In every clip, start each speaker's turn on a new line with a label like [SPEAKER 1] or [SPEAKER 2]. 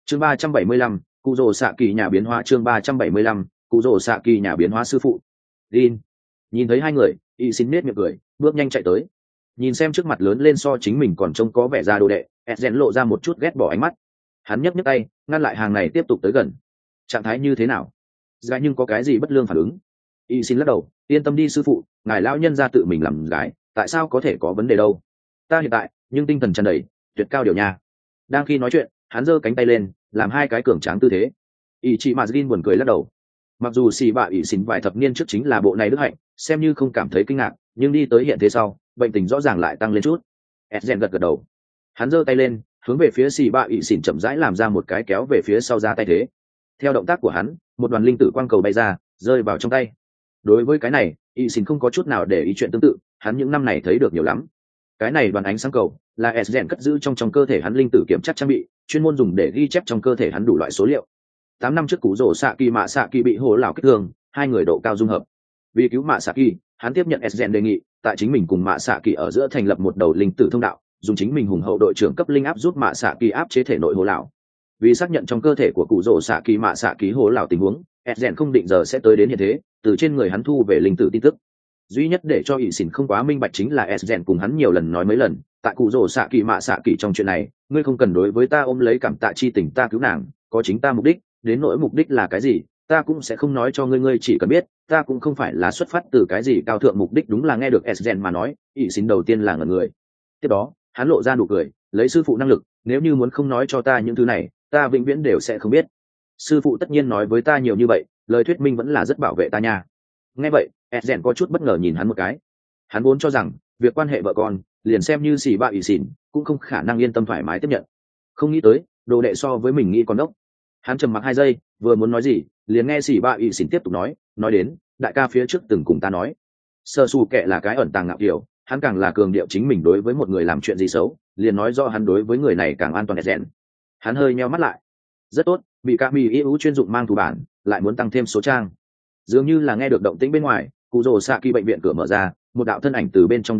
[SPEAKER 1] chương 375, cụ rồ xạ kỳ nhà biến hóa. Chương 375, cụ rồ xạ kỳ nhà biến hóa. Sư phụ Din nhìn thấy hai người, y xin nết miệng cười, bước nhanh chạy tới. Nhìn xem trước mặt lớn lên so chính mình còn trông có vẻ ra đồ đệ, Ezen lộ ra một chút ghét bỏ ánh mắt. Hắn nhấc tay ngăn lại hàng này tiếp tục tới gần. Trạng thái như thế nào? Dạ nhưng có cái gì bất lương phản ứng? Y xin lắc đầu, yên tâm đi sư phụ, ngài lão nhân ra tự mình làm gái, tại sao có thể có vấn đề đâu? Ta hiện tại nhưng tinh thần tràn đầy, tuyệt cao điều nha. Đang khi nói chuyện, hắn giơ cánh tay lên, làm hai cái cường tráng tư thế. Y chị Mazgin buồn cười lắc đầu. Mặc dù xì bạ ỷ xỉn vài thập niên trước chính là bộ này đức hạnh, xem như không cảm thấy kinh ngạc, nhưng đi tới hiện thế sau, bệnh tình rõ ràng lại tăng lên chút. Ezen gật gật đầu. Hắn giơ tay lên, hướng về phía xì bạ ỷ xỉn chậm rãi làm ra một cái kéo về phía sau ra tay thế. Theo động tác của hắn, một đoàn linh tử quang cầu bay ra, rơi vào trong tay. Đối với cái này, ỷ xỉn không có chút nào để ý chuyện tương tự, hắn những năm này thấy được nhiều lắm. Cái này đoàn ánh sáng cầu là Ezen cất giữ trong cơ thể hắn linh tử kiểm chắc trang bị, chuyên môn dùng để ghi chép trong cơ thể hắn đủ loại số liệu. 8 năm trước cụ rổ xạ kỳ mạ xạ kỳ bị hố lão kích thương, hai người độ cao dung hợp. Vì cứu mạ xạ kỳ, hắn tiếp nhận Ezen đề nghị, tại chính mình cùng mạ xạ kỳ ở giữa thành lập một đầu linh tử thông đạo, dùng chính mình hùng hậu đội trưởng cấp linh áp giúp mạ xạ kỳ áp chế thể nội hố lão. Vì xác nhận trong cơ thể của cụ rổ xạ kỳ mạ xạ kỳ hố lão tình huống, Ezen không định giờ sẽ tới đến hiện thế, từ trên người hắn thu về linh tử tin tức. Duy nhất để cho ỷ xỉn không quá minh bạch chính là Ezen cùng hắn nhiều lần nói mấy lần, tại cụ rổ xạ kỳ mạ xạ kỳ trong chuyện này, ngươi không cần đối với ta ôm lấy cảm tạ chi tình, ta cứu nàng, có chính ta mục đích, đến nỗi mục đích là cái gì, ta cũng sẽ không nói cho ngươi chỉ cần biết, ta cũng không phải là xuất phát từ cái gì cao thượng mục đích. Đúng là nghe được Ezen mà nói, ỷ xỉn đầu tiên là ngẩn người. Tiếp đó, hắn lộ ra nụ cười, lấy sư phụ năng lực, nếu như muốn không nói cho ta những thứ này, ta vĩnh viễn đều sẽ không biết. Sư phụ tất nhiên nói với ta nhiều như vậy, lời thuyết minh vẫn là rất bảo vệ ta nha. Nghe vậy, Ezen có chút bất ngờ nhìn hắn một cái. Hắn vốn cho rằng việc quan hệ vợ con, liền xem như xì bạ ỷ xỉn cũng không khả năng yên tâm thoải mái tiếp nhận. Không nghĩ tới, đồ đệ so với mình nghĩ còn ốc. Hắn trầm mặc 2 giây, vừa muốn nói gì, liền nghe xì bạ ỷ xỉn tiếp tục nói đến, đại ca phía trước từng cùng ta nói, sơ su kệ là cái ẩn tàng ngạo kiểu, hắn càng là cường điệu chính mình đối với một người làm chuyện gì xấu, liền nói rõ hắn đối với người này càng an toàn. Ezen hắn hơi nheo mắt lại. Rất tốt, bị ca mi ưu chuyên dụng mang thủ bản, lại muốn tăng thêm số trang. Dường như là nghe được động tĩnh bên ngoài, cụ rồ xạ kỳ bệnh viện cửa mở ra, một đạo thân ảnh từ bên trong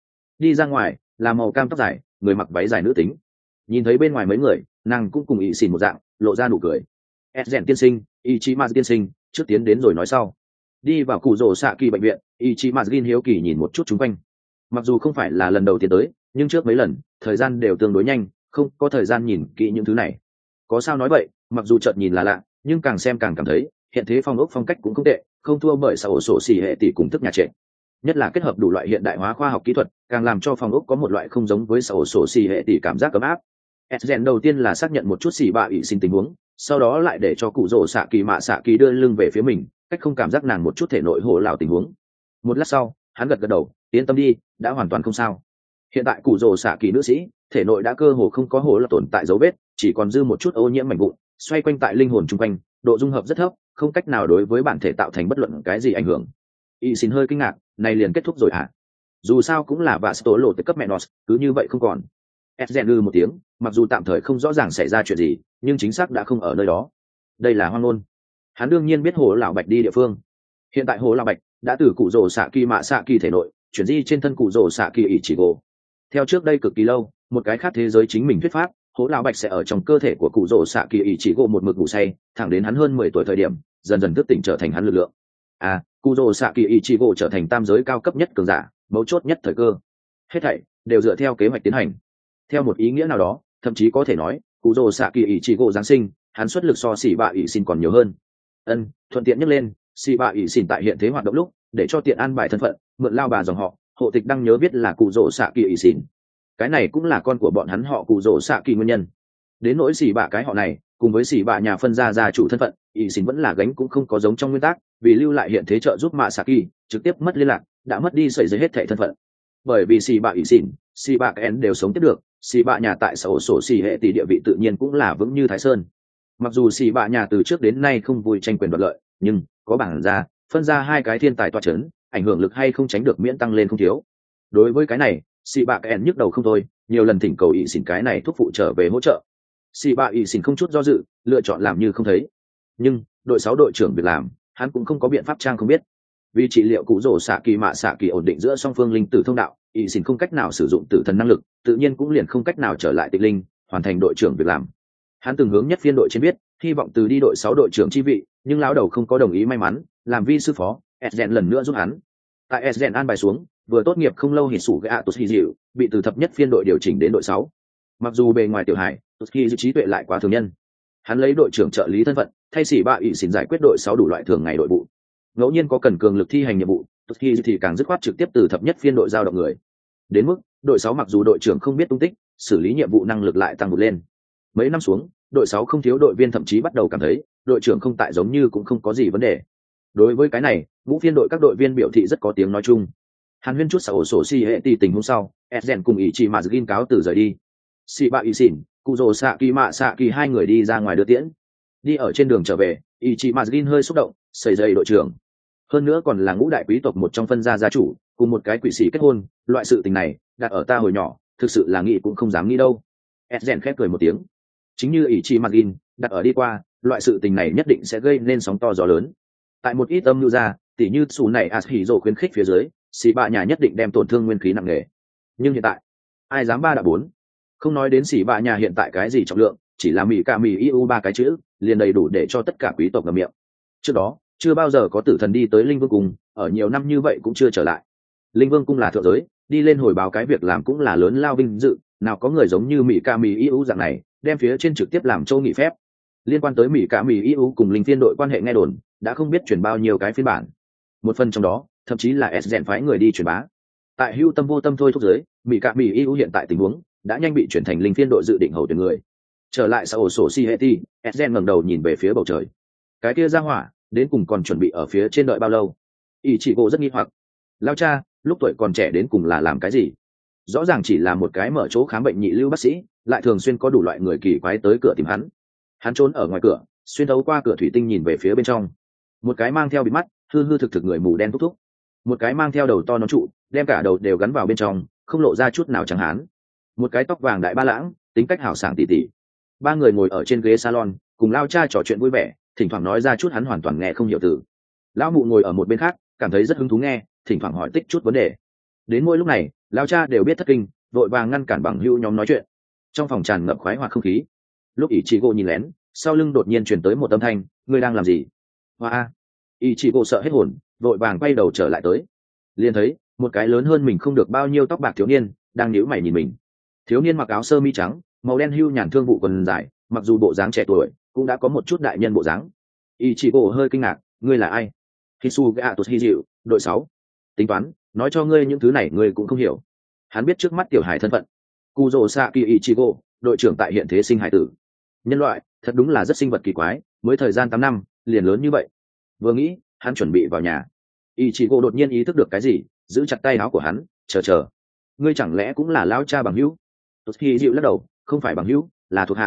[SPEAKER 1] đi ra ngoài là màu cam tóc dài, người mặc váy dài nữ tính. Nhìn thấy bên ngoài mấy người, nàng cũng cùng ỷ xỉn một dạng, lộ ra nụ cười. Ezen tiên sinh, Ichima tiên sinh, trước tiến đến rồi nói sau. Đi vào cụ rồ xạ kỳ bệnh viện, Ichima hiếu kỳ nhìn một chút chung quanh. Mặc dù không phải là lần đầu tiên tới, nhưng trước mấy lần thời gian đều tương đối nhanh, không có thời gian nhìn kỹ những thứ này. Có sao nói vậy, mặc dù chợt nhìn là lạ, nhưng càng xem càng cảm thấy hiện thế phong ốc phong cách cũng không tệ, không thua bởi xã ổ sổ xỉ hệ tỷ cùng thức nhà trệ. Nhất là kết hợp đủ loại hiện đại hóa khoa học kỹ thuật, càng làm cho phòng ốc có một loại không giống với xã ổ sổ xỉ hệ tỷ cảm giác ấm áp. Ezen đầu tiên là xác nhận một chút xỉ bạ ỷ xin tình huống, sau đó lại để cho cụ rồ xạ kỳ mạ xạ kỳ đưa lưng về phía mình, cách không cảm giác nàng một chút thể nội hổ lào tình huống. Một lát sau, hắn gật gật đầu, yên tâm đi, đã hoàn toàn không sao. Hiện tại cụ rồ xạ kỳ nữ sĩ thể nội đã cơ hồ không có hổ là tồn tại dấu vết, chỉ còn dư một chút ô nhiễm mảnh vụn xoay quanh tại linh hồn chung quanh, độ dung hợp rất thấp, không cách nào đối với bản thể tạo thành bất luận cái gì ảnh hưởng. Y xin hơi kinh ngạc, này liền kết thúc rồi hả? Dù sao cũng là vạ tổ lộ tới cấp mẹ nó, cứ như vậy không còn. Ezen một tiếng, mặc dù tạm thời không rõ ràng xảy ra chuyện gì, nhưng chính xác đã không ở nơi đó. Đây là hoang ngôn. Hắn đương nhiên biết hồ lão bạch đi địa phương. Hiện tại hồ lão bạch đã từ cụ rồ xạ kỳ mạ xạ kỳ thể nội chuyển di trên thân cụ rồ xạ kỳ ỷ chỉ gỗ. Theo trước đây cực kỳ lâu, một cái khác thế giới chính mình thuyết pháp, hố lão bạch sẽ ở trong cơ thể của cụ rồ xạ kỳ ỷ chỉ gỗ một mực ngủ say, thẳng đến hắn hơn 10 tuổi thời điểm, dần dần thức tỉnh trở thành hắn lực lượng. Cụ rồ xạ kỳ ỷ chỉ gỗ trở thành tam giới cao cấp nhất cường giả, mấu chốt nhất thời cơ. Hết thảy đều dựa theo kế hoạch tiến hành. Theo một ý nghĩa nào đó, thậm chí có thể nói, cụ rồ xạ kỳ ỷ chỉ gỗ giáng sinh, hắn xuất lực so xỉ bạ ỷ xin còn nhiều hơn. Thuận tiện nhắc lên, xỉ bạ ỷ xin tại hiện thế hoạt động lúc, để cho tiện an bài thân phận, mượn lao bà dòng họ, hộ tịch đăng nhớ biết là cụ rồ xạ kỳ ỷ xin. Cái này cũng là con của bọn hắn họ cụ rồ xạ kỳ nguyên nhân. Đến nỗi xỉ bạ cái họ này, cùng với xỉ bạ nhà phân gia chủ thân phận, ỷ xin vẫn là gánh cũng không có giống trong nguyên tắc, vì lưu lại hiện thế trợ giúp mạ xạ kỳ, trực tiếp mất liên lạc, đã mất đi sợi dây hết thảy thân phận. Bởi vì xỉ bạ ỷ xin, xỉ bạ kén đều sống tiếp được, xỉ bạ nhà tại xã hội sổ xỉ hệ tỷ địa vị tự nhiên cũng là vững như Thái Sơn. Mặc dù xỉ bạ nhà từ trước đến nay không vui tranh quyền đoạt lợi, nhưng có bảng ra phân ra hai cái thiên tài toa chấn, ảnh hưởng lực hay không tránh được miễn tăng lên không thiếu. Đối với cái này, xỉ bạ kén nhức đầu không thôi, nhiều lần thỉnh cầu ỷ xin cái này thúc phụ trở về hỗ trợ. Xỉ bạ ỷ xin không chút do dự, lựa chọn làm như không thấy. Nhưng đội 6 đội trưởng việc làm, hắn cũng không có biện pháp trang không biết. Vì trị liệu cụ rồ xạ kỳ mạ xạ kỳ ổn định giữa song phương linh tử thông đạo, ỷ xin không cách nào sử dụng tử thần năng lực, tự nhiên cũng liền không cách nào trở lại tịch linh, hoàn thành đội trưởng việc làm. Hắn từng hướng nhất phiên đội trên biết hy vọng từ đi đội 6 đội trưởng chi vị, nhưng lão đầu không có đồng ý. May mắn làm vi sư phó, Esden lần nữa giúp hắn. Tại Esden an bài xuống, vừa tốt nghiệp không lâu, Hisugatos Hijiu bị từ thập nhất phiên đội điều chỉnh đến đội 6. Mặc dù bề ngoài tiểu hải, Toski trí tuệ lại quá thường nhân. Hắn lấy đội trưởng trợ lý thân phận, thay sĩ bạ ủy xin giải quyết đội 6 đủ loại thường ngày đội vụ. Ngẫu nhiên có cần cường lực thi hành nhiệm vụ, Toski thì càng dứt khoát trực tiếp từ thập nhất phiên đội giao động người. Đến mức đội 6 mặc dù đội trưởng không biết tung tích, xử lý nhiệm vụ năng lực lại tăng vụt lên. Mấy năm xuống, đội 6 không thiếu đội viên thậm chí bắt đầu cảm thấy đội trưởng không tại giống như cũng không có gì vấn đề. Đối với cái này, ngũ phiên đội các đội viên biểu thị rất có tiếng nói chung. Hàn huyên chút xảo sổ si hệ tỷ tình hôm sau, Esden cùng ý chị mà Gin cáo từ rời đi. Sĩ bạ ý xỉn, cụ rồ xạ kỳ mạ xạ kỳ hai người đi ra ngoài đưa tiễn. Đi ở trên đường trở về, ý chị mà Gin hơi xúc động, sẩy dậy đội trưởng. Hơn nữa còn là ngũ đại quý tộc một trong phân gia gia chủ, cùng một cái quỷ sĩ kết hôn, loại sự tình này đặt ở ta hồi nhỏ thực sự là nghĩ cũng không dám nghĩ đâu. Esden khép cười một tiếng. Chính như ý chị mà Gin đặt ở đi qua, loại sự tình này nhất định sẽ gây nên sóng to gió lớn. Tại một ít âm mưu ra, tỉ như xù này Ashiro khuyến khích phía dưới, xì bạ nhà nhất định đem tổn thương nguyên khí nặng nề. Nhưng hiện tại ai dám ba đã bốn. Không nói đến xì bạ nhà hiện tại cái gì trọng lượng, chỉ là mì cả mì iu ba cái chữ liền đầy đủ để cho tất cả quý tộc ngậm miệng. Trước đó chưa bao giờ có tử thần đi tới linh vương cung, ở nhiều năm như vậy cũng chưa trở lại. Linh vương cung là thượng giới, đi lên hồi báo cái việc làm cũng là lớn lao vinh dự, nào có người giống như mì cả mì iu dạng này đem phía trên trực tiếp làm châu nghị phép. Liên quan tới mì cả mì iu cùng linh phiên đội quan hệ nghe đồn đã không biết chuyển bao nhiêu cái phiên bản. Một phần trong đó thậm chí là Esden phái người đi truyền bá. Tại hưu tâm vô tâm thôi thúc giới, mỹ cạ mỹ ưu hiện tại tình huống đã nhanh bị chuyển thành linh phiên đội dự định hầu tuyển người. Trở lại sau ổ sổ si heti, Esden ngẩng đầu nhìn về phía bầu trời. Cái kia ra hỏa đến cùng còn chuẩn bị ở phía trên đợi bao lâu? Ý chị gỗ rất nghi hoặc. Lao cha lúc tuổi còn trẻ đến cùng là làm cái gì? Rõ ràng chỉ là một cái mở chỗ khám bệnh nhị lưu bác sĩ, lại thường xuyên có đủ loại người kỳ quái tới cửa tìm hắn. Hắn trốn ở ngoài cửa, xuyên thấu qua cửa thủy tinh nhìn về phía bên trong. Một cái mang theo bịt mắt, hư hư thực thực người mù đen thúc thúc. Một cái mang theo đầu to nón trụ, đem cả đầu đều gắn vào bên trong, không lộ ra chút nào chẳng hán. Một cái tóc vàng đại ba lãng, tính cách hào sảng tỉ tỉ. Ba người ngồi ở trên ghế salon, cùng lao cha trò chuyện vui vẻ, thỉnh thoảng nói ra chút hắn hoàn toàn nghe không hiểu từ. Lão mụ ngồi ở một bên khác, cảm thấy rất hứng thú nghe, thỉnh thoảng hỏi tích chút vấn đề. Đến mỗi lúc này, lao cha đều biết thất kinh, vội vàng ngăn cản bằng hữu nhóm nói chuyện. Trong phòng tràn ngập khoái hoặc không khí. Lúc Ichigo nhìn lén, sau lưng đột nhiên truyền tới một âm thanh, ngươi đang làm gì? Hoa! Ichigo sợ hết hồn, vội vàng quay đầu trở lại tới. Liền thấy một cái lớn hơn mình không được bao nhiêu tóc bạc thiếu niên đang nhíu mày nhìn mình. Thiếu niên mặc áo sơ mi trắng, màu đen hưu nhàn thương vụ quần dài, mặc dù bộ dáng trẻ tuổi, cũng đã có một chút đại nhân bộ dáng. Ichigo hơi kinh ngạc, ngươi là ai? Hisugatos Hijiu, đội 6. Tính toán, nói cho ngươi những thứ này ngươi cũng không hiểu. Hắn biết trước mắt tiểu hải thân phận. Kuzosaki Ichigo, đội trưởng tại hiện thế sinh hải tử. Nhân loại, thật đúng là rất sinh vật kỳ quái, mới thời gian 8 năm, liền lớn như vậy. Vừa nghĩ, hắn chuẩn bị vào nhà. Ichigo đột nhiên ý thức được cái gì, giữ chặt tay áo của hắn, chờ. Ngươi chẳng lẽ cũng là lão cha bằng hữu? Toshi dịu lắc đầu, không phải bằng hữu, là thuộc hạ.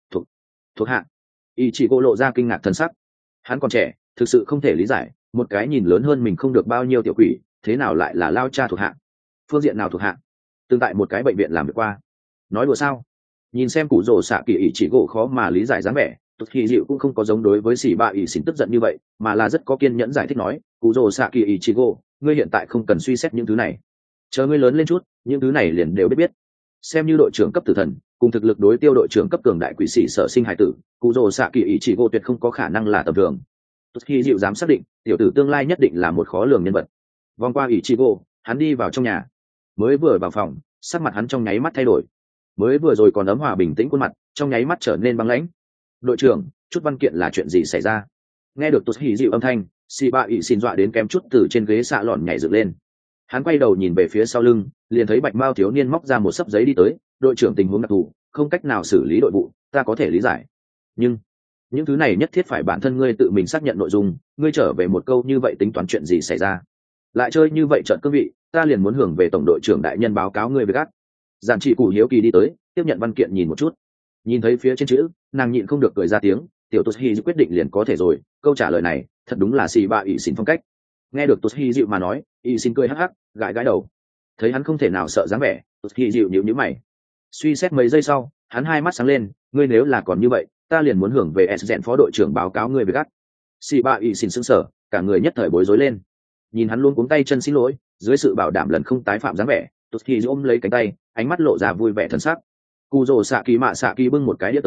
[SPEAKER 1] Thuộc hạ? Ichigo lộ ra kinh ngạc thần sắc. Hắn còn trẻ, thực sự không thể lý giải, một cái nhìn lớn hơn mình không được bao nhiêu tiểu quỷ, thế nào lại là lão cha thuộc hạ? Phương diện nào thuộc hạ? Tương tại một cái bệnh viện làm việc qua. Nói đùa sao? Nhìn xem củ rồ xạ kỳ Ichigo khó mà lý giải dáng vẻ, Toshi dịu cũng không có giống đối với xỉ bạ ỷ xỉn tức giận như vậy, mà là rất có kiên nhẫn giải thích nói, củ rồ xạ kỳ Ichigo, ngươi hiện tại không cần suy xét những thứ này, chờ ngươi lớn lên chút, những thứ này liền đều biết. Xem như đội trưởng cấp tử thần, cùng thực lực đối tiêu đội trưởng cấp cường đại quỷ sĩ sở sinh hải tử, củ rồ xạ kỳ Ichigo tuyệt không có khả năng là tầm thường. Toshi dịu dám xác định, tiểu tử tương lai nhất định là một khó lường nhân vật. Vòng qua Ichigo, hắn đi vào trong nhà. Mới vừa vào phòng, sắc mặt hắn trong nháy mắt thay đổi. Mới vừa rồi còn ấm hòa bình tĩnh khuôn mặt, trong nháy mắt trở nên băng lãnh. Đội trưởng, chút văn kiện là chuyện gì xảy ra? Nghe được Toshi dịu âm thanh, Shiba ỷ xin dọa đến kém chút từ trên ghế xạ lòn nhảy dựng lên. Hắn quay đầu nhìn về phía sau lưng, liền thấy bạch mao thiếu niên móc ra một xấp giấy đi tới. Đội trưởng, tình huống đặc thù, không cách nào xử lý đội vụ, ta có thể lý giải. Nhưng những thứ này nhất thiết phải bản thân ngươi tự mình xác nhận nội dung. Ngươi trở về một câu như vậy tính toán chuyện gì xảy ra? Lại chơi như vậy trợn cương vị, ta liền muốn hưởng về tổng đội trưởng đại nhân báo cáo ngươi với gắt. Giản trị củ hiếu kỳ đi tới, tiếp nhận văn kiện nhìn một chút. Nhìn thấy phía trên chữ, nàng nhịn không được cười ra tiếng. Tiểu Toshi quyết định liền có thể rồi. Câu trả lời này thật đúng là Shiba ỷ xin phong cách. Nghe được Toshi dịu mà nói, ỷ xin cười hắc hắc, gãi gãi đầu. Thấy hắn không thể nào sợ dáng vẻ, Toshi dịu nhíu mày. Suy xét mấy giây sau, hắn hai mắt sáng lên, ngươi nếu là còn như vậy, ta liền muốn hưởng về Esden phó đội trưởng báo cáo ngươi với gắt. Shiba ỷ xin sững sờ, cả người nhất thời bối rối lên. Nhìn hắn luôn cuống tay chân xin lỗi, dưới sự bảo đảm lần không tái phạm dáng vẻ, Toshi ôm lấy cánh tay, ánh mắt lộ ra vui vẻ thần sắc. Cù rồ xạ kỳ mạ xạ kỳ bưng một cái đĩa tới,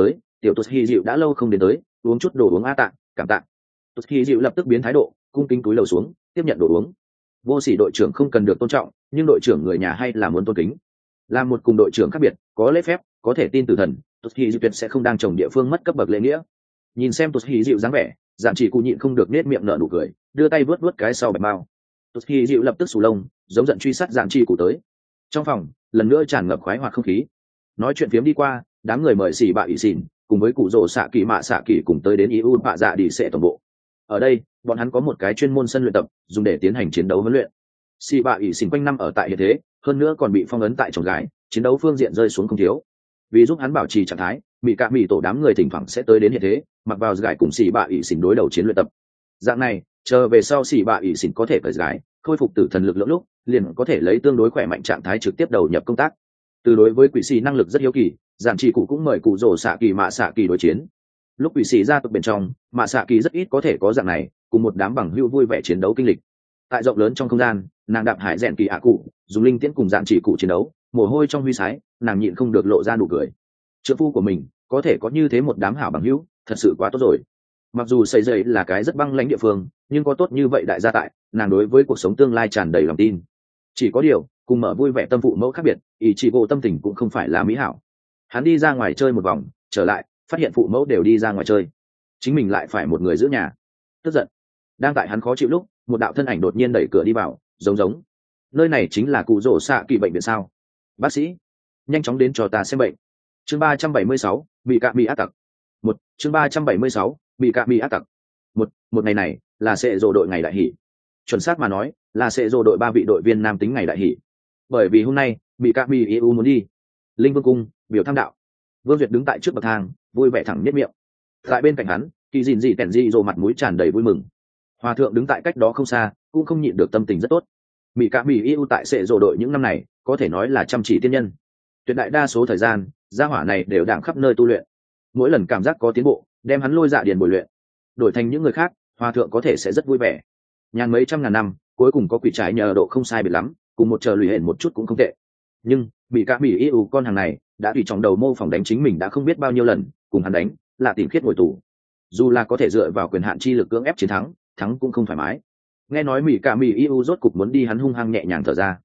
[SPEAKER 1] tiểu tốt hy dịu đã lâu không đến tới, uống chút đồ uống a tạ, cảm tạ. Tốt hy dịu lập tức biến thái độ, cung kính cúi đầu xuống tiếp nhận đồ uống. Vô sỉ đội trưởng không cần được tôn trọng, nhưng đội trưởng người nhà hay là muốn tôn kính. Là một cùng đội trưởng khác biệt, có lễ phép, có thể tin tử thần, tốt hy dịu tuyệt sẽ không đang trồng địa phương mất cấp bậc lễ nghĩa. Nhìn xem tốt hy dịu dáng vẻ, Giản Chỉ Cụ nhịn không được nết miệng nở nụ cười, đưa tay vớt vớt cái sau bạch mao. Tốt hy dịu lập tức sù lông, giống giận truy sát Giản Chỉ Cụ tới. Trong phòng lần nữa tràn ngập khoái hoạt không khí. Nói chuyện phiếm đi qua, đám người mời xì bạ ỷ xỉn cùng với cụ rồ xạ kỳ mạ xạ kỳ cùng tới đến iu bạ dạ đi sẽ toàn bộ. Ở đây bọn hắn có một cái chuyên môn sân luyện tập dùng để tiến hành chiến đấu huấn luyện. Xì bạ ỷ xỉn quanh năm ở tại hiện thế, hơn nữa còn bị phong ấn tại trồng gái, chiến đấu phương diện rơi xuống không thiếu. Vì giúp hắn bảo trì trạng thái, mỹ cạ mỹ tổ đám người thỉnh thoảng sẽ tới đến hiện thế, mặc vào gái cùng xì bạ ỷ xỉn đối đầu chiến luyện tập. Dạng này chờ về sau xì bạ ỷ xỉn có thể cởi gái, khôi phục tử thần lực lượng lúc liền có thể lấy tương đối khỏe mạnh trạng thái trực tiếp đầu nhập công tác. Từ đối với quỷ sĩ năng lực rất hiếu kỳ, Giản Chỉ Cụ cũng mời cụ rồ xạ kỳ mạ xạ kỳ đối chiến. Lúc quỷ sĩ ra tộc bên trong, mạ xạ kỳ rất ít có thể có dạng này cùng một đám bằng hữu vui vẻ chiến đấu kinh lịch. Tại rộng lớn trong không gian, nàng đạp hải rèn kỳ ạ cụ dùng linh tiễn cùng Giản Chỉ Cụ chiến đấu, mồ hôi trong huy sái, nàng nhịn không được lộ ra nụ cười. Trợ phu của mình có thể có như thế một đám hảo bằng hữu, thật sự quá tốt rồi. Mặc dù xây dây là cái rất băng lãnh địa phương, nhưng có tốt như vậy đại gia tại, nàng đối với cuộc sống tương lai tràn đầy lòng tin. Chỉ có điều cùng mở vui vẻ tâm phụ mẫu khác biệt, ý chỉ bộ tâm tình cũng không phải là mỹ hảo. Hắn đi ra ngoài chơi một vòng trở lại, phát hiện phụ mẫu đều đi ra ngoài chơi, chính mình lại phải một người giữ nhà, tức giận. Đang tại hắn khó chịu lúc, một đạo thân ảnh đột nhiên đẩy cửa đi vào, giống nơi này chính là cụ rỗ xạ kỳ bệnh viện sao? Bác sĩ, nhanh chóng đến cho ta xem bệnh. Chương 376, bị cạ bị ác tặc. Chương 376, bị cạ bị ác tặc. Một ngày này là sệ rồ đội ngày đại hỷ. Chuẩn xác mà nói là sệ rồ đội 3 vị đội viên nam tính ngày đại hỷ. Bởi vì hôm nay bị cạ bị yêu muốn đi linh vương cung biểu tham đạo. Vương Duyệt đứng tại trước bậc thang vui vẻ thẳng nhất miệng. Tại bên cạnh hắn kỳ dìn dị tẻn dị rồ mặt mũi tràn đầy vui mừng. Hòa thượng đứng tại cách đó không xa cũng không nhịn được tâm tình rất tốt. Bị cạ bị yêu tại sệ rồ đội những năm này có thể nói là chăm chỉ tiên nhân. Tuyệt đại đa số thời gian gia hỏa này đều đảng khắp nơi tu luyện, mỗi lần cảm giác có tiến bộ đem hắn lôi dạ điền bồi luyện. Đổi thành những người khác, hòa thượng có thể sẽ rất vui vẻ, nhàn mấy trăm ngàn năm cuối cùng có quỷ trái nhờ độ không sai biệt lắm, cùng một chờ lùi hển một chút cũng không tệ. Nhưng bị cả bị yêu con hàng này đã tùy trong đầu mô phỏng đánh chính mình đã không biết bao nhiêu lần, cùng hắn đánh là tìm khiết ngồi tù. Dù là có thể dựa vào quyền hạn chi lực cưỡng ép chiến thắng, thắng cũng không thoải mái. Nghe nói mỹ cả mỹ yêu rốt cục muốn đi, hắn hung hăng nhẹ nhàng thở ra.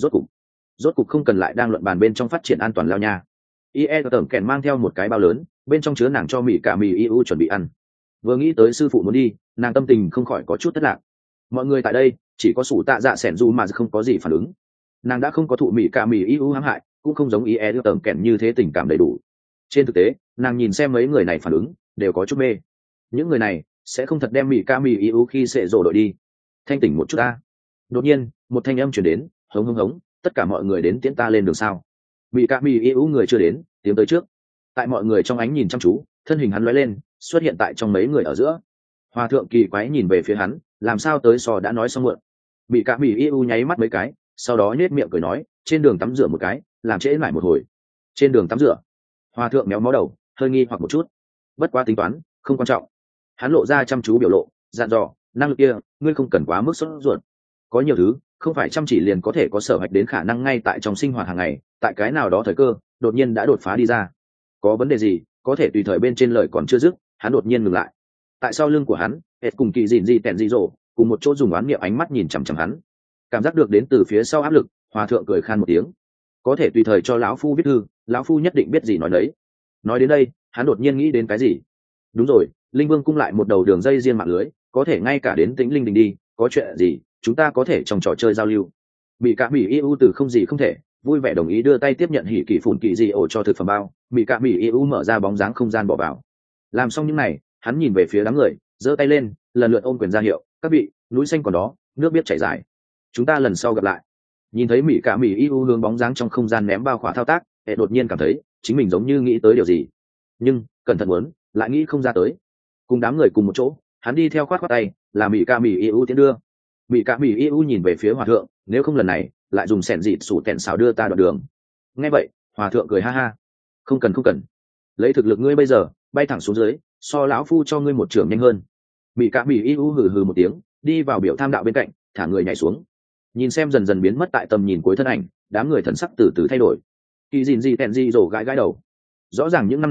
[SPEAKER 1] Rốt cục không cần lại đang luận bàn bên trong phát triển an toàn lao nha. ie tởm kèn mang theo một cái bao lớn, bên trong chứa nàng cho mỹ cả mỹ yêu chuẩn bị ăn. Vừa nghĩ tới sư phụ muốn đi, nàng tâm tình không khỏi có chút thất lạc. Mọi người tại đây chỉ có sủ tạ dạ sẻn dù mà không có gì phản ứng. Nàng đã không có thụ mỹ cả mỹ yêu hãm hại, cũng không giống ie tởm kèn như thế tình cảm đầy đủ. Trên thực tế nàng nhìn xem mấy người này phản ứng đều có chút mê. Những người này sẽ không thật đem mỹ ca mỹ yêu khi sệ rồ đội đi. Thanh tỉnh một chút ta. Đột nhiên một thanh âm chuyển đến, hống, tất cả mọi người đến tiễn ta lên đường sao? Mỹ ca mỹ yêu người chưa đến, tiến tới trước. Tại mọi người trong ánh nhìn chăm chú, thân hình hắn lóe lên, xuất hiện tại trong mấy người ở giữa. Hòa thượng kỳ quái nhìn về phía hắn, làm sao tới sò đã nói xong muộn. Mỹ ca mỹ yêu nháy mắt mấy cái, sau đó nhếch miệng cười nói, trên đường tắm rửa một cái, làm trễ lại một hồi. Trên đường tắm rửa? Hòa thượng méo mó đầu, hơi nghi hoặc một chút. Bất quá tính toán không quan trọng. Hắn lộ ra chăm chú biểu lộ, dặn dò, năng lực kia ngươi không cần quá mức sốt ruột. Có nhiều thứ không phải chăm chỉ liền có thể có sở hoạch đến, khả năng ngay tại trong sinh hoạt hàng ngày, tại cái nào đó thời cơ đột nhiên đã đột phá đi ra. Có vấn đề gì có thể tùy thời bên trên lời còn chưa dứt, hắn đột nhiên ngừng lại. Tại sau lưng của hắn hệt cùng kỳ dìn dị tẹn dị rồ cùng một chỗ dùng oán niệm ánh mắt nhìn chằm chằm hắn. Cảm giác được đến từ phía sau áp lực, hòa thượng cười khan một tiếng. Có thể tùy thời cho lão phu viết thư, lão phu nhất định biết gì nói đấy. Nói đến đây hắn đột nhiên nghĩ đến cái gì. Đúng rồi, linh vương cung lại một đầu đường dây riêng mạng lưới, có thể ngay cả đến Tĩnh Linh Đình đi, có chuyện gì chúng ta có thể trong trò chơi giao lưu. Bị cả mỹ yêu từ không gì không thể vui vẻ đồng ý đưa tay tiếp nhận hỉ kỳ phủn kỳ dị ổ cho thực phẩm bao. Bị cả mỹ yêu mở ra bóng dáng không gian bỏ vào. Làm xong những này hắn nhìn về phía đám người, giơ tay lên lần lượt ôm quyền ra hiệu, các vị, núi xanh còn đó, nước biết chảy dài, chúng ta lần sau gặp lại. Nhìn thấy mỹ cả mỹ yêu hướng bóng dáng trong không gian ném bao khỏa thao tác, hệ đột nhiên cảm thấy chính mình giống như nghĩ tới điều gì, nhưng cẩn thận muốn lại nghĩ không ra tới. Cùng đám người cùng một chỗ, hắn đi theo khoát tay, là mỹ ca mỹ yêu tiến đưa. Mỹ ca mỹ yêu nhìn về phía hòa thượng, nếu không lần này lại dùng sẻn dịt sủ tẹn xào đưa ta đoạn đường. Nghe vậy hòa thượng cười ha ha, không cần, lấy thực lực ngươi bây giờ bay thẳng xuống dưới, so lão phu cho ngươi một trưởng nhanh hơn. Mỹ ca mỹ yêu hừ hừ một tiếng, đi vào biểu tham đạo bên cạnh, thả người nhảy xuống. Nhìn xem dần dần biến mất tại tầm nhìn cuối thân ảnh, đám người thần sắc từ từ thay đổi. Kỳ dìn gì tẹn gì rổ gãi gãi đầu. Rõ ràng những năm này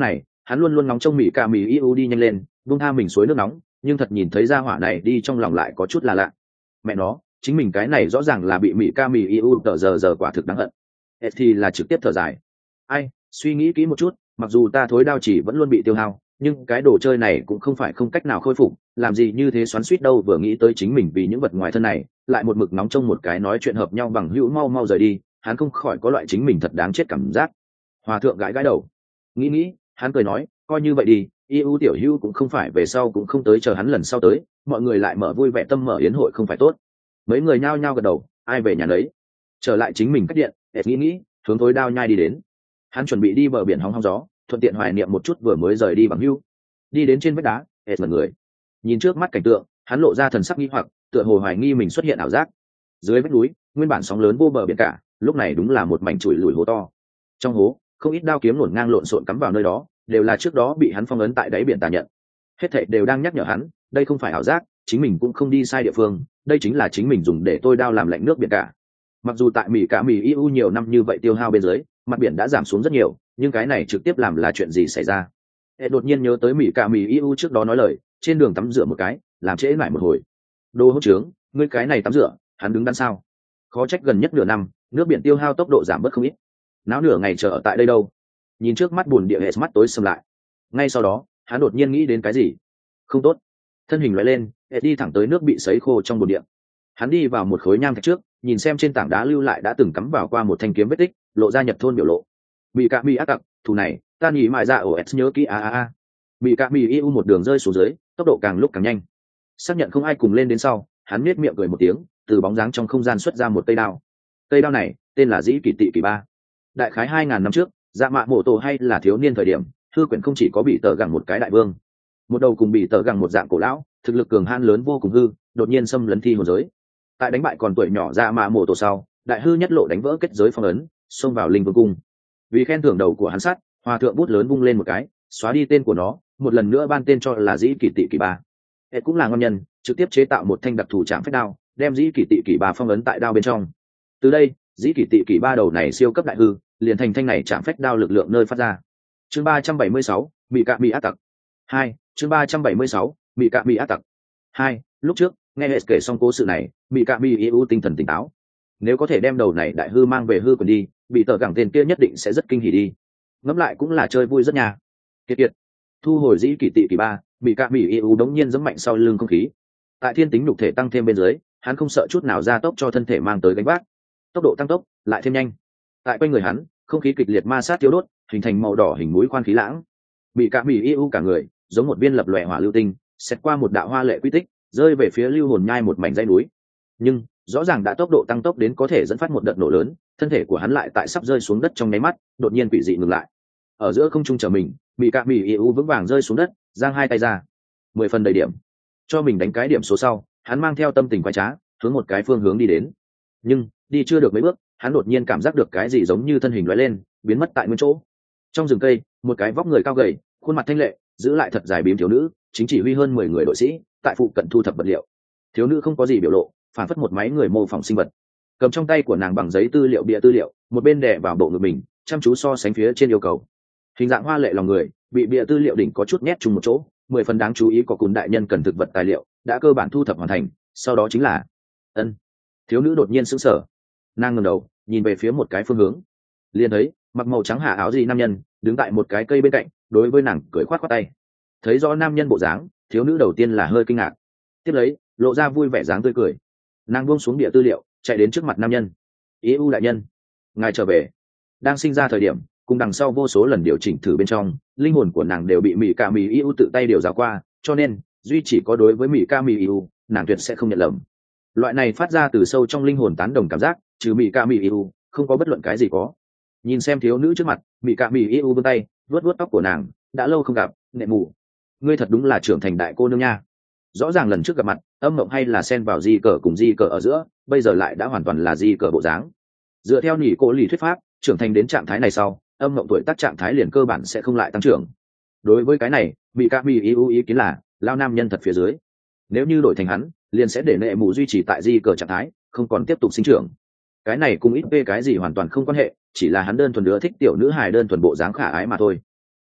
[SPEAKER 1] hắn luôn luôn ngóng trông mỹ ca mỹ iu đi nhanh lên buông tha mình suối nước nóng, nhưng thật nhìn thấy ra hỏa này đi trong lòng lại có chút là lạ. Mẹ nó, chính mình cái này rõ ràng là bị mỹ ca mỹ iu tờ giờ quả thực đáng hận. Thì là trực tiếp thở dài. Ai, suy nghĩ kỹ một chút, mặc dù ta thối đao chỉ vẫn luôn bị tiêu hao, nhưng cái đồ chơi này cũng không phải không cách nào khôi phục, làm gì như thế xoắn xuýt đâu. Vừa nghĩ tới chính mình vì những vật ngoài thân này lại một mực nóng trong một cái nói chuyện hợp nhau bằng hữu mau mau rời đi, hắn không khỏi có loại chính mình thật đáng chết cảm giác. Hòa thượng gãi gãi đầu, nghĩ, hắn cười nói, coi như vậy đi, yêu tiểu hữu cũng không phải về sau cũng không tới, chờ hắn lần sau tới, mọi người lại mở vui vẻ tâm mở yến hội không phải tốt. Mấy người nhao nhao gật đầu, ai về nhà đấy. Trở lại chính mình cách điện, nghĩ, hướng thối đao nhai đi đến. Hắn chuẩn bị đi bờ biển hóng hóng gió, thuận tiện hoài niệm một chút vừa mới rời đi bằng hữu. Đi đến trên vách đá, mật người nhìn trước mắt cảnh tượng, hắn lộ ra thần sắc nghi hoặc, tựa hồ hoài nghi mình xuất hiện ảo giác. Dưới vách núi, nguyên bản sóng lớn vô bờ biển cả, lúc này đúng là một mảnh chùi lùi hố to. Trong hố, không ít đao kiếm ngổn ngang lộn xộn cắm vào nơi đó, đều là trước đó bị hắn phong ấn tại đáy biển tà nhận. Hết thảy đều đang nhắc nhở hắn, đây không phải ảo giác, chính mình cũng không đi sai địa phương, đây chính là chính mình dùng để tôi đao làm lạnh nước biển cả. Mặc dù tại mỹ cả mỹ iu nhiều năm như vậy tiêu hao bên dưới, mặt biển đã giảm xuống rất nhiều, nhưng cái này trực tiếp làm là chuyện gì xảy ra? Đột nhiên nhớ tới mỹ cả mỹ iu trước đó nói lời, trên đường tắm rửa một cái, làm trễ mãi một hồi. Đồ hỗn trướng, ngươi cái này tắm rửa, hắn đứng đắn sao? Khó trách gần nhất nửa năm, nước biển tiêu hao tốc độ giảm bớt không ít. Náo nửa ngày chờ ở tại đây đâu? Nhìn trước mắt buồn địa hệ mắt tối sầm lại. Ngay sau đó, hắn đột nhiên nghĩ đến cái gì? Không tốt. Thân hình lóe lên, đi thẳng tới nước bị sấy khô trong bồn địa. Hắn đi vào một khối nham thạch trước, nhìn xem trên tảng đá lưu lại đã từng cắm vào qua một thanh kiếm vết tích, lộ ra nhập thôn biểu lộ. Bị cạ bị ác tặc, thù này, ta nghĩ mãi ra ở S nhớ kỹ a. Bị cạ bị iu một đường rơi xuống dưới, tốc độ càng lúc càng nhanh. Xác nhận không ai cùng lên đến sau, hắn nhếch miệng cười một tiếng, từ bóng dáng trong không gian xuất ra một cây đao. Cây đao này, tên là Dĩ Kỷ Tị Kỷ Ba. Đại khái 2000 năm trước, Dạ Mạ Mộ Tổ hay là thiếu niên thời điểm, thư quyển không chỉ có bị tờ gẳng một cái đại vương, một đầu cùng bị tờ gẳng một dạng cổ lão, thực lực cường hãn lớn vô cùng hư, đột nhiên xâm lấn thi hồn giới. Tại đánh bại còn tuổi nhỏ Dạ Mạ Mộ Tổ sau, đại hư nhất lộ đánh vỡ kết giới phong ấn, xông vào linh vương cung. Vì khen thưởng đầu của hắn sát, hòa thượng bút lớn vung lên một cái, xóa đi tên của nó, một lần nữa ban tên cho là Dĩ Kỷ Tị Kỷ Ba. Cũng là ngon nhân, trực tiếp chế tạo một thanh đặc thù trảm phách đao, đem Dĩ Kỷ Tị Kỷ Ba phong ấn tại đao bên trong. Từ đây, Dĩ Kỷ Tị Kỷ Ba đầu này siêu cấp đại hư, liền thành thanh này trảm phách đao lực lượng nơi phát ra. Chương 376, Mị Cạ Mị Ác Tặc 2. Chương 376, Mị Cạ Mị Ác Tặc 2. Lúc trước, nghe hệ kể xong cố sự này, Mị Cạ Mị iu tinh thần tỉnh táo. Nếu có thể đem đầu này đại hư mang về hư quần đi, bị tờ gẳng tên kia nhất định sẽ rất kinh hỉ đi. Ngẫm lại cũng là chơi vui rất nha. Kiệt thu hồi Dĩ Kỷ Tị Kỷ Ba, Mị Cạ Mị iu đống nhiên giẫm mạnh sau lưng không khí. Tại thiên tính nhục thể tăng thêm bên dưới, hắn không sợ chút nào ra tốc cho thân thể mang tới gánh vác. Tốc độ tăng tốc lại thêm nhanh. Tại quanh người hắn, không khí kịch liệt ma sát thiếu đốt, hình thành màu đỏ hình mũi khoan khí lãng. Bị cả Mị iu cả người giống một viên lập lòe hỏa lưu tinh, xét qua một đạo hoa lệ quy tích, rơi về phía lưu hồn nhai một mảnh dãy núi. Nhưng rõ ràng đã tốc độ tăng tốc đến có thể dẫn phát một đợt nổ lớn, thân thể của hắn lại tại sắp rơi xuống đất trong nháy mắt, đột nhiên quỷ dị ngừng lại. Ở giữa không trung trở mình, bị cả Mị iu vững vàng rơi xuống đất, giang hai tay ra, 10 phần đầy điểm, cho mình đánh cái điểm số sau, hắn mang theo tâm tình quái trá, hướng một cái phương hướng đi đến. Nhưng đi chưa được mấy bước, hắn đột nhiên cảm giác được cái gì giống như thân hình lóe lên, biến mất tại nguyên chỗ. Trong rừng cây, một cái vóc người cao gầy, khuôn mặt thanh lệ, giữ lại thật dài bím thiếu nữ, chính chỉ huy hơn 10 người đội sĩ, tại phụ cận thu thập vật liệu. Thiếu nữ không có gì biểu lộ, phản phất một máy người mô phỏng sinh vật. Cầm trong tay của nàng bằng giấy tư liệu bìa tư liệu, một bên đè vào bộ ngực mình, chăm chú so sánh phía trên yêu cầu. Hình dạng hoa lệ lòng người, bị bìa tư liệu đỉnh có chút nhét chung một chỗ, 10 phần đáng chú ý có cún đại nhân cần thực vật tài liệu, đã cơ bản thu thập hoàn thành, sau đó chính là ân. Thiếu nữ đột nhiên sững sờ, nàng ngẩng đầu nhìn về phía một cái phương hướng, liền thấy mặc màu trắng hạ áo gì nam nhân đứng tại một cái cây bên cạnh, đối với nàng cười khoát khoát tay. Thấy rõ nam nhân bộ dáng, thiếu nữ đầu tiên là hơi kinh ngạc, tiếp lấy lộ ra vui vẻ dáng tươi cười. Nàng buông xuống địa tư liệu, chạy đến trước mặt nam nhân. Iu đại nhân, ngài trở về. Đang sinh ra thời điểm, cùng đằng sau vô số lần điều chỉnh thử bên trong, linh hồn của nàng đều bị Mị Cạ Mị iu tự tay điều giáo qua, cho nên duy chỉ có đối với Mị Cạ Mị iu, nàng tuyệt sẽ không nhận lầm. Loại này phát ra từ sâu trong linh hồn tán đồng cảm giác, trừ Mị Cạ Mị iu, không có bất luận cái gì có. Nhìn xem thiếu nữ trước mặt, Mị Cạ Mị iu vươn tay vuốt vuốt tóc của nàng, đã lâu không gặp, nệ mù, ngươi thật đúng là trưởng thành đại cô nương nha. Rõ ràng lần trước gặp mặt, âm mộng hay là xen vào di cờ cùng di cờ ở giữa, bây giờ lại đã hoàn toàn là di cờ bộ dáng. Dựa theo nhị cô lì thuyết pháp, trưởng thành đến trạng thái này sau, âm mộng tuổi tác trạng thái liền cơ bản sẽ không lại tăng trưởng. Đối với cái này, Mị Cạ Mị iu ý kiến là lao nam nhân thật phía dưới. Nếu như đổi thành hắn, liền sẽ để nệ mù duy trì tại di cờ trạng thái, không còn tiếp tục sinh trưởng. Cái này cùng ít về cái gì hoàn toàn không quan hệ, chỉ là hắn đơn thuần ưa thích tiểu nữ hài đơn thuần bộ dáng khả ái mà thôi.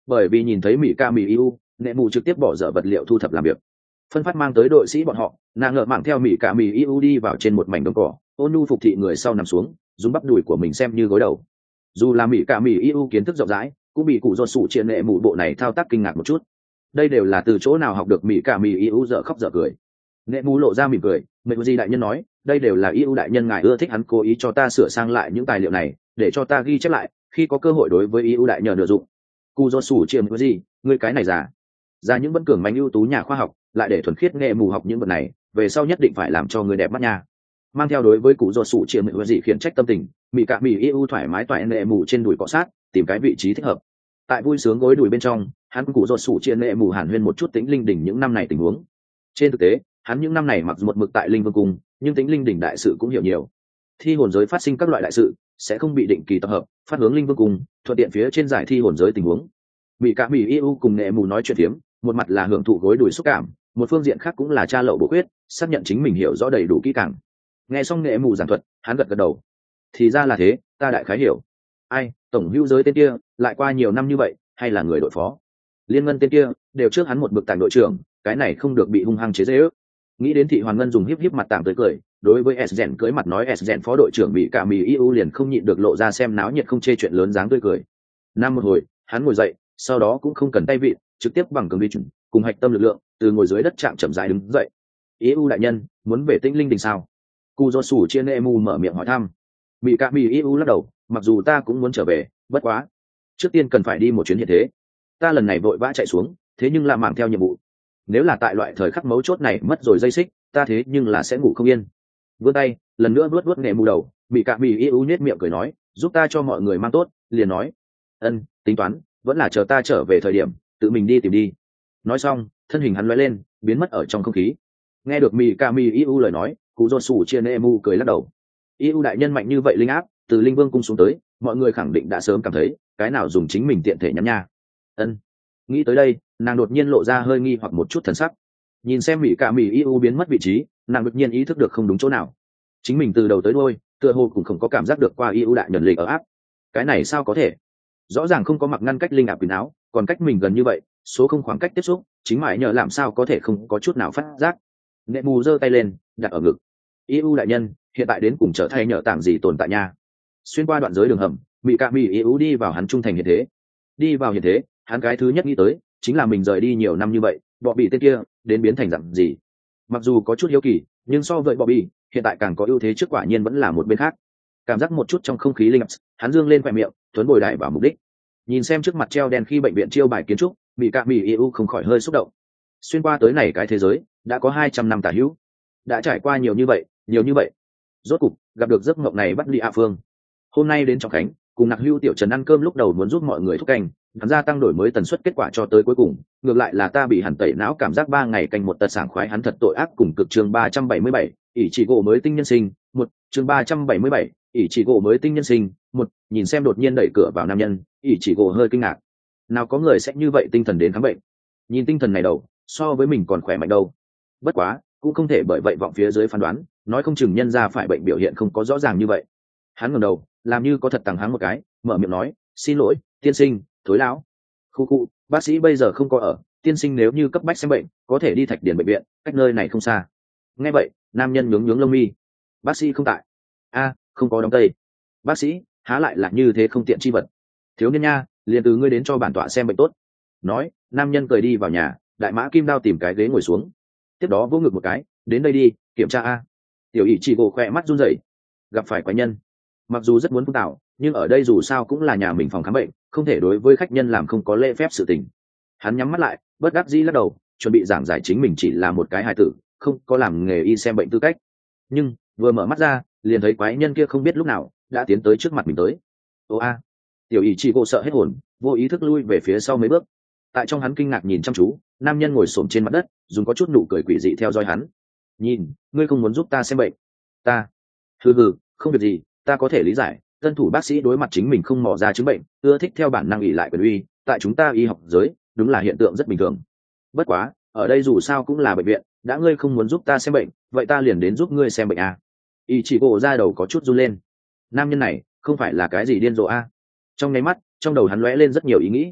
[SPEAKER 1] bởi vì nhìn thấy mỹ ca mỹ eu nệ mù trực tiếp bỏ dở vật liệu thu thập làm việc, phân phát mang tới đội sĩ bọn họ. Nàng ngợ mạng theo mỹ ca mỹ eu đi vào trên một mảnh đồng cỏ, ôn nhu phục thị người sau nằm xuống, dùng bắp đùi của mình xem như gối đầu. Dù là mỹ ca mỹ eu kiến thức rộng rãi, cũng bị cụ ruột sủ triện nệ mù bộ này thao tác kinh ngạc một chút. Đây đều là từ chỗ nào học được mỹ ca mỹ eu dở khóc dở cười. Nệ mù lộ ra mỉm cười, mệnh gì đại nhân nói, đây đều là eu đại nhân ngài ưa thích, hắn cố ý cho ta sửa sang lại những tài liệu này để cho ta ghi chép lại, khi có cơ hội đối với eu đại nhờ nửa dụng. Cụ do sủ chiêm gì, ngươi cái này già ra những vẫn cường mạnh ưu tú nhà khoa học, lại để thuần khiết nghệ mù học những vật này, về sau nhất định phải làm cho người đẹp mắt nha. Mang theo đối với cụ do sủ chiêm gì khiển trách tâm tình, mỹ cạ mỹ eu thoải mái toại nghệ mù trên đùi cọ sát, tìm cái vị trí thích hợp. Tại vui sướng gối đùi bên trong, hắn cụ do sủ chiêm nghệ mù hàn huyên một chút tính linh đỉnh những năm này tình huống. Trên thực tế, hắn những năm này mặc dù một mực tại linh vương cung, nhưng tính linh đỉnh đại sự cũng hiểu nhiều. Thi hồn giới phát sinh các loại đại sự sẽ không bị định kỳ tập hợp phát hướng linh vương cung, thuận tiện phía trên giải thi hồn giới tình huống. Mỹ cả mỹ eu cùng nghệ mù nói chuyện phiếm, một mặt là hưởng thụ gối đùi xúc cảm, một phương diện khác cũng là tra lậu bổ khuyết, xác nhận chính mình hiểu rõ đầy đủ kỹ càng. Nghe xong nghệ mù giảng thuật, hắn gật gật đầu. Thì ra là thế, ta đại khái hiểu. Ai, tổng hữu giới tên kia lại qua nhiều năm như vậy, hay là người đội phó liên ngân tên kia đều trước hắn một bậc tàng đội trưởng, cái này không được bị hung hăng chế giễu. Nghĩ đến thị hoàn ngân dùng híp mặt tàng tới cười, đối với Sgen cưới mặt nói Sgen phó đội trưởng bị cả mì EU liền không nhịn được lộ ra xem náo nhiệt không chê chuyện lớn dáng tươi cười. Năm một hồi, hắn ngồi dậy, sau đó cũng không cần tay vịn, trực tiếp bằng cường vi chuẩn cùng hạch tâm lực lượng từ ngồi dưới đất chạm chậm rãi đứng dậy. EU đại nhân muốn về Tĩnh Linh đình sao? Cu do sủ chia Nemu mở miệng hỏi thăm. Bị cả mì EU lắc đầu, mặc dù ta cũng muốn trở về, bất quá trước tiên cần phải đi một chuyến hiện thế. Ta lần này vội vã chạy xuống, thế nhưng là mang theo nhiệm vụ. Nếu là tại loại thời khắc mấu chốt này mất rồi dây xích, ta thế nhưng là sẽ ngủ không yên. Vươn tay lần nữa vuốt nghệ mù đầu, bị cả mì eu nhếch miệng cười nói, giúp ta cho mọi người mang tốt. Liền nói, ân, tính toán vẫn là chờ ta trở về thời điểm tự mình đi tìm đi. Nói xong thân hình hắn lóe lên biến mất ở trong không khí. Nghe được mì cả mì eu lời nói, cụ do sủ chia nemu cười lắc đầu. Eu đại nhân mạnh như vậy linh áp từ linh vương cung xuống tới, mọi người khẳng định đã sớm cảm thấy cái nào dùng chính mình tiện thể nhắm nha. Ân, nghĩ tới đây nàng đột nhiên lộ ra hơi nghi hoặc một chút thần sắc. Nhìn xem mỹ cả mỹ eu biến mất vị trí, nàng đột nhiên ý thức được không đúng chỗ nào. Chính mình từ đầu tới đuôi tựa hồ cũng không có cảm giác được qua eu đại nhân lịch ở áp. Cái này sao có thể? Rõ ràng không có mặc ngăn cách linh áp quần áo, còn cách mình gần như vậy, số không khoảng cách tiếp xúc, chính mãi nhờ làm sao có thể không có chút nào phát giác. Nệ mù giơ tay lên đặt ở ngực. Eu đại nhân hiện tại đến cùng trở thay nhờ tảng gì tồn tại nha. Xuyên qua đoạn giới đường hầm, mỹ cả mỹ eu đi vào hắn trung thành hiện thế. Đi vào hiện thế, hắn cái thứ nhất nghĩ tới chính là mình rời đi nhiều năm như vậy, bọ bị tên kia đến biến thành dạng gì. Mặc dù có chút hiếu kỳ, nhưng so với bọ bị hiện tại càng có ưu thế trước, quả nhiên vẫn là một bên khác. Cảm giác một chút trong không khí linh áp, hắn dương lên khỏe miệng tuấn bồi đại vào mục đích. Nhìn xem trước mặt treo đèn khi bệnh viện chiêu bài kiến trúc, mỹ cạ mỹ eu không khỏi hơi xúc động. Xuyên qua tới này cái thế giới đã có 200 năm tả hữu, đã trải qua nhiều như vậy, rốt cục gặp được giấc mộng này bắt đi a phương. Hôm nay đến trọng khánh cùng Nặc Hưu tiểu trần ăn cơm, lúc đầu muốn giúp mọi người thúc canh hắn gia tăng đổi mới tần suất, kết quả cho tới cuối cùng ngược lại là ta bị hẳn tẩy não, cảm giác 3 ngày canh một tật sảng khoái, hắn thật tội ác. Cùng cực chương 377, ỷ chỉ gỗ mới tinh nhân sinh một, chương 377, ỷ chỉ gỗ mới tinh nhân sinh một. Nhìn xem đột nhiên đẩy cửa vào nam nhân, ỷ chỉ gỗ hơi kinh ngạc. Nào có người sẽ như vậy tinh thần đến khám bệnh? Nhìn tinh thần này đầu so với mình còn khỏe mạnh đâu. Bất quá cũng không thể bởi vậy vọng phía dưới phán đoán, nói không chừng nhân ra phải bệnh biểu hiện không có rõ ràng như vậy. Hắn ngẩng đầu làm như có thật tằng hắng một cái, mở miệng nói, xin lỗi tiên sinh. Thối lão, khu khu, bác sĩ bây giờ không có ở, tiên sinh nếu như cấp bách xem bệnh có thể đi Thạch Điền bệnh viện, cách nơi này không xa. Nghe vậy nam nhân nhướng lông mi. Bác sĩ không tại? A, không có đóng tây. Bác sĩ há lại là như thế không tiện chi vật. Thiếu niên nha, liền từ ngươi đến cho bản tọa xem bệnh tốt. Nói nam nhân cười đi vào nhà, đại mã kim đao tìm cái ghế ngồi xuống, tiếp đó vỗ ngực một cái, đến đây đi, kiểm tra a. Tiểu ỷ chỉ gỗ khỏe mắt run rẩy, gặp phải quái nhân. Mặc dù rất muốn phun tạo, nhưng ở đây dù sao cũng là nhà mình phòng khám bệnh, không thể đối với khách nhân làm không có lễ phép sự tình. Hắn nhắm mắt lại bất đắc dĩ lắc đầu, chuẩn bị giảng giải chính mình chỉ là một cái hài tử, không có làm nghề y xem bệnh tư cách. Nhưng vừa mở mắt ra liền thấy quái nhân kia không biết lúc nào đã tiến tới trước mặt mình tới. Ô a! Tiểu ỷ chỉ gỗ sợ hết hồn, vô ý thức lui về phía sau mấy bước. Tại trong hắn kinh ngạc nhìn chăm chú, nam nhân ngồi xổm trên mặt đất, dùng có chút nụ cười quỷ dị theo dõi hắn. Nhìn, ngươi không muốn giúp ta xem bệnh? Ta hừ, không việc gì, ta có thể lý giải. Tân thủ bác sĩ đối mặt chính mình không mò ra chứng bệnh, ưa thích theo bản năng ỷ lại quyền uy, tại chúng ta y học giới đúng là hiện tượng rất bình thường. Bất quá ở đây dù sao cũng là bệnh viện, đã ngươi không muốn giúp ta xem bệnh, vậy ta liền đến giúp ngươi xem bệnh a. Y chỉ gỗ ra đầu có chút run lên. Nam nhân này không phải là cái gì điên rồ a. Trong nháy mắt trong đầu hắn lóe lên rất nhiều ý nghĩ.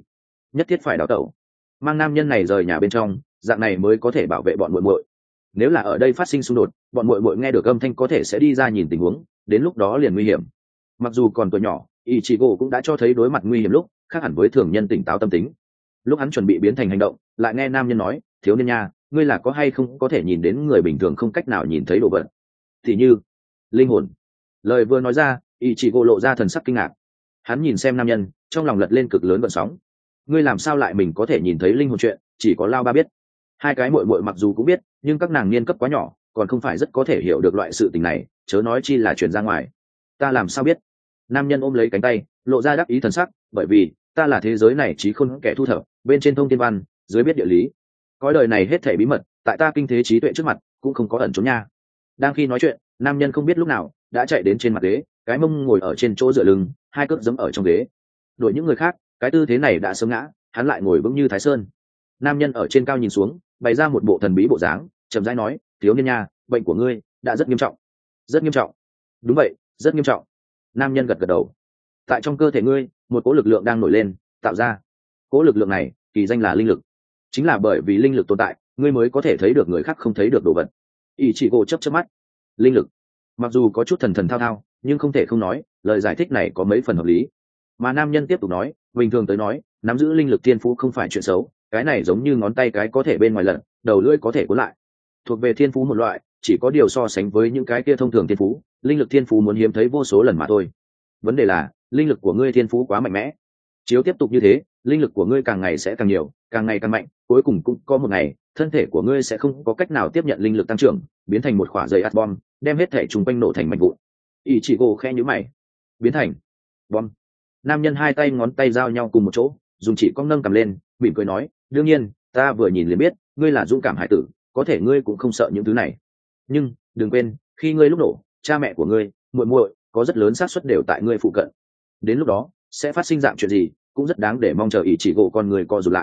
[SPEAKER 1] nhất thiết phải đào tẩu, mang nam nhân này rời nhà bên trong, dạng này mới có thể bảo vệ bọn muội muội. Nếu là ở đây phát sinh xung đột, bọn muội muội nghe được âm thanh có thể sẽ đi ra nhìn tình huống, đến lúc đó liền nguy hiểm. Mặc dù còn tuổi nhỏ, Ichigo cũng đã cho thấy đối mặt nguy hiểm lúc khác hẳn với thường nhân tỉnh táo tâm tính. Lúc hắn chuẩn bị biến thành hành động, lại nghe nam nhân nói, thiếu niên nha, ngươi là có hay không có thể nhìn đến người bình thường không cách nào nhìn thấy đồ vật, thì như linh hồn. Lời vừa nói ra, Ichigo lộ ra thần sắc kinh ngạc. Hắn nhìn xem nam nhân, trong lòng lật lên cực lớn gợn sóng. Ngươi làm sao lại mình có thể nhìn thấy linh hồn chuyện, chỉ có Lao Ba biết. Hai cái muội muội mặc dù cũng biết, nhưng các nàng niên cấp quá nhỏ, còn không phải rất có thể hiểu được loại sự tình này, chớ nói chi là truyền ra ngoài. Ta làm sao biết? Nam nhân ôm lấy cánh tay, lộ ra đắc ý thần sắc, bởi vì ta là thế giới này trí khôn kẻ thu thập, bên trên thông thiên văn, dưới biết địa lý. Cõi đời này hết thảy bí mật, tại ta kinh thế trí tuệ trước mặt, cũng không có ẩn trốn nha. Đang khi nói chuyện, nam nhân không biết lúc nào đã chạy đến trên mặt ghế, cái mông ngồi ở trên chỗ dựa lưng, hai cước giẫm ở trong ghế. Đổi những người khác, cái tư thế này đã sớm ngã, hắn lại ngồi vững như Thái Sơn. Nam nhân ở trên cao nhìn xuống, bày ra một bộ thần bí bộ dáng, chậm rãi nói, thiếu niên nha, bệnh của ngươi đã rất nghiêm trọng. Rất nghiêm trọng? Đúng vậy, rất nghiêm trọng. Nam nhân gật gật đầu. Tại trong cơ thể ngươi, một cỗ lực lượng đang nổi lên, tạo ra. Cỗ lực lượng này, kỳ danh là linh lực. Chính là bởi vì linh lực tồn tại, ngươi mới có thể thấy được người khác không thấy được đồ vật. Ichigo chớp chớp mắt. Linh lực. Mặc dù có chút thần thần thao thao, nhưng không thể không nói, lời giải thích này có mấy phần hợp lý. Mà nam nhân tiếp tục nói, bình thường tới nói, nắm giữ linh lực thiên phú không phải chuyện xấu, cái này giống như ngón tay cái có thể bên ngoài lật, đầu lưỡi có thể cuốn lại. Thuộc về thiên phú một loại, chỉ có điều so sánh với những cái kia thông thường thiên phú, linh lực thiên phú muốn hiếm thấy vô số lần mà thôi. Vấn đề là, linh lực của ngươi thiên phú quá mạnh mẽ. Chiếu tiếp tục như thế, linh lực của ngươi càng ngày sẽ càng nhiều, càng ngày càng mạnh, cuối cùng cũng có một ngày, thân thể của ngươi sẽ không có cách nào tiếp nhận linh lực tăng trưởng, biến thành một quả dây atom, đem hết thể trùng quanh nổ thành mảnh vụn. Ichigo khẽ nhíu mày. Biến thành bom. Nam nhân hai tay ngón tay giao nhau cùng một chỗ, dùng chỉ cong nâng cầm lên, mỉm cười nói, đương nhiên, ta vừa nhìn liền biết, ngươi là dũng cảm hải tử, có thể ngươi cũng không sợ những thứ này. Nhưng đừng quên, khi ngươi lúc nổ, cha mẹ của ngươi, muội muội, có rất lớn xác suất đều tại ngươi phụ cận. Đến lúc đó, sẽ phát sinh dạng chuyện gì, cũng rất đáng để mong chờ. Ichigo con người co rụt lại.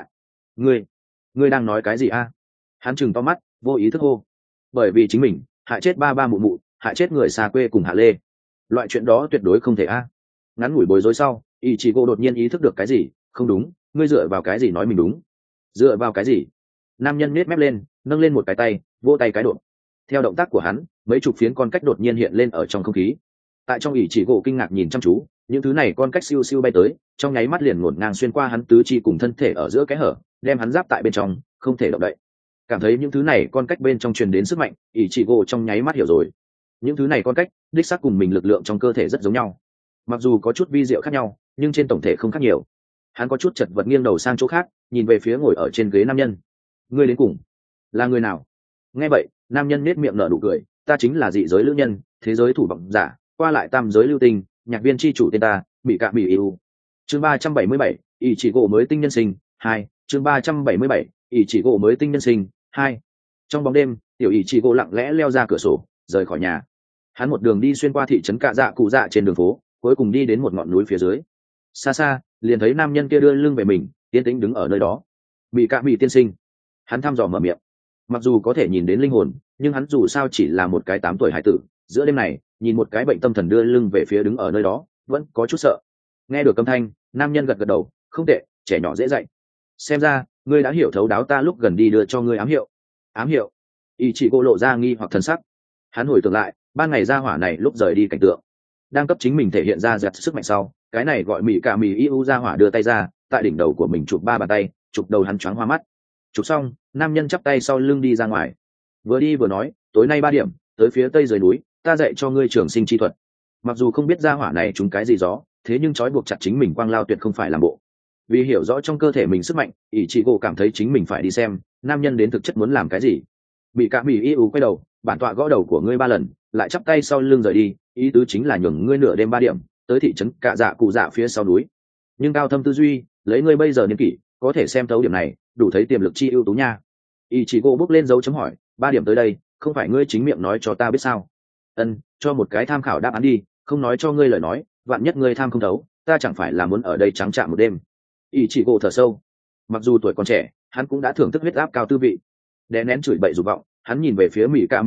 [SPEAKER 1] Ngươi đang nói cái gì a? Hắn chừng to mắt, vô ý thức hô. Bởi vì chính mình hại chết ba ba mụ mụ, hại chết người xa quê cùng Hạ Lê. Loại chuyện đó tuyệt đối không thể a. Ngắn ngủi bối rối sau, Ichigo đột nhiên ý thức được cái gì, không đúng, ngươi dựa vào cái gì nói mình đúng? Dựa vào cái gì? Nam nhân nhếch mép lên, nâng lên một cái tay, vỗ tay cái đột. Theo động tác của hắn, mấy chục phiến con cách đột nhiên hiện lên ở trong không khí. Tại trong Ichigo kinh ngạc nhìn chăm chú, những thứ này con cách siêu siêu bay tới, trong nháy mắt liền ngổn ngang xuyên qua hắn tứ chi cùng thân thể ở giữa cái hở, đem hắn giáp tại bên trong, không thể động đậy. Cảm thấy những thứ này con cách bên trong truyền đến sức mạnh, Ichigo trong nháy mắt hiểu rồi. Những thứ này con cách, đích xác cùng mình lực lượng trong cơ thể rất giống nhau. Mặc dù có chút vi diệu khác nhau, nhưng trên tổng thể không khác nhiều. Hắn có chút chật vật nghiêng đầu sang chỗ khác, nhìn về phía ngồi ở trên ghế nam nhân. Ngươi đến cùng là người nào? Nghe vậy, nam nhân nét miệng nở nụ cười, ta chính là dị giới lữ nhân, thế giới thủ vọng giả, qua lại tam giới lưu tinh, nhạc viên chi chủ tên ta, bị cạ bị yêu. Chương 377, Ichigo mới tinh nhân sinh 2. Chương 377, Ichigo mới tinh nhân sinh 2. Trong bóng đêm, tiểu Ichigo lặng lẽ leo ra cửa sổ, rời khỏi nhà. Hắn một đường đi xuyên qua thị trấn Cạ Dạ Cụ Dạ trên đường phố, cuối cùng đi đến một ngọn núi phía dưới. Xa xa, liền thấy nam nhân kia đưa lưng về mình, yên tĩnh đứng ở nơi đó. Bị cạ bị tiên sinh. Hắn thăm dò mở miệng. Mặc dù có thể nhìn đến linh hồn, nhưng hắn dù sao chỉ là một cái 8 tuổi hải tử, giữa đêm này, nhìn một cái bệnh tâm thần đưa lưng về phía đứng ở nơi đó, vẫn có chút sợ. Nghe được âm thanh, nam nhân gật gật đầu, không tệ, trẻ nhỏ dễ dạy. Xem ra, ngươi đã hiểu thấu đáo ta lúc gần đi đưa cho ngươi ám hiệu. Ám hiệu? Ichigo lộ ra nghi hoặc thần sắc. Hắn hồi tưởng lại, ban ngày ra hỏa này lúc rời đi cảnh tượng, đang cấp chính mình thể hiện ra giật sức mạnh sau, cái này gọi mỹ cả mỹ iu ra hỏa đưa tay ra, tại đỉnh đầu của mình chụp 3 bàn tay, chụp đầu hắn choáng hoa mắt. Chụp xong, nam nhân chắp tay sau lưng đi ra ngoài. Vừa đi vừa nói, tối nay 3 điểm, tới phía tây dưới núi, ta dạy cho ngươi trường sinh chi thuật. Mặc dù không biết ra hỏa này trúng cái gì gió, thế nhưng trói buộc chặt chính mình quang lao tuyệt không phải làm bộ. Vì hiểu rõ trong cơ thể mình sức mạnh, Ichigo cảm thấy chính mình phải đi xem nam nhân đến thực chất muốn làm cái gì. Bị cả mỹ iu quay đầu, bản tọa gõ đầu của ngươi 3 lần, lại chắp tay sau lưng rời đi, ý tứ chính là nhường ngươi nửa đêm 3 điểm tới thị trấn Cạ Dạ Cụ Dạ phía sau núi. Nhưng cao thâm tư duy, lấy ngươi bây giờ niên kỷ, có thể xem thấu điểm này, đủ thấy tiềm lực chi ưu tú nha. Ichigo bước lên dấu chấm hỏi, 3 điểm tới đây, không phải ngươi chính miệng nói cho ta biết sao? Ân, cho một cái tham khảo đáp án đi, không nói cho ngươi lời nói, vạn nhất ngươi tham không thấu, ta chẳng phải là muốn ở đây trắng trạm một đêm. Ichigo thở sâu. Mặc dù tuổi còn trẻ, hắn cũng đã thưởng thức huyết áp cao tư vị. Đè nén chửi bậy dục vọng, hắn nhìn về phía Mỹ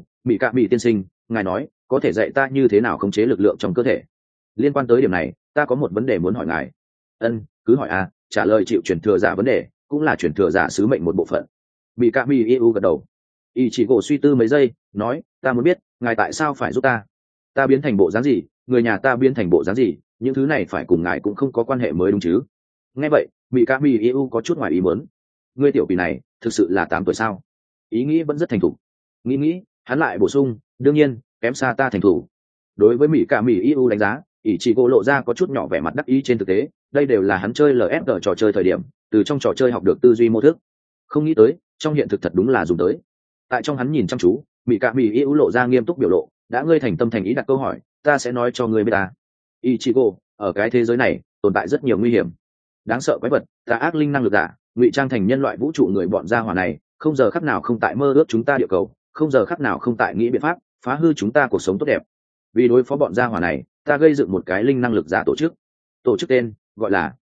[SPEAKER 1] Cạ Mỹ tiên sinh, ngài nói, có thể dạy ta như thế nào khống chế lực lượng trong cơ thể? Liên quan tới điểm này, ta có một vấn đề muốn hỏi ngài. Ân, cứ hỏi a, trả lời chịu truyền thừa giả vấn đề cũng là truyền thừa giả sứ mệnh một bộ phận. Bị cả bị yêu gật đầu. Y chỉ gỗ suy tư mấy giây nói, ta muốn biết ngài tại sao phải giúp ta biến thành bộ dáng gì, người nhà ta biến thành bộ dáng gì, những thứ này phải cùng ngài cũng không có quan hệ mới đúng chứ. Nghe vậy bị cả bị yêu có chút ngoài ý muốn. Ngươi tiểu quỷ này thực sự là 8 tuổi sao? Ý nghĩ vẫn rất thành thục. Nghĩ hắn lại bổ sung, đương nhiên kém xa ta thành thủ. Đối với mỹ cả mỹ yêu đánh giá, ỷ chỉ gỗ lộ ra có chút nhỏ vẻ mặt đắc ý. Trên thực tế đây đều là hắn chơi lsg trò chơi thời điểm từ trong trò chơi học được tư duy mô thức, không nghĩ tới trong hiện thực thật đúng là dùng tới. Tại trong hắn nhìn chăm chú, mỹ cả mỹ yêu lộ ra nghiêm túc biểu lộ, đã ngươi thành tâm thành ý đặt câu hỏi, ta sẽ nói cho ngươi biết ta. Ichigo, ở cái thế giới này tồn tại rất nhiều nguy hiểm, đáng sợ quái vật, tà ác linh năng lực giả, ngụy trang thành nhân loại vũ trụ người bọn gia hỏa này không giờ khắc nào không tại mơ ước chúng ta địa cầu, không giờ khắc nào không tại nghĩ biện pháp phá hư chúng ta cuộc sống tốt đẹp. Vì đối phó bọn gia hỏa này, ta gây dựng một cái linh năng lực giả tổ chức tên gọi là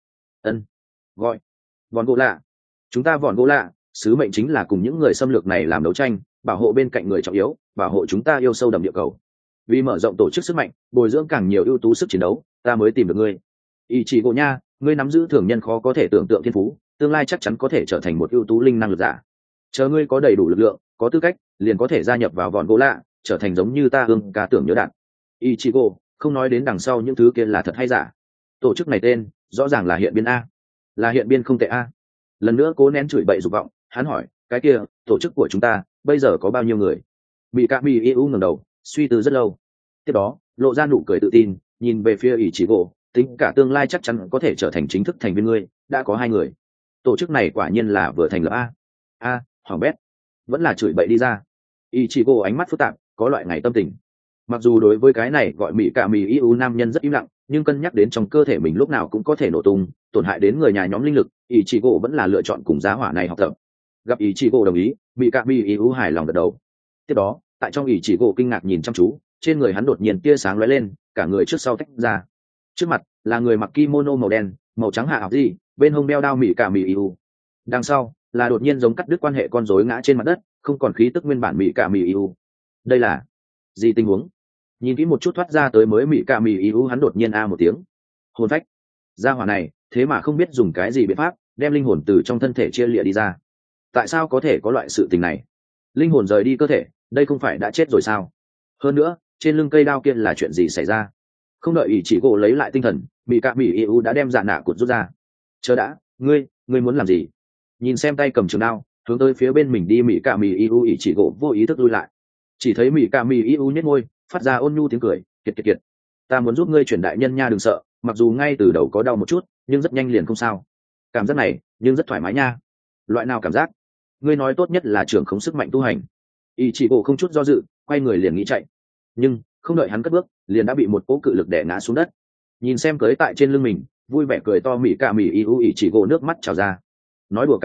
[SPEAKER 1] gọi vòn gỗ lạ. Chúng ta vòn gỗ lạ sứ mệnh chính là cùng những người xâm lược này làm đấu tranh, bảo hộ bên cạnh người trọng yếu, bảo hộ chúng ta yêu sâu đậm địa cầu. Vì mở rộng tổ chức sức mạnh, bồi dưỡng càng nhiều ưu tú sức chiến đấu, ta mới tìm được ngươi. Ichigo nha, ngươi nắm giữ thường nhân khó có thể tưởng tượng thiên phú, tương lai chắc chắn có thể trở thành một ưu tú linh năng lực giả. Chờ ngươi có đầy đủ lực lượng, có tư cách, liền có thể gia nhập vào vòn gỗ lạ, trở thành giống như ta hương ca tưởng nhớ đạn. Ichigo, không nói đến đằng sau những thứ kia là thật hay giả. Tổ chức này tên rõ ràng là hiện biên a, là hiện biên không tệ a. Lần nữa cố nén chửi bậy dục vọng, hắn hỏi, cái kia tổ chức của chúng ta bây giờ có bao nhiêu người? Bị cả bị yêu ngẩng đầu suy tư rất lâu, tiếp đó lộ ra nụ cười tự tin, nhìn về phía Ichigo, tính cả tương lai chắc chắn có thể trở thành chính thức thành viên ngươi, đã có 2 người. Tổ chức này quả nhiên là vừa thành lập a. Hoàng bét vẫn là chửi bậy đi ra. Ichigo ánh mắt phức tạp, có loại ngày tâm tình. Mặc dù đối với cái này gọi mỹ cả mỹ yêu nam nhân rất im lặng, nhưng cân nhắc đến trong cơ thể mình lúc nào cũng có thể nổ tung, tổn hại đến người nhà nhóm linh lực, Ichigo vẫn là lựa chọn cùng giá hỏa này học tập. Gặp Ichigo đồng ý, mỹ cả mỹ yêu hài lòng gật đầu. Tiếp đó tại trong Ichigo kinh ngạc nhìn chăm chú, trên người hắn đột nhiên tia sáng lóe lên, cả người trước sau tách ra. Trước mặt là người mặc kimono màu đen, màu trắng hạ học gì, bên hông đeo đao mỹ cả mỹ yêu. Đằng sau là đột nhiên giống cắt đứt quan hệ con rối ngã trên mặt đất, không còn khí tức nguyên bản mỹ cả mỹ yêu. Đây là gì tình huống? Nhìn kỹ một chút thoát ra tới mới mỹ cả mỹ yêu, hắn đột nhiên một tiếng. Hồn phách. Gia hỏa này thế mà không biết dùng cái gì biện pháp đem linh hồn từ trong thân thể chia lịa đi ra. Tại sao có thể có loại sự tình này? Linh hồn rời đi cơ thể, đây không phải đã chết rồi sao? Hơn nữa trên lưng cây đao kia là chuyện gì xảy ra? Không đợi Ichigo lấy lại tinh thần, mỹ cả mỹ yêu đã đem dạ nạ cụt rút ra. Chờ đã, ngươi muốn làm gì? Nhìn xem tay cầm trường đao hướng tới phía bên mình đi, mỹ cả mỹ yêu Ichigo vô ý thức lui lại. Chỉ thấy mỹ cả mỹ yêu nhếch môi phát ra ôn nhu tiếng cười, kiệt, ta muốn giúp ngươi chuyển đại nhân nha, đừng sợ, mặc dù ngay từ đầu có đau một chút nhưng rất nhanh liền không sao. Cảm giác này nhưng rất thoải mái nha. Loại nào cảm giác? Ngươi nói tốt nhất là trưởng khống sức mạnh tu hành. Ichigo không chút do dự quay người liền nghĩ chạy, nhưng không đợi hắn cất bước liền đã bị một cỗ cự lực đè ngã xuống đất. Nhìn xem cưới tại trên lưng mình vui vẻ cười to mỹ cả mỹ yêu Ichigo nước mắt trào ra. Nói đùa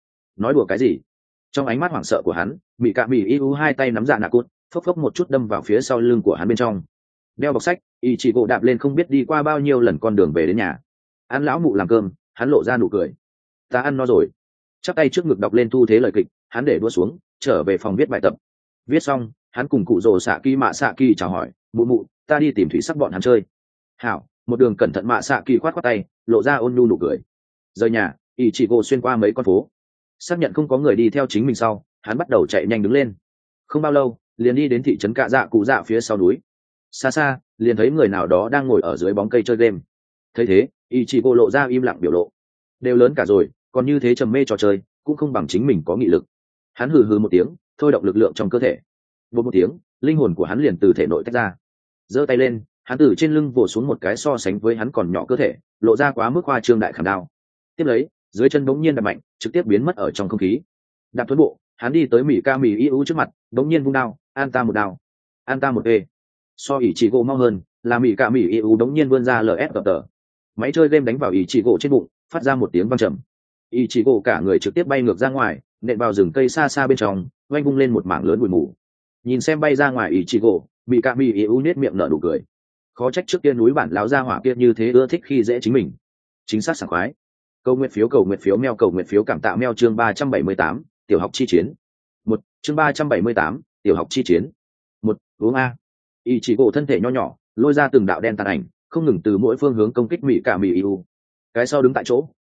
[SPEAKER 1] cái gì? Trong ánh mắt hoảng sợ của hắn, mỹ cả mỹ yêu hai tay nắm dạ nạ cốt, phốc một chút đâm vào phía sau lưng của hắn bên trong. Đeo bọc sách, Ichigo đạp lên không biết đi qua bao nhiêu lần con đường về đến nhà. Ăn lão mụ làm cơm, hắn lộ ra nụ cười. Ta ăn no rồi. Chắp tay trước ngực đọc lên thu thế lời kịch, hắn để đua xuống, trở về phòng viết bài tập. Viết xong, hắn cùng cụ rồ xạ kỳ mạ xạ kỳ chào hỏi, mụ, ta đi tìm thủy sắc bọn hắn chơi. Hảo. Một đường cẩn thận mạ xạ kỳ khoát tay, lộ ra ôn nhu nụ cười. Rời nhà, Ichigo xuyên qua mấy con phố, xác nhận không có người đi theo chính mình sau, hắn bắt đầu chạy nhanh đứng lên. Không bao lâu liền đi đến thị trấn cạ dạ cụ dạ phía sau núi. Xa liền thấy người nào đó đang ngồi ở dưới bóng cây chơi game. Thấy thế Ichigo lộ ra im lặng biểu lộ. Đều lớn cả rồi còn như thế trầm mê trò chơi, cũng không bằng chính mình có nghị lực. Hắn hừ một tiếng, thôi động lực lượng trong cơ thể. Một tiếng, linh hồn của hắn liền từ thể nội tách ra. Giơ tay lên, hắn từ trên lưng vồ xuống một cái so sánh với hắn còn nhỏ cơ thể, lộ ra quá mức khoa trương đại khảm đao. Tiếp lấy dưới chân bỗng nhiên đạp mạnh, trực tiếp biến mất ở trong không khí. Đạp thuấn bộ, hắn đi tới mỹ ca mỹ yêu trước mặt, bỗng nhiên vung đao, an ta một e. So Ichigo mau hơn, là mỹ ca mỹ yêu bỗng nhiên vươn ra LS. Máy chơi game đánh vào Ichigo trên bụng, phát ra một tiếng vang trầm. Ichigo cả người trực tiếp bay ngược ra ngoài, nện vào rừng cây xa bên trong, oanh vung lên một mảng lớn bụi mù. Nhìn xem bay ra ngoài Ichigo, mỹ ca mỹ yêu nết miệng nở nụ cười. Khó trách trước kia núi bản láo ra hỏa kia như thế ưa thích khi dễ chính mình. Chính xác sảng khoái. Cầu nguyện phiếu meo, cầu nguyện phiếu cảm tạ meo. Chương 378, tiểu học chi chiến. Chương 378, tiểu học chi chiến. Uống a. Ichigo thân thể nho nhỏ lôi ra từng đạo đen tàn ảnh, không ngừng từ mỗi phương hướng công kích mỹ cả mỹ yêu. Cái sau đứng tại chỗ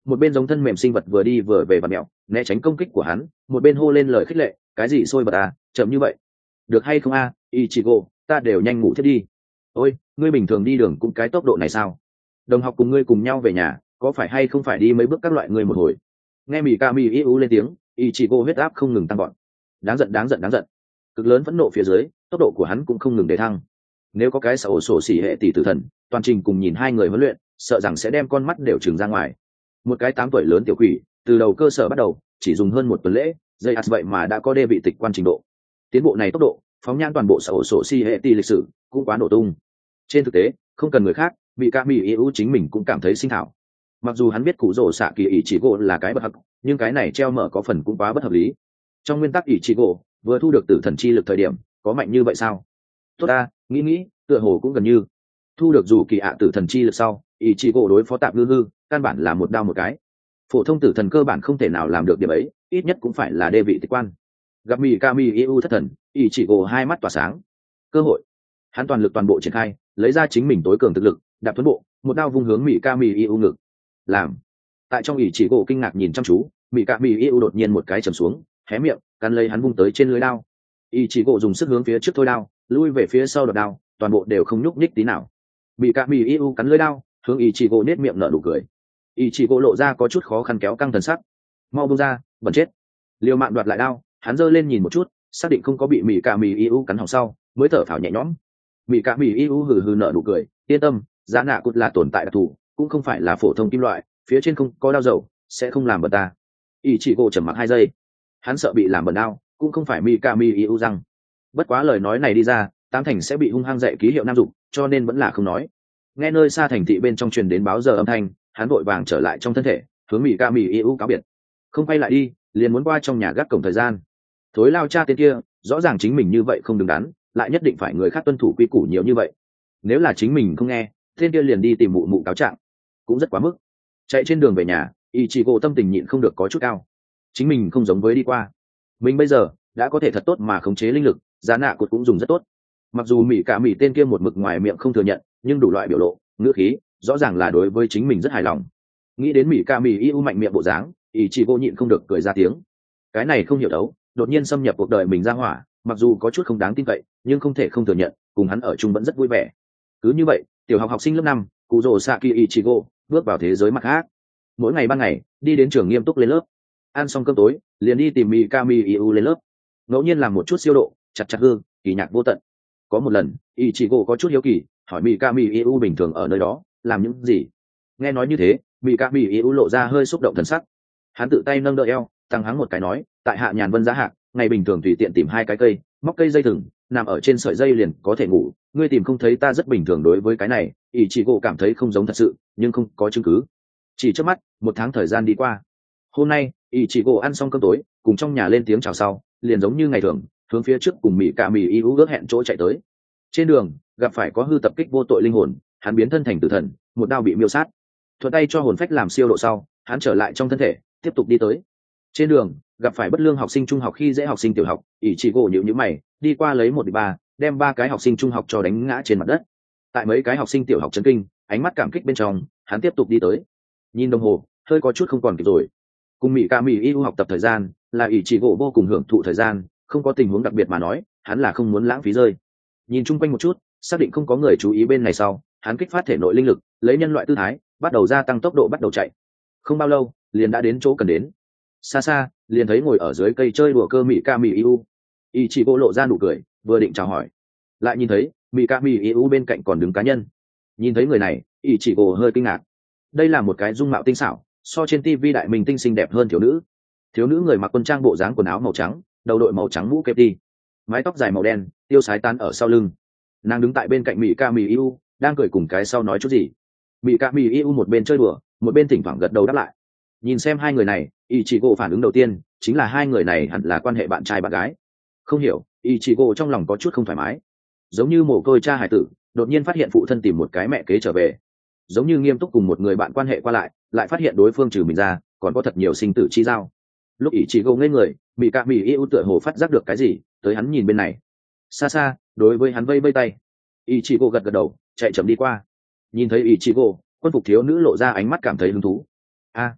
[SPEAKER 1] một bên giống thân mềm sinh vật vừa đi vừa về và mẹo né tránh công kích của hắn, một bên hô lên lời khích lệ, cái gì sôi bật à, chậm như vậy được hay không a, Ichigo, ta đều nhanh ngủ thiết đi. Ôi, ngươi bình thường đi đường cũng cái tốc độ này sao? Đồng học cùng ngươi cùng nhau về nhà, có phải hay không phải đi mấy bước các loại ngươi một hồi? Nghe Mikami Iu lên tiếng, Ichigo huyết áp không ngừng tăng gọn. Đáng giận đáng giận đáng giận. Cực lớn phẫn nộ phía dưới, tốc độ của hắn cũng không ngừng để thăng. Nếu có cái sổ sổ xỉ hệ tỷ tử thần, toàn trình cùng nhìn hai người huấn luyện, sợ rằng sẽ đem con mắt đều trừng ra ngoài. Một cái 8 tuổi lớn tiểu quỷ, từ đầu cơ sở bắt đầu, chỉ dùng hơn một tuần lễ, dây ắt vậy mà đã có đê vị tịch quan trình độ. Tiến bộ này tốc độ, phóng nhan toàn bộ sổ sổ xỉ hệ tỷ lịch sử, cũng quá nổ tung. Trên thực tế, không cần người khác, Mikami Iu chính mình cũng cảm thấy sinh thảo. Mặc dù hắn biết cụ rồ xạ kỳ Ichigo là cái bất hợp, nhưng cái này treo mở có phần cũng quá bất hợp lý. Trong nguyên tắc Ichigo vừa thu được tử thần chi lực thời điểm, có mạnh như vậy sao? Tốt ta, nghĩ tựa hồ cũng gần như thu được dù kỳ ạ tử thần chi lực sau, Ichigo đối phó tạm ngư ngư, căn bản là một đao một cái. Phổ thông tử thần cơ bản không thể nào làm được điểm ấy, ít nhất cũng phải là đê vị tịch quan. Gặp Mikami Iu thất thần, Ichigo hai mắt tỏa sáng. Cơ hội. Hắn toàn lực toàn bộ triển khai, lấy ra chính mình tối cường thực lực, đạp tuấn bộ, một đao vung hướng Mikami Iu ngực. Làm. Tại trong Ichigo kinh ngạc nhìn chăm chú, Mikami Iu đột nhiên một cái trầm xuống, hé miệng, cắn lấy hắn vung tới trên lưới đao. Ichigo dùng sức hướng phía trước thôi đao, lui về phía sau đợt đao, toàn bộ đều không nhúc nhích tí nào. Mikami Iu cắn lưới đao, hướng Ichigo nét miệng nở nụ cười. Ichigo lộ ra có chút khó khăn kéo căng thần sắc. Mau buông ra, bẩn chết. Liều mạng đoạt lại đao, hắn giơ lên nhìn một chút, xác định không có bị Mikami Iu cắn hỏng sau, mới thở phào nhẹ nhõm. Mikami Iu hừ hừ nở nụ cười, yên tâm, giá nạ cốt là tồn tại đặc thù, cũng không phải là phổ thông kim loại, phía trên không có đao dầu, sẽ không làm bẩn ta. Ichigo trầm mặc 2 giây, hắn sợ bị làm bẩn đao, cũng không phải Mikami Iu rằng. Bất quá lời nói này đi ra, Tám Thành sẽ bị hung hăng dạy ký hiệu nam dục, cho nên vẫn là không nói. Nghe nơi xa thành thị bên trong truyền đến báo giờ âm thanh, hắn vội vàng trở lại trong thân thể, hướng Mikami Iu cáo biệt. Không quay lại đi, liền muốn qua trong nhà gác cổng thời gian. Thối lao cha tên kia, rõ ràng chính mình như vậy không đứng đắn, lại nhất định phải người khác tuân thủ quy củ nhiều như vậy. Nếu là chính mình không nghe, tên kia liền đi tìm mụ mụ cáo trạng, cũng rất quá mức. Chạy trên đường về nhà, Ichigo tâm tình nhịn không được có chút cao. Chính mình không giống với đi qua, mình bây giờ đã có thể thật tốt mà khống chế linh lực, giá nạ cột cũng dùng rất tốt. Mặc dù mỹ cả mỹ tên kia một mực ngoài miệng không thừa nhận, nhưng đủ loại biểu lộ, ngữ khí, rõ ràng là đối với chính mình rất hài lòng. Nghĩ đến mỹ cả mỹ yêu mạnh miệng bộ dáng, Ichigo nhịn không được cười ra tiếng. Cái này không hiểu đấu, đột nhiên xâm nhập cuộc đời mình ra hỏa, mặc dù có chút không đáng tin cậy, nhưng không thể không thừa nhận, cùng hắn ở chung vẫn rất vui vẻ. Cứ như vậy, tiểu học học sinh lớp 5, Kurosaki Ichigo bước vào thế giới mặt khác. Mỗi ngày ban ngày, đi đến trường nghiêm túc lên lớp. Ăn xong cơm tối, liền đi tìm Mikami Iu lên lớp. Ngẫu nhiên làm một chút siêu độ, chặt hương, kỳ nhạc vô tận. Có một lần, Ichigo có chút hiếu kỳ, hỏi Mikami Iu bình thường ở nơi đó làm những gì. Nghe nói như thế, Mikami Iu lộ ra hơi xúc động thần sắc. Hắn tự tay nâng đỡ eo, tăng hắng một cái nói, tại hạ nhàn vân giá hạc, ngày bình thường tùy tiện tìm 2 cái cây, móc cây dây thừng, nằm ở trên sợi dây liền có thể ngủ. Ngươi tìm không thấy ta rất bình thường đối với cái này, Ichigo cảm thấy không giống thật sự, nhưng không có chứng cứ. Chỉ trước mắt, 1 tháng thời gian đi qua. Hôm nay, Ichigo ăn xong cơm tối, cùng trong nhà lên tiếng chào sau, liền giống như ngày thường, hướng phía trước cùng Mikami Iu ước hẹn chỗ chạy tới. Trên đường, gặp phải có hư tập kích vô tội linh hồn, hắn biến thân thành tử thần, một đao bị miêu sát. Thuận tay cho hồn phách làm siêu độ sau, hắn trở lại trong thân thể, tiếp tục đi tới. Trên đường, gặp phải bất lương học sinh trung học khi dễ học sinh tiểu học, Ichigo nhíu mày, đi qua lấy 1-3, đem 3 cái học sinh trung học cho đánh ngã trên mặt đất. Tại mấy cái học sinh tiểu học chấn kinh, ánh mắt cảm kích bên trong, hắn tiếp tục đi tới. Nhìn đồng hồ, hơi có chút không còn kịp rồi. Cùng Mikami Iu học tập thời gian, là Ichigo vô cùng hưởng thụ thời gian, không có tình huống đặc biệt mà nói, hắn là không muốn lãng phí rơi. Nhìn chung quanh một chút, xác định không có người chú ý bên này sau, hắn kích phát thể nội linh lực, lấy nhân loại tư thái, bắt đầu gia tăng tốc độ bắt đầu chạy. Không bao lâu, liền đã đến chỗ cần đến. Xa xa, liền thấy ngồi ở dưới cây chơi đùa cơ Mikami Iu. Ichigo lộ ra nụ cười, vừa định chào hỏi, lại nhìn thấy Mikami Iu bên cạnh còn đứng cá nhân. Nhìn thấy người này, Ichigo hơi kinh ngạc. Đây là một cái dung mạo tinh xảo, so trên TV đại minh tinh xinh đẹp hơn thiếu nữ. Thiếu nữ người mặc quân trang bộ dáng quần áo màu trắng, đầu đội màu trắng mũ kẹp đi, mái tóc dài màu đen, tiêu sái tán ở sau lưng. Nàng đứng tại bên cạnh Mikami Iu, đang cười cùng cái sau nói chút gì. Mikami Iu một bên chơi đùa, một bên thỉnh thoảng gật đầu đáp lại. Nhìn xem hai người này, Ichigo phản ứng đầu tiên chính là hai người này hẳn là quan hệ bạn trai bạn gái. Không hiểu, Ichigo trong lòng có chút không thoải mái. Giống như mồ côi cha hải tử, đột nhiên phát hiện phụ thân tìm một cái mẹ kế trở về. Giống như nghiêm túc cùng một người bạn quan hệ qua lại phát hiện đối phương trừ mình ra, còn có thật nhiều sinh tử chi giao. Lúc Ichigo ngây người, Mikami Iu tựa hồ phát giác được cái gì, tới hắn nhìn bên này. Xa xa, đối với hắn vây vây tay. Ichigo gật gật đầu, chạy chậm đi qua. Nhìn thấy Ichigo, quân phục thiếu nữ lộ ra ánh mắt cảm thấy hứng thú. A,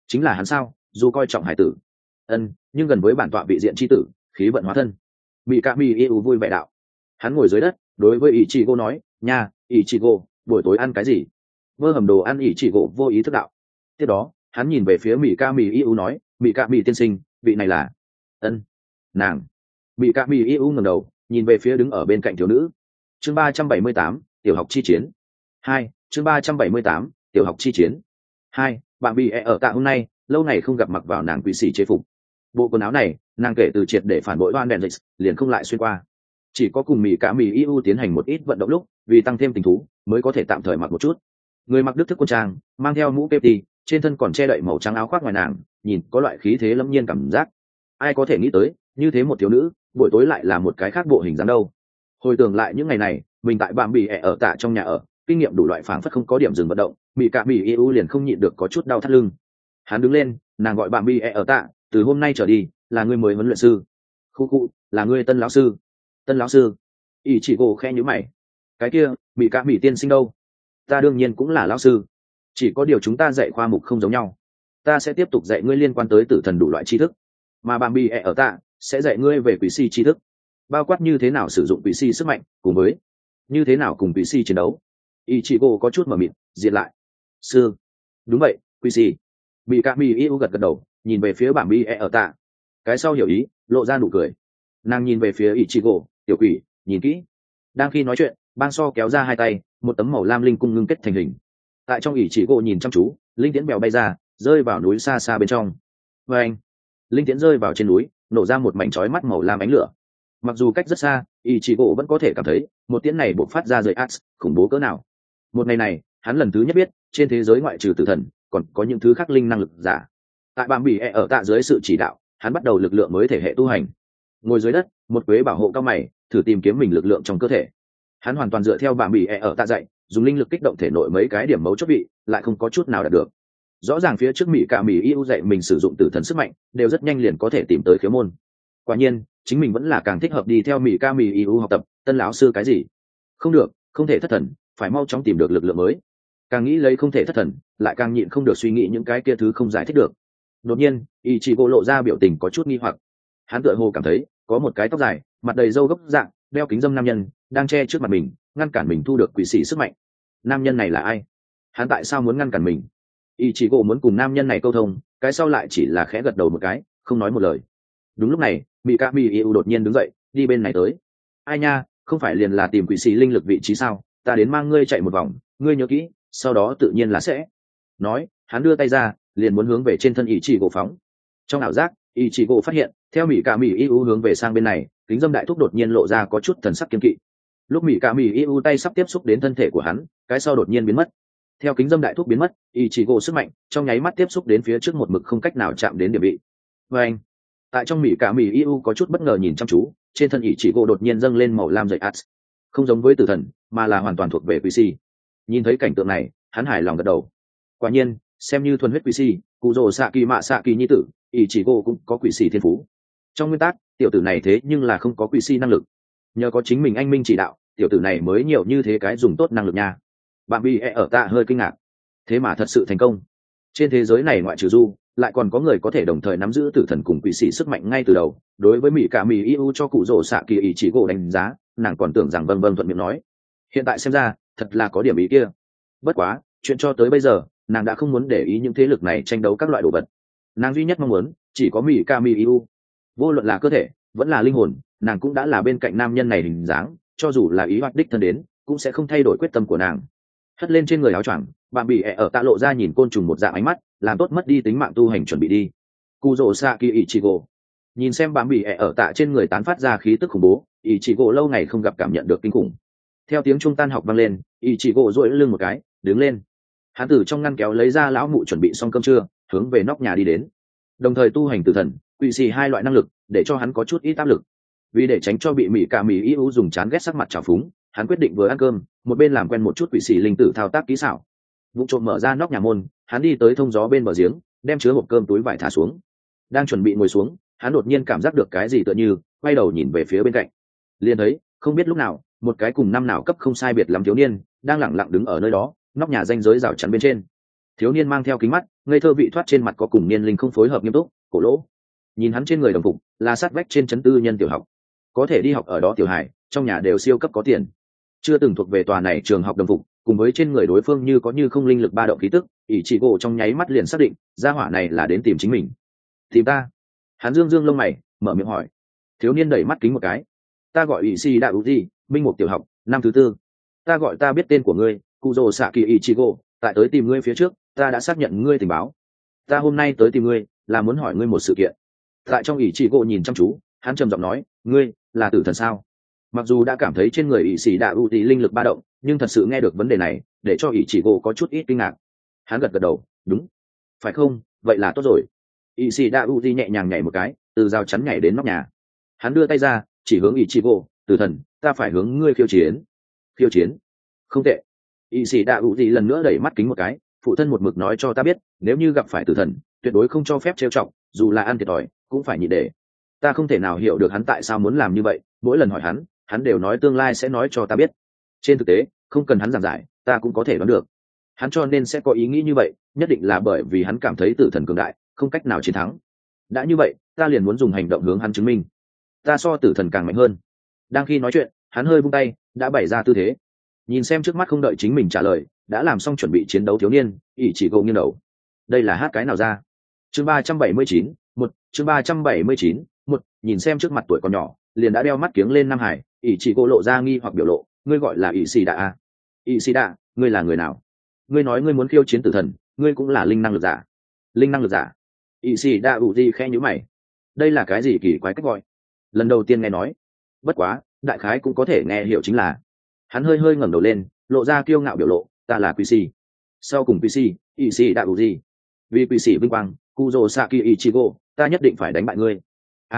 [SPEAKER 1] chính là hắn sao? Dù coi trọng hải tử. Nhưng gần với bản tọa vị diện chi tử, khí vận hóa thân. Mị Cạ Mị yêu vui vẻ đạo. Hắn ngồi dưới đất, đối với Ichigo nói, nha, Ichigo, buổi tối ăn cái gì? Mơ hầm đồ ăn Ichigo vô ý thức đạo. Tiếp đó, hắn nhìn về phía Mị Cạ Mị yêu nói, Mị Cạ Mị tiên sinh, vị này là nàng. Mị Cạ Mị yêu ngẩng đầu, nhìn về phía đứng ở bên cạnh thiếu nữ. Chương 378, tiểu học chi chiến 2. Chương 378, tiểu học chi chiến 2. Bạn bị ở tạ hôm nay lâu ngày không gặp, mặc vào nàng quỷ sĩ chế phục. Bộ quần áo này nàng kể từ triệt để phản bội oan đèn dịch liền không lại xuyên qua, chỉ có cùng Mị Cạ Mị yêu tiến hành một ít vận động lúc vì tăng thêm tình thú mới có thể tạm thời mặc một chút. Người mặc đức thức quân trang, mang theo mũ kép tì, trên thân còn che đậy màu trắng áo khoác ngoài nàng, nhìn có loại khí thế lâm nhiên cảm giác. Ai có thể nghĩ tới như thế một thiếu nữ buổi tối lại là một cái khác bộ hình dáng đâu. Hồi tưởng lại những ngày này mình tại bạn bị ở tạ trong nhà ở, kinh nghiệm đủ loại phảng phất không có điểm dừng vận động, Mị Cạ Mị yêu liền không nhịn được có chút đau thắt lưng. Hắn đứng lên, nàng gọi bạn bị ở tạ, từ hôm nay trở đi là ngươi mới huấn luyện sư. Khu là ngươi tân lão sư. Tân lão sư? Ichigo khe nhíu mày. Cái kia Mị Cạ Mị tiên sinh đâu? Ta đương nhiên cũng là lão sư, chỉ có điều chúng ta dạy khoa mục không giống nhau. Ta sẽ tiếp tục dạy ngươi liên quan tới tử thần đủ loại tri thức, mà bạn bị ở tạ sẽ dạy ngươi về quỷ si tri thức, bao quát như thế nào sử dụng quỷ si sức mạnh, cùng với như thế nào cùng quỷ si chiến đấu. Ichigo có chút mờ mịt, diện lại. Sư? Đúng vậy, quỷ si. Mị Cạ Mị yêu gật gật đầu, nhìn về phía bạn bị ở tạ. Cái sau hiểu ý, lộ ra nụ cười. Nàng nhìn về phía Ichigo, tiểu quỷ, nhìn kỹ. Đang khi nói chuyện, bang so kéo ra hai tay, một tấm màu lam linh cung ngưng kết thành hình. Tại trong Ichigo nhìn chăm chú, linh tiễn bèo bay ra, rơi vào núi xa xa bên trong. Và anh, linh tiễn rơi vào trên núi, nổ ra một mảnh chói mắt màu lam ánh lửa. Mặc dù cách rất xa, Ichigo vẫn có thể cảm thấy một tiễn này bộc phát ra rời ác khủng bố cỡ nào. Một ngày này, hắn lần thứ nhất biết trên thế giới ngoại trừ tử thần còn có những thứ khác linh năng lực giả. Tại bàm bỉ ở tạ dưới sự chỉ đạo, hắn bắt đầu lực lượng mới thể hệ tu hành. Ngồi dưới đất, một quế bảo hộ cao mày, thử tìm kiếm mình lực lượng trong cơ thể. Hắn hoàn toàn dựa theo bàm bỉ ở tạ dạy, dùng linh lực kích động thể nội mấy cái điểm mấu chốt vị, lại không có chút nào đạt được. Rõ ràng phía trước Mị Cạ Mị yêu dạy mình sử dụng tử thần sức mạnh, đều rất nhanh liền có thể tìm tới khiếu môn. Quả nhiên, chính mình vẫn là càng thích hợp đi theo Mị Cạ Mị yêu học tập. Tân lão sư cái gì? Không được, không thể thất thần, phải mau chóng tìm được lực lượng mới. Càng nghĩ lấy không thể thất thần, lại càng nhịn không được suy nghĩ những cái kia thứ không giải thích được. Đột nhiên, Ichigo lộ ra biểu tình có chút nghi hoặc. Hắn tựa hồ cảm thấy có một cái tóc dài, mặt đầy râu gốc dạng, đeo kính dâm nam nhân đang che trước mặt mình, ngăn cản mình thu được quỷ sĩ sức mạnh. Nam nhân này là ai? Hắn tại sao muốn ngăn cản mình? Ichigo muốn cùng nam nhân này câu thông, cái sau lại chỉ là khẽ gật đầu một cái, không nói một lời. Đúng lúc này, Mị Cạ Mị yêu đột nhiên đứng dậy, đi bên này tới. Ai nha, không phải liền là tìm quỷ sĩ linh lực vị trí sao? Ta đến mang ngươi chạy một vòng, ngươi nhớ kỹ, sau đó tự nhiên là sẽ. Nói, hắn đưa tay ra, liền muốn hướng về trên thân Ichigo phóng. Trong ảo giác, Ichigo phát hiện, theo Mị Cạ Mị yêu hướng về sang bên này, kính dâm đại thúc đột nhiên lộ ra có chút thần sắc kiên kỵ. Lúc Mị Cạ Mị yêu tay sắp tiếp xúc đến thân thể của hắn, cái sau đột nhiên biến mất. Theo kính dâm đại thúc biến mất, Ichigo sức mạnh trong nháy mắt tiếp xúc đến phía trước một mực không cách nào chạm đến điểm vị. Và anh, tại trong Mị Cạ Mị yêu có chút bất ngờ nhìn chăm chú, trên thân Ichigo đột nhiên dâng lên màu lam dậy ats, không giống với tử thần, mà là hoàn toàn thuộc về quỷ si. Nhìn thấy cảnh tượng này, hắn hài lòng gật đầu. Quả nhiên, xem như thuần huyết quỷ si, cụ rồ xạ kỳ mạ xạ kỳ nhi tử, Ichigo cũng có quỷ si thiên phú. Trong nguyên tắc, tiểu tử này thế nhưng là không có quỷ si năng lực. Nhờ có chính mình anh minh chỉ đạo, tiểu tử này mới nhiều như thế cái dùng tốt năng lực nha. Bạn bị ở tạ hơi kinh ngạc, thế mà thật sự thành công. Trên thế giới này ngoại trừ du, lại còn có người có thể đồng thời nắm giữ tử thần cùng quỷ sĩ sức mạnh ngay từ đầu. Đối với Mị Cạ Mị yêu cho cụ rồ xạ kỳ Ichigo đánh giá, nàng còn tưởng rằng vâng vâng thuận miệng nói. Hiện tại xem ra, thật là có điểm ý kia. Bất quá, chuyện cho tới bây giờ, nàng đã không muốn để ý những thế lực này tranh đấu các loại đồ vật. Nàng duy nhất mong muốn chỉ có Mị Cạ Mị yêu. Vô luận là cơ thể vẫn là linh hồn, nàng cũng đã là bên cạnh nam nhân này hình dáng, cho dù là ý hoạt đích thân đến cũng sẽ không thay đổi quyết tâm của nàng. Hất lên trên người áo choàng, bạn bị ở tạ lộ ra nhìn côn trùng một dạng ánh mắt, làm tốt mất đi tính mạng tu hành chuẩn bị đi. Kuzo Saki Ichigo nhìn xem bạn bị ở tạ trên người tán phát ra khí tức khủng bố, Ichigo lâu ngày không gặp cảm nhận được kinh khủng. Theo tiếng trung tan học vang lên, Ichigo duỗi lưng một cái, đứng lên. Hắn từ trong ngăn kéo lấy ra lão mụ chuẩn bị xong cơm trưa, hướng về nóc nhà đi đến. Đồng thời tu hành tử thần, quỷ sĩ hai loại năng lực, để cho hắn có chút ít áp lực. Vì để tránh cho bị Mị Cạ Mị yêu dùng chán ghét sắc mặt trào phúng, hắn quyết định vừa ăn cơm, một bên làm quen một chút quỷ sĩ linh tử thao tác kỹ xảo. Vụ trộm mở ra nóc nhà môn, hắn đi tới thông gió bên bờ giếng, đem chứa hộp cơm túi vải thả xuống. Đang chuẩn bị ngồi xuống, hắn đột nhiên cảm giác được cái gì tựa như, quay đầu nhìn về phía bên cạnh. Liền thấy, không biết lúc nào, một cái cùng năm nào cấp không sai biệt lắm thiếu niên, đang lẳng lặng đứng ở nơi đó, nóc nhà ranh giới rào chắn bên trên. Thiếu niên mang theo kính mắt, ngây thơ vị thoát trên mặt có cùng niên linh không phối hợp nghiêm túc, cổ lỗ. Nhìn hắn trên người đồng phục là sát vách trên trấn tư nhân tiểu học, có thể đi học ở đó tiểu hải, trong nhà đều siêu cấp có tiền. Chưa từng thuộc về tòa này trường học đồng phục, cùng với trên người đối phương như có như không linh lực ba động khí tức, ỷ chỉ gỗ trong nháy mắt liền xác định gia hỏa này là đến tìm chính mình. Tìm ta? Hắn dương dương lông mày, mở miệng hỏi. Thiếu niên đẩy mắt kính một cái. Ta gọi ỷ si đạo gì, minh mục tiểu học, năm thứ tư. Ta gọi ta biết tên của ngươi, Kuzo Saki Ichigo, tại tới tìm ngươi phía trước, ta đã xác nhận ngươi tình báo. Ta hôm nay tới tìm ngươi, là muốn hỏi ngươi một sự kiện. Tại trong Ichigo nhìn chăm chú, hắn trầm giọng nói, ngươi là tử thần sao? Mặc dù đã cảm thấy trên người ỷ sĩ đạo ưu tí linh lực ba động, nhưng thật sự nghe được vấn đề này, để cho Ichigo có chút ít kinh ngạc. Hắn gật gật đầu, đúng, phải không? Vậy là tốt rồi. Ỷ sĩ đạo ưu tí nhẹ nhàng nhảy một cái, từ rào chắn nhảy đến nóc nhà. Hắn đưa tay ra, chỉ hướng Ichigo, tử thần, ta phải hướng ngươi khiêu chiến. Khiêu chiến? Không tệ. Ỷ sĩ đạo ưu tí lần nữa đẩy mắt kính một cái, phụ thân một mực nói cho ta biết, nếu như gặp phải tử thần, tuyệt đối không cho phép trêu chọc, dù là ăn thiệt thòi, cũng phải nhịn để. Ta không thể nào hiểu được hắn tại sao muốn làm như vậy, mỗi lần hỏi hắn đều nói tương lai sẽ nói cho ta biết. Trên thực tế, không cần hắn giảng giải, ta cũng có thể đoán được. Hắn cho nên sẽ có ý nghĩ như vậy, nhất định là bởi vì hắn cảm thấy tử thần cường đại, không cách nào chiến thắng. Đã như vậy, ta liền muốn dùng hành động hướng hắn chứng minh. Ta so tử thần càng mạnh hơn. Đang khi nói chuyện, hắn hơi vung tay, đã bày ra tư thế. Nhìn xem trước mắt không đợi chính mình trả lời, đã làm xong chuẩn bị chiến đấu thiếu niên, Ichigo nghiêng đầu. Đây là hát cái nào ra? Chương 379, chương 379, nhìn xem trước mặt tuổi còn nhỏ, liền đã đeo mắt kiếng lên Nam Hải, Ichigo lộ ra nghi hoặc biểu lộ, ngươi gọi là Ishida à? Ishida, ngươi là người nào? Ngươi nói ngươi muốn khiêu chiến tử thần, ngươi cũng là linh năng lực giả. Linh năng lực giả? Ishida Uji khẽ nhíu mày. Đây là cái gì kỳ quái cách gọi? Lần đầu tiên nghe nói. Bất quá, đại khái cũng có thể nghe hiểu chính là. Hắn hơi hơi ngẩng đầu lên, lộ ra kiêu ngạo biểu lộ, ta là Quỷ. Sau cùng Quỷ, Ishida Uji. Vì Quỷ vinh quang, Kuzo Saki Ichigo, ta nhất định phải đánh bại ngươi.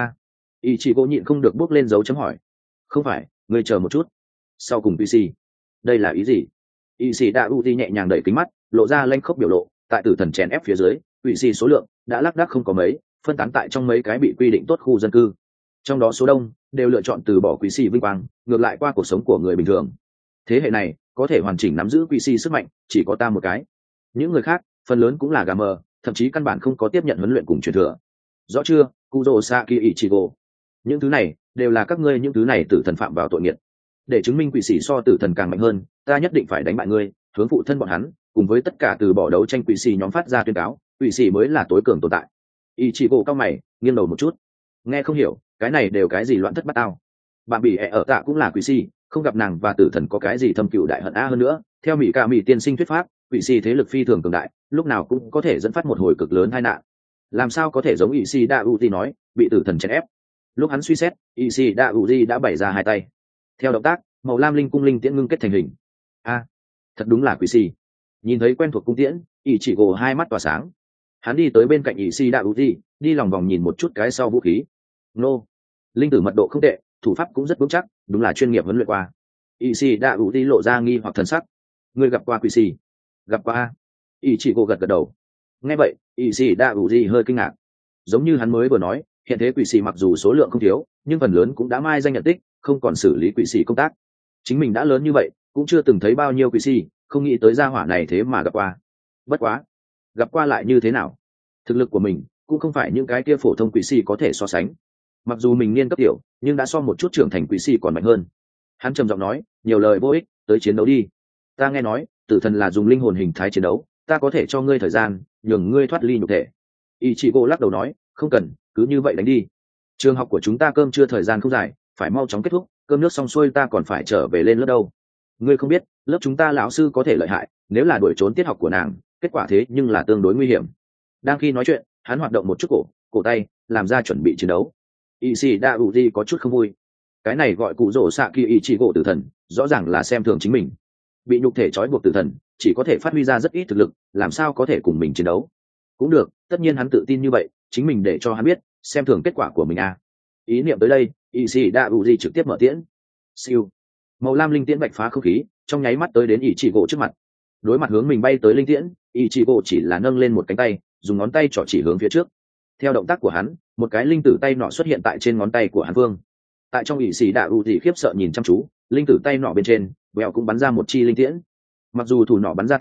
[SPEAKER 1] Ichigo nhịn không được bước lên dấu chấm hỏi. Không phải, ngươi chờ một chút. Sau cùng PC. Đây là ý gì? Ishida Uji nhẹ nhàng đẩy kính mắt, lộ ra lanh khốc biểu lộ, tại tử thần chèn ép phía dưới, PC số lượng đã lác đác không có mấy, phân tán tại trong mấy cái bị quy định tốt khu dân cư. Trong đó số đông đều lựa chọn từ bỏ PC vinh quang, ngược lại qua cuộc sống của người bình thường. Thế hệ này, có thể hoàn chỉnh nắm giữ PC sức mạnh, chỉ có ta một cái. Những người khác, phần lớn cũng là gà mờ, thậm chí căn bản không có tiếp nhận huấn luyện cùng truyền thừa. Rõ chưa, Kuzo Saki Ichigo? Những thứ này đều là các ngươi những thứ này tử thần phạm vào tội nghiệt. Để chứng minh quỷ sĩ so tử thần càng mạnh hơn, ta nhất định phải đánh bại ngươi, hướng phụ thân bọn hắn, cùng với tất cả từ bỏ đấu tranh quỷ sĩ nhóm phát ra tuyên cáo, quỷ sĩ mới là tối cường tồn tại. Ichigo cao mày, nghiêng đầu một chút. Nghe không hiểu, cái này đều cái gì loạn thất bát tao. Bạn bị ở tạ cũng là quỷ sĩ, không gặp nàng và tử thần có cái gì thâm cừu đại hận a hơn nữa, theo mỹ ca mỹ tiên sinh thuyết pháp, quỷ sĩ thế lực phi thường cường đại, lúc nào cũng có thể dẫn phát một hồi cực lớn tai nạn. Làm sao có thể giống Ishida Uji nói, bị tử thần chèn ép. Lúc hắn suy xét, Ishida Uji đã bày ra hai tay. Theo động tác, màu lam linh cung linh tiễn ngưng kết thành hình. Thật đúng là quỷ sĩ. Nhìn thấy quen thuộc cung tiễn, Ichigo hai mắt tỏa sáng. Hắn đi tới bên cạnh Ishida Uji, đi lòng vòng nhìn một chút cái sau vũ khí. Nô, linh tử mật độ không tệ, thủ pháp cũng rất vững chắc, đúng là chuyên nghiệp huấn luyện qua. Ishida Uji lộ ra nghi hoặc thần sắc. Ngươi gặp qua quỷ sĩ? Gặp qua. Ichigo gật gật đầu. Nghe vậy, Ishida Uji hơi kinh ngạc. Giống như hắn mới vừa nói, hiện thế quỷ sĩ mặc dù số lượng không thiếu, nhưng phần lớn cũng đã mai danh nhận tích, không còn xử lý quỷ sĩ công tác. Chính mình đã lớn như vậy, cũng chưa từng thấy bao nhiêu quỷ sĩ, không nghĩ tới gia hỏa này thế mà gặp qua. Bất quá, gặp qua lại như thế nào? Thực lực của mình cũng không phải những cái kia phổ thông quỷ sĩ có thể so sánh. Mặc dù mình niên cấp tiểu, nhưng đã so một chút trưởng thành quỷ sĩ còn mạnh hơn. Hắn trầm giọng nói, nhiều lời vô ích, tới chiến đấu đi. Ta nghe nói, tử thần là dùng linh hồn hình thái chiến đấu, ta có thể cho ngươi thời gian, nhường ngươi thoát ly nhục thể. Ichigo lắc đầu nói, không cần, cứ như vậy đánh đi. Trường học của chúng ta cơm trưa thời gian không dài, phải mau chóng kết thúc, cơm nước xong xuôi ta còn phải trở về lên lớp đâu. Ngươi không biết, lớp chúng ta lão sư có thể lợi hại, nếu là đuổi trốn tiết học của nàng, kết quả thế nhưng là tương đối nguy hiểm. Đang khi nói chuyện, hắn hoạt động một chút cổ tay, làm ra chuẩn bị chiến đấu. Ishida Uji có chút không vui. Cái này gọi cụ rổ Saki Ichigo tử thần, rõ ràng là xem thường chính mình. Bị nhục thể trói buộc tử thần, chỉ có thể phát huy ra rất ít thực lực, làm sao có thể cùng mình chiến đấu. Cũng được, tất nhiên hắn tự tin như vậy, chính mình để cho hắn biết, xem thường kết quả của mình à. Ý niệm tới đây, Ishida Uji trực tiếp mở tiễn. Siêu. Màu lam linh tiễn bạch phá không khí, trong nháy mắt tới đến Ichigo trước mặt. Đối mặt hướng mình bay tới linh tiễn, Ichigo chỉ là nâng lên một cánh tay, dùng ngón tay trỏ chỉ hướng phía trước. Theo động tác của hắn, một cái linh tử tay nọ xuất hiện tại trên ngón tay của hắn vương. Tại trong Ishida Uji khiếp sợ nhìn chăm chú, linh tử tay nọ bên trên, vẹo cũng bắn ra một chi linh tiễn. Mặc dù thủ nọ bắn ra tiễn,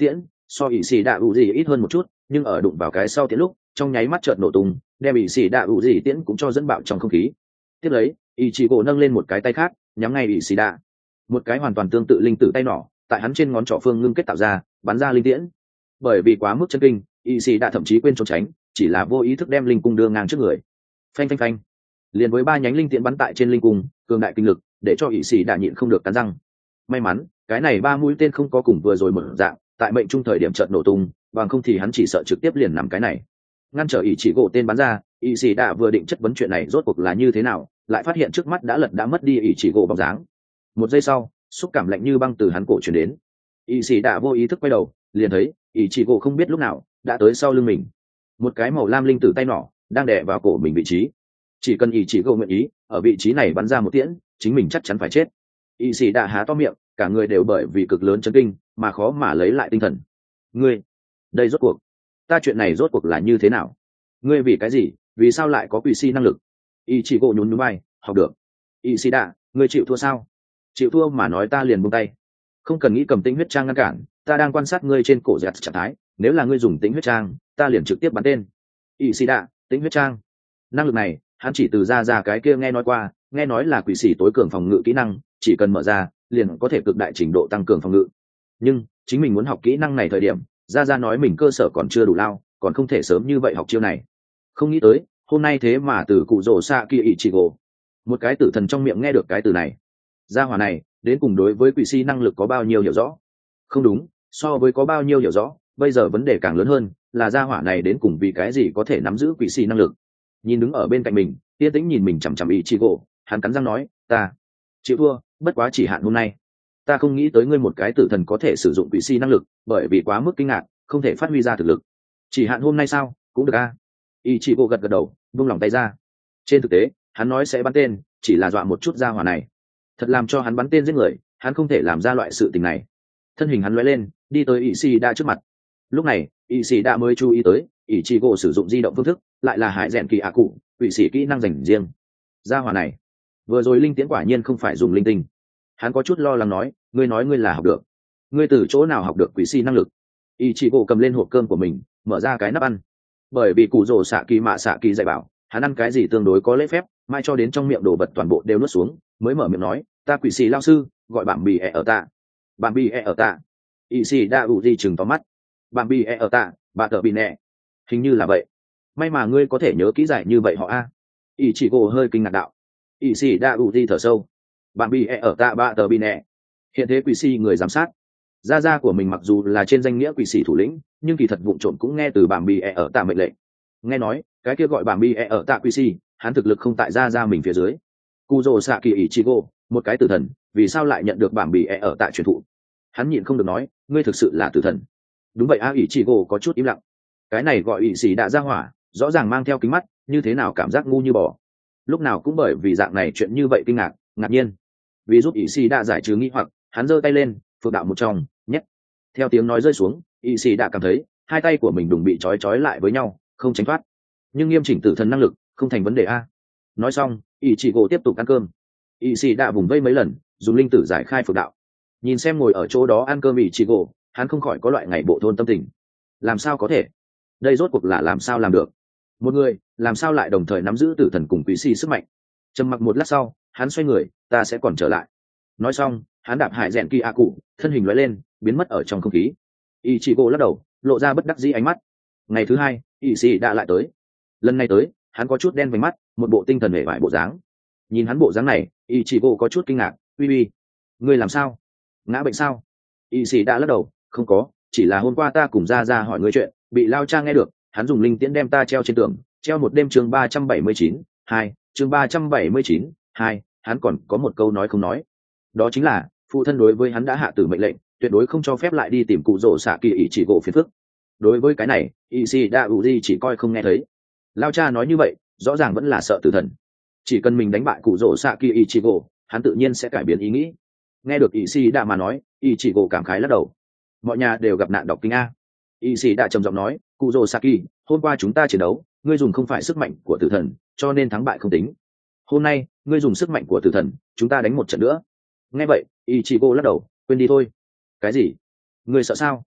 [SPEAKER 1] so ỷ xì đạ ủ gì ít hơn một chút, nhưng ở đụng vào cái sau tiễn lúc trong nháy mắt chợt nổ tung, đem ỷ xì đạ ủ gì tiễn cũng cho dẫn bạo trong không khí. Tiếp lấy ỷ chỉ gỗ nâng lên một cái tay khác nhắm ngay ỷ xì đạ, một cái hoàn toàn tương tự linh tử tay nỏ tại hắn trên ngón trỏ phương ngưng kết tạo ra, bắn ra linh tiễn. Bởi vì quá mức chân kinh, ỷ xì đạ thậm chí quên trốn tránh, chỉ là vô ý thức đem linh cung đưa ngang trước người. Phanh phanh phanh, liền với 3 nhánh linh tiễn bắn tại trên linh cung, cường đại kinh lực để cho ỷ xì đạ nhịn không được cắn răng. May mắn cái này 3 mũi tên không có cùng vừa rồi một dạng tại mệnh trung thời điểm chợt nổ tung, bằng không thì hắn chỉ sợ trực tiếp liền nằm cái này ngăn trở ỷ chỉ gỗ tên bắn ra. ỷ xì đạ vừa định chất vấn chuyện này rốt cuộc là như thế nào, lại phát hiện trước mắt đã mất đi ỷ chỉ gỗ bóng dáng. Một giây sau, xúc cảm lạnh như băng từ hắn cổ truyền đến. ỷ xì đạ vô ý thức quay đầu, liền thấy ỷ chỉ gỗ không biết lúc nào đã tới sau lưng mình, một cái màu lam linh tử tay nỏ đang đè vào cổ mình vị trí. Chỉ cần ỷ chỉ gỗ nguyện ý ở vị trí này bắn ra một tiễn, chính mình chắc chắn phải chết. ỷ xì đạ há to miệng, cả người đều bởi vì cực lớn chấn kinh mà khó mà lấy lại tinh thần. Ngươi, đây rốt cuộc, ta chuyện này rốt cuộc là như thế nào? Ngươi vì cái gì, vì sao lại có quỷ si năng lực? Y chỉ gỗ nhún nhún vai, học được. Y si đạ, ngươi chịu thua sao? Chịu thua mà nói ta liền buông tay. Không cần nghĩ cầm tĩnh huyết trang ngăn cản, ta đang quan sát ngươi trên cổ giặt trạng thái, nếu là ngươi dùng tĩnh huyết trang, ta liền trực tiếp bắn tên. Y si đạ, tĩnh huyết trang, năng lực này hắn chỉ từ ra cái kia nghe nói qua, nghe nói là quỷ sĩ tối cường phòng ngự kỹ năng, chỉ cần mở ra liền có thể cực đại trình độ tăng cường phòng ngự. Nhưng chính mình muốn học kỹ năng này thời điểm, ra nói mình cơ sở còn chưa đủ lao, còn không thể sớm như vậy học chiêu này. Không nghĩ tới hôm nay thế mà từ cụ rồ xạ kỳ Ichigo, một cái tử thần trong miệng nghe được cái từ này. Gia hỏa này đến cùng đối với quỷ si năng lực có bao nhiêu hiểu rõ? Không đúng, so với có bao nhiêu hiểu rõ, bây giờ vấn đề càng lớn hơn là gia hỏa này đến cùng vì cái gì có thể nắm giữ quỷ si năng lực. Nhìn đứng ở bên cạnh mình yên tĩnh nhìn mình chằm chằm Ichigo, hắn cắn răng nói, ta chịu thua, bất quá chỉ hạn hôm nay. Ta không nghĩ tới ngươi một cái tử thần có thể sử dụng quỷ si năng lực, bởi vì quá mức kinh ngạc không thể phát huy ra thực lực. Chỉ hạn hôm nay sao? Cũng được a. Ichigo gật gật đầu, buông lòng tay ra. Trên thực tế hắn nói sẽ bắn tên chỉ là dọa một chút gia hỏa này, thật làm cho hắn bắn tên giết người hắn không thể làm ra loại sự tình này. Thân hình hắn lóe lên đi tới Ishida trước mặt. Lúc này Ishida mới chú ý tới Ichigo sử dụng di động phương thức lại là hải rèn kỳ ạ cụ, quỷ sĩ kỹ năng dành riêng. Gia hỏa này vừa rồi linh tiễn quả nhiên không phải dùng linh tinh. Hắn có chút lo lắng nói, ngươi nói ngươi là học được, ngươi từ chỗ nào học được quỷ si năng lực? Ichigo cầm lên hộp cơm của mình mở ra cái nắp ăn. Bởi vì cụ rồ xạ kỳ dạy bảo hắn ăn cái gì tương đối có lễ phép, mai cho đến trong miệng đồ vật toàn bộ đều nuốt xuống mới mở miệng nói, ta quỷ sĩ lao sư gọi bạn bì ở tạ. Bạn bì ở tạ. Ishida Uji chừng to mắt. Bạn bì ở tạ, bà tờ bì nẹ, hình như là vậy. May mà ngươi có thể nhớ kỹ giải như vậy họ a. Ichigo hơi kinh ngạc đạo. Ishida Uji thở sâu. Bạn bì ở tạ bà tờ bì nẹ, hiện thế quỷ sĩ người giám sát. Gia của mình mặc dù là trên danh nghĩa quỷ sĩ thủ lĩnh, nhưng kỳ thật vụng trộm cũng nghe từ bảng bì ở tạ mệnh lệnh. Nghe nói cái kia gọi bảng bì ở tạ quỷ sĩ, hắn thực lực không tại gia mình phía dưới. Kuzo Saki Ichigo, một cái tử thần, vì sao lại nhận được bảng bì ở tạ truyền thụ? Hắn nhịn không được nói, ngươi thực sự là tử thần? Đúng vậy a. Ichigo có chút im lặng. Cái này gọi ỷ sĩ đã ra hỏa, rõ ràng mang theo kính mắt, như thế nào cảm giác ngu như bò. Lúc nào cũng bởi vì dạng này chuyện như vậy kinh ngạc nhiên. Vì giúp ỷ sĩ đã giải trừ nghi hoặc, hắn giơ tay lên, phượng đạo một trong nhét. Theo tiếng nói rơi xuống, ỷ sĩ đã cảm thấy hai tay của mình đùng bị trói lại với nhau, không tránh thoát. Nhưng nghiêm chỉnh tử thần năng lực không thành vấn đề a. Nói xong Ichigo tiếp tục ăn cơm. ỷ sĩ đã vùng vây mấy lần, dùng linh tử giải khai phượng đạo. Nhìn xem ngồi ở chỗ đó ăn cơm Ichigo, hắn không khỏi có loại ngày bộ thôn tâm tình. Làm sao có thể? Đây rốt cuộc là làm sao làm được? Một người làm sao lại đồng thời nắm giữ tử thần cùng quỷ si sức mạnh? Trầm mặc một lát sau, hắn xoay người, ta sẽ còn trở lại. Nói xong hắn đạp hải rèn kỳ a cụ, thân hình lóe lên biến mất ở trong không khí. Ichigo lắc đầu lộ ra bất đắc dĩ ánh mắt. Ngày thứ hai Ishii đã lại tới. Lần này tới hắn có chút đen vành mắt, một bộ tinh thần hề vải bộ dáng. Nhìn hắn bộ dáng này Ichigo có chút kinh ngạc. Uy, ngươi làm sao? Ngã bệnh sao? Ishii đã lắc đầu, không có, chỉ là hôm qua ta cùng ra hỏi ngươi chuyện, bị lao cha nghe được, hắn dùng linh tiễn đem ta treo trên tường, treo một đêm. Chương 379, 2, chương 379, 2, hắn còn có một câu nói không nói. Đó chính là phụ thân đối với hắn đã hạ tử mệnh lệnh, tuyệt đối không cho phép lại đi tìm cụ rồ xạ kỳ Ichigo phiền phức. Đối với cái này Ishida Uji chỉ coi không nghe thấy. Lao cha nói như vậy rõ ràng vẫn là sợ tử thần, chỉ cần mình đánh bại cụ rồ xạ kỳ Ichigo, hắn tự nhiên sẽ cải biến ý nghĩ. Nghe được Ishida mà nói, Ichigo cảm khái lắc đầu. Mọi nhà đều gặp nạn đọc kinh a. Ishida trầm giọng nói, cụ rồ xạ kỳ, hôm qua chúng ta chiến đấu, ngươi dùng không phải sức mạnh của tử thần, cho nên thắng bại không tính. Hôm nay ngươi dùng sức mạnh của tử thần, chúng ta đánh một trận nữa. Nghe vậy Ichigo lắc đầu, quên đi thôi. Cái gì? Ngươi sợ sao?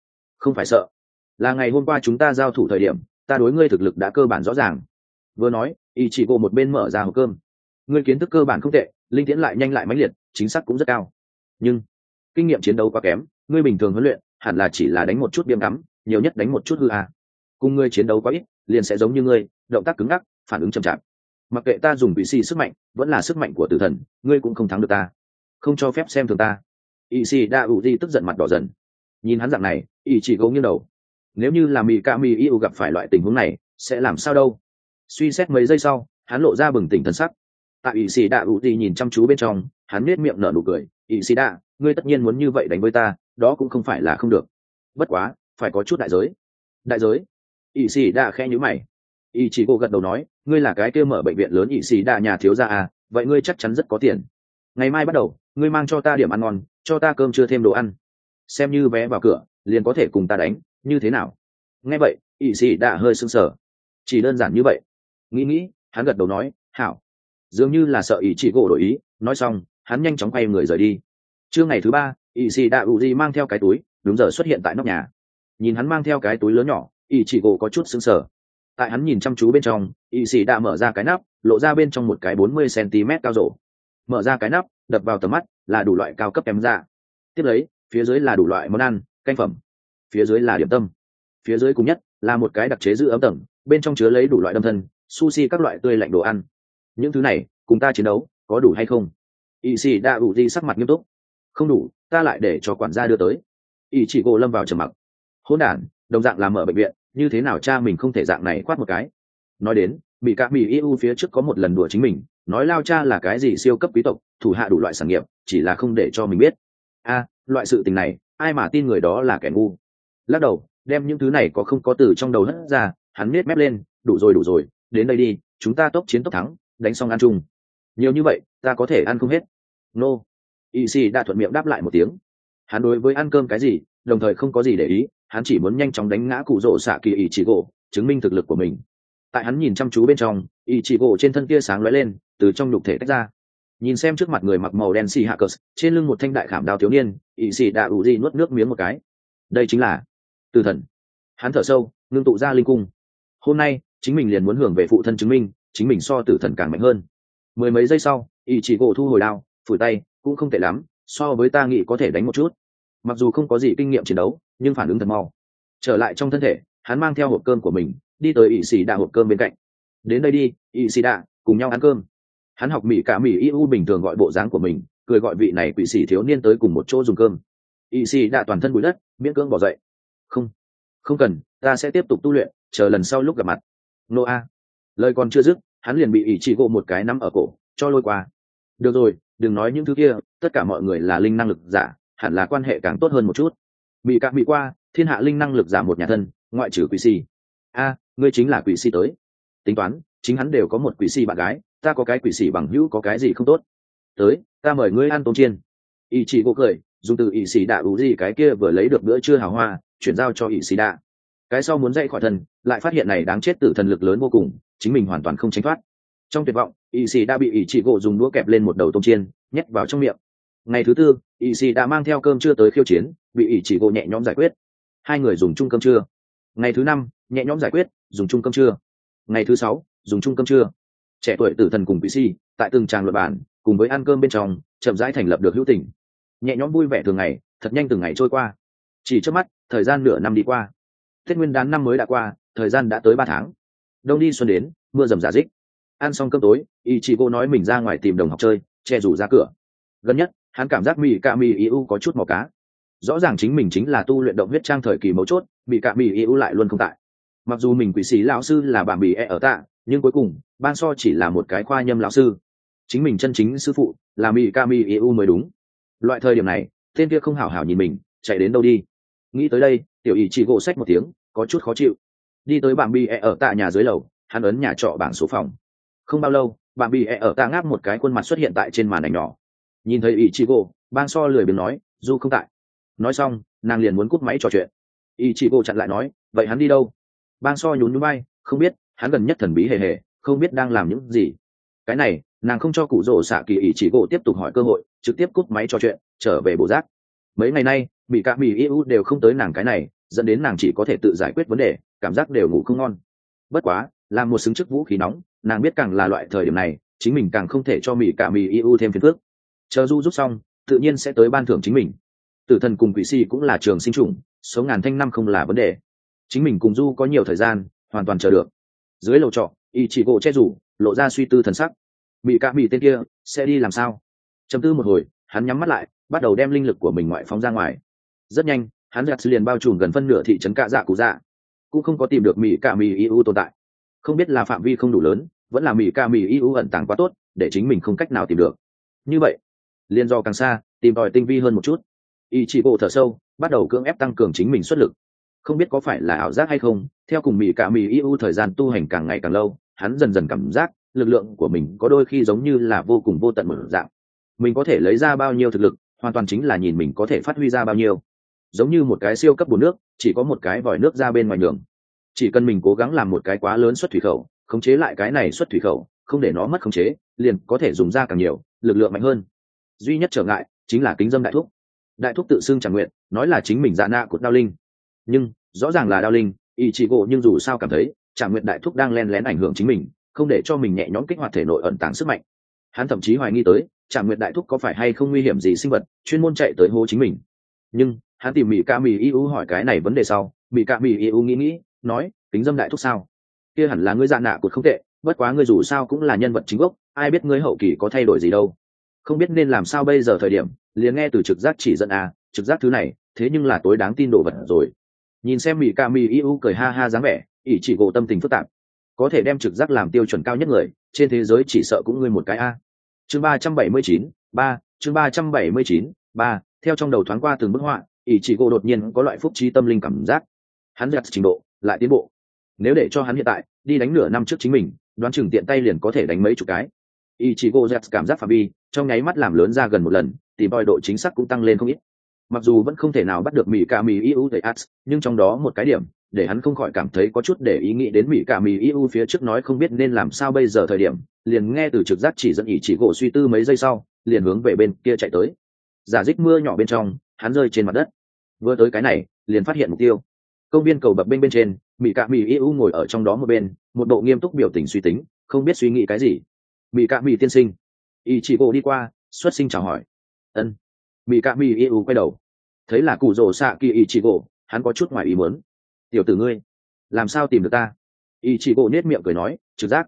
[SPEAKER 1] Không phải sợ, là ngày hôm qua chúng ta giao thủ thời điểm ta đối ngươi thực lực đã cơ bản rõ ràng. Vừa nói ý chỉ gỗ một bên mở ra hộp cơm. Ngươi kiến thức cơ bản không tệ, linh tiễn lại nhanh lại mãnh liệt, chính xác cũng rất cao, nhưng kinh nghiệm chiến đấu quá kém. Ngươi bình thường huấn luyện hẳn là chỉ là đánh một chút biếm cắm, nhiều nhất đánh một chút hư à. Cùng ngươi chiến đấu quá ít liền sẽ giống như ngươi, động tác cứng ngắc, phản ứng chậm chạp. Mặc kệ ta dùng vị xì sức mạnh vẫn là sức mạnh của tử thần, ngươi cũng không thắng được ta, không cho phép xem thường ta. Y xì đa ủ di tức giận mặt đỏ dần. Nhìn hắn dạng này, ý chỉ gỗ nghiêng đầu. Nếu như là mỹ ca mỹ yêu gặp phải loại tình huống này sẽ làm sao đâu. Suy xét mấy giây sau hắn lộ ra bừng tỉnh thần sắc. Tại ý xì đa ủ di nhìn chăm chú bên trong, hắn nết miệng nở nụ cười. Ý xì đa, ngươi tất nhiên muốn như vậy đánh với ta, đó cũng không phải là không được, bất quá phải có chút đại giới. Đại giới? Ý xì đa khẽ nhíu mày. Ý chỉ gỗ gật đầu nói, ngươi là cái kia mở bệnh viện lớn ý xì đa nhà thiếu gia à, vậy ngươi chắc chắn rất có tiền. Ngày mai bắt đầu ngươi mang cho ta điểm ăn ngon, cho ta cơm chưa thêm đồ ăn, xem như vé vào cửa liền có thể cùng ta đánh, như thế nào? Nghe vậy ý xì đa hơi sưng sờ. Chỉ đơn giản như vậy? Nghĩ hắn gật đầu nói, hảo. Dường như là sợ ý chỉ gỗ đổi ý, nói xong hắn nhanh chóng quay người rời đi. Trưa ngày thứ ba, ý xì đa uzi mang theo cái túi đúng giờ xuất hiện tại nóc nhà. Nhìn hắn mang theo cái túi lớn nhỏ, ý chỉ gỗ có chút sưng sờ. Tại hắn nhìn chăm chú bên trong, ý xì đa mở ra cái nắp, lộ ra bên trong một cái 40 cm cao rổ. Mở ra cái nắp, đập vào tầm mắt là đủ loại cao cấp em ra. Tiếp lấy phía dưới là đủ loại món ăn canh phẩm, phía dưới là điểm tâm, phía dưới cùng nhất là một cái đặc chế giữ ấm tầng, bên trong chứa lấy đủ loại đâm thân, sushi, các loại tươi lạnh đồ ăn. Những thứ này cùng ta chiến đấu có đủ hay không? Y sĩ đa ủ di sắc mặt nghiêm túc. Không đủ, ta lại để cho quản gia đưa tới. Y chỉ gỗ lâm vào trầm mặc. Hỗn đản, đồng dạng làm ở bệnh viện, như thế nào cha mình không thể dạng này quát một cái? Nói đến bị các mỹ eu phía trước có một lần đùa chính mình, nói lao cha là cái gì siêu cấp quý tộc, thủ hạ đủ loại sản nghiệp, chỉ là không để cho mình biết. Loại sự tình này ai mà tin người đó là kẻ ngu. Lắc đầu đem những thứ này có không có từ trong đầu hất ra, hắn nết mép lên. Đủ rồi, đến đây đi, chúng ta tốc chiến tốc thắng, đánh xong ăn chung. Nhiều như vậy ta có thể ăn không hết. Nô. Y sĩ đã thuận miệng đáp lại một tiếng. Hắn đối với ăn cơm cái gì đồng thời không có gì để ý, hắn chỉ muốn nhanh chóng đánh ngã cụ rỗ xạ kỳ ý chỉ gỗ, chứng minh thực lực của mình. Tại hắn nhìn chăm chú bên trong, ý chỉ gỗ trên thân tia sáng lóe lên, từ trong nhục thể tách ra. Nhìn xem trước mặt người mặc màu đen xì hạ cờ, trên lưng một thanh đại khảm đao thiếu niên, ý sĩ đã ủ gì nuốt nước miếng một cái. Đây chính là tử thần. Hắn thở sâu, ngưng tụ ra linh cung. Hôm nay chính mình liền muốn hưởng về phụ thân chứng minh chính mình so tử thần càng mạnh hơn. Mười mấy giây sau, ý chỉ gỗ thu hồi đao, phủi tay, cũng không tệ lắm, so với ta nghĩ có thể đánh một chút. Mặc dù không có gì kinh nghiệm chiến đấu nhưng phản ứng thật mau. Trở lại trong thân thể, hắn mang theo hộp cơm của mình đi tới ý sĩ đạ hộp cơm bên cạnh. Đến đây đi, ý sĩ đạ, cùng nhau ăn cơm. Hắn học mỹ cả mỹ eu bình thường gọi bộ dáng của mình, cười gọi vị này quỷ sĩ thiếu niên tới cùng một chỗ dùng cơm. Ý sĩ đạ toàn thân bụi đất, miễn cưỡng bỏ dậy. Không cần, ta sẽ tiếp tục tu luyện, chờ lần sau lúc gặp mặt. Noa. Lời còn chưa dứt, hắn liền bị ý chỉ gỗ một cái nắm ở cổ cho lôi qua. Được rồi, đừng nói những thứ kia, tất cả mọi người là linh năng lực giả, hẳn là quan hệ càng tốt hơn một chút. Mỹ cả mỹ qua, thiên hạ linh năng lực giả một nhà thân, ngoại trừ quỷ sĩ. Ngươi chính là quỷ sĩ tới. Tính toán chính hắn đều có một quỷ sĩ bạn gái, ta có cái quỷ sĩ bằng hữu có cái gì không tốt. Tới, ta mời ngươi ăn tôm chiên. Ý chỉ gỗ cười, dùng từ ý sĩ đạ ủ gì cái kia vừa lấy được bữa trưa hào hoa chuyển giao cho ý sĩ đạ. Cái sau muốn dậy khỏi thần, lại phát hiện này đáng chết, tử thần lực lớn vô cùng, chính mình hoàn toàn không tránh thoát. Trong tuyệt vọng, ý sĩ đã bị ý chỉ gỗ dùng đũa kẹp lên một đầu tôm chiên nhét vào trong miệng. Ngày thứ tư, ý sĩ đã mang theo cơm trưa tới khiêu chiến, bị ý chỉ gỗ nhẹ nhõm giải quyết. Hai người dùng chung cơm trưa. Ngày thứ năm, nhẹ nhõm giải quyết, dùng chung cơm trưa. Ngày thứ sáu, dùng chung cơm trưa. Trẻ tuổi tử thần cùng quỷ sĩ tại từng tràng luận bản cùng với ăn cơm bên trong chậm rãi thành lập được hữu tình, nhẹ nhõm vui vẻ thường ngày. Thật nhanh từng ngày trôi qua, chỉ trước mắt thời gian nửa năm đi qua. Tết Nguyên đán năm mới đã qua, thời gian đã tới 3 tháng. Đông đi xuân đến, mưa rầm rả rích. Ăn xong cơm tối, Ichigo nói mình ra ngoài tìm đồng học chơi, che rủ ra cửa. Gần nhất hắn cảm giác mỹ cạ mỹ iu có chút mò cá. Rõ ràng chính mình chính là tu luyện động huyết trang thời kỳ mấu chốt, mỹ cạ mỹ iu lại luôn không tại. Mặc dù mình quỷ sĩ lão sư là bạn bì ở tạ, nhưng cuối cùng ban so chỉ là một cái khoa nhâm lão sư, chính mình chân chính sư phụ là mỹ cạ mỹ iu mới đúng. Loại thời điểm này tên kia không hảo hảo nhìn mình, chạy đến đâu đi. Nghĩ tới đây, tiểu ý chỉ gỗ xách một tiếng, có chút khó chịu. Đi tới bạn bì ở tạ nhà dưới lầu, hắn ấn nhà trọ bảng số phòng. Không bao lâu, bạn bì ở tạ ngáp một cái khuôn mặt xuất hiện tại trên màn ảnh nhỏ. Nhìn thấy ý chỉ gỗ, bang so lười biếng nói, du không tại. Nói xong nàng liền muốn cúp máy trò chuyện. Ý chỉ gỗ chặn lại nói, vậy hắn đi đâu? Bang so nhún nhún bay, không biết, hắn gần nhất thần bí hề hề, không biết đang làm những gì. Cái này nàng không cho cụ rỗ xạ kỳ ý chỉ gỗ tiếp tục hỏi cơ hội, trực tiếp cúp máy trò chuyện, trở về bộ giác. Mấy ngày nay mỹ cạ mỹ iu đều không tới nàng cái này, dẫn đến nàng chỉ có thể tự giải quyết vấn đề, cảm giác đều ngủ không ngon. Bất quá là một xứng chức vũ khí nóng, nàng biết càng là loại thời điểm này chính mình càng không thể cho mỹ cả mỹ yêu thêm phiền phức. Chờ du rút xong tự nhiên sẽ tới ban thưởng chính mình. Tử thần cùng quỷ si cũng là trường sinh chủng, số ngàn thanh năm không là vấn đề, chính mình cùng du có nhiều thời gian hoàn toàn chờ được. Dưới lầu trọ y chỉ gỗ che rủ lộ ra suy tư thần sắc. Mỹ cả mỹ tên kia sẽ đi làm sao? Chấm tư một hồi hắn nhắm mắt lại bắt đầu đem linh lực của mình ngoại phóng ra ngoài. Rất nhanh hắn giặt liền bao trùm gần phân nửa thị trấn cạ dạ cụ dạ, cũng không có tìm được mỹ cả mỹ yêu tồn tại. Không biết là phạm vi không đủ lớn vẫn là mỹ cả mỹ yêu ẩn tàng quá tốt để chính mình không cách nào tìm được. Như vậy liên do càng xa tìm tòi tinh vi hơn một chút. Y chỉ bộ thở sâu bắt đầu cưỡng ép tăng cường chính mình xuất lực. Không biết có phải là ảo giác hay không, theo cùng mỹ cả mỹ yêu thời gian tu hành càng ngày càng lâu, hắn dần dần cảm giác lực lượng của mình có đôi khi giống như là vô cùng vô tận một dạng. Mình có thể lấy ra bao nhiêu thực lực hoàn toàn chính là nhìn mình có thể phát huy ra bao nhiêu. Giống như một cái siêu cấp bồn nước chỉ có một cái vòi nước ra bên ngoài đường, chỉ cần mình cố gắng làm một cái quá lớn xuất thủy khẩu, khống chế lại cái này xuất thủy khẩu, không để nó mất khống chế, liền có thể dùng ra càng nhiều lực lượng mạnh hơn. Duy nhất trở ngại chính là kính dâm đại thúc. Đại thúc tự xưng chẳng nguyện nói là chính mình dạ nạ của đao linh, nhưng rõ ràng là đao linh ý chỉ gỗ, nhưng dù sao cảm thấy chẳng nguyện đại thúc đang len lén ảnh hưởng chính mình, không để cho mình nhẹ nhõm kích hoạt thể nội ẩn tàng sức mạnh. Hắn thậm chí hoài nghi tới chẳng nguyện đại thúc có phải hay không nguy hiểm gì sinh vật chuyên môn chạy tới hô chính mình. Nhưng hắn tìm mỹ ca mỹ yêu hỏi cái này vấn đề sau, mỹ ca mỹ yêu nghĩ nói kính dâm đại thúc sao, kia hẳn là ngươi dạ nạ của không tệ, bất quá ngươi dù sao cũng là nhân vật chính gốc, ai biết ngươi hậu kỳ có thay đổi gì đâu. Không biết nên làm sao bây giờ thời điểm liền nghe từ trực giác chỉ dẫn trực giác thứ này thế nhưng là tối đáng tin đồ vật rồi. Nhìn xem mỹ ca mỹ yêu cười ha ha dáng vẻ, ỷ chỉ gỗ tâm tình phức tạp. Có thể đem trực giác làm tiêu chuẩn cao nhất người trên thế giới chỉ sợ cũng ngươi một cái chương 379, chương 379, theo trong đầu thoáng qua từng bức họa, ỷ chỉ gỗ đột nhiên có loại phúc trí tâm linh cảm giác. Hắn giật trình độ lại tiến bộ, nếu để cho hắn hiện tại đi đánh nửa năm trước chính mình, đoán chừng tiện tay liền có thể đánh mấy chục cái. Ỷ chỉ gỗ giật cảm giác phạm vi trong nháy mắt làm lớn ra gần một lần, tìm tòi độ chính xác cũng tăng lên không ít. Mặc dù vẫn không thể nào bắt được mỹ ca mỹ yêu tới ads, nhưng trong đó một cái điểm để hắn không khỏi cảm thấy có chút để ý nghĩ đến mỹ ca mỹ yêu phía trước nói không biết nên làm sao bây giờ thời điểm, liền nghe từ trực giác chỉ dẫn ỷ chỉ gỗ suy tư mấy giây sau liền hướng về bên kia chạy tới. Giả dích mưa nhỏ bên trong hắn rơi trên mặt đất, vừa tới cái này liền phát hiện mục tiêu. Công viên cầu bập bên trên mỹ ca mỹ yêu ngồi ở trong đó một bên, một bộ nghiêm túc biểu tình suy tính, không biết suy nghĩ cái gì. Mỹ ca mỹ tiên sinh. ỷ chỉ gỗ đi qua xuất sinh chào hỏi. Ân. Mỹ ca mỹ yêu quay đầu thấy là cụ rồ xạ kỳ ỷ chỉ gỗ, hắn có chút ngoài ý muốn. Tiểu tử ngươi làm sao tìm được ta? ỷ chỉ gỗ nết miệng cười nói trực giác.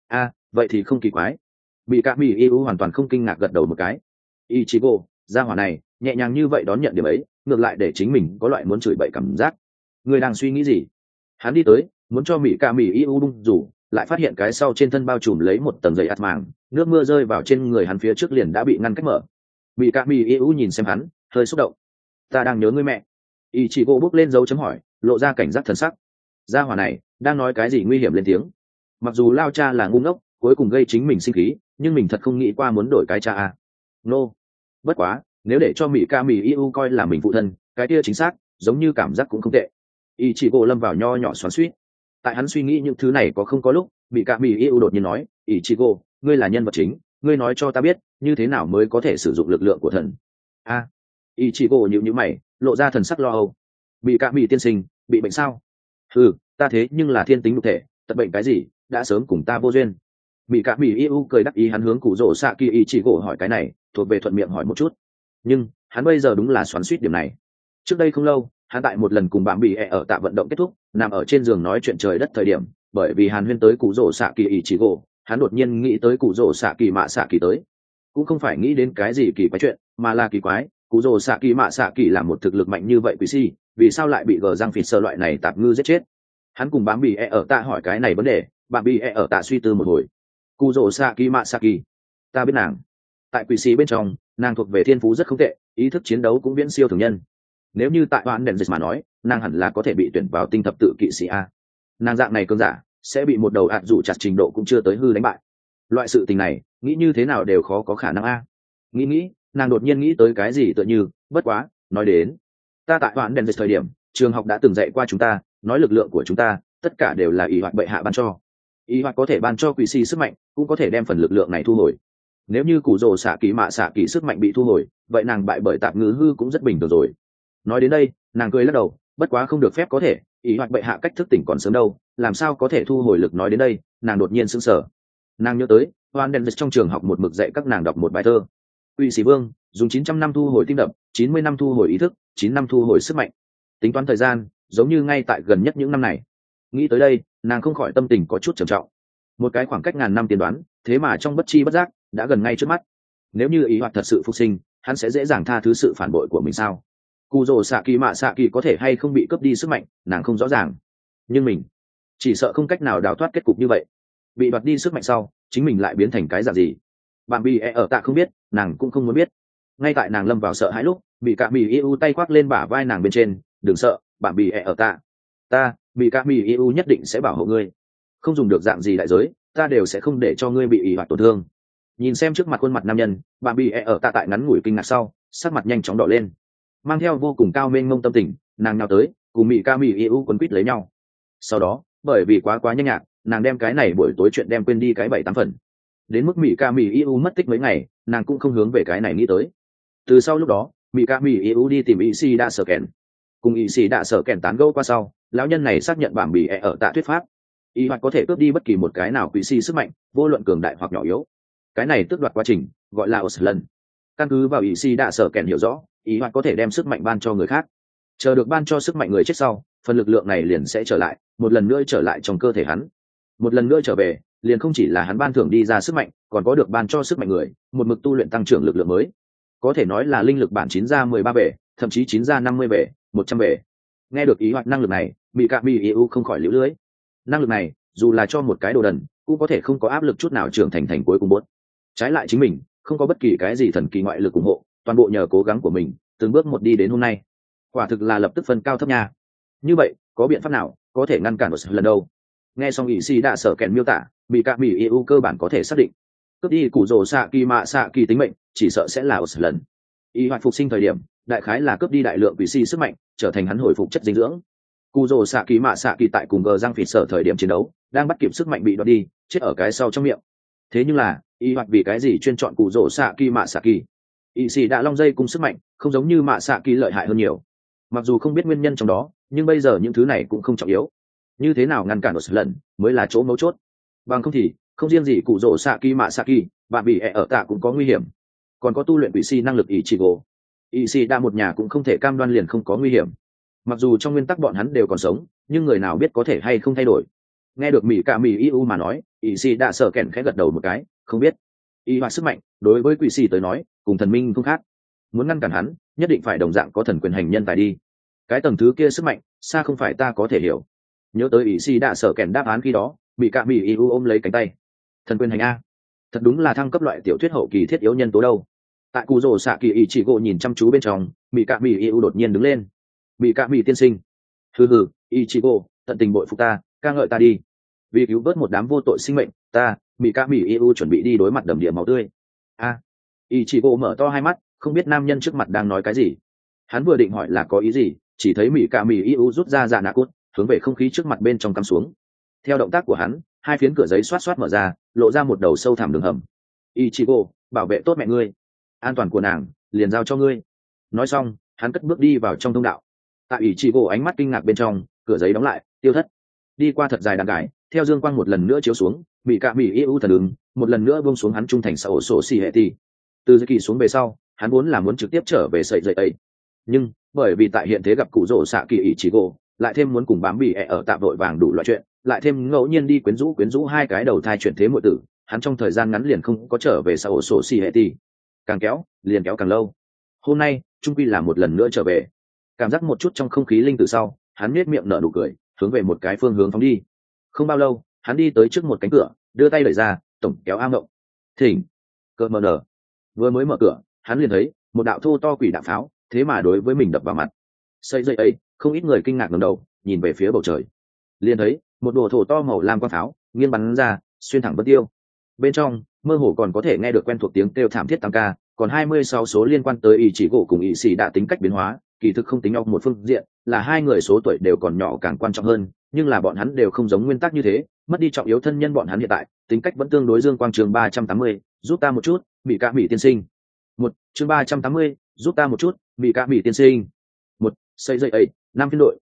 [SPEAKER 1] Vậy thì không kỳ quái. Mỹ ca mỹ yêu hoàn toàn không kinh ngạc gật đầu một cái. ỷ chỉ gỗ gia hỏa này nhẹ nhàng như vậy đón nhận điểm ấy, ngược lại để chính mình có loại muốn chửi bậy cảm giác. Ngươi đang suy nghĩ gì? Hắn đi tới muốn cho mỹ ca mỹ yêu bung rủ, lại phát hiện cái sau trên thân bao trùm lấy một tầng dày ạt màng, nước mưa rơi vào trên người hắn phía trước liền đã bị ngăn cách mở. Mỹ ca mỹ yêu nhìn xem hắn hơi xúc động. Ta đang nhớ ngươi mẹ. Ý chỉ gỗ bước lên dấu chấm hỏi, lộ ra cảnh giác thần sắc. Gia hỏa này đang nói cái gì nguy hiểm lên tiếng. Mặc dù lao cha là ngu ngốc cuối cùng gây chính mình sinh khí, nhưng mình thật không nghĩ qua muốn đổi cái cha Nô. Bất quá nếu để cho mỹ ca mỹ yêu coi là mình phụ thân, cái kia chính xác giống như cảm giác cũng không tệ. Ý chỉ gỗ lâm vào nho nhỏ xoắn xuýt. Tại hắn suy nghĩ những thứ này có không có lúc, mỹ ca mỹ yêu đột nhiên nói, ý chỉ gỗ, ngươi là nhân vật chính, ngươi nói cho ta biết như thế nào mới có thể sử dụng lực lượng của thần. Ý chỉ gỗ nhíu mày, lộ ra thần sắc lo âu. Bị cả mỹ tiên sinh bị bệnh sao? Ta thế nhưng là thiên tính nhục thể, tật bệnh cái gì đã sớm cùng ta vô duyên. Bị cả mỹ yêu cười đắc ý, hắn hướng cụ rỗ xạ kỳ ý chỉ gỗ hỏi cái này thuộc về thuận miệng hỏi một chút, nhưng hắn bây giờ đúng là xoắn xuýt điểm này. Trước đây không lâu hắn tại một lần cùng bạn bị ở tạ vận động kết thúc, nằm ở trên giường nói chuyện trời đất thời điểm, bởi vì hàn huyên tới cụ rỗ xạ kỳ ý chỉ gỗ, hắn đột nhiên nghĩ tới cụ rỗ xạ kỳ mạ xạ kỳ tới. Cũng không phải nghĩ đến cái gì kỳ quái chuyện, mà là kỳ quái cụ rồ xạ kỳ mạ xạ kỳ là một thực lực mạnh như vậy quỷ si, vì sao lại bị gờ răng phịt sơ loại này tạp ngư giết chết. Hắn cùng bám bị ở tạ hỏi cái này vấn đề, bạn bị ở tạ suy tư một hồi. Cụ rồ xạ kỳ mạ xạ kỳ, ta biết nàng tại quỷ si bên trong, nàng thuộc về thiên phú rất không tệ, ý thức chiến đấu cũng viễn siêu thường nhân. Nếu như tại oán đèn dịch mà nói, nàng hẳn là có thể bị tuyển vào tinh thập tự kỵ sĩ nàng dạng này cơn giả sẽ bị một đầu ạt dụ chặt trình độ cũng chưa tới hư đánh bại. Loại sự tình này nghĩ như thế nào đều khó có khả năng nghĩ nàng đột nhiên nghĩ tới cái gì tựa như, bất quá nói đến ta tại hoãn đèn dịch thời điểm, trường học đã từng dạy qua chúng ta, nói lực lượng của chúng ta tất cả đều là ý hoạt bệ hạ ban cho. Ý hoạt có thể ban cho quỷ si sức mạnh, cũng có thể đem phần lực lượng này thu hồi. Nếu như cụ rồ xạ kỳ mạ xạ kỳ sức mạnh bị thu hồi, vậy nàng bại bởi tạp ngữ hư cũng rất bình thường rồi. Nói đến đây nàng cười lắc đầu, bất quá không được phép có thể, ý hoạt bệ hạ cách thức tỉnh còn sớm đâu, làm sao có thể thu hồi lực. nói đến đây nàng đột nhiên sững sờ. Nàng nhớ tới hoan đen trong trường học một mực dạy các nàng đọc một bài thơ: Uy Sĩ Vương dùng 900 năm thu hồi tim đập, 90 năm thu hồi ý thức, 9 năm thu hồi sức mạnh. Tính toán thời gian giống như ngay tại gần nhất những năm này. Nghĩ tới đây nàng không khỏi tâm tình có chút trầm trọng. Một cái khoảng cách ngàn năm tiên đoán, thế mà trong bất chi bất giác đã gần ngay trước mắt. Nếu như ý hoạt thật sự phục sinh, hắn sẽ dễ dàng tha thứ sự phản bội của mình sao? Cù rồ xạ kỳ mạ xạ kỳ có thể hay không bị cướp đi sức mạnh, nàng không rõ ràng, nhưng mình chỉ sợ không cách nào đào thoát kết cục như vậy. Bị đoạt đi sức mạnh sau, chính mình lại biến thành cái dạng gì? Bạn bị ở tạ không biết, nàng cũng không muốn biết. Ngay tại nàng lâm vào sợ hãi lúc, bị cả mì yêu tay khoác lên bả vai nàng bên trên. Đừng sợ, bạn bị ở tạ, ta bị cả mì yêu nhất định sẽ bảo hộ ngươi. Không dùng được dạng gì đại giới, ta đều sẽ không để cho ngươi bị ý hoạt tổn thương. Nhìn xem trước mặt khuôn mặt nam nhân, bạn bị ở tạ tại ngắn ngủi kinh ngạc sau, sắc mặt nhanh chóng đỏ lên, mang theo vô cùng cao mênh mông tâm tình, nàng nào tới cùng mỹ ca mỹ yêu quấn quýt lấy nhau. Sau đó bởi vì quá nhanh nhạc, nàng đem cái này buổi tối chuyện đem quên đi cái 7-8 phần. Đến mức mỹ ca mỹ yêu mất tích mấy ngày, nàng cũng không hướng về cái này nghĩ tới. Từ sau lúc đó mỹ ca mỹ yêu đi tìm y si đa sở kèn, cùng y si đa sở kèn tán gẫu qua sau, lão nhân này xác nhận bản bị ở tạ thuyết pháp, y hoạt có thể cướp đi bất kỳ một cái nào quỷ si sức mạnh, vô luận cường đại hoặc nhỏ yếu. Cái này tước đoạt quá trình gọi là Oslan. Căn cứ vào y si đa sở kèn hiểu rõ, y hoạt có thể đem sức mạnh ban cho người khác, chờ được ban cho sức mạnh người chết sau, phần lực lượng này liền sẽ trở lại, một lần nữa trở lại trong cơ thể hắn. Một lần nữa trở về, liền không chỉ là hắn ban thưởng đi ra sức mạnh, còn có được ban cho sức mạnh người, một mực tu luyện tăng trưởng lực lượng mới. Có thể nói là linh lực bản 9 ra 13 bể, thậm chí 9 ra 50 bể, 100 bể. Nghe được ý hoạt năng lực này, bị cạ bị yêu không khỏi liễu lưới. Năng lực này dù là cho một cái đồ đần cũng có thể không có áp lực chút nào trưởng thành cuối cùng bốt. Trái lại chính mình không có bất kỳ cái gì thần kỳ ngoại lực ủng hộ, toàn bộ nhờ cố gắng của mình từng bước một đi đến hôm nay. Quả thực là lập tức phân cao thấp nha. Như vậy có biện pháp nào có thể ngăn cản một lần đâu? Nghe xong ỷ si đã sở kèn miêu tả, bị cạ bị yêu cơ bản có thể xác định, cướp đi củ rồ xạ kỳ mạ xạ kỳ tính mệnh chỉ sợ sẽ là một lần. Y hoạt phục sinh thời điểm đại khái là cướp đi đại lượng quỷ si sức mạnh, trở thành hắn hồi phục chất dinh dưỡng. Cù rồ xạ kỳ mạ xạ kỳ tại cùng gờ răng phỉ sở thời điểm chiến đấu đang bắt kịp sức mạnh bị đoạt đi, chết ở cái sau trong miệng. Thế nhưng là y hoạt vì cái gì chuyên chọn cù rồ xạ kỳ mạ xạ kỳ? Y xì đã long dây cung sức mạnh không giống như mạ xạ kỳ lợi hại hơn nhiều. Mặc dù không biết nguyên nhân trong đó, nhưng bây giờ những thứ này cũng không trọng yếu. Như thế nào ngăn cản một lần mới là chỗ mấu chốt. Bằng không thì không riêng gì cụ rỗ xạ kỳ mạ xạ kỳ, bạn bị ở tạ cũng có nguy hiểm, còn có tu luyện quỷ si năng lực ý chỉ gỗ. Ý si đã một nhà cũng không thể cam đoan liền không có nguy hiểm. Mặc dù trong nguyên tắc bọn hắn đều còn sống, nhưng người nào biết có thể hay không thay đổi. Nghe được mỹ cả mỹ iu mà nói, ý si đã sợ kẹn khẽ gật đầu một cái, không biết. Y hoạt sức mạnh đối với quỷ si tới nói cùng thần minh không khác, muốn ngăn cản hắn nhất định phải đồng dạng có thần quyền hành nhân tài đi. Cái tầng thứ kia sức mạnh xa không phải ta có thể hiểu. Nhớ tới ý si đã sợ kẹn đáp án khi đó, bị cạ mỹ iu ôm lấy cánh tay. Thần quyền hành a, thật đúng là thăng cấp loại tiểu thuyết hậu kỳ thiết yếu nhân tố đâu. Tại cù rồ xạ kỳ ý chỉ gỗ nhìn chăm chú bên trong, bị cạ mỹ iu đột nhiên đứng lên. Bị cạ mỹ tiên sinh, hừ ý chỉ gỗ tận tình bội phục ta, ca ngợi ta đi. Vì cứu vớt một đám vô tội sinh mệnh, ta bị cạ mỹ iu chuẩn bị đi đối mặt đầm địa máu tươi. A, ý chỉ gỗ mở to hai mắt, không biết nam nhân trước mặt đang nói cái gì. Hắn vừa định hỏi là có ý gì, chỉ thấy mỹ cạ mỹ iu rút ra dạ nạ cốt, hướng về không khí trước mặt bên trong cắm xuống. Theo động tác của hắn, hai phiến cửa giấy xoát xoát mở ra, lộ ra một đầu sâu thẳm đường hầm. Ichigo, bảo vệ tốt mẹ ngươi, an toàn của nàng liền giao cho ngươi. Nói xong hắn cất bước đi vào trong thông đạo. Tại Ichigo ánh mắt kinh ngạc bên trong, cửa giấy đóng lại, tiêu thất. Đi qua thật dài đàn gải, theo dương quang một lần nữa chiếu xuống, bị cạ bị yêu thần ứng một lần nữa buông xuống hắn trung thành sổ sổ xì hệ ti. Từ dưới kỳ xuống về sau, hắn vốn là muốn trực tiếp trở về sợi dậy ấy, nhưng bởi vì tại hiện thế gặp cụ rỗ xạ kỳ Ichigo, lại thêm muốn cùng bám bị ở tạm vội vàng đủ loại chuyện, lại thêm ngẫu nhiên đi quyến rũ hai cái đầu thai chuyển thế muội tử, hắn trong thời gian ngắn liền không có trở về sau sổ xì hệ ti. Càng kéo liền kéo càng lâu. Hôm nay trung quy là một lần nữa trở về. Cảm giác một chút trong không khí linh từ sau, hắn nhếch miệng nở nụ cười, hướng về một cái phương hướng phóng đi. Không bao lâu hắn đi tới trước một cánh cửa, đưa tay đẩy ra, tổng kéo A Ngộng. Thỉnh cỡ mờ nở. Vừa mới mở cửa hắn liền thấy một đạo thô to quỷ đạo pháo thế mà đối với mình đập vào mặt. Xây dậy ấy, không ít người kinh ngạc ngẩng đầu nhìn về phía bầu trời, liền thấy một đồ thổ to màu lam quang pháo nghiêng bắn ra, xuyên thẳng vân tiêu. Bên trong mơ hồ còn có thể nghe được quen thuộc tiếng kêu thảm thiết tăng ca, còn 26 số liên quan tới ý chỉ gỗ cùng ý xì đã tính cách biến hóa, kỳ thực không tính nhau một phương diện, là hai người số tuổi đều còn nhỏ càng quan trọng hơn, nhưng là bọn hắn đều không giống nguyên tắc như thế, mất đi trọng yếu thân nhân bọn hắn hiện tại, tính cách vẫn tương đối dương quang. Chương 380, giúp ta một chút, bị cả mỹ tiên sinh. Chương 380, giúp ta một chút, bị cả mỹ tiên sinh. Xây dậy ấy, năm phiên đội,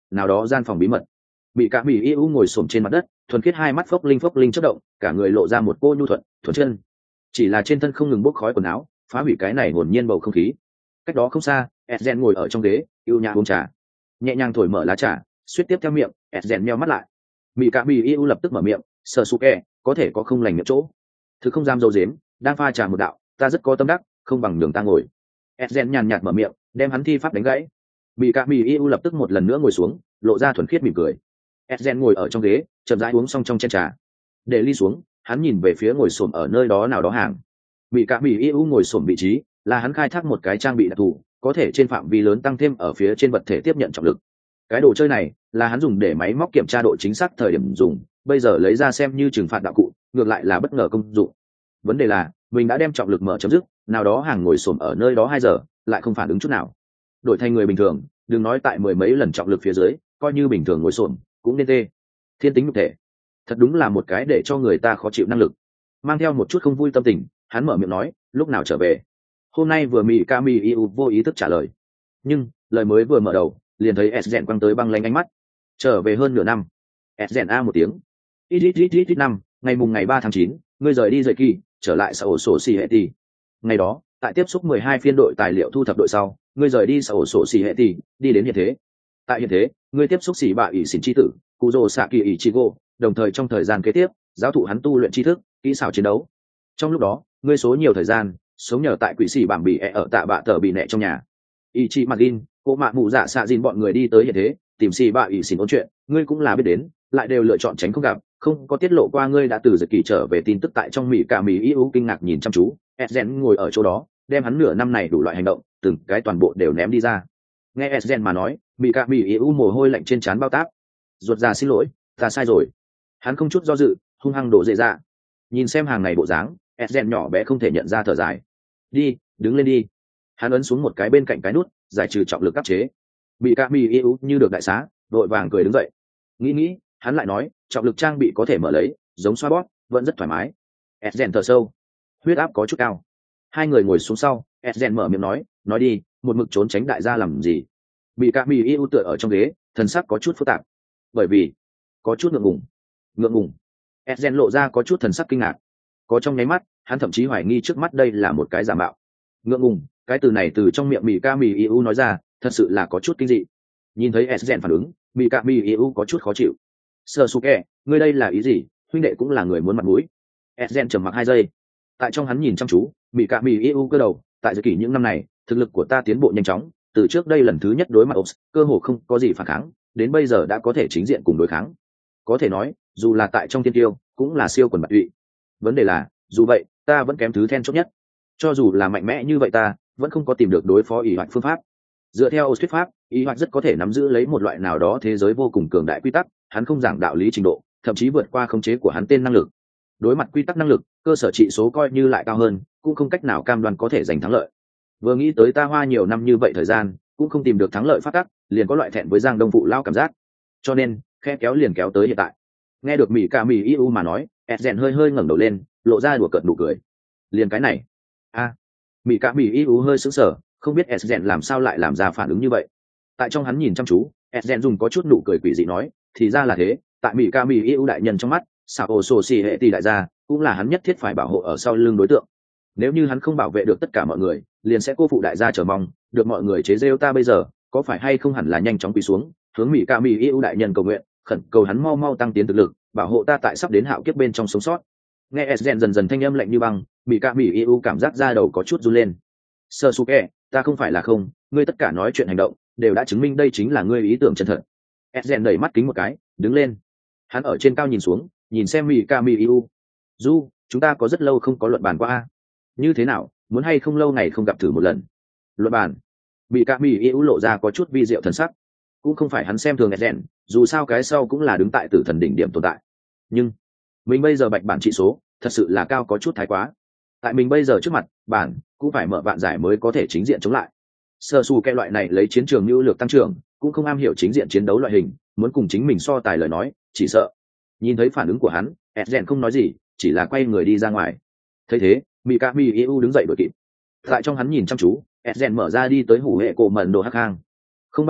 [SPEAKER 1] nào đó gian phòng bí mật. Bị cả mỹ yêu ngồi xổm trên mặt đất, thuần khiết hai mắt phốc linh chớp động, cả người lộ ra một cô nhu thuận thuần chân. Chỉ là trên thân không ngừng bốc khói quần áo, phá hủy cái này hồn nhiên bầu không khí. Cách đó không xa, Esgen ngồi ở trong ghế, yêu nhã uống trà, nhẹ nhàng thổi mở lá trà, suýt tiếp theo miệng. Esgen meo mắt lại. Bị cả mỹ yêu lập tức mở miệng, Sasuke, có thể có không lành miệng chỗ. Thứ không dám dâu dếm, đang pha trà một đạo, ta rất có tâm đắc, không bằng đường ta ngồi. Esgen nhàn nhạt mở miệng, đem hắn thi pháp đánh gãy. Bị cả mỹ yêu lập tức một lần nữa ngồi xuống, lộ ra thuần khiết mỉm cười. Esgen ngồi ở trong ghế, chậm rãi uống xong trong chén trà, để ly xuống, hắn nhìn về phía ngồi xổm ở nơi đó nào đó hàng. Bị cả mỹ yêu ngồi xổm vị trí là hắn khai thác một cái trang bị đặc thù, có thể trên phạm vi lớn tăng thêm ở phía trên vật thể tiếp nhận trọng lực. Cái đồ chơi này là hắn dùng để máy móc kiểm tra độ chính xác thời điểm dùng, bây giờ lấy ra xem như trừng phạt đạo cụ, ngược lại là bất ngờ công dụng. Vấn đề là mình đã đem trọng lực mở chấm dứt, nào đó hàng ngồi xổm ở nơi đó 2 giờ lại không phản ứng chút nào. Đổi thành người bình thường, đừng nói tại mười mấy lần trọng lực phía dưới, coi như bình thường ngồi xổm cũng nên tê. Thiên tính nhục thể, thật đúng là một cái để cho người ta khó chịu năng lực. Mang theo một chút không vui tâm tình, hắn mở miệng nói, lúc nào trở về? Hôm nay vừa mỹ Kami Iu vô ý thức trả lời, nhưng lời mới vừa mở đầu liền thấy Esgen quăng tới băng lanh ánh mắt. Trở về hơn nửa năm. Esgen a một tiếng. Ít năm, ngày 3 tháng 9, ngươi rời đi rời kỳ, trở lại sở sổ xì hệ tỷ. Ngày đó, tại tiếp xúc 12 phiên đội tài liệu thu thập đội sau, ngươi rời đi sở sổ xì hệ tỷ, đi đến hiện thế. Tại hiện thế, ngươi tiếp xúc xì bạ ỷ xỉn chi tử, Kuzo Saki Ichigo, đồng thời trong thời gian kế tiếp, giáo thụ hắn tu luyện tri thức, kỹ xảo chiến đấu. Trong lúc đó, ngươi số nhiều thời gian sống nhờ tại quỷ sĩ bảng bị ở tạ bạ tờ bị nẹ trong nhà. Ichi Magin, cô mạ mụ dạ xạ dìn bọn người đi tới hiện thế, tìm xì bạ ỷ xỉn ôn chuyện, ngươi cũng là biết đến, lại đều lựa chọn tránh không gặp, không có tiết lộ qua ngươi đã từ giật kỳ trở về tin tức. Tại trong mỹ cả mỹ yêu kinh ngạc nhìn chăm chú, Esgen ngồi ở chỗ đó, đem hắn nửa năm này đủ loại hành động, từng cái toàn bộ đều ném đi ra. Nghe Esgen mà nói, mỹ cả mỹ yêu mồ hôi lạnh trên trán bao táp. Ruột già xin lỗi, ta sai rồi. Hắn không chút do dự, hung hăng đổ dậy ra. Nhìn xem hàng này bộ dáng, Esgen nhỏ bé không thể nhận ra thở dài. Đi, đứng lên đi. Hắn ấn xuống một cái bên cạnh cái nút, giải trừ trọng lực áp chế. Bị cả mỹ yêu như được đại xá, đội vàng cười đứng dậy. Nghĩ, hắn lại nói, trọng lực trang bị có thể mở lấy, giống xoa bóp, vẫn rất thoải mái. Esgen thở sâu, huyết áp có chút cao. Hai người ngồi xuống sau, Esgen mở miệng nói đi, một mực trốn tránh đại gia làm gì? Bị cả mỹ yêu tựa ở trong ghế, thần sắc có chút phức tạp. Bởi vì có chút ngượng ngùng. Esgen lộ ra có chút thần sắc kinh ngạc. Có trong nháy mắt, hắn thậm chí hoài nghi trước mắt đây là một cái giả mạo. Ngượng ngùng, cái từ này từ trong miệng mỹ ca mỹ yêu nói ra, thật sự là có chút kinh dị. Nhìn thấy Esgen phản ứng, mỹ ca mỹ yêu có chút khó chịu. Sasuke, ngươi đây là ý gì? Huynh đệ cũng là người muốn mặt mũi. Esgen trầm mặc 2 giây. Tại trong hắn nhìn chăm chú, mỹ ca mỹ yêu cơ đầu, tại thời kỳ những năm này, thực lực của ta tiến bộ nhanh chóng, từ trước đây lần thứ nhất đối mặt Ops, cơ hồ không có gì phản kháng, đến bây giờ đã có thể chính diện cùng đối kháng. Có thể nói, dù là tại trong tiên tiêu, cũng là siêu quần bạc tụy. Vấn đề là, dù vậy, ta vẫn kém thứ then chốt nhất. Cho dù là mạnh mẽ như vậy ta, vẫn không có tìm được đối phó ý hoạch phương pháp. Dựa theo thuyết pháp, ý hoạch rất có thể nắm giữ lấy một loại nào đó thế giới vô cùng cường đại quy tắc, hắn không giảng đạo lý trình độ, thậm chí vượt qua khống chế của hắn tên năng lực. Đối mặt quy tắc năng lực, cơ sở trị số coi như lại cao hơn, cũng không cách nào cam đoan có thể giành thắng lợi. Vừa nghĩ tới ta hoa nhiều năm như vậy thời gian, cũng không tìm được thắng lợi phát tắc, liền có loại thẹn với Giang Đông Phụ lao cảm giác. Cho nên, khe kéo liền kéo tới hiện tại. Nghe được mỹ ca mỹ yêu mà nói, Esgen hơi ngẩng đầu lên, lộ ra đùa cợt nụ cười. Liền cái này. Mỹ ca mỹ yêu hơi sững sờ, không biết Esgen làm sao lại làm ra phản ứng như vậy. Tại trong hắn nhìn chăm chú, Esgen dùng có chút nụ cười quỷ dị nói, thì ra là thế, tại mỹ ca mỹ yêu đại nhân trong mắt, Sao Sổ Xỉ hệ tỷ đại gia, cũng là hắn nhất thiết phải bảo hộ ở sau lưng đối tượng. Nếu như hắn không bảo vệ được tất cả mọi người, liền sẽ cô phụ đại gia chờ mong, được mọi người chế giễu. Ta bây giờ, có phải hay không hẳn là nhanh chóng quỳ xuống, hướng mỹ ca mỹ yêu đại nhân cầu nguyện, khẩn cầu hắn mau tăng tiến thực lực, bảo hộ ta tại sắp đến hạo kiếp bên trong sống sót. Nghe Esgen dần thanh âm lạnh như băng, mỹ ca mỹ yêu cảm giác da đầu có chút run lên. Sasuke, ta không phải là không, ngươi tất cả nói chuyện hành động đều đã chứng minh đây chính là ngươi ý tưởng chân thật. Esgen đẩy mắt kính một cái, đứng lên. Hắn ở trên cao nhìn xuống, nhìn xem mỹ ca mỹ yêu. Du, chúng ta có rất lâu không có luận bàn qua. Như thế nào, muốn hay không lâu ngày không gặp thử một lần? Luận bàn. Mỹ ca mỹ yêu lộ ra có chút vi diệu thần sắc. Cũng không phải hắn xem thường Esgen, dù sao cái sau cũng là đứng tại tử thần đỉnh điểm tồn tại. Nhưng mình bây giờ bạch bản trị số thật sự là cao có chút thái quá. Tại mình bây giờ trước mặt bản cũng phải mở vạn giải mới có thể chính diện chống lại. Sơ su cái loại này lấy chiến trường lưu lược tăng trưởng, cũng không am hiểu chính diện chiến đấu loại hình, muốn cùng chính mình so tài lời nói, chỉ sợ. Nhìn thấy phản ứng của hắn, Esgen không nói gì, chỉ là quay người đi ra ngoài. Thấy thế, Mikami Iu đứng dậy đuổi kịp. Tại trong hắn nhìn chăm chú, Esgen mở ra đi tới hủ hệ cổ mẩn đồ hắc hang. Không bao lâu,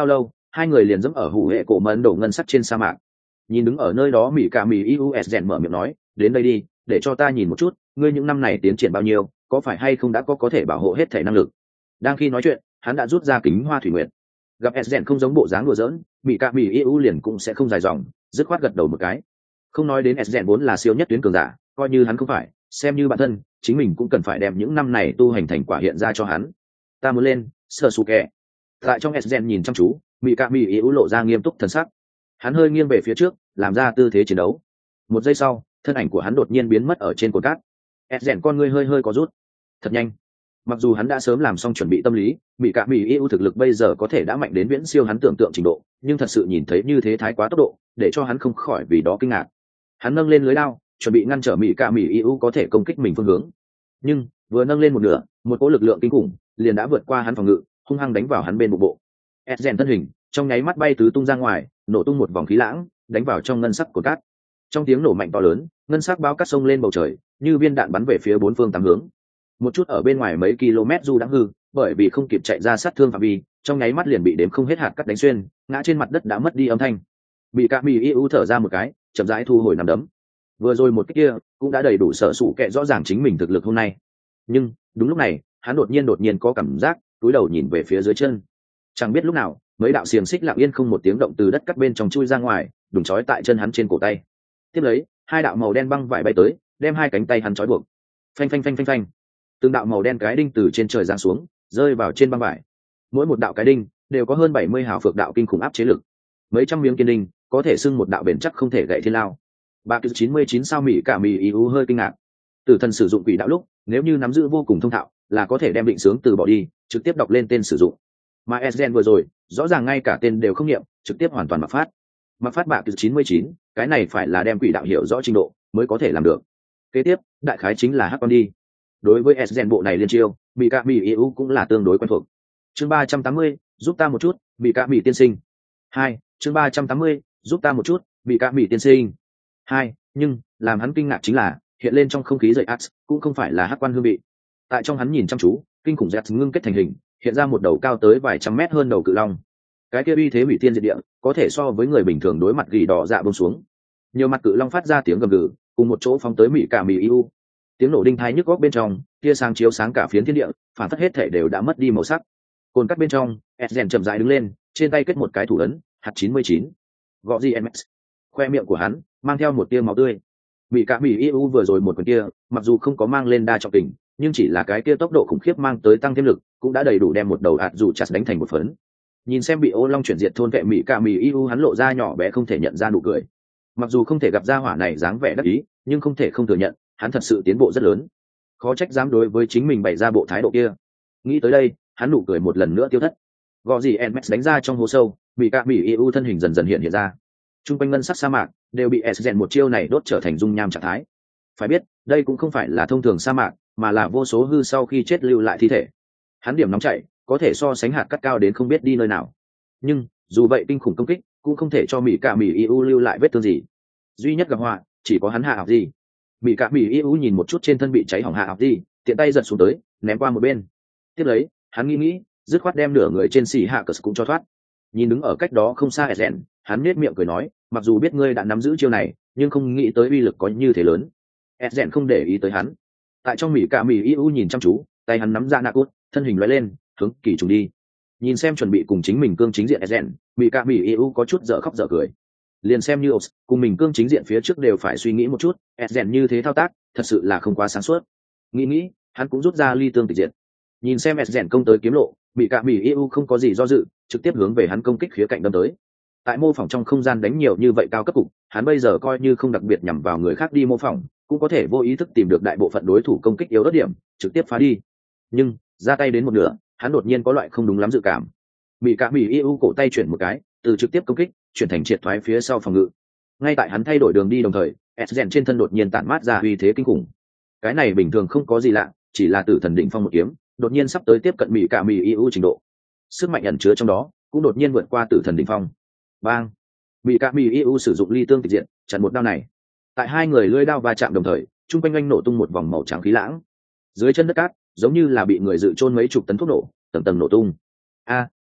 [SPEAKER 1] hai người liền dẫm ở hủ hệ cổ mẫn đổ ngân sắc trên sa mạc. Nhìn đứng ở nơi đó mỹ cả mỹ ius rèn mở miệng nói, đến đây đi, để cho ta nhìn một chút ngươi những năm này tiến triển bao nhiêu, có phải hay không đã có thể bảo hộ hết thể năng lực. Đang khi nói chuyện hắn đã rút ra kính hoa thủy nguyệt. Gặp rèn không giống bộ dáng đùa giỡn, mỹ cả mỹ iu liền cũng sẽ không dài dòng, dứt khoát gật đầu một cái. Không nói đến rèn vốn là siêu nhất tuyến cường giả, coi như hắn không phải, xem như bản thân chính mình cũng cần phải đem những năm này tu hành thành quả hiện ra cho hắn. Ta muốn lên sơ su kẹ. Tại trong rèn nhìn chăm chú, mỹ cả mỹ iu lộ ra nghiêm túc thần sắc. Hắn hơi nghiêng về phía trước, làm ra tư thế chiến đấu. Một giây sau thân ảnh của hắn đột nhiên biến mất ở trên cột cát. Rèn con ngươi hơi có rút. Thật nhanh. Mặc dù hắn đã sớm làm xong chuẩn bị tâm lý, mỹ cả mỹ yêu thực lực bây giờ có thể đã mạnh đến viễn siêu hắn tưởng tượng trình độ, nhưng thật sự nhìn thấy như thế thái quá tốc độ, để cho hắn không khỏi vì đó kinh ngạc. Hắn nâng lên lưới đao, chuẩn bị ngăn trở mỹ cả mỹ yêu có thể công kích mình phương hướng. Nhưng vừa nâng lên một nửa, một cỗ lực lượng kinh khủng liền đã vượt qua hắn phòng ngự, hung hăng đánh vào hắn bên bụng bộ. Rèn thân hình trong nháy mắt bay tứ tung ra ngoài, nổ tung một vòng khí lãng, đánh vào trong ngân sắc của cát. Trong tiếng nổ mạnh to lớn, ngân sắc bao cát sông lên bầu trời, như viên đạn bắn về phía bốn phương tám hướng. Một chút ở bên ngoài mấy km du đã hư, bởi vì không kịp chạy ra sát thương phạm vi, trong nháy mắt liền bị đếm không hết hạt cát đánh xuyên, ngã trên mặt đất đã mất đi âm thanh. Bị cả mỹ yêu thở ra một cái, chậm rãi thu hồi nắm đấm. Vừa rồi một cái kia cũng đã đầy đủ sở sụ kệ rõ ràng chính mình thực lực hôm nay. Nhưng đúng lúc này hắn đột nhiên có cảm giác cúi đầu nhìn về phía dưới chân. Chẳng biết lúc nào mấy đạo xiềng xích lặng yên không một tiếng động từ đất cắt bên trong chui ra ngoài, đùng trói tại chân hắn trên cổ tay. Tiếp lấy hai đạo màu đen băng vải bay tới, đem hai cánh tay hắn trói buộc. Phanh phanh phanh phanh phanh, từng đạo màu đen cái đinh từ trên trời giáng xuống, rơi vào trên băng vải. Mỗi một đạo cái đinh đều có hơn 70 hào phược đạo kinh khủng áp chế lực. Mấy trăm miếng kiên đinh có thể xưng một đạo bền chắc không thể gãy thiên lao. Ba cứ 99 sao mỹ cả mỹ iu hơi kinh ngạc. Tử thần sử dụng quỷ đạo lúc, nếu như nắm giữ vô cùng thông thạo, là có thể đem định sướng từ bỏ đi, trực tiếp đọc lên tên sử dụng. Mà Esgen vừa rồi, rõ ràng ngay cả tên đều không nghiệm, trực tiếp hoàn toàn mặc phát bạ cứ 99, cái này phải là đem quỷ đạo hiểu rõ trình độ mới có thể làm được. Kế tiếp đại khái chính là hắc con đi. Đối với Esgen bộ này liên chiêu, mỹ cả mỹ iu cũng là tương đối quen thuộc. Chương 380, giúp ta một chút, mỹ cả mỹ tiên sinh. 2, chương 380, giúp ta một chút, mỹ cả mỹ tiên sinh. 2, nhưng làm hắn kinh ngạc chính là hiện lên trong không khí dậy ats cũng không phải là hắc quan hương vị. Tại trong hắn nhìn chăm chú, kinh khủng dẹt ngưng kết thành hình, hiện ra một đầu cao tới vài trăm mét hơn đầu cự long. Cái kia uy thế hủy thiên diệt địa, có thể so với người bình thường đối mặt gỉ đỏ dạ bông xuống. Nhiều mặt cự long phát ra tiếng gầm gừ, cùng một chỗ phóng tới mỹ cả mỹ iu. Tiếng nổ đinh tai nhức góc bên trong, tia sáng chiếu sáng cả phiến thiên địa, phản phất hết thể đều đã mất đi màu sắc. Cồn cắt bên trong, Esgen chậm rãi đứng lên, trên tay kết một cái thủ ấn, hạt 99. Gõ gì MS. Khoe miệng của hắn mang theo một tia máu tươi. Mỹ cả mỹ iu vừa rồi một quyền kia, mặc dù không có mang lên đa trọng kình, nhưng chỉ là cái kia tốc độ khủng khiếp mang tới tăng thêm lực, cũng đã đầy đủ đem một đầu ạt dù chặt đánh thành một phấn. Nhìn xem bị ô long chuyển diệt thôn vệ mỹ cả mỹ iu, hắn lộ ra nhỏ bé không thể nhận ra nụ cười. Mặc dù không thể gặp ra hỏa này dáng vẻ đắc ý, nhưng không thể không thừa nhận, hắn thật sự tiến bộ rất lớn. Khó trách dám đối với chính mình bày ra bộ thái độ kia. Nghĩ tới đây, hắn nụ cười một lần nữa tiêu thất. Gò gì Nmax đánh ra trong hố sâu, mỹ cả mỹ iu thân hình dần dần hiện ra. Trung quanh ngân sắc sa mạc đều bị Esgen một chiêu này đốt trở thành dung nham trạng thái. Phải biết, đây cũng không phải là thông thường sa mạc, mà là vô số hư sau khi chết lưu lại thi thể. Hắn điểm nóng chảy, có thể so sánh hạt cát cao đến không biết đi nơi nào. Nhưng dù vậy kinh khủng công kích cũng không thể cho mỹ cả mỹ iu lưu lại vết thương gì. Duy nhất gặp họa chỉ có hắn hạ học gì. Mỹ cả mỹ iu nhìn một chút trên thân bị cháy hỏng hạ học gì, tiện tay giật xuống tới, ném qua một bên. Tiếp lấy, hắn nghĩ, dứt khoát đem nửa người trên xì hạ cờ cũng cho thoát. Nhìn đứng ở cách đó không xa Esgen, hắn nhếch miệng cười nói, mặc dù biết ngươi đã nắm giữ chiêu này, nhưng không nghĩ tới uy lực có như thế lớn. Esgen không để ý tới hắn. Tại trong mỹ cả mỹ iu nhìn chăm chú, tay hắn nắm ra nạ cốt, thân hình lóe lên, hướng kỳ trùng đi. Nhìn xem chuẩn bị cùng chính mình cương chính diện Esgen, mỹ cả mỹ iu có chút dở khóc dở cười. Liền xem như Ops, cùng mình cương chính diện phía trước đều phải suy nghĩ một chút, Esgen như thế thao tác, thật sự là không quá sáng suốt. Nghĩ, hắn cũng rút ra ly tương tịch diện. Nhìn xem Esgen công tới kiếm lộ, mỹ cả mỹ iu không có gì do dự, trực tiếp hướng về hắn công kích khía cạnh đâm tới. Tại mô phỏng trong không gian đánh nhiều như vậy cao cấp cục, hắn bây giờ coi như không đặc biệt nhằm vào người khác đi mô phỏng, cũng có thể vô ý thức tìm được đại bộ phận đối thủ công kích yếu đất điểm, trực tiếp phá đi. Nhưng ra tay đến một nửa, hắn đột nhiên có loại không đúng lắm dự cảm. Mỹ cả mỹ iu cổ tay chuyển một cái, từ trực tiếp công kích chuyển thành triệt thoái phía sau phòng ngự. Ngay tại hắn thay đổi đường đi đồng thời, Esgen trên thân đột nhiên tản mát ra uy thế kinh khủng. Cái này bình thường không có gì lạ, chỉ là tử thần đỉnh phong một kiếm, đột nhiên sắp tới tiếp cận mỹ cả mỹ iu trình độ. Sức mạnh ẩn chứa trong đó cũng đột nhiên vượt qua tử thần đỉnh phong. Bang! Mỹ cả mỹ iu sử dụng ly tương tịch diện chặn một đao này. Tại hai người lưỡi đao va chạm đồng thời, trung quanh anh nổ tung một vòng màu trắng khí lãng. Dưới chân đất cát giống như là bị người dự trôn mấy chục tấn thuốc nổ, tầng tầng nổ tung.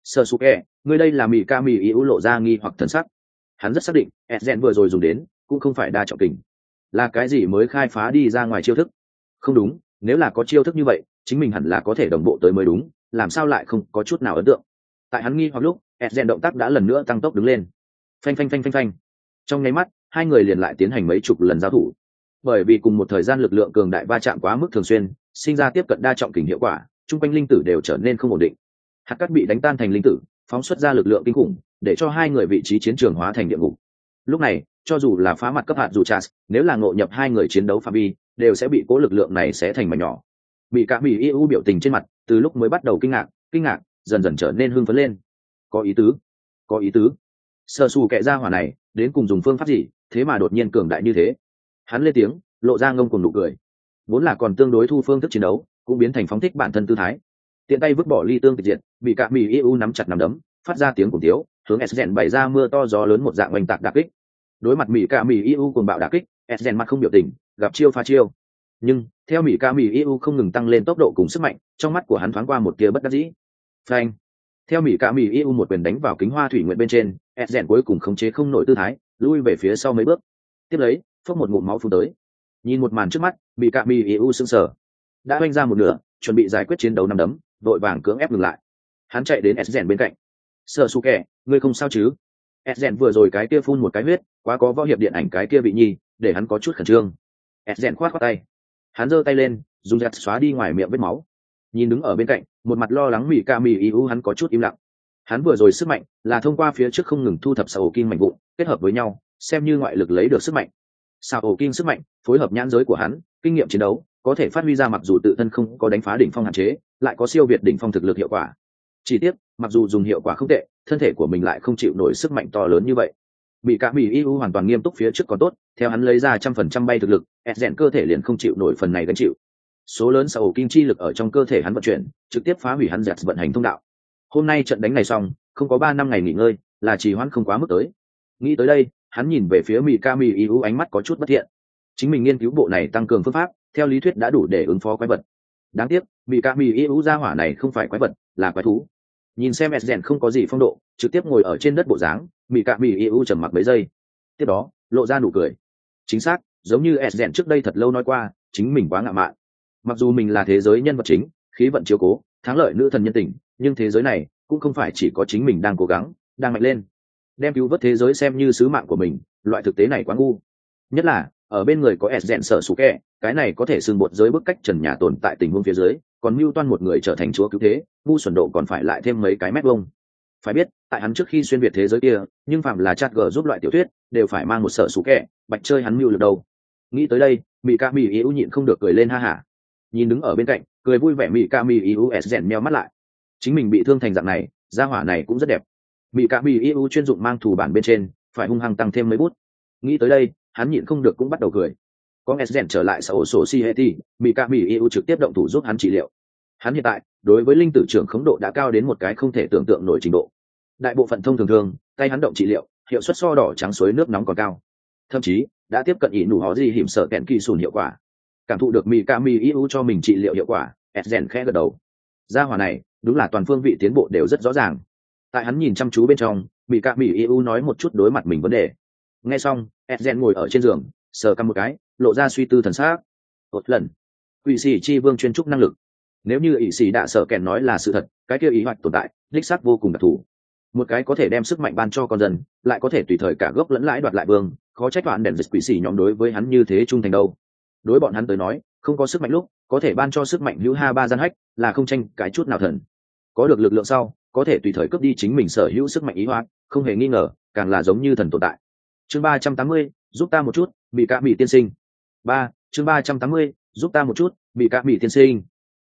[SPEAKER 1] Sasuke, ngươi đây là mì ca mì ưu lộ ra nghi hoặc thần sắc. Hắn rất xác định Ezen vừa rồi dùng đến cũng không phải đa trọng kình, là cái gì mới khai phá đi ra ngoài chiêu thức. Không đúng, nếu là có chiêu thức như vậy chính mình hẳn là có thể đồng bộ tới mới đúng, làm sao lại không có chút nào ấn tượng. Tại hắn nghi hoặc lúc Ezen động tác đã lần nữa tăng tốc đứng lên, phanh phanh phanh phanh phanh. Trong nháy mắt hai người liền lại tiến hành mấy chục lần giao thủ. Bởi vì cùng một thời gian lực lượng cường đại va chạm quá mức thường xuyên, sinh ra tiếp cận đa trọng kình hiệu quả, chung quanh linh tử đều trở nên không ổn định. Hạt cát bị đánh tan thành linh tử, phóng xuất ra lực lượng kinh khủng, để cho hai người vị trí chiến trường hóa thành địa ngục. Lúc này cho dù là phá mặt cấp hạt dù chas, nếu là ngộ nhập hai người chiến đấu phạm vi đều sẽ bị cố lực lượng này xé thành mảnh nhỏ. Bị cả bị yêu biểu tình trên mặt từ lúc mới bắt đầu kinh ngạc dần dần trở nên hưng phấn lên. Có ý tứ, có ý tứ. Sơ sù kệ ra hỏa này đến cùng dùng phương pháp gì thế mà đột nhiên cường đại như thế. Hắn lên tiếng lộ ra ngông cuồng nụ cười, vốn là còn tương đối thu phương thức chiến đấu cũng biến thành phóng thích bản thân tư thái, tiện tay vứt bỏ ly tương tịch diệt. Bị cả bị yêu nắm chặt nắm đấm phát ra tiếng cùng tiếu, hướng Esgen bày ra mưa to gió lớn một dạng oanh tạc đả kích. Đối mặt mỹ ca mỹ eu cùng bạo đả kích, Esgen mặt không biểu tình, gặp chiêu pha chiêu. Nhưng theo mỹ ca mỹ eu không ngừng tăng lên tốc độ cùng sức mạnh, trong mắt của hắn thoáng qua một tia bất đắc dĩ. Phanh! Theo mỹ ca mỹ eu một quyền đánh vào kính hoa thủy nguyện bên trên, Esgen cuối cùng khống chế không nổi tư thái, lui về phía sau mấy bước. Tiếp lấy, phốc một ngụm máu phun tới. Nhìn một màn trước mắt, mỹ ca mỹ eu sững sờ, đã oanh ra một nửa, chuẩn bị giải quyết chiến đấu năm đấm, đội vàng cưỡng ép ngừng lại. Hắn chạy đến Esgen bên cạnh. Sasuke, ngươi không sao chứ? Esgen vừa rồi cái kia phun một cái huyết, quá có võ hiệp điện ảnh cái kia bị nhi, để hắn có chút khẩn trương. Esgen khoát tay, hắn giơ tay lên, dùng dẹt xóa đi ngoài miệng vết máu. Nhìn đứng ở bên cạnh, một mặt lo lắng mỹ ca mỹ yêu hắn có chút im lặng. Hắn vừa rồi sức mạnh là thông qua phía trước không ngừng thu thập sao kim mảnh vụn, kết hợp với nhau, xem như ngoại lực lấy được sức mạnh. Sao kim sức mạnh phối hợp nhãn giới của hắn, kinh nghiệm chiến đấu có thể phát huy ra, mặc dù tự thân không có đánh phá đỉnh phong hạn chế, lại có siêu việt đỉnh phong thực lực hiệu quả. Chỉ tiếc, mặc dù dùng hiệu quả không tệ, thân thể của mình lại không chịu nổi sức mạnh to lớn như vậy. Bị cả mỹ yêu hoàn toàn nghiêm túc phía trước còn tốt, theo hắn lấy ra 100% bay thực lực, Esgen cơ thể liền không chịu nổi phần này gánh chịu. Số lớn sao kim chi lực ở trong cơ thể hắn vận chuyển, trực tiếp phá hủy hắn dẹt vận hành thông đạo. Hôm nay trận đánh này xong, không có 3 năm ngày nghỉ ngơi, là trì hoãn không quá mức tới. Nghĩ tới đây, hắn nhìn về phía mỹ ca mỹ yêu ánh mắt có chút bất thiện. Chính mình nghiên cứu bộ này tăng cường phương pháp, theo lý thuyết đã đủ để ứng phó quái vật. Đáng tiếc, mỹ ca mỹ yêu gia hỏa này không phải quái vật, là quái thú. Nhìn xem Esgen không có gì phong độ, trực tiếp ngồi ở trên đất bộ dáng, mỹ cạ mỹ yêu trầm mặc mấy giây, tiếp đó lộ ra nụ cười. Chính xác, giống như Esgen trước đây thật lâu nói qua, chính mình quá ngạo mạn. Mặc dù mình là thế giới nhân vật chính, khí vận chiếu cố, thắng lợi nữ thần nhân tình, nhưng thế giới này cũng không phải chỉ có chính mình đang cố gắng, đang mạnh lên. Đem cứu vớt thế giới xem như sứ mạng của mình, loại thực tế này quá ngu. Nhất là ở bên người có Esgen sợ sủ kẹ, cái này có thể xưng bột giới bức cách trần nhà tồn tại tình huống phía dưới, còn mưu toan một người trở thành chúa cứu thế, ngu xuẩn độ còn phải lại thêm mấy cái mét vuông. Phải biết, tại hắn trước khi xuyên việt thế giới kia, nhưng phạm là chat g giúp loại tiểu thuyết đều phải mang một sợ sủ kẹ, bạch chơi hắn mưu được đâu. Nghĩ tới đây, mỹ ca mỹ yêu nhịn không được cười lên ha hả. Nhìn đứng ở bên cạnh cười vui vẻ mỹ ca mỹ yêu Esgen meo mắt lại. Chính mình bị thương thành dạng này, gia hỏa này cũng rất đẹp. Mỹ ca mỹ yêu chuyên dụng mang thủ bản bên trên, phải hung hăng tăng thêm mấy bút. Nghĩ tới đây, hắn nhịn không được cũng bắt đầu cười. Có Esgen trở lại sau sổ Sieti, mỹ ca mỹ yêu trực tiếp động thủ giúp hắn trị liệu. Hắn hiện tại đối với linh tử trưởng khống độ đã cao đến một cái không thể tưởng tượng nổi trình độ. Đại bộ phận thông thường tay hắn động trị liệu hiệu suất so đỏ trắng suối nước nóng còn cao, thậm chí đã tiếp cận ỷ nụ họ gì hiểm sợ kẹn kỳ sùn hiệu quả. Cảm thụ được mỹ ca mỹ yêu cho mình trị liệu hiệu quả, Esgen khẽ gật đầu. Gia hỏa này đúng là toàn phương vị tiến bộ đều rất rõ ràng. Tại hắn nhìn chăm chú bên trong, mỹ ca mỹ yêu nói một chút đối mặt mình vấn đề. Nghe xong, Esgen ngồi ở trên giường sờ cằm một cái, lộ ra suy tư thần sắc. Một lần quỷ sĩ chi vương chuyên trúc năng lực, nếu như ỷ sĩ đã sợ kèn nói là sự thật, cái kia ý hoạch tồn tại đích xác vô cùng đặc thù. Một cái có thể đem sức mạnh ban cho con dân, lại có thể tùy thời cả gốc lẫn lãi đoạt lại vương, khó trách đoạn đèn dịch quỷ sĩ nhóm đối với hắn như thế trung thành đâu. Đối bọn hắn tới nói, không có sức mạnh lúc có thể ban cho sức mạnh hữu ha ba gian hách, là không tranh cái chút nào thần. Có được lực lượng sau, có thể tùy thời cướp đi chính mình sở hữu sức mạnh ý hoạch, không hề nghi ngờ, càng là giống như thần tồn tại. Chương 380, giúp ta một chút, bị cả bị tiên sinh. Chương 380, giúp ta một chút, bị cả bị tiên sinh.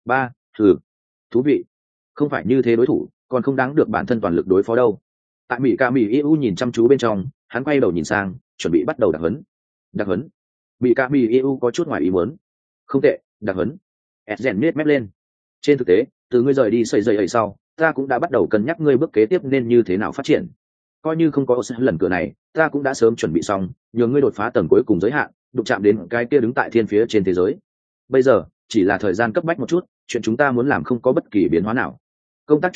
[SPEAKER 1] Thú vị. Không phải như thế đối thủ, còn không đáng được bản thân toàn lực đối phó đâu. Tại mỹ ca mỹ yêu nhìn chăm chú bên trong, hắn quay đầu nhìn sang, chuẩn bị bắt đầu đặc huấn. Mỹ ca mỹ yêu có chút ngoài ý muốn. Không tệ, đặc huấn. Esgen nết mép lên. Trên thực tế, từ ngươi rời đi sợi dây ấy sau, ta cũng đã bắt đầu cân nhắc ngươi bước kế tiếp nên như thế nào phát triển. Coi như không có lần cửa này, ta cũng đã sớm chuẩn bị xong, nhờ ngươi đột phá tầng cuối cùng giới hạn, đụng chạm đến cái kia đứng tại thiên phía trên thế giới. Bây giờ chỉ là thời gian cấp bách một chút, chuyện chúng ta muốn làm không có bất kỳ biến hóa nào. Công tác chuẩn bị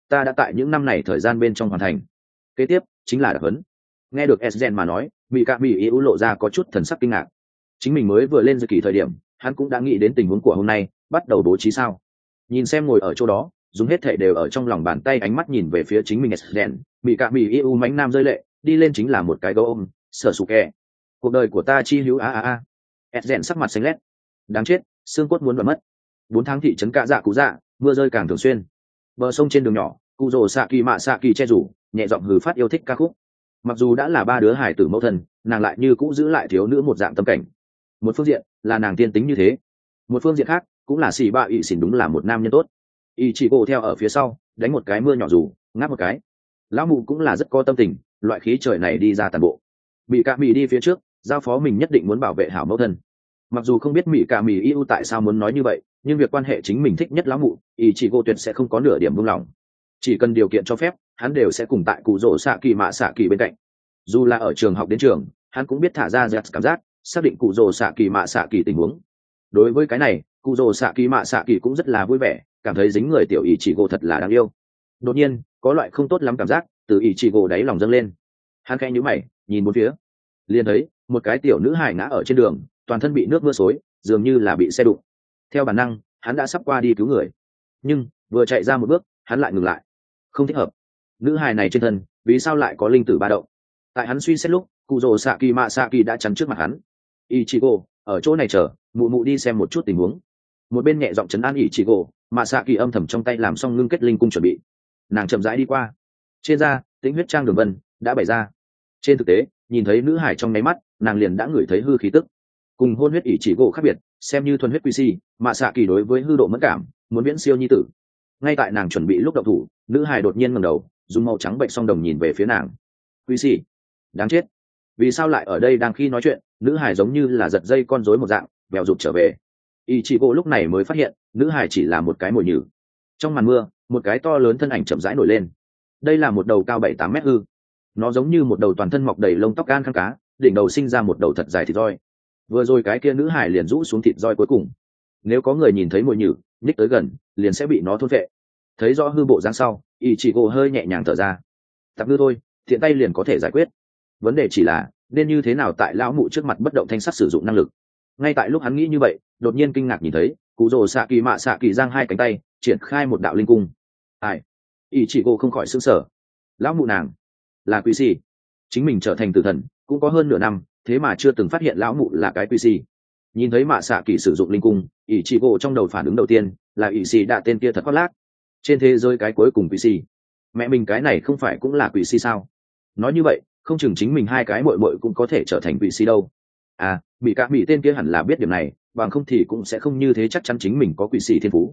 [SPEAKER 1] ta đã tại những năm này thời gian bên trong hoàn thành. Kế tiếp chính là đặc huấn. Nghe được Esgen mà nói, bị cả bị yếu lộ ra có chút thần sắc kinh ngạc. Chính mình mới vừa lên dự kỳ thời điểm, hắn cũng đã nghĩ đến tình huống của hôm nay, bắt đầu bố trí sao. Nhìn xem ngồi ở chỗ đó, dùng hết thảy đều ở trong lòng bàn tay, ánh mắt nhìn về phía chính mình Esgen, bị cả bị yếu mánh nam rơi lệ, đi lên chính là một cái gấu ôm, sở sụ kè. Cuộc đời của ta chi hữu a. Esgen sắc mặt xanh lét. Đáng chết, xương cốt muốn đoạn mất. 4 tháng thị trấn Cạ Dạ Cụ Dạ, mưa rơi càng thường xuyên. Bờ sông trên đường nhỏ, cụ rồ xạ kỳ mạ xạ kỳ che rủ, nhẹ giọng hừ phát yêu thích ca khúc. Mặc dù đã là 3 đứa hài tử mẫu thân, nàng lại như cũ giữ lại thiếu nữ một dạng tâm cảnh. Một phương diện là nàng tiên tính như thế, một phương diện khác cũng là xì bạ ỵ xỉn đúng là một nam nhân tốt. Y chỉ bộ theo ở phía sau, đánh một cái mưa nhỏ dù ngáp một cái. Lão mụ cũng là rất có tâm tình, loại khí trời này đi ra tàn bộ. Bị cả mì đi phía trước, giao phó mình nhất định muốn bảo vệ hảo mẫu thân. Mặc dù không biết mỹ cả mì yêu tại sao muốn nói như vậy, nhưng việc quan hệ chính mình thích nhất lão mụ, Y chỉ bộ tuyệt sẽ không có nửa điểm buông lỏng. Chỉ cần điều kiện cho phép, hắn đều sẽ cùng tại cụ rỗ xạ kỳ mạ xạ kỳ bên cạnh. Dù là ở trường học đến trường, hắn cũng biết thả ra dẹt cảm giác, xác định cụ rỗ xạ kỳ mạ xạ kỳ tình huống. Đối với cái này, cụ rỗ xạ kỳ mạ xạ kỳ cũng rất là vui vẻ, cảm thấy dính người tiểu ý chỉ gỗ thật là đáng yêu. Đột nhiên có loại không tốt lắm cảm giác từ ý chỉ gỗ đáy lòng dâng lên. Hắn khẽ nhíu mày, nhìn bốn phía, liền thấy một cái tiểu nữ hài ngã ở trên đường, toàn thân bị nước mưa xối, dường như là bị xe đụng. Theo bản năng, hắn đã sắp qua đi cứu người, nhưng vừa chạy ra một bước, hắn lại ngừng lại. Không thích hợp, nữ hài này trên thân vì sao lại có linh tử ba động? Tại hắn suy xét lúc, cụ rồ xạ kỳ mạ xạ kỳ đã chắn trước mặt hắn. Ichigo ở chỗ này chờ, mụ mụ đi xem một chút tình huống. Một bên nhẹ giọng trấn an Ichigo, mạ xạ kỳ âm thầm trong tay làm xong ngưng kết linh cung chuẩn bị. Nàng chậm rãi đi qua, trên da tĩnh huyết trang đường vân đã bày ra. Trên thực tế, nhìn thấy nữ hải trong nháy mắt, nàng liền đã ngửi thấy hư khí tức. Cùng hôn huyết Ichigo khác biệt, xem như thuần huyết quy si, mạ xạ kỳ đối với hư độ mẫn cảm, muốn viễn siêu nhi tử. Ngay tại nàng chuẩn bị lúc động thủ, nữ hải đột nhiên ngẩng đầu, dùng màu trắng bệnh song đồng nhìn về phía nàng. Quy si, đáng chết, vì sao lại ở đây? Đang khi nói chuyện, nữ hải giống như là giật dây con rối một dạng vèo rụt trở về. Ichigo lúc này mới phát hiện nữ hải chỉ là một cái mồi nhử. Trong màn mưa, một cái to lớn thân ảnh chậm rãi nổi lên. Đây là một đầu cao 7-8 mét hư, nó giống như một đầu toàn thân mọc đầy lông tóc gan khăn cá, đỉnh đầu sinh ra một đầu thật dài thịt roi. Vừa rồi cái kia nữ hải liền rũ xuống thịt roi cuối cùng. Nếu có người nhìn thấy mồi nhử nhích tới gần, liền sẽ bị nó thôn phệ. Thấy rõ hư bộ dáng sau, Ichigo hơi nhẹ nhàng thở ra. Tạp ngư thôi, tiện tay liền có thể giải quyết. Vấn đề chỉ là nên như thế nào tại lão mụ trước mặt bất động thanh sắc sử dụng năng lực. Ngay tại lúc hắn nghĩ như vậy, đột nhiên kinh ngạc nhìn thấy cụ rồ xạ kỳ mạ xạ kỳ giang hai cánh tay, triển khai một đạo linh cung. Ai? Ichigo không khỏi sững sờ. Lão mụ nàng là quỷ si? Chính mình trở thành tử thần cũng có hơn nửa năm, thế mà chưa từng phát hiện lão mụ là cái quỷ si. Nhìn thấy mạ xạ kỳ sử dụng linh cung, Ichigo trong đầu phản ứng đầu tiên là ỷ xì đã tên kia thật khoác lác. Trên thế giới cái cuối cùng quỷ si, mẹ mình cái này không phải cũng là quỷ si sao? Nói như vậy, không chừng chính mình hai cái muội muội cũng có thể trở thành quỷ si đâu. À, bị cả bị tên kia hẳn là biết điểm này, bằng không thì cũng sẽ không như thế chắc chắn chính mình có quỷ si thiên phú.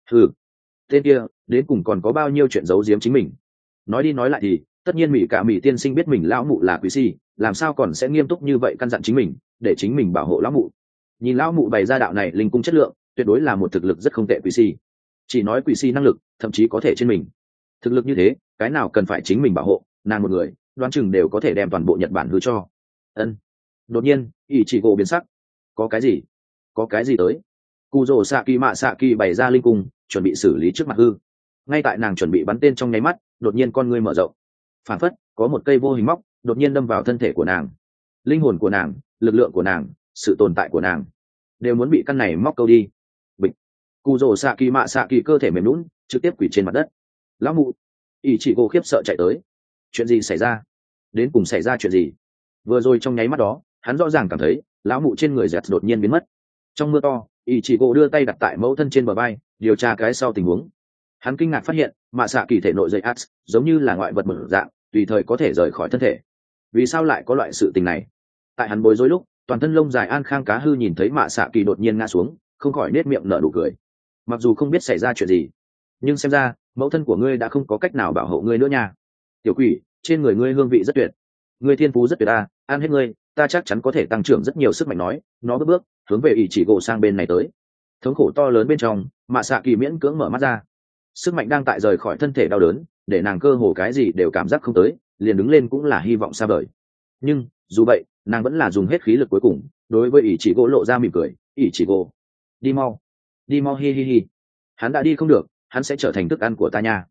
[SPEAKER 1] Tên kia đến cùng còn có bao nhiêu chuyện giấu giếm chính mình. Nói đi nói lại thì tất nhiên mỹ cả mỹ tiên sinh biết mình lão mụ là quỷ si, làm sao còn sẽ nghiêm túc như vậy căn dặn chính mình để chính mình bảo hộ lão mụ. Nhìn lão mụ bày ra đạo này linh cung chất lượng, tuyệt đối là một thực lực rất không tệ quỷ si. Chỉ nói quỷ si năng lực thậm chí có thể trên mình. Thực lực như thế, cái nào cần phải chính mình bảo hộ, nàng một người đoán chừng đều có thể đem toàn bộ Nhật Bản hư cho. Ân. Đột nhiên Ichigo biến sắc. Có cái gì? Có cái gì tới? Cụ rồ xạ kỳ mạ xạ kỳ bày ra linh cung, chuẩn bị xử lý trước mặt hư. Ngay tại nàng chuẩn bị bắn tên trong nháy mắt, đột nhiên con ngươi mở rộng, phản phất có một cây vô hình móc đột nhiên đâm vào thân thể của nàng. Linh hồn của nàng, lực lượng của nàng, sự tồn tại của nàng đều muốn bị căn này móc câu đi. Bịch. Cụ rồ xạ kỳ mạ xạ kỳ cơ thể mềm lún, trực tiếp quỳ trên mặt đất. Lão mụ! Ichigo khiếp sợ chạy tới. Chuyện gì xảy ra? Đến cùng xảy ra chuyện gì? Vừa rồi trong nháy mắt đó, hắn rõ ràng cảm thấy lão mụ trên người dẹt đột nhiên biến mất. Trong mưa to, Ichigo đưa tay đặt tại mẫu thân trên bờ vai, điều tra cái sau tình huống. Hắn kinh ngạc phát hiện mạ xạ kỳ thể nội dây ats giống như là ngoại vật mở dạng, tùy thời có thể rời khỏi thân thể. Vì sao lại có loại sự tình này? Tại hắn bối rối lúc, toàn thân lông dài an khang cá hư nhìn thấy mạ xạ kỳ đột nhiên ngã xuống, không khỏi nết miệng nở nụ cười. Mặc dù không biết xảy ra chuyện gì, nhưng xem ra mẫu thân của ngươi đã không có cách nào bảo hộ ngươi nữa nha. Tiểu quỷ, trên người ngươi hương vị rất tuyệt, ngươi thiên phú rất tuyệt ta, ăn hết ngươi, ta chắc chắn có thể tăng trưởng rất nhiều sức mạnh. Nói, nó bước bước hướng về Ichigo sang bên này tới. Thống khổ to lớn bên trong, mạ xạ kỳ miễn cưỡng mở mắt ra. Sức mạnh đang tại rời khỏi thân thể đau đớn, để nàng cơ hồ cái gì đều cảm giác không tới, liền đứng lên cũng là hy vọng xa vời. Nhưng dù vậy, nàng vẫn là dùng hết khí lực cuối cùng, đối với Ichigo lộ ra mỉm cười. Ichigo, đi mau hi hi hi. Hắn đã đi không được, hắn sẽ trở thành thức ăn của ta nha.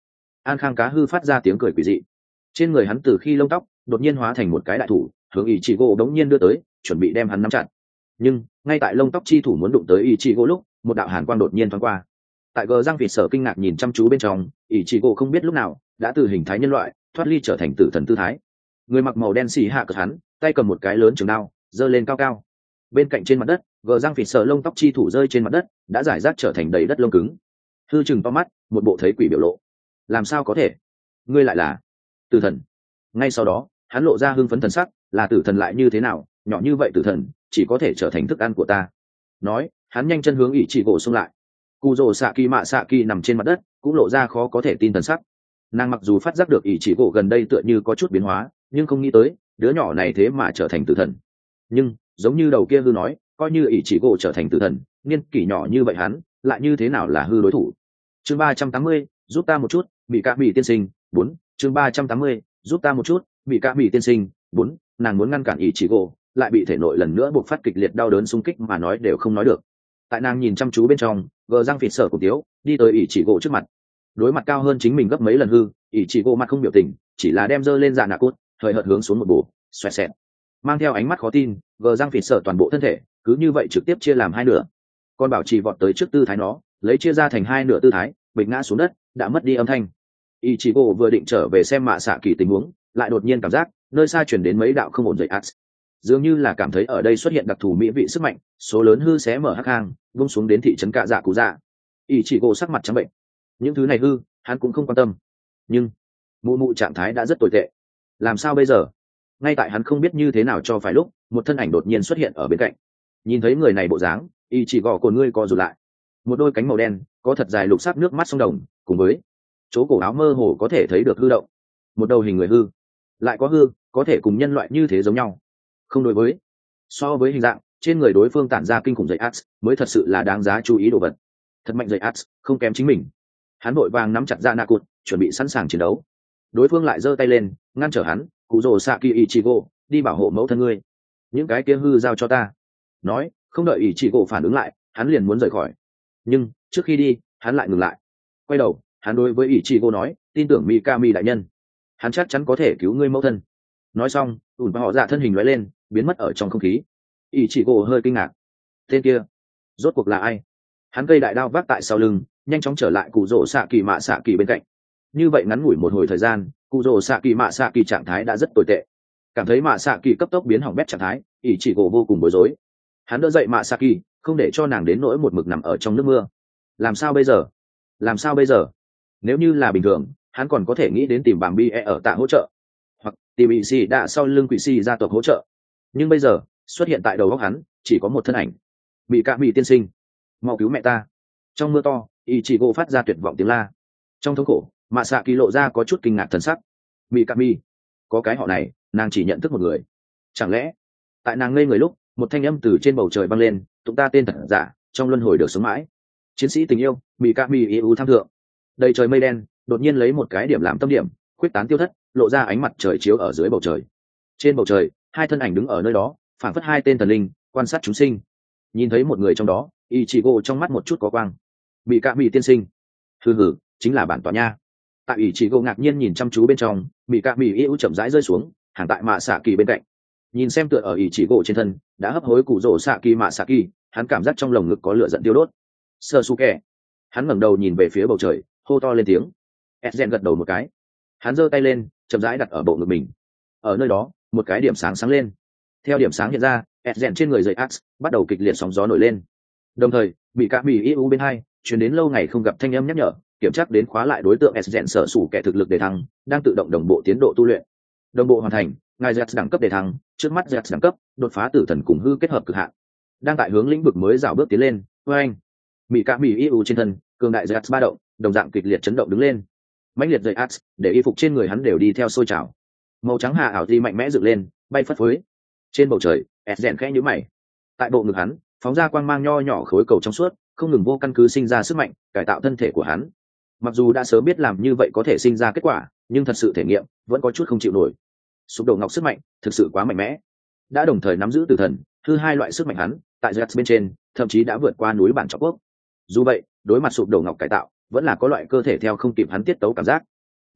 [SPEAKER 1] An Khang cá hư phát ra tiếng cười quỷ dị. Trên người hắn từ khi lông tóc đột nhiên hóa thành một cái đại thủ, hướng ỷ chỉ gỗ đống nhiên đưa tới, chuẩn bị đem hắn nắm chặt. Nhưng ngay tại lông tóc chi thủ muốn đụng tới ỷ chỉ gỗ lúc, một đạo hàn quang đột nhiên thoáng qua. Tại gờ răng vịt sở kinh ngạc nhìn chăm chú bên trong, ỷ chỉ gỗ không biết lúc nào đã từ hình thái nhân loại thoát ly trở thành tử thần tư thái. Người mặc màu đen xì hạ cờ hắn, tay cầm một cái lớn trường đao, giơ lên cao cao. Bên cạnh trên mặt đất, gờ răng vịt sở lông tóc chi thủ rơi trên mặt đất, đã rải rác trở thành đầy đất lông cứng. Hư chừng to mắt, một bộ thấy quỷ biểu lộ. Làm sao có thể? Ngươi lại là tử thần? Ngay sau đó, hắn lộ ra hưng phấn thần sắc, là tử thần lại như thế nào, nhỏ như vậy tử thần chỉ có thể trở thành thức ăn của ta. Nói, hắn nhanh chân hướng ỷ chỉ gỗ xông lại. Cù rồ xạ kỳ mạ xạ kỳ nằm trên mặt đất, cũng lộ ra khó có thể tin thần sắc. Nàng mặc dù phát giác được ỷ chỉ gỗ gần đây tựa như có chút biến hóa, nhưng không nghĩ tới đứa nhỏ này thế mà trở thành tử thần. Nhưng giống như đầu kia hư nói, coi như ỷ chỉ gỗ trở thành tử thần, niên kỷ nhỏ như vậy hắn lại như thế nào là hư đối thủ. Chương 380, giúp ta một chút, bị cả bị tiên sinh. 4. Chương 380, giúp ta một chút, bị cả bị tiên sinh. 4. Nàng muốn ngăn cản ỷ chỉ gỗ, lại bị thể nội lần nữa buộc phát kịch liệt đau đớn xung kích mà nói đều không nói được. Tại nàng nhìn chăm chú bên trong, gờ răng phịt sở của tiếu đi tới ỷ chỉ gỗ trước mặt. Đối mặt cao hơn chính mình gấp mấy lần hư, ỷ chỉ gỗ mặt không biểu tình, chỉ là đem giơ lên dạ nạ cốt, thời hợt hướng xuống một bổ, xoẹt xẹt. Mang theo ánh mắt khó tin, gờ răng phịt sở toàn bộ thân thể cứ như vậy trực tiếp chia làm hai nửa. Con bảo trì vọt tới trước tư thái nó, lấy chia ra thành hai nửa tư thái, bịch ngã xuống đất, đã mất đi âm thanh. Ichigo vừa định trở về xem mạ xạ kỳ tình huống, lại đột nhiên cảm giác nơi xa chuyển đến mấy đạo không ổn dậy ác, dường như là cảm thấy ở đây xuất hiện đặc thù mỹ vị sức mạnh, số lớn hư xé mở hắc hang, vung xuống đến thị trấn cạ dạ cụ dạ. Ichigo sắc mặt trắng bệnh, những thứ này hư hắn cũng không quan tâm, nhưng mụ mụ trạng thái đã rất tồi tệ, làm sao bây giờ? Ngay tại hắn không biết như thế nào cho phải lúc, một thân ảnh đột nhiên xuất hiện ở bên cạnh. Nhìn thấy người này bộ dáng, Ichigo cồn ngươi co rụt lại. Một đôi cánh màu đen có thật dài lục sắc nước mắt sông đồng, cùng với chỗ cổ áo mơ hồ có thể thấy được hư động. Một đầu hình người hư, lại có hư có thể cùng nhân loại như thế giống nhau. Không đối với, so với hình dạng trên người đối phương tản ra kinh khủng dậy ác mới thật sự là đáng giá chú ý đồ vật. Thật mạnh dậy ác, không kém chính mình. Hắn vội vàng nắm chặt ra nạ cụt, chuẩn bị sẵn sàng chiến đấu. Đối phương lại giơ tay lên ngăn trở hắn. Cụ rồ Saki Ichigo, đi bảo hộ mẫu thân ngươi, những cái kia hư giao cho ta. Nói, không đợi Ichigo phản ứng lại, hắn liền muốn rời khỏi. Nhưng trước khi đi, hắn lại ngừng lại. Quay đầu, hắn đối với Ichigo nói, tin tưởng Mikami đại nhân, hắn chắc chắn có thể cứu ngươi mẫu thân. Nói xong, ủn và họ dạ thân hình lóe lên, biến mất ở trong không khí. Ichigo hơi kinh ngạc, tên kia rốt cuộc là ai? Hắn cây đại đao vác tại sau lưng, nhanh chóng trở lại cụ rồ xạ kỳ mạ xạ kỳ bên cạnh. Như vậy ngắn ngủi một hồi thời gian, cụ rồ xạ kỳ mạ xạ kỳ trạng thái đã rất tồi tệ. Cảm thấy mạ xạ kỳ cấp tốc biến hỏng bét trạng thái, Ichigo vô cùng bối rối. Hắn đỡ dậy mạ xạ kỳ, không để cho nàng đến nỗi một mực nằm ở trong nước mưa. Làm sao bây giờ? Làm sao bây giờ? Nếu như là bình thường, hắn còn có thể nghĩ đến tìm bàm bi ở tạ hỗ trợ, hoặc tìm bị xì đã sau lưng quỷ xì gia tộc hỗ trợ. Nhưng bây giờ xuất hiện tại đầu óc hắn chỉ có một thân ảnh. Bị cả bị tiên sinh, mau cứu mẹ ta. Trong mưa to, Ichigo phát ra tuyệt vọng tiếng la. Trong thống khổ, mạ xạ kỳ lộ ra có chút kinh ngạc thần sắc. Bị cả bị, có cái họ này nàng chỉ nhận thức một người. Chẳng lẽ tại nàng ngây người lúc, một thanh âm từ trên bầu trời vang lên, tụng ta tên thật giả, trong luân hồi được sống mãi. Chiến sĩ tình yêu, bị cả bị yêu tham thượng. Đầy trời mây đen đột nhiên lấy một cái điểm làm tâm điểm, khuyết tán tiêu thất, lộ ra ánh mặt trời chiếu ở dưới bầu trời. Trên bầu trời, hai thân ảnh đứng ở nơi đó, phảng phất hai tên thần linh quan sát chúng sinh. Nhìn thấy một người trong đó, Ichigo trong mắt một chút có quang. Bị cả bị tiên sinh, hừ, chính là bản tọa nha. Tại Ichigo ngạc nhiên nhìn chăm chú bên trong, bị cả bị yêu chậm rãi rơi xuống, hàng tại mạ xạ kỳ bên cạnh. Nhìn xem tựa ở Ichigo trên thân đã hấp hối cụ rồ xạ kỳ mạ xạ kỳ, hắn cảm giác trong lồng ngực có lửa giận tiêu đốt. Sasuke, hắn ngẩng đầu nhìn về phía bầu trời, hô to lên tiếng. Ezen gật đầu một cái, hắn giơ tay lên chậm rãi đặt ở bộ ngực mình. Ở nơi đó, một cái điểm sáng sáng lên. Theo điểm sáng hiện ra, Ezen trên người dậy ax bắt đầu kịch liệt sóng gió nổi lên. Đồng thời, bị cả bị yêu bên hai truyền đến lâu ngày không gặp thanh âm nhắc nhở, kiểm tra đến khóa lại đối tượng Ezen sở sủ kẻ thực lực đề thăng, đang tự động đồng bộ tiến độ tu luyện. Đồng bộ hoàn thành, ngài Zets đẳng cấp đề thăng, trước mắt Zets đẳng cấp đột phá tử thần cùng hư kết hợp cực hạn, đang tại hướng lĩnh vực mới dạo bước tiến lên. Với anh, bị cả bị yêu trên thân cường đại Zets ba động, đồng dạng kịch liệt chấn động đứng lên. Mãnh liệt dậy ax để y phục trên người hắn đều đi theo sôi trào. Màu trắng hạ ảo di mạnh mẽ dựng lên, bay phất phới. Trên bầu trời, Ezen khẽ nhíu mày. Tại bộ ngực hắn phóng ra quang mang nho nhỏ khối cầu trong suốt, không ngừng vô căn cứ sinh ra sức mạnh, cải tạo thân thể của hắn. Mặc dù đã sớm biết làm như vậy có thể sinh ra kết quả, nhưng thật sự thể nghiệm vẫn có chút không chịu nổi. Sụp đổ ngọc sức mạnh thực sự quá mạnh mẽ, đã đồng thời nắm giữ tử thần thứ hai loại sức mạnh hắn tại Zets bên trên thậm chí đã vượt qua núi bản trọng quốc. Dù vậy, đối mặt sụp đổ ngọc cải tạo vẫn là có loại cơ thể theo không kịp hắn tiết tấu cảm giác.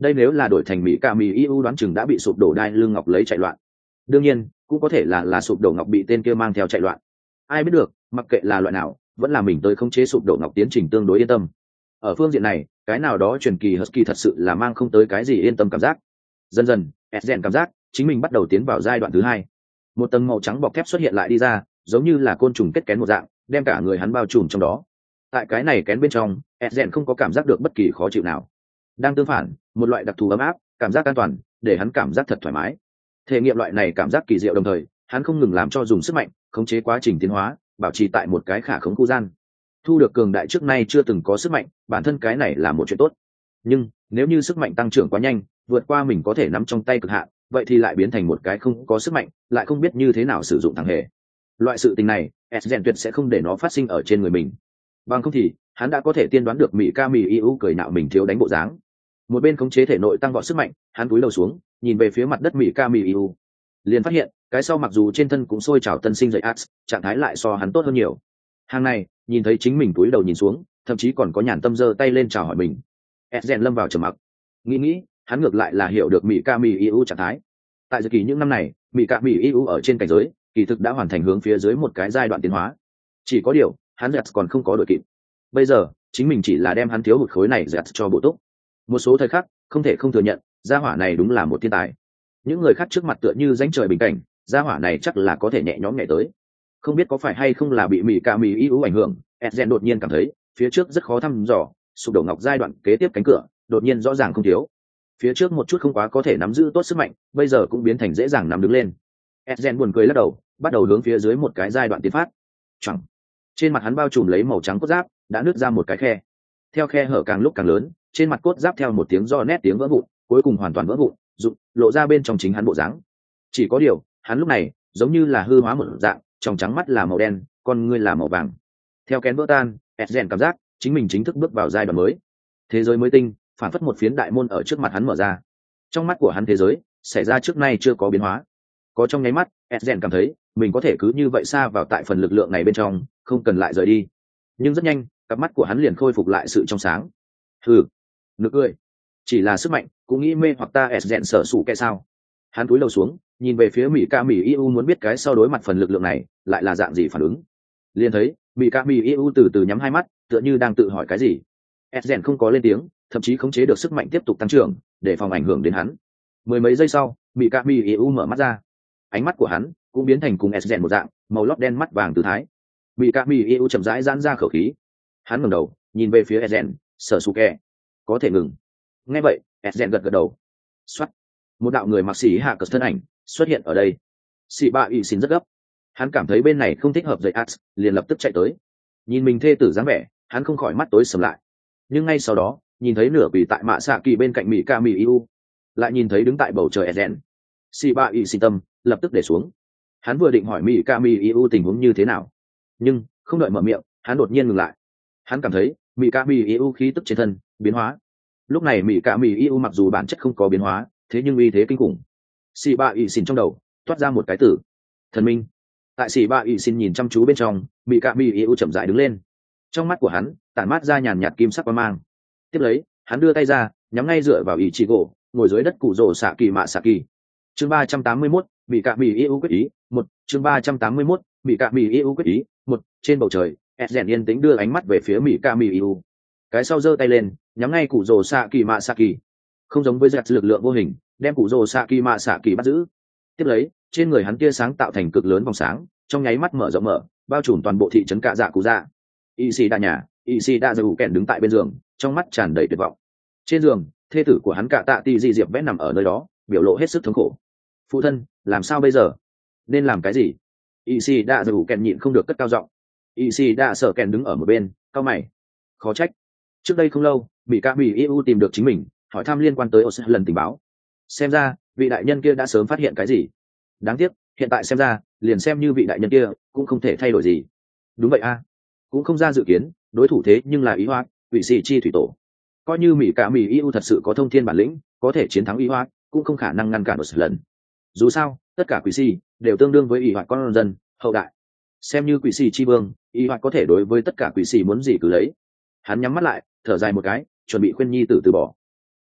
[SPEAKER 1] đây nếu là đổi thành mỹ ca mỹ eu đoán chừng đã bị sụp đổ đai lưng ngọc lấy chạy loạn. Đương nhiên cũng có thể là sụp đổ ngọc bị tên kia mang theo chạy loạn, ai biết được. Mặc kệ là loại nào, vẫn là mình tới khống chế sụp đổ ngọc tiến trình tương đối yên tâm. Ở phương diện này, cái nào đó truyền kỳ Husky thật sự là mang không tới cái gì yên tâm cảm giác. Dần dần Esgen cảm giác chính mình bắt đầu tiến vào giai đoạn thứ hai. Một tầng màu trắng bọc thép xuất hiện lại đi ra, giống như là côn trùng kết kén một dạng, đem cả người hắn bao trùm trong đó. Tại cái này kén bên trong, Esgen không có cảm giác được bất kỳ khó chịu nào. Đang tương phản, một loại đặc thù ấm áp, cảm giác an toàn, để hắn cảm giác thật thoải mái. Thể nghiệm loại này cảm giác kỳ diệu, đồng thời hắn không ngừng làm cho dùng sức mạnh khống chế quá trình tiến hóa, bảo trì tại một cái khả khống khu gian. Thu được cường đại trước nay chưa từng có sức mạnh, bản thân cái này là một chuyện tốt. Nhưng nếu như sức mạnh tăng trưởng quá nhanh, vượt qua mình có thể nắm trong tay cực hạn, vậy thì lại biến thành một cái không có sức mạnh, lại không biết như thế nào sử dụng thằng hề. Loại sự tình này, Esgen tuyệt sẽ không để nó phát sinh ở trên người mình. Bằng không thì, hắn đã có thể tiên đoán được Mỹ Ca Mỹ Iu cười nạo mình thiếu đánh bộ dáng. Một bên khống chế thể nội tăng vọt sức mạnh, hắn cúi đầu xuống, nhìn về phía mặt đất Mỹ Ca Mỹ Iu, liền phát hiện cái sau mặc dù trên thân cũng sôi trào tân sinh dậy ác, trạng thái lại so hắn tốt hơn nhiều. Hàng này nhìn thấy chính mình cúi đầu nhìn xuống, thậm chí còn có nhàn tâm giơ tay lên chào hỏi mình. Esgen lâm vào trầm mặc, nghĩ hắn ngược lại là hiểu được Mỹ Ca Mỹ Iu trạng thái. Tại thời kỳ những năm này, Mỹ Ca Mỹ Iu ở trên cảnh giới kỳ thực đã hoàn thành hướng phía dưới một cái giai đoạn tiến hóa, chỉ có điều hắn Zets còn không có đội kịp. Bây giờ chính mình chỉ là đem hắn thiếu hụt khối này Zets cho bổ túc. Một số thời khắc không thể không thừa nhận, gia hỏa này đúng là một thiên tài. Những người khác trước mặt tựa như danh trời bình cảnh, gia hỏa này chắc là có thể nhẹ nhõm nhảy tới. Không biết có phải hay không là bị Mỹ Ca Mỹ Iu ảnh hưởng, Esgen đột nhiên cảm thấy phía trước rất khó thăm dò, sụp đổ ngọc giai đoạn kế tiếp cánh cửa đột nhiên rõ ràng không thiếu. Phía trước một chút không quá có thể nắm giữ tốt sức mạnh, bây giờ cũng biến thành dễ dàng nắm đứng lên. Esgen buồn cười lắc đầu, bắt đầu hướng phía dưới một cái giai đoạn tiến phát. Chẳng. Trên mặt hắn bao trùm lấy màu trắng cốt giáp, đã nứt ra một cái khe. Theo khe hở càng lúc càng lớn, trên mặt cốt giáp theo một tiếng do nét tiếng vỡ vụn, cuối cùng hoàn toàn vỡ vụn, rụng lộ ra bên trong chính hắn bộ dáng. Chỉ có điều, hắn lúc này giống như là hư hóa một dạng, trong trắng mắt là màu đen, con ngươi là màu vàng. Theo kén vỡ tan, Esgen cảm giác chính mình chính thức bước vào giai đoạn mới. Thế giới mới tinh, phản phất một phiến đại môn ở trước mặt hắn mở ra. Trong mắt của hắn thế giới xảy ra trước nay chưa có biến hóa. Có trong nháy mắt, Esgen cảm thấy mình có thể cứ như vậy xa vào tại phần lực lượng này bên trong, không cần lại rời đi. Nhưng rất nhanh, cặp mắt của hắn liền khôi phục lại sự trong sáng. Hừ, nực cười, chỉ là sức mạnh cũng nghĩ mê hoặc ta. Esgen sợ sụ kẻ sao? Hắn cúi đầu xuống, nhìn về phía Mỹ Ca Mỹ Iu, muốn biết cái sau đối mặt phần lực lượng này lại là dạng gì phản ứng. Liền thấy Mỹ Ca Mỹ Iu từ từ nhắm hai mắt, tựa như đang tự hỏi cái gì. Esgen không có lên tiếng, thậm chí khống chế được sức mạnh tiếp tục tăng trưởng, để phòng ảnh hưởng đến hắn. Mười mấy giây sau, Mỹ Ca Mỹ Iu mở mắt ra, ánh mắt của hắn cũng biến thành cùng Esgen một dạng, màu lót đen mắt vàng tự thái. Mỹ Ca Mỹ Iu chậm rãi giãn ra khẩu khí, hắn ngẩng đầu nhìn về phía Esgen, sở sụ kẹ, có thể ngừng. Nghe vậy, Esgen gật gật đầu. Xoát, một đạo người mặc xỉ hạ cờ thân ảnh xuất hiện ở đây. Xỉ bạ ủy xin rất gấp, hắn cảm thấy bên này không thích hợp dậy Ax, liền lập tức chạy tới. Nhìn mình thê tử dáng vẻ, hắn không khỏi mắt tối sầm lại. Nhưng ngay sau đó, nhìn thấy nửa quỷ tại mạ xạ kỳ bên cạnh Mỹ Ca Mỹ Iu, lại nhìn thấy đứng tại bầu trời Esgen. Xỉ bạ ủy xin tâm lập tức để xuống. Hắn vừa định hỏi Mỹ Ca Mỹ Iu tình huống như thế nào, nhưng không đợi mở miệng, hắn đột nhiên ngừng lại. Hắn cảm thấy Mỹ Ca Mỹ Iu khí tức trên thân biến hóa. Lúc này Mỹ Ca Mỹ Iu mặc dù bản chất không có biến hóa, thế nhưng uy thế kinh khủng. Xỉ bạ ủy xin trong đầu toát ra một cái từ thần minh. Tại Xỉ bạ ủy xin nhìn chăm chú bên trong, Mỹ Ca Mỹ Iu chậm rãi đứng lên. Trong mắt của hắn tản mát ra nhàn nhạt kim sắc quang mang. Tiếp lấy, hắn đưa tay ra, nhắm ngay dựa vào Ichigo, ngồi dưới đất cụ rồ xạ kỳ mạ xạ kỳ. Chương 381, Mỹ Ca Mỹ Iu quyết ý, một. Chương 381, Mỹ Ca Mỹ Iu quyết ý, một. Trên bầu trời, Esgen yên tĩnh đưa ánh mắt về phía Mỹ Ca Mỹ Iu. Cái sau giơ tay lên, nhắm ngay cụ rồ xạ kỳ mạ xạ kỳ. Không giống với giặc lực lượng vô hình, đem cụ rồ xạ kỳ mạ xạ kỳ bắt giữ. Tiếp lấy, trên người hắn tia sáng tạo thành cực lớn vòng sáng, trong nháy mắt mở rộng mở, bao trùm toàn bộ thị trấn cạ dạ cụ dạ. Ishida nhà, Ishida dù kèn đứng tại bên giường, trong mắt tràn đầy tuyệt vọng. Trên giường, thê tử của hắn cạ tạ tỷ di diệp vẽ nằm ở nơi đó, biểu lộ hết sức thống khổ. Phụ thân, làm sao bây giờ? Nên làm cái gì? Ishida dù kèn nhịn không được cất cao giọng. Ishida sợ kèn đứng ở một bên, cau mày. Khó trách. Trước đây không lâu, Mỹ Ca Mỹ Iu tìm được chính mình, hỏi thăm liên quan tới Ose lần tình báo. Xem ra, vị đại nhân kia đã sớm phát hiện cái gì. Đáng tiếc, hiện tại xem ra, liền xem như vị đại nhân kia, cũng không thể thay đổi gì. Đúng vậy a, cũng không ra dự kiến, đối thủ thế nhưng là Ý Hoa, vị sĩ chi thủy tổ. Coi như Mỹ Ca Mỹ Iu thật sự có thông thiên bản lĩnh, có thể chiến thắng Ý Hoa, cũng không khả năng ngăn cản Ose lần. Dù sao, tất cả quỷ sĩ đều tương đương với Ý Hoa con dân, hậu đại. Xem như quỷ sĩ chi vương, Ý Hoa có thể đối với tất cả quỷ sĩ muốn gì cứ lấy. Hắn nhắm mắt lại, thở dài một cái, chuẩn bị khuyên nhi tử từ bỏ. Nhưng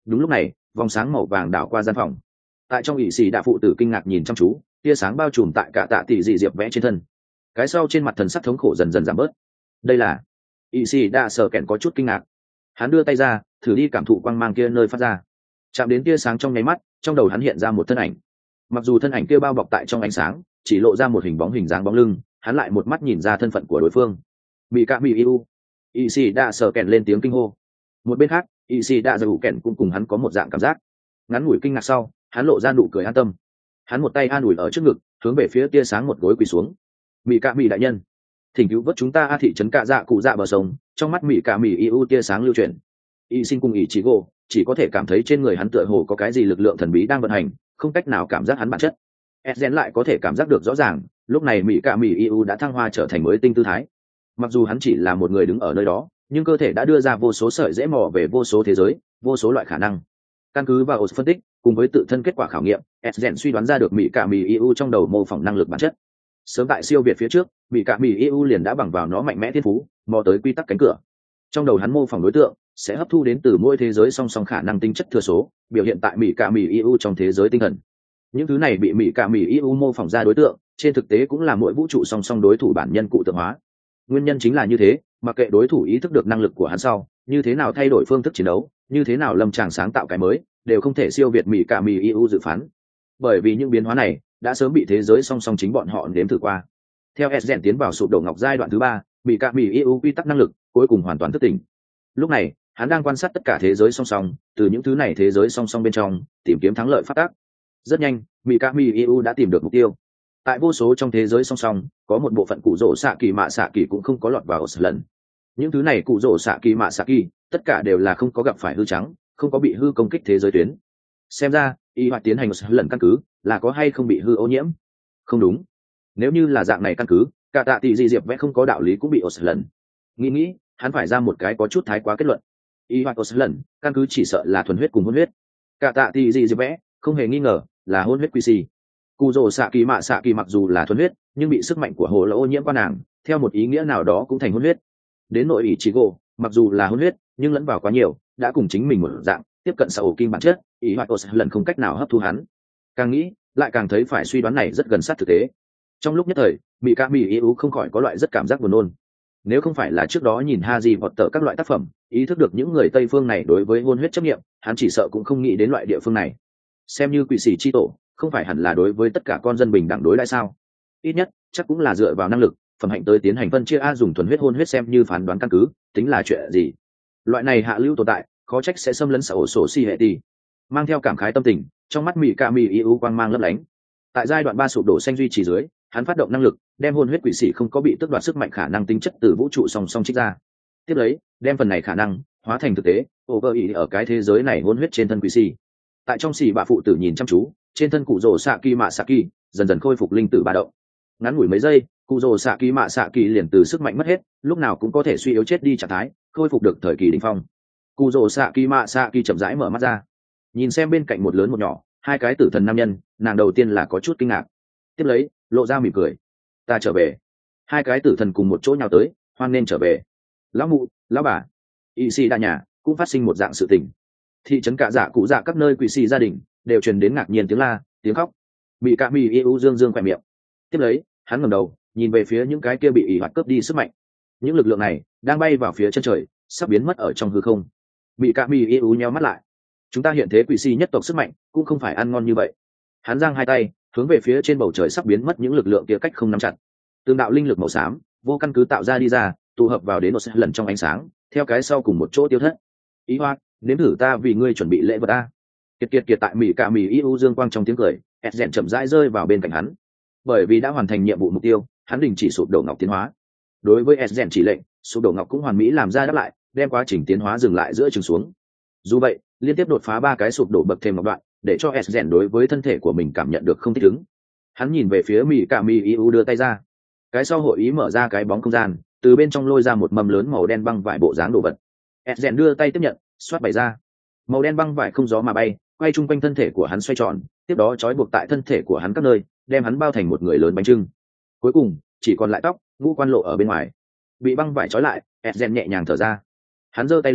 [SPEAKER 1] Đúng lúc này vòng sáng màu vàng đảo qua gian phòng. Tại trong ỵ xì đạ phụ tử kinh ngạc nhìn chăm chú, tia sáng bao trùm tại cả tạ tỷ dị diệp vẽ trên thân. Cái sau trên mặt thần sắc thống khổ dần dần giảm bớt. Đây là ỵ xì đạ sợ kẹn có chút kinh ngạc. Hắn đưa tay ra thử đi cảm thụ quang mang kia nơi phát ra. Chạm đến tia sáng trong nháy mắt, trong đầu hắn hiện ra một thân ảnh. Mặc dù thân ảnh kia bao bọc tại trong ánh sáng, chỉ lộ ra một hình bóng hình dáng bóng lưng, hắn lại một mắt nhìn ra thân phận của đối phương. Mỹ Cạ Mỹ Yêu. ỵ xì đạ sợ kẹn lên tiếng kinh hô. Một bên khác ỵ xì đạ dầu kẹn cũng cùng hắn có một dạng cảm giác. Ngắn ngủi kinh ngạc sau, hắn lộ ra nụ cười an tâm. Hắn một tay an ủi ở trước ngực, hướng về phía tia sáng một gối quỳ xuống. Mỹ Cạ Mỹ đại nhân, thỉnh cứu vớt chúng ta a thị trấn Cạ Dạ cụ dạ bờ sông. Trong mắt Mỹ Cạ Mỹ Yêu tia sáng lưu chuyển. Y Sinh cùng ỷ chỉ gỗ chỉ có thể cảm thấy trên người hắn tựa hồ có cái gì lực lượng thần bí đang vận hành, không cách nào cảm giác hắn bản chất. Esgen lại có thể cảm giác được rõ ràng, lúc này Mỹ Cạ Mỹ Yêu đã thăng hoa trở thành mới tinh tư thái. Mặc dù hắn chỉ là một người đứng ở nơi đó, nhưng cơ thể đã đưa ra vô số sợi dễ mò về vô số thế giới, vô số loại khả năng. Căn cứ vào phân tích cùng với tự thân kết quả khảo nghiệm, Esgen suy đoán ra được Mỹ Cạ Mỹ Yêu trong đầu mô phỏng năng lực bản chất. Sớm tại siêu việt phía trước, Mỹ Cạ Mỹ Yêu liền đã bằng vào nó mạnh mẽ thiên phú, mò tới quy tắc cánh cửa. Trong đầu hắn mô phỏng đối tượng sẽ hấp thu đến từ mỗi thế giới song song khả năng tinh chất thừa số, biểu hiện tại Mỹ Cạ Mỹ Yêu trong thế giới tinh thần. Những thứ này bị Mỹ Cạ Mỹ Yêu mô phỏng ra đối tượng, trên thực tế cũng là mỗi vũ trụ song song đối thủ bản nhân cụ tượng hóa. Nguyên nhân chính là như thế, mặc kệ đối thủ ý thức được năng lực của hắn sau, như thế nào thay đổi phương thức chiến đấu, như thế nào lâm tràng sáng tạo cái mới, đều không thể siêu việt Mỹ Cạ Mỹ Yêu dự phán. Bởi vì những biến hóa này đã sớm bị thế giới song song chính bọn họ nếm thử qua. Theo Esgen tiến vào sụp đổ ngọc giai đoạn thứ 3, Mỹ Cạ Mỹ Yêu quy tắc năng lực cuối cùng hoàn toàn thức tỉnh. Lúc này hắn đang quan sát tất cả thế giới song song, từ những thứ này thế giới song song bên trong tìm kiếm thắng lợi phát tác. Rất nhanh Mỹ Cạ Mỹ Yêu đã tìm được mục tiêu. Tại vô số trong thế giới song song, có một bộ phận cụ rỗ xạ kỳ mạ xạ kỳ cũng không có lọt vào lần. Những thứ này cụ rỗ xạ kỳ mạ xạ kỳ tất cả đều là không có gặp phải hư trắng, không có bị hư công kích thế giới tuyến. Xem ra y hoạt tiến hành lần căn cứ là có hay không bị hư ô nhiễm. Không đúng, nếu như là dạng này căn cứ, cả tạ tỷ di diệp vẽ không có đạo lý cũng bị lần. Nghĩ hắn phải ra một cái có chút thái quá kết luận. Y hoạt lần căn cứ chỉ sợ là thuần huyết cùng hôn huyết. Cả tạ tỷ di diệp vẽ không hề nghi ngờ là hôn huyết quy xì. Cụ rồ xạ kỳ mạ xạ kỳ mặc dù là thuần huyết, nhưng bị sức mạnh của hồ là ô nhiễm qua nàng, theo một ý nghĩa nào đó cũng thành hôn huyết. Đến nội ý chí gỗ mặc dù là hôn huyết, nhưng lẫn vào quá nhiều, đã cùng chính mình một dạng tiếp cận xã ổ kim bản chất. Ý hoạt lần không cách nào hấp thu hắn. Càng nghĩ lại càng thấy phải suy đoán này rất gần sát thực tế. Trong lúc nhất thời Mỹ Cạ Mỹ Yêu không khỏi có loại rất cảm giác buồn nôn. Nếu không phải là trước đó nhìn Harry Potter các loại tác phẩm, ý thức được những người Tây phương này đối với hôn huyết chấp nghiệm, hắn chỉ sợ cũng không nghĩ đến loại địa phương này. Xem như quỷ sĩ chi tổ, không phải hẳn là đối với tất cả con dân bình đẳng đối đãi sao? Ít nhất chắc cũng là dựa vào năng lực phẩm hạnh tới tiến hành phân chia, dùng thuần huyết hôn huyết xem như phán đoán căn cứ, tính là chuyện gì? Loại này hạ lưu tồn tại, khó trách sẽ xâm lấn xã hội sổ si hệ tỷ. Mang theo cảm khái tâm tình, trong mắt Mỹ Cạ Mỹ Yêu quang mang lấp lánh. Tại giai đoạn 3 sụp đổ xanh duy trì dưới, hắn phát động năng lực đem hôn huyết quỷ sĩ không có bị tước đoạt sức mạnh khả năng tinh chất từ vũ trụ song song trích ra. Tiếp lấy đem phần này khả năng hóa thành thực tế over ý ở cái thế giới này hôn huyết trên thân quỷ sĩ. Tại trong xì bạ phụ tử nhìn chăm chú, trên thân cụ rồ xạ kỳ mạ xạ kỳ dần dần khôi phục linh tử ba động. Ngắn ngủi mấy giây, cụ rồ xạ kỳ mạ xạ kỳ liền từ sức mạnh mất hết, lúc nào cũng có thể suy yếu chết đi trạng thái, khôi phục được thời kỳ đỉnh phong. Cụ rồ xạ kỳ mạ xạ kỳ chậm rãi mở mắt ra, nhìn xem bên cạnh một lớn một nhỏ hai cái tử thần nam nhân, nàng đầu tiên là có chút kinh ngạc, tiếp lấy lộ ra mỉm cười. Ta trở về. Hai cái tử thần cùng một chỗ nhào tới, hoan nên trở về. Lão mụ, lão bà, y sĩ đa nhà cũng phát sinh một dạng sự tình. Thị trấn Cạ Dạ cụ dạ các nơi quỷ sĩ gia đình đều truyền đến ngạc nhiên tiếng la, tiếng khóc. Mỹ Cạ Mỹ Yêu dương dương khỏe miệng. Tiếp lấy hắn ngẩng đầu nhìn về phía những cái kia bị ỉ hoạt cướp đi sức mạnh. Những lực lượng này đang bay vào phía chân trời, sắp biến mất ở trong hư không. Mỹ Cạ Mỹ Yêu nheo mắt lại. Chúng ta hiện thế quỷ sĩ nhất tộc sức mạnh cũng không phải ăn ngon như vậy. Hắn giang hai tay hướng về phía trên bầu trời sắp biến mất những lực lượng kia cách không nắm chặt. Tương đạo linh lực màu xám vô căn cứ tạo ra đi ra, tụ hợp vào đến một lần trong ánh sáng, theo cái sau cùng một chỗ tiêu thất. Ý Hoa, nếm thử ta vì ngươi chuẩn bị lễ vật a. Kiệt tại Mỹ Cạ Mỹ Yêu dương quang trong tiếng cười, Esgen chậm rãi rơi vào bên cạnh hắn. Bởi vì đã hoàn thành nhiệm vụ mục tiêu, hắn đình chỉ sụp đổ ngọc tiến hóa. Đối với Esgen chỉ lệnh, sụp đổ ngọc cũng hoàn mỹ làm ra đáp lại, đem quá trình tiến hóa dừng lại giữa chừng xuống. Dù vậy, liên tiếp đột phá 3 cái sụp đổ bậc thêm ngọc đoạn, để cho Esgen đối với thân thể của mình cảm nhận được không thích ứng. Hắn nhìn về phía Mỹ Cạ Mỹ Yêu đưa tay ra, cái sau hội ý mở ra cái bóng không gian, từ bên trong lôi ra một mâm lớn màu đen băng vải bộ dáng đồ vật. Esgen đưa tay tiếp nhận, xoát bày ra. Màu đen băng vải không gió mà bay, quay chung quanh thân thể của hắn xoay tròn, tiếp đó trói buộc tại thân thể của hắn các nơi, đem hắn bao thành một người lớn bánh trưng. Cuối cùng chỉ còn lại tóc, ngũ quan lộ ở bên ngoài. Bị băng vải trói lại, Esgen nhẹ nhàng thở ra. Hắn giơ tay lên,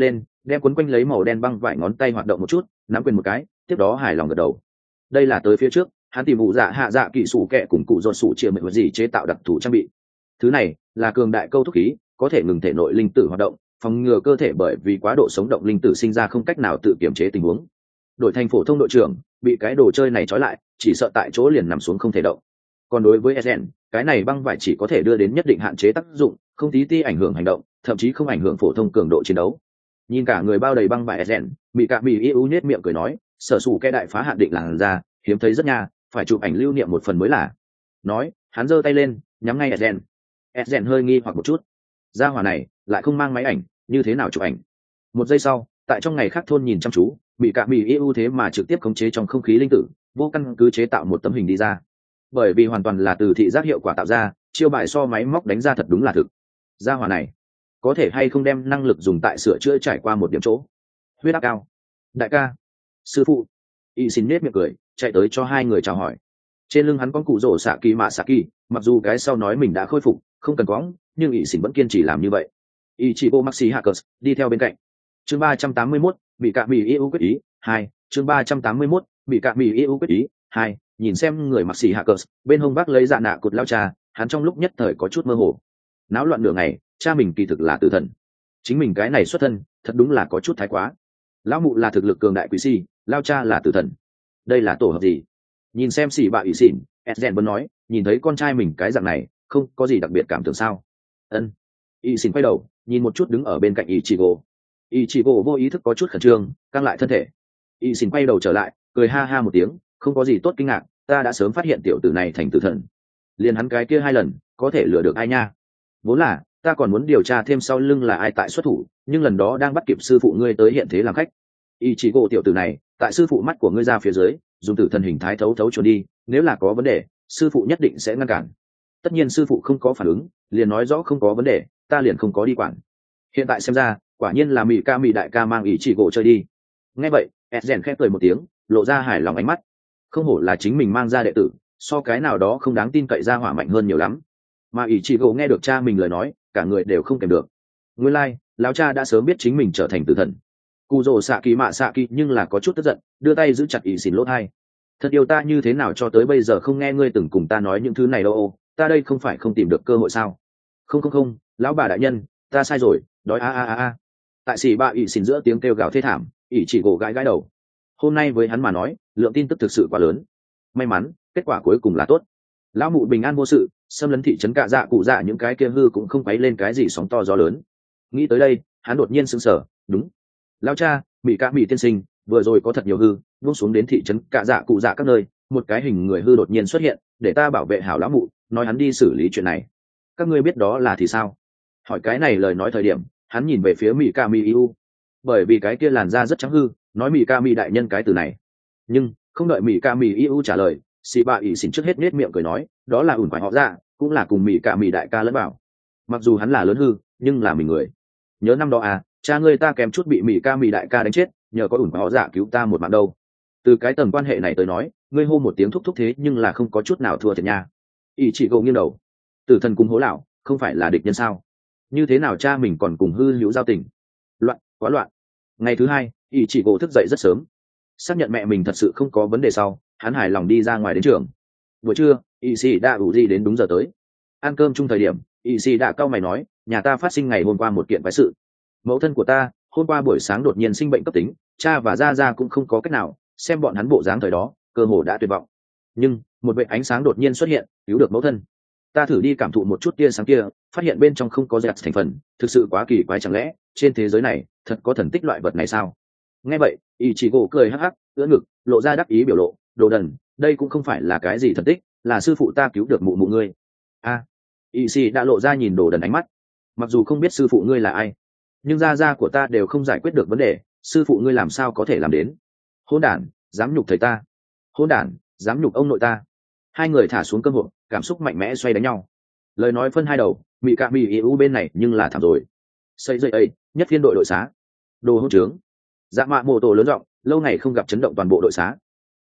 [SPEAKER 1] đem quấn quanh lấy màu đen băng vải ngón tay hoạt động một chút, nắm quyền một cái, tiếp đó hài lòng gật đầu. Đây là tới phía trước hắn tìm vụ dạ hạ dạ kỹ sủ kẹ cùng cụ dột sủ chia mệnh vật gì chế tạo đặc thù trang bị. Thứ này là cường đại câu thúc khí, có thể ngừng thể nội linh tử hoạt động, phòng ngừa cơ thể bởi vì quá độ sống động linh tử sinh ra không cách nào tự kiểm chế tình huống. Đội thành phổ thông đội trưởng bị cái đồ chơi này trói lại, chỉ sợ tại chỗ liền nằm xuống không thể động. Còn đối với Ezen, cái này băng vải chỉ có thể đưa đến nhất định hạn chế tác dụng, không tí ti ảnh hưởng hành động, thậm chí không ảnh hưởng phổ thông cường độ chiến đấu. Nhìn cả người bao đầy băng vải Ezen, bị cả bị yêu nhếch miệng cười nói, sở sủ cái đại phá hạn định làn ra, hiếm thấy rất nha, phải chụp ảnh lưu niệm một phần mới là. Nói, hắn giơ tay lên, nhắm ngay Ezen. Ezen hơi nghi hoặc một chút. Gia hỏa này lại không mang máy ảnh, như thế nào chụp ảnh? Một giây sau, tại trong ngày khác thôn nhìn chăm chú, bị cả bị yêu thế mà trực tiếp khống chế trong không khí linh tử, vô căn cứ chế tạo một tấm hình đi ra. Bởi vì hoàn toàn là từ thị giác hiệu quả tạo ra, chiêu bài so máy móc đánh ra thật đúng là thực. Gia hỏa này có thể hay không đem năng lực dùng tại sửa chữa trải qua một điểm chỗ. Huyết áp cao. Đại ca, sư phụ. Y xin nết miệng cười, chạy tới cho hai người chào hỏi. Trên lưng hắn có cụ rổ xạ kỳ mạ xạ kỳ, mặc dù cái sau nói mình đã khôi phục, không cần quõng, nhưng Y xin vẫn kiên trì làm như vậy. Ichigo Maxi Hackers đi theo bên cạnh. Chương 381, bị cạ bị yêu quyết ý 2, chương 381, bị cạ bị yêu quyết ý 2, nhìn xem người Maxi Hackers, bên hông vác lấy dạ nạ cột lao cha, hắn trong lúc nhất thời có chút mơ hồ. Náo loạn nửa ngày, cha mình kỳ thực là tử thần. Chính mình cái này xuất thân, thật đúng là có chút thái quá. Lão mụ là thực lực cường đại quỷ si, lao cha là tử thần. Đây là tổ hợp gì? Nhìn xem xỉ bạ ủy xỉn, Esgen vẫn nói, nhìn thấy con trai mình cái dạng này, không có gì đặc biệt cảm tưởng sao? Ân. Y xin quay đầu, nhìn một chút đứng ở bên cạnh Ichigo. Ichigo vô ý thức có chút khẩn trương, căng lại thân thể. Y xin quay đầu trở lại, cười ha ha một tiếng, không có gì tốt kinh ngạc, ta đã sớm phát hiện tiểu tử này thành tử thần. Liền hắn cái kia 2 lần, có thể lừa được ai nha? Vốn là, ta còn muốn điều tra thêm sau lưng là ai tại xuất thủ, nhưng lần đó đang bắt kịp sư phụ ngươi tới hiện thế làm khách. Ichigo tiểu tử này, tại sư phụ mắt của ngươi ra phía dưới, dùng tử thần hình thái thấu thấu chuồn đi, nếu là có vấn đề, sư phụ nhất định sẽ ngăn cản. Tất nhiên sư phụ không có phản ứng, liền nói rõ không có vấn đề, ta liền không có đi quản. Hiện tại xem ra, quả nhiên là mỹ đại ca mang Ichigo chơi đi. Nghe vậy, Esgen khẽ cười một tiếng, lộ ra hài lòng ánh mắt. Không hổ là chính mình mang ra đệ tử, so cái nào đó không đáng tin cậy ra hỏa mạnh hơn nhiều lắm. Mà Ichigo nghe được cha mình lời nói, cả người đều không kèm được. Nguyên lai, lão cha đã sớm biết chính mình trở thành tử thần. Cù rồ xạ kỳ mạ xạ kỳ nhưng là có chút tức giận, đưa tay giữ chặt Y xin lỗ tai. Thật yêu ta như thế nào cho tới bây giờ không nghe ngươi từng cùng ta nói những thứ này đâu, ta đây không phải không tìm được cơ hội sao? Không, lão bà đại nhân, ta sai rồi, đói a. Tại xỉ bạ Y xin giữa tiếng kêu gào thê thảm, Ichigo gãi gãi đầu. Hôm nay với hắn mà nói, lượng tin tức thực sự quá lớn. May mắn, kết quả cuối cùng là tốt. Lão mụ bình an vô sự, xâm lấn thị trấn cạ dạ cụ dạ những cái kia hư cũng không quấy lên cái gì sóng to gió lớn. Nghĩ tới đây, hắn đột nhiên sững sờ, đúng. Lão cha, mỹ tiên sinh, vừa rồi có thật nhiều hư, buông xuống đến thị trấn cạ dạ cụ dạ các nơi, một cái hình người hư đột nhiên xuất hiện, để ta bảo vệ hảo lão mụ, nói hắn đi xử lý chuyện này. Các ngươi biết đó là thì sao? Hỏi cái này lời nói thời điểm, hắn nhìn về phía mỹ yêu, bởi vì cái kia làn da rất trắng hư, nói mỹ đại nhân cái từ này. Nhưng không đợi mỹ yêu trả lời, xì bạ ỉ xỉn trước hết nết miệng cười nói, đó là ủn phải họ ra, cũng là cùng mỹ đại ca lẫn bảo. Mặc dù hắn là lớn hư, nhưng là mình người. Nhớ năm đó à, cha ngươi ta kèm chút bị mỹ đại ca đánh chết, nhờ có ủn phải họ dạ cứu ta một mạng đâu. Từ cái tầng quan hệ này tới nói, ngươi hô một tiếng thúc thúc thế nhưng là không có chút nào thua thiệt nha. Ý chỉ gầu nghiêng đầu. Tử thần cùng hố lão, không phải là địch nhân sao? Như thế nào cha mình còn cùng hư hữu giao tình? Loạn, quá loạn. Ngày thứ hai, ý chỉ gầu thức dậy rất sớm. Xác nhận mẹ mình thật sự không có vấn đề sau, hắn hài lòng đi ra ngoài đến trường. Buổi trưa, y sĩ đã ủ gì đến đúng giờ tới. Ăn cơm chung thời điểm, y sĩ đã cau mày nói, nhà ta phát sinh ngày hôm qua một kiện quái sự. Mẫu thân của ta hôm qua buổi sáng đột nhiên sinh bệnh cấp tính, cha và gia cũng không có cách nào, xem bọn hắn bộ dáng thời đó, cơ hồ đã tuyệt vọng. Nhưng một vệt ánh sáng đột nhiên xuất hiện, cứu được mẫu thân. Ta thử đi cảm thụ một chút tia sáng kia, phát hiện bên trong không có dẹt thành phần, thực sự quá kỳ quái, chẳng lẽ trên thế giới này thật có thần tích loại vật này sao? Nghe vậy, Ichigo cười hắc hắc, ưỡn ngực, lộ ra đắc ý biểu lộ, đồ đần, đây cũng không phải là cái gì thần tích, là sư phụ ta cứu được mụ mụ ngươi. A, Ichi đã lộ ra nhìn đồ đần ánh mắt. Mặc dù không biết sư phụ ngươi là ai, nhưng gia của ta đều không giải quyết được vấn đề, sư phụ ngươi làm sao có thể làm đến? Hỗn đản, dám nhục thầy ta! Hỗn đản, dám nhục ông nội ta! Hai người thả xuống cơm hộp, cảm xúc mạnh mẽ xoay đánh nhau. Lời nói phân hai đầu, mỹ yêu bên này nhưng là thảm rồi. Xây dây ấy, nhất phiên đội xá. Đồ hỗn trướng. Dạ mạ mô tô lớn giọng, lâu ngày không gặp chấn động toàn bộ đội xá.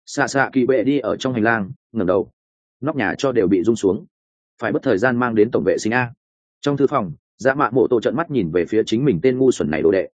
[SPEAKER 1] Xạ kỳ bệ đi ở trong hành lang, ngẩng đầu, nóc nhà cho đều bị rung xuống. Phải mất thời gian mang đến tổng vệ sinh a. Trong thư phòng, dạ mạ mô tô trợn mắt nhìn về phía chính mình tên ngu xuẩn này đồ đệ.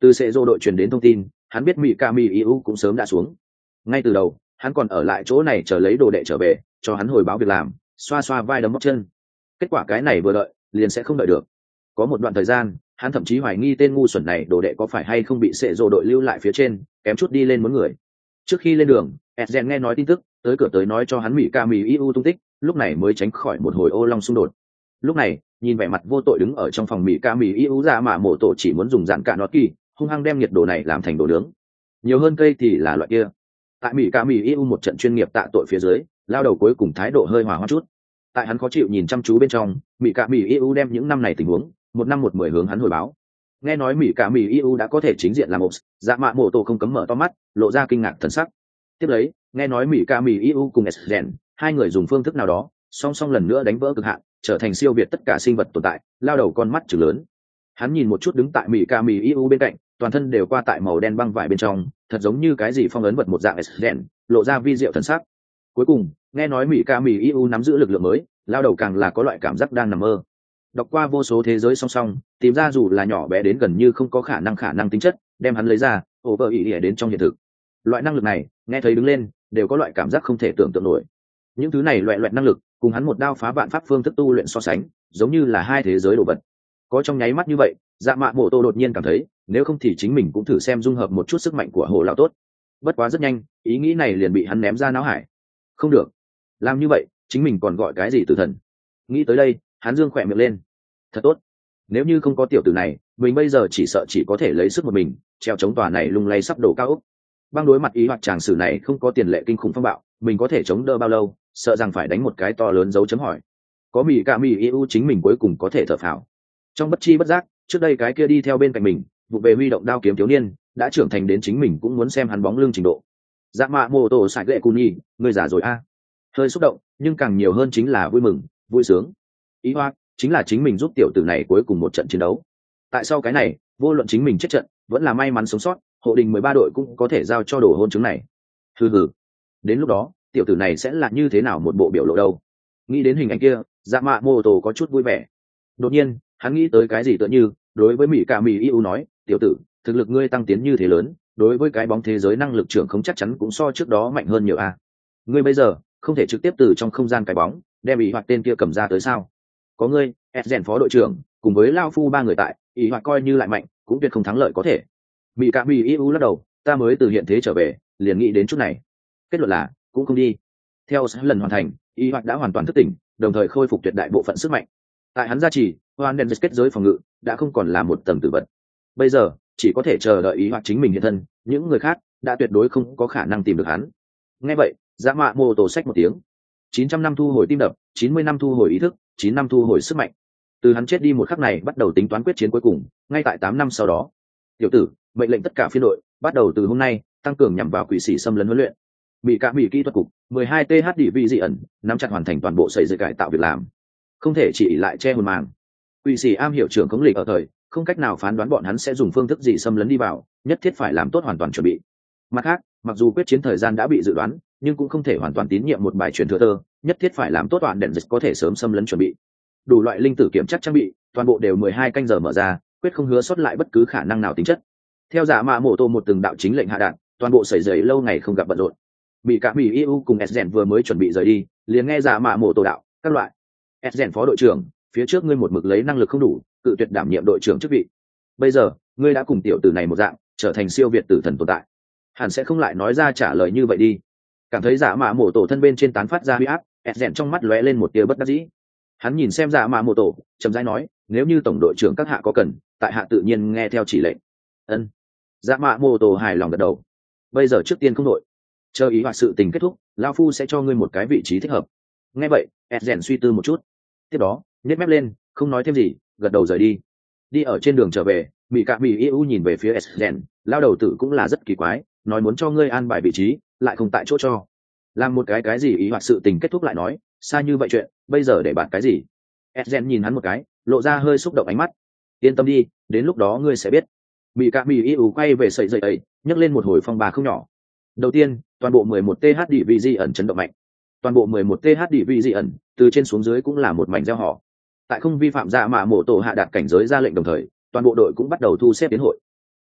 [SPEAKER 1] Từ sệ dô đội truyền đến thông tin, hắn biết mỹ ca mỹ iu cũng sớm đã xuống. Ngay từ đầu hắn còn ở lại chỗ này chờ lấy đồ đệ trở về cho hắn hồi báo việc làm, xoa xoa vai đấm bóc chân. Kết quả cái này vừa đợi liền sẽ không đợi được. Có một đoạn thời gian hắn thậm chí hoài nghi tên ngu xuẩn này đồ đệ có phải hay không bị sệ dô đội lưu lại phía trên, kém chút đi lên muốn người. Trước khi lên đường Edgen nghe nói tin tức, tới cửa tới nói cho hắn mỹ ca mỹ iu tung tích, lúc này mới tránh khỏi một hồi ô long xung đột. Lúc này nhìn vẻ mặt vô tội đứng ở trong phòng mỹ ca mỹ iu ra mà mổ tổ chỉ muốn dùng dạn cạn nót kỳ hung hăng đem nhiệt độ này làm thành đồ nướng, nhiều hơn cây thì là loại kia. Tại mỹ ca mỹ iu một trận chuyên nghiệp tạ tội phía dưới, lao đầu cuối cùng thái độ hơi hòa hoãn chút. Tại hắn khó chịu nhìn chăm chú bên trong, mỹ ca mỹ iu đem những năm này tình huống một năm một mười hướng hắn hồi báo. Nghe nói mỹ ca mỹ iu đã có thể chính diện làm ops, dạ mạ mổ tổ không cấm mở to mắt lộ ra kinh ngạc thần sắc. Tiếp lấy nghe nói mỹ ca mỹ iu cùng Esgen hai người dùng phương thức nào đó song song lần nữa đánh vỡ cực hạn, trở thành siêu việt tất cả sinh vật tồn tại. Lao đầu con mắt chừng lớn, hắn nhìn một chút đứng tại mỹ ca mỹ iu bên cạnh, toàn thân đều qua tại màu đen băng vải bên trong, thật giống như cái gì phong ấn vật một dạng Esgen, lộ ra vi diệu thần sắc. Cuối cùng nghe nói mỹ ca mỹ iu nắm giữ lực lượng mới, lao đầu càng là có loại cảm giác đang nằm mơ. Đọc qua vô số thế giới song song, tìm ra dù là nhỏ bé đến gần như không có khả năng tính chất, đem hắn lấy ra over ý ỉa đến trong hiện thực. Loại năng lực này nghe thấy đứng lên đều có loại cảm giác không thể tưởng tượng nổi. Những thứ này loại năng lực cùng hắn một đao phá vạn pháp phương thức tu luyện so sánh, giống như là hai thế giới đồ vật. Có trong nháy mắt như vậy, dạ mạ mổ tô đột nhiên cảm thấy nếu không thì chính mình cũng thử xem dung hợp một chút sức mạnh của hồ lão tốt. Bất quá rất nhanh ý nghĩ này liền bị hắn ném ra não hải. Không được, làm như vậy chính mình còn gọi cái gì tử thần. Nghĩ tới đây hắn dương khỏe miệng lên. Thật tốt, nếu như không có tiểu tử này mình bây giờ chỉ sợ chỉ có thể lấy sức một mình treo chống tòa này lung lay sắp đổ cao ốc. Băng đối mặt ý hoặc chàng sử này không có tiền lệ kinh khủng phong bạo, mình có thể chống đỡ bao lâu, sợ rằng phải đánh một cái to lớn dấu chấm hỏi. Có mỹ cả mỹ yêu chính mình cuối cùng có thể thở phào. Trong bất chi bất giác trước đây cái kia đi theo bên cạnh mình vụ về huy động đao kiếm thiếu niên đã trưởng thành đến chính mình cũng muốn xem hắn bóng lưng trình độ. Dạ mạ mô tô sải ghệ cù nhi, người già rồi a. Hơi xúc động nhưng càng nhiều hơn chính là vui mừng vui sướng. Ý hoa chính là chính mình giúp tiểu tử này cuối cùng một trận chiến đấu. Tại sao cái này vô luận chính mình chết trận vẫn là may mắn sống sót, hộ đình 13 đội cũng có thể giao cho đồ hôn chứng này. Hừ, đến lúc đó tiểu tử này sẽ là như thế nào một bộ biểu lộ đâu. Nghĩ đến hình ảnh kia dạ mạ mô tô có chút vui vẻ. Đột nhiên hắn nghĩ tới cái gì tựa như đối với mỹ cả mỹ yêu nói, tiểu tử thực lực ngươi tăng tiến như thế lớn, đối với cái bóng thế giới năng lực trưởng không chắc chắn cũng so trước đó mạnh hơn nhiều a. Ngươi bây giờ không thể trực tiếp từ trong không gian cái bóng đem ý hoặc tên kia cầm ra tới sao? Có ngươi Esgen phó đội trưởng cùng với lao phu ba người tại, ý hoặc coi như lại mạnh cũng tuyệt không thắng lợi có thể. Mỹ cả mỹ yêu lắc đầu, ta mới từ hiện thế trở về liền nghĩ đến chút này. Kết luận là cũng không đi. Theo lần hoàn thành, ý hoặc đã hoàn toàn thức tỉnh, đồng thời khôi phục tuyệt đại bộ phận sức mạnh. Tại hắn gia trì, hoàn đen kết giới phòng ngự đã không còn là một tầng tử vật. Bây giờ chỉ có thể chờ đợi ý hoặc chính mình hiện thân, những người khác đã tuyệt đối không có khả năng tìm được hắn. Nghe vậy dạ mạ mô tổ sách một tiếng. 900 năm thu hồi tim đập, 90 năm thu hồi ý thức, 9 năm thu hồi sức mạnh. Từ hắn chết đi một khắc này bắt đầu tính toán quyết chiến cuối cùng, ngay tại 8 năm sau đó. Tiểu tử, mệnh lệnh tất cả phiên đội bắt đầu từ hôm nay tăng cường nhằm vào quỷ sĩ xâm lấn huấn luyện. Mỹ cả mỹ kỹ thuật cục 12 th địa vị dị ẩn nắm chặt hoàn thành toàn bộ xây dựng cải tạo việc làm, không thể chỉ lại che hồn màng. Quỷ sĩ am hiểu trưởng khống lịch ở thời, không cách nào phán đoán bọn hắn sẽ dùng phương thức gì xâm lấn đi vào, nhất thiết phải làm tốt hoàn toàn chuẩn bị. Mặt khác, mặc dù quyết chiến thời gian đã bị dự đoán, nhưng cũng không thể hoàn toàn tín nhiệm một bài truyền thừa tơ, nhất thiết phải làm tốt toàn đèn dịch có thể sớm xâm lấn chuẩn bị. Đủ loại linh tử kiểm chắc trang bị, toàn bộ đều 12 canh giờ mở ra, quyết không hứa sót lại bất cứ khả năng nào tính chất. Theo giả mạ mổ tô một từng đạo chính lệnh hạ đạn, toàn bộ sẩy giấy lâu ngày không gặp bận rộn. Mỹ cả mỹ yêu cùng Esgen vừa mới chuẩn bị rời đi, liền nghe giả mạ mổ tô đạo các loại. Esgen phó đội trưởng, phía trước ngươi một mực lấy năng lực không đủ, cự tuyệt đảm nhiệm đội trưởng chức vị. Bây giờ ngươi đã cùng tiểu tử này một dạng, trở thành siêu việt tử thần tồn tại, hẳn sẽ không lại nói ra trả lời như vậy đi. Cảm thấy giả mạ mổ tổ thân bên trên tán phát ra huy áp, Esgen trong mắt lóe lên một tia bất đắc dĩ. Hắn nhìn xem giả mạ mổ tổ, chậm rãi nói, nếu như tổng đội trưởng các hạ có cần, tại hạ tự nhiên nghe theo chỉ lệnh. Ân. Giả mạ mổ tổ hài lòng gật đầu. Bây giờ trước tiên không đội, chờ ý hoặc sự tình kết thúc, lão phu sẽ cho ngươi một cái vị trí thích hợp. Nghe vậy Esgen suy tư một chút, tiếp đó nhếch mép lên, không nói thêm gì, gật đầu rời đi. Đi ở trên đường trở về, mỹ cả mỹ yêu nhìn về phía Esgen, lao đầu tử cũng là rất kỳ quái, nói muốn cho ngươi an bài vị trí, lại không tại chỗ cho. Làm một cái gì ý hoặc sự tình kết thúc lại nói, xa như vậy chuyện, bây giờ để bạn cái gì? Esgen nhìn hắn một cái, lộ ra hơi xúc động ánh mắt. Yên tâm đi, đến lúc đó ngươi sẽ biết. Mỹ cả mỹ yêu quay về sợi dây ấy, nhấc lên một hồi phong bà không nhỏ. Đầu tiên, toàn bộ 11 th địa vị di ẩn chấn động mạnh. Toàn bộ 11 th địa vị di ẩn, từ trên xuống dưới cũng là một mảnh gieo họ. Tại không vi phạm dạ mạ mổ tổ hạ đạt cảnh giới ra lệnh đồng thời, toàn bộ đội cũng bắt đầu thu xếp tiến hội.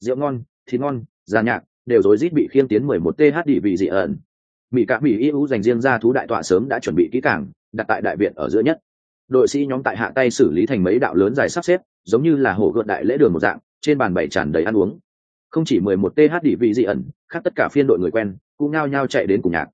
[SPEAKER 1] rượu ngon thịt ngon giàn nhạc đều rối rít bị khiêng tiến 11 th đi vị dị ẩn. Mỹ cả Mỹ yêu dành riêng ra thú đại tọa sớm đã chuẩn bị kỹ càng, đặt tại đại viện ở giữa nhất. Đội sĩ nhóm tại hạ tay xử lý thành mấy đạo lớn dài sắp xếp, giống như là hổ gợt đại lễ đường một dạng, trên bàn bày tràn đầy ăn uống. Không chỉ 11 th đi vị dị ẩn, khác tất cả phiên đội người quen cũng nhao nhao chạy đến cùng nhạc.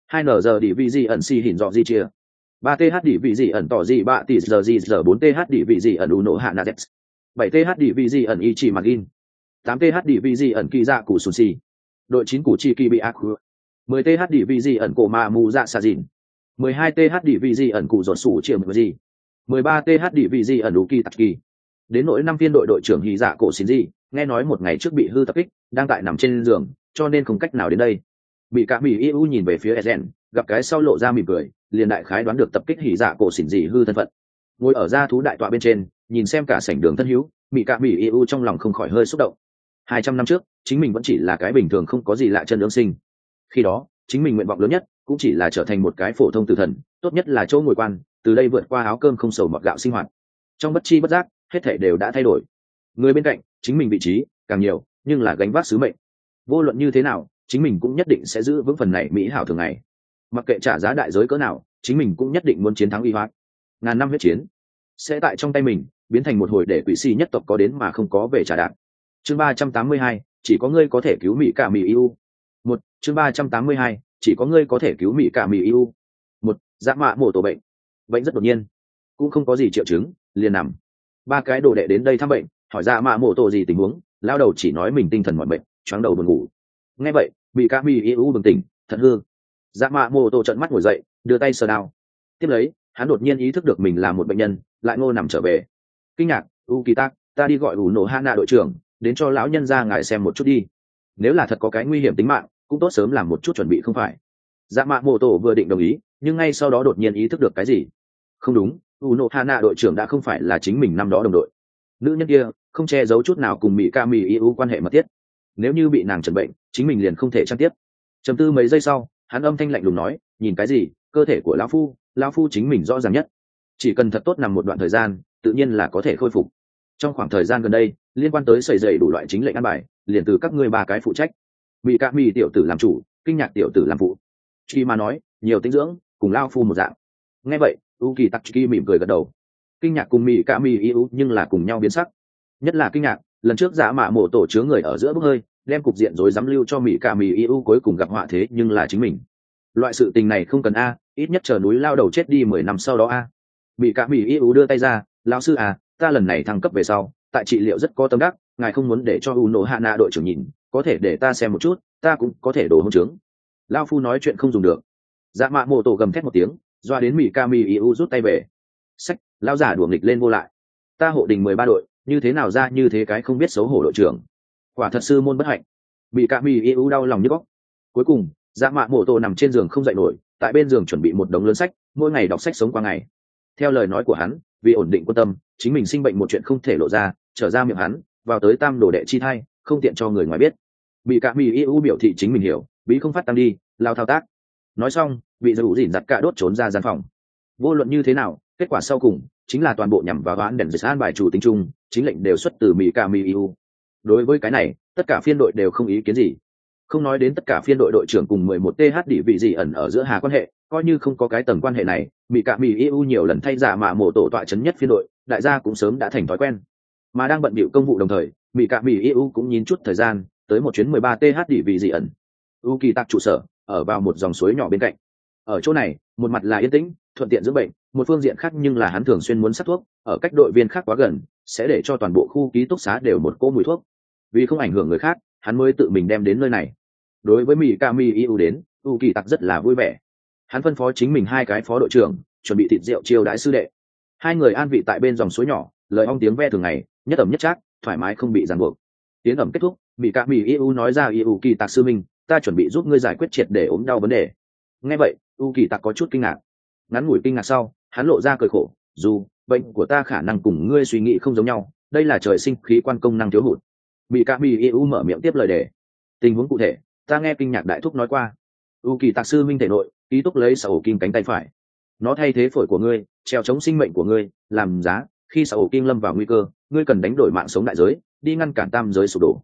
[SPEAKER 1] 2 giờ đi vị dị ẩn si hình dọ di chia. 3 th đi vị dị ẩn tỏ gì bạ tỷ giờ 4 th đi vị dị ẩn uno hạ nazets. 7 th đi vị dị ẩn ichi magin. 8 th đi vị dị ẩn kỳ dạ cụ sunsi. Đội 9 củ chi kỳ bị ác. 10 th đi vị dị ẩn cổ ma mu dạ sa dìn. 12 th đi vị dị ẩn cụ giọt sủ chiềm gì. 13 th đi vị dị ẩn uki taki. Đến nỗi 5 phiên đội đội trưởng hì dạ cổ xin gì, nghe nói một ngày trước bị hư tập kích, đang tại nằm trên giường, cho nên không cách nào đến đây. Bị cả Mỹ yêu nhìn về phía Ezen, gặp cái sau lộ ra mỉm cười, liền đại khái đoán được tập kích hỉ dạ cổ xỉn gì hư thân phận. Ngồi ở gia thú đại tọa bên trên, nhìn xem cả sảnh đường thân hữu, Mỹ cả Mỹ yêu trong lòng không khỏi hơi xúc động. 200 năm trước, chính mình vẫn chỉ là cái bình thường không có gì lạ chân lương sinh. Khi đó, chính mình nguyện vọng lớn nhất cũng chỉ là trở thành một cái phổ thông tử thần, tốt nhất là chỗ ngồi quan, từ đây vượt qua áo cơm không sầu mọt gạo sinh hoạt. Trong bất chi bất giác, hết thảy đều đã thay đổi. Người bên cạnh, chính mình vị trí càng nhiều, nhưng là gánh vác sứ mệnh. Vô luận như thế nào, chính mình cũng nhất định sẽ giữ vững phần này mỹ hảo thường ngày. Mặc kệ trả giá đại giới cỡ nào, chính mình cũng nhất định muốn chiến thắng y hoác. Ngàn năm huyết chiến sẽ tại trong tay mình biến thành một hồi để quỷ si nhất tộc có đến mà không có về trả đạp. Chương 382, chỉ có ngươi có thể cứu mỹ cả mỹ yêu. Một chương 382, chỉ có ngươi có thể cứu mỹ cả mỹ yêu. Một dạ mạ mổ tổ bệnh rất đột nhiên, cũng không có gì triệu chứng, liền nằm. Ba cái đồ đệ đến đây thăm bệnh, hỏi dạ mạ mổ tổ gì tình huống, lao đầu chỉ nói mình tinh thần mỏi mệt, choáng đầu buồn ngủ. Nghe vậy, mỹ cả mỹ yêu bừng tỉnh, thật hư. Dạ mạ mổ tổ trợn mắt ngồi dậy, đưa tay sờ đao. Tiếp lấy, hắn đột nhiên ý thức được mình là một bệnh nhân, lại ngô nằm trở về. Kinh ngạc, Ukita, ta đi gọi ủ nổ Hana đội trưởng, đến cho lão nhân ra ngài xem một chút đi. Nếu là thật có cái nguy hiểm tính mạng, cũng tốt sớm làm một chút chuẩn bị không phải. Dạ mạ mổ tổ vừa định đồng ý, nhưng ngay sau đó đột nhiên ý thức được cái gì. Không đúng, ủ nổ Hana đội trưởng đã không phải là chính mình năm đó đồng đội. Nữ nhân kia không che giấu chút nào cùng mỹ ca mỹ yêu quan hệ mật thiết. Nếu như bị nàng trần bệnh, chính mình liền không thể trang tiếp. Trầm tư mấy giây sau, hắn âm thanh lạnh lùng nói, nhìn cái gì, cơ thể của lão phu chính mình rõ ràng nhất, chỉ cần thật tốt nằm một đoạn thời gian, tự nhiên là có thể khôi phục. Trong khoảng thời gian gần đây, liên quan tới sẩy dậy đủ loại chính lệnh ăn bài, liền từ các ngươi ba cái phụ trách. Mỹ cả mỹ tiểu tử làm chủ, kinh nhạc tiểu tử làm phụ. Chi mà nói, nhiều tinh dưỡng, cùng lão phu một dạng. Nghe vậy, Uki Tatsuki mỉm cười gật đầu. Kinh nhạc cùng mỹ cả mỹ yêu nhưng là cùng nhau biến sắc. Nhất là kinh ngạc, lần trước giả mạ mổ tổ chứa người ở giữa bốc hơi, đem cục diện rối rắm lưu cho mỹ cả mỹ yêu cuối cùng gặp họa thế nhưng là chính mình. Loại sự tình này không cần a, ít nhất chờ núi lao đầu chết đi 10 năm sau đó a. Mỹ cả mỹ yêu đưa tay ra, lão sư à, ta lần này thăng cấp về sau, tại trị liệu rất có tâm đắc, ngài không muốn để cho Uno Hana đội trưởng nhìn, có thể để ta xem một chút, ta cũng có thể đổ hôn trướng. Lão phu nói chuyện không dùng được. Dạ mạ mổ tổ gầm thét một tiếng, doa đến mỹ ca mỹ yêu rút tay về. Sách, lão giả đùa nghịch lên vô lại. Ta hộ đình 13 đội, như thế nào ra như thế cái không biết xấu hổ đội trưởng. Quả thật sư môn bất hạnh. Mỹ ca mỹ yêu đau lòng như góc. Cuối cùng, dạ mạ mổ tổ nằm trên giường không dậy nổi, tại bên giường chuẩn bị một đống lớn sách, mỗi ngày đọc sách sống qua ngày. Theo lời nói của hắn, vì ổn định quân tâm, chính mình sinh bệnh một chuyện không thể lộ ra, trở ra miệng hắn, vào tới tam đồ đệ chi thai, không tiện cho người ngoài biết. Bị cả mỹ yêu biểu thị chính mình hiểu, bí không phát tăng đi, lao thao tác. Nói xong, bị dầu dỉn giặt cả đốt trốn ra gian phòng. Vô luận như thế nào, kết quả sau cùng chính là toàn bộ nhằm vào đoán đèn dịch an bài chủ tính chung, chính lệnh đều xuất từ mỹ cả mỹ yêu. Đối với cái này, tất cả phiên đội đều không ý kiến gì. Không nói đến tất cả phiên đội đội trưởng cùng 11 th địa vị gì ẩn ở giữa hà quan hệ, coi như không có cái tầng quan hệ này, mỹ cả mỹ yêu nhiều lần thay giả mà mổ tổ tọa chấn nhất phiên đội, đại gia cũng sớm đã thành thói quen. Mà đang bận bịu công vụ đồng thời, mỹ cả mỹ yêu cũng nhìn chút thời gian tới một chuyến 13 th địa vị gì ẩn. Uki tạc trụ sở ở vào một dòng suối nhỏ bên cạnh. Ở chỗ này, một mặt là yên tĩnh, thuận tiện dưỡng bệnh, một phương diện khác nhưng là hắn thường xuyên muốn sắc thuốc, ở cách đội viên khác quá gần, sẽ để cho toàn bộ khu ký túc xá đều một cỗ mùi thuốc. Vì không ảnh hưởng người khác, hắn mới tự mình đem đến nơi này. Đối với mỹ ca mỹ yêu đến, Uki tạc rất là vui vẻ. Hắn phân phó chính mình hai cái phó đội trưởng chuẩn bị thịt rượu chiêu đãi sư đệ. Hai người an vị tại bên dòng suối nhỏ, lời ong tiếng ve thường ngày, nhất ẩm nhất trác, thoải mái không bị ràng buộc. Tiến ẩm kết thúc, mỹ ca mỹ yêu nói ra Uki tạc sư minh, ta chuẩn bị giúp ngươi giải quyết triệt để ốm đau vấn đề. Nghe vậy, Uki tạc có chút kinh ngạc. Ngắn ngủi kinh ngạc sau, hắn lộ ra cười khổ, dù bệnh của ta khả năng cùng ngươi suy nghĩ không giống nhau, đây là trời sinh khí quan công năng thiếu hụt. Mỹ ca mỹ yêu mở miệng tiếp lời đề. Tình huống cụ thể, ta nghe kinh nhạc đại thúc nói qua. Uki tạc sư minh thể nội ký túc lấy sở ổ kim cánh tay phải, nó thay thế phổi của ngươi, treo chống sinh mệnh của ngươi, làm giá khi sở ổ kim lâm vào nguy cơ, ngươi cần đánh đổi mạng sống đại giới, đi ngăn cản tam giới sụp đổ.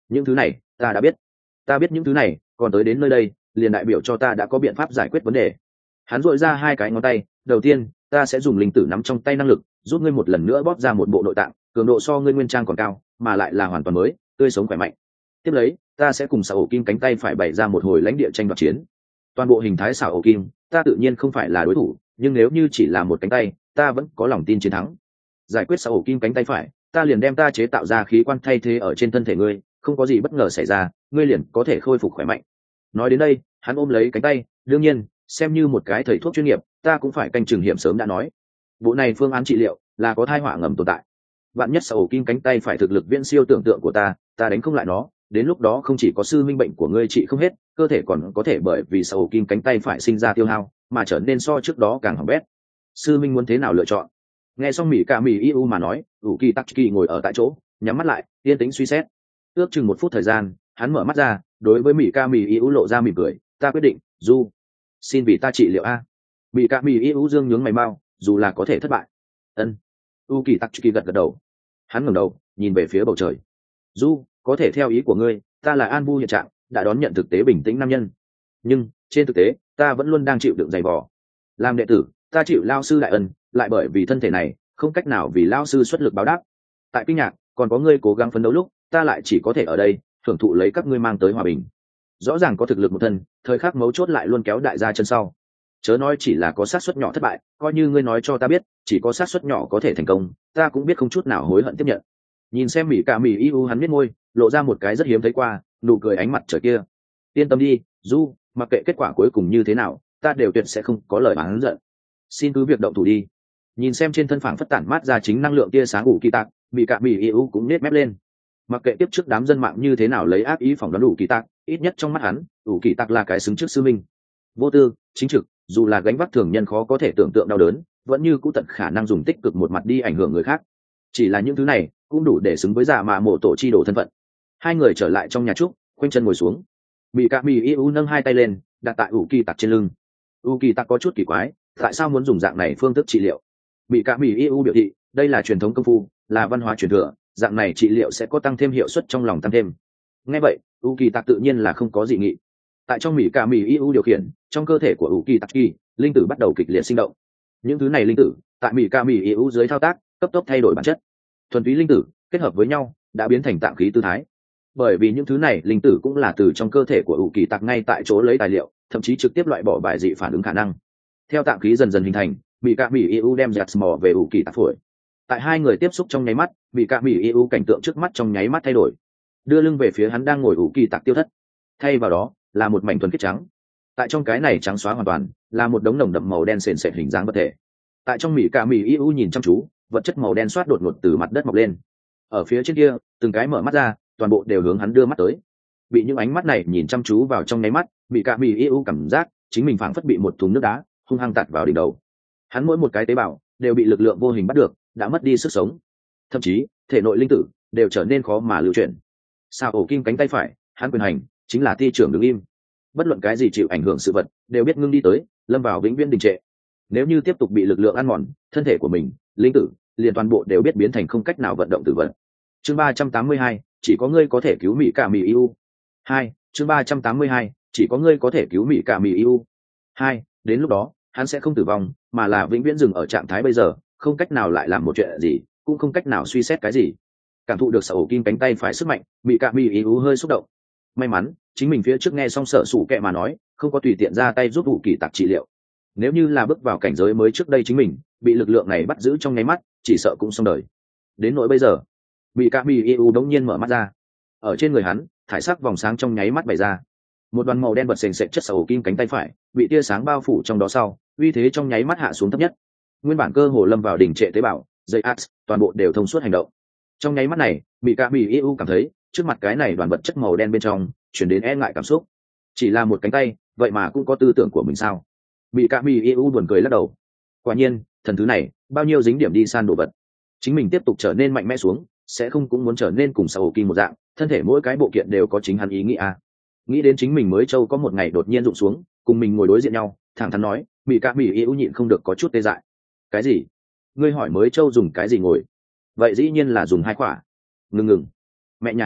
[SPEAKER 1] những thứ này ta đã biết. Ta biết những thứ này, còn tới đến nơi đây liền đại biểu cho ta đã có biện pháp giải quyết vấn đề. Hắn dội ra hai cái ngón tay. Đầu tiên, ta sẽ dùng linh tử nắm trong tay năng lực giúp ngươi một lần nữa bóp ra một bộ nội tạng cường độ so ngươi nguyên trang còn cao, mà lại là hoàn toàn mới, tươi sống khỏe mạnh. Tiếp lấy, ta sẽ cùng xảo ổ kim cánh tay phải bày ra một hồi lãnh địa tranh đoạt chiến. Toàn bộ hình thái xảo ổ kim, ta tự nhiên không phải là đối thủ, nhưng nếu như chỉ là một cánh tay, ta vẫn có lòng tin chiến thắng. Giải quyết xảo ổ kim cánh tay phải, ta liền đem ta chế tạo ra khí quan thay thế ở trên thân thể ngươi, không có gì bất ngờ xảy ra, ngươi liền có thể khôi phục khỏe mạnh. Nói đến đây, hắn ôm lấy cánh tay. Đương nhiên, xem như một cái thầy thuốc chuyên nghiệp, ta cũng phải canh chừng hiểm sớm đã nói. Bộ này phương án trị liệu là có thai họa ngầm tồn tại. Vạn nhất xảo ổ kim cánh tay phải thực lực viễn siêu tưởng tượng của ta đánh không lại nó, đến lúc đó không chỉ có sư minh bệnh của ngươi trị không hết, cơ thể còn có thể bởi vì xảo ổ kim cánh tay phải sinh ra tiêu hao mà trở nên so trước đó càng hỏng bét. Sư minh muốn thế nào lựa chọn? Nghe xong mỹ ca mỹ iu mà nói, ủ kỳ tắc kỳ ngồi ở tại chỗ nhắm mắt lại yên tĩnh suy xét. Ước chừng 1 phút thời gian, hắn mở mắt ra, đối với mỹ ca mỹ iu lộ ra mỉm cười. Ta quyết định, Du, xin vì ta trị liệu a. Mỹ ca mỹ iu dương nhướng mày mau, dù là có thể thất bại. Ân. U kỳ tắc kỳ gật gật đầu. Hắn ngẩng đầu nhìn về phía bầu trời. Du, có thể theo ý của ngươi, ta là an vu hiện trạng, đã đón nhận thực tế bình tĩnh nam nhân, nhưng trên thực tế ta vẫn luôn đang chịu đựng dày vò. Làm đệ tử, ta chịu lao sư đại ân, lại bởi vì thân thể này không cách nào vì lao sư xuất lực báo đáp. Tại kinh nhạc còn có ngươi cố gắng phấn đấu lúc, ta lại chỉ có thể ở đây thưởng thụ lấy các ngươi mang tới hòa bình. Rõ ràng có thực lực một thân, thời khắc mấu chốt lại luôn kéo đại gia chân sau. Chớ nói chỉ là có xác suất nhỏ thất bại, coi như ngươi nói cho ta biết chỉ có xác suất nhỏ có thể thành công, ta cũng biết không chút nào hối hận tiếp nhận. Nhìn xem mỹ cả mỹ iu, hắn biết môi lộ ra một cái rất hiếm thấy qua nụ cười ánh mặt trời kia. Yên tâm đi, Du, mặc kệ kết quả cuối cùng như thế nào, ta đều tuyệt sẽ không có lời oán giận. Xin cứ việc động thủ đi. Nhìn xem trên thân phảng phất tản mát ra chính năng lượng tia sáng ủ kỳ tạc, mỹ cả mỹ iu cũng nết mép lên. Mặc kệ tiếp trước đám dân mạng như thế nào lấy ác ý phỏng đoán ủ kỳ tạc, ít nhất trong mắt hắn, ủ kỳ tạc là cái xứng trước sư minh. Vô tư, chính trực, dù là gánh vác thường nhân khó có thể tưởng tượng đau đớn, vẫn như cũ tận khả năng dùng tích cực một mặt đi ảnh hưởng người khác. Chỉ là những thứ này cũng đủ để xứng với dạ mạ mộ tổ chi đồ thân phận. Hai người trở lại trong nhà trúc, khoanh chân ngồi xuống. Bị cả mỹ iu nâng hai tay lên đặt tại ủ kỳ tặc trên lưng. U kỳ tặc có chút kỳ quái, tại sao muốn dùng dạng này phương thức trị liệu? Bị cả mỹ iu biểu thị đây là truyền thống công phu, là văn hóa truyền thừa, dạng này trị liệu sẽ có tăng thêm hiệu suất trong lòng tăng thêm. Nghe vậy, u kỳ tặc tự nhiên là không có dị nghị. Tại trong mỹ cả mỹ iu điều khiển, trong cơ thể của u kỳ tặc kỳ linh tử bắt đầu kịch liệt sinh động. Những thứ này linh tử tại mỹ cả mỹ iu dưới thao tác cấp tốc thay đổi bản chất. Thuần túy linh tử kết hợp với nhau đã biến thành tạng khí tư thái. Bởi vì những thứ này linh tử cũng là từ trong cơ thể của ủ kỳ tặc ngay tại chỗ lấy tài liệu, thậm chí trực tiếp loại bỏ bài dị phản ứng khả năng. Theo tạng khí dần dần hình thành, bị cả mỹ iu đem giặt mò về ủ kỳ tặc phổi. Tại hai người tiếp xúc trong nháy mắt, bị cả mỹ iu cảnh tượng trước mắt trong nháy mắt thay đổi. Đưa lưng về phía hắn đang ngồi ủ kỳ tặc tiêu thất, thay vào đó là một mảnh thuần khiết trắng. Tại trong cái này trắng xóa hoàn toàn là một đống nồng đậm màu đen sền sệt hình dáng vật thể. Tại trong mỹ cả mỹ iu nhìn chăm chú, vật chất màu đen xoát đột ngột từ mặt đất mọc lên. Ở phía trên kia, từng cái mở mắt ra, toàn bộ đều hướng hắn đưa mắt tới. Bị những ánh mắt này nhìn chăm chú vào trong nháy mắt, bị cả mỹ iu cảm giác chính mình phảng phất bị một thùng nước đá hung hăng tạt vào đỉnh đầu. Hắn mỗi một cái tế bào đều bị lực lượng vô hình bắt được, đã mất đi sức sống. Thậm chí thể nội linh tử đều trở nên khó mà lưu chuyển. Sao ổ kim cánh tay phải, hắn quyền hành chính là ti trưởng đứng im. Bất luận cái gì chịu ảnh hưởng sự vật đều biết ngưng đi tới, lâm vào vĩnh viễn đình trệ. Nếu như tiếp tục bị lực lượng ăn mòn thân thể của mình, linh tử liền toàn bộ đều biết biến thành không cách nào vận động tự vận. Chương 382, chỉ có ngươi có thể cứu mỹ cả mỹ yêu. 2, chương 382, chỉ có ngươi có thể cứu mỹ cả mỹ yêu. 2, đến lúc đó, hắn sẽ không tử vong, mà là vĩnh viễn dừng ở trạng thái bây giờ, không cách nào lại làm một chuyện gì, cũng không cách nào suy xét cái gì. Cảm thụ được sở ổ kim cánh tay phải sức mạnh, mỹ cả mỹ yêu hơi xúc động. May mắn, chính mình phía trước nghe xong sở sủ kệ mà nói, không có tùy tiện ra tay giúp vụ kỳ tặc trị liệu. Nếu như là bước vào cảnh giới mới trước đây chính mình, bị lực lượng này bắt giữ trong nháy mắt, chỉ sợ cũng xong đời. Đến nỗi bây giờ, bị cả mỹ yêu đống nhiên mở mắt ra. Ở trên người hắn, thải sắc vòng sáng trong nháy mắt bày ra. Một đoàn màu đen bật sền sệt chất sầu kim cánh tay phải, bị tia sáng bao phủ trong đó sau, uy thế trong nháy mắt hạ xuống thấp nhất. Nguyên bản cơ hồ lâm vào đỉnh trệ tế bào, dây ats, toàn bộ đều thông suốt hành động. Trong nháy mắt này, bị cả mỹ yêu cảm thấy, trước mặt cái này đoàn vật chất màu đen bên trong, chuyển đến e ngại cảm xúc. Chỉ là một cánh tay, vậy mà cũng có tư tưởng của mình sao? Bị cả mỹ yêu buồn cười lắc đầu. Quả nhiên, thần thứ này, bao nhiêu dính điểm đi san đồ vật. Chính mình tiếp tục trở nên mạnh mẽ xuống, sẽ không cũng muốn trở nên cùng sầu kim một dạng, thân thể mỗi cái bộ kiện đều có chính hắn ý nghĩ à. Nghĩ đến chính mình mới châu có một ngày đột nhiên rụng xuống, cùng mình ngồi đối diện nhau, thẳng thắn nói, bị cả mỹ yêu nhịn không được có chút tê dại. Cái gì? Ngươi hỏi mới châu dùng cái gì ngồi? Vậy dĩ nhiên là dùng hai quả. Ngừng. Mẹ nhà hắn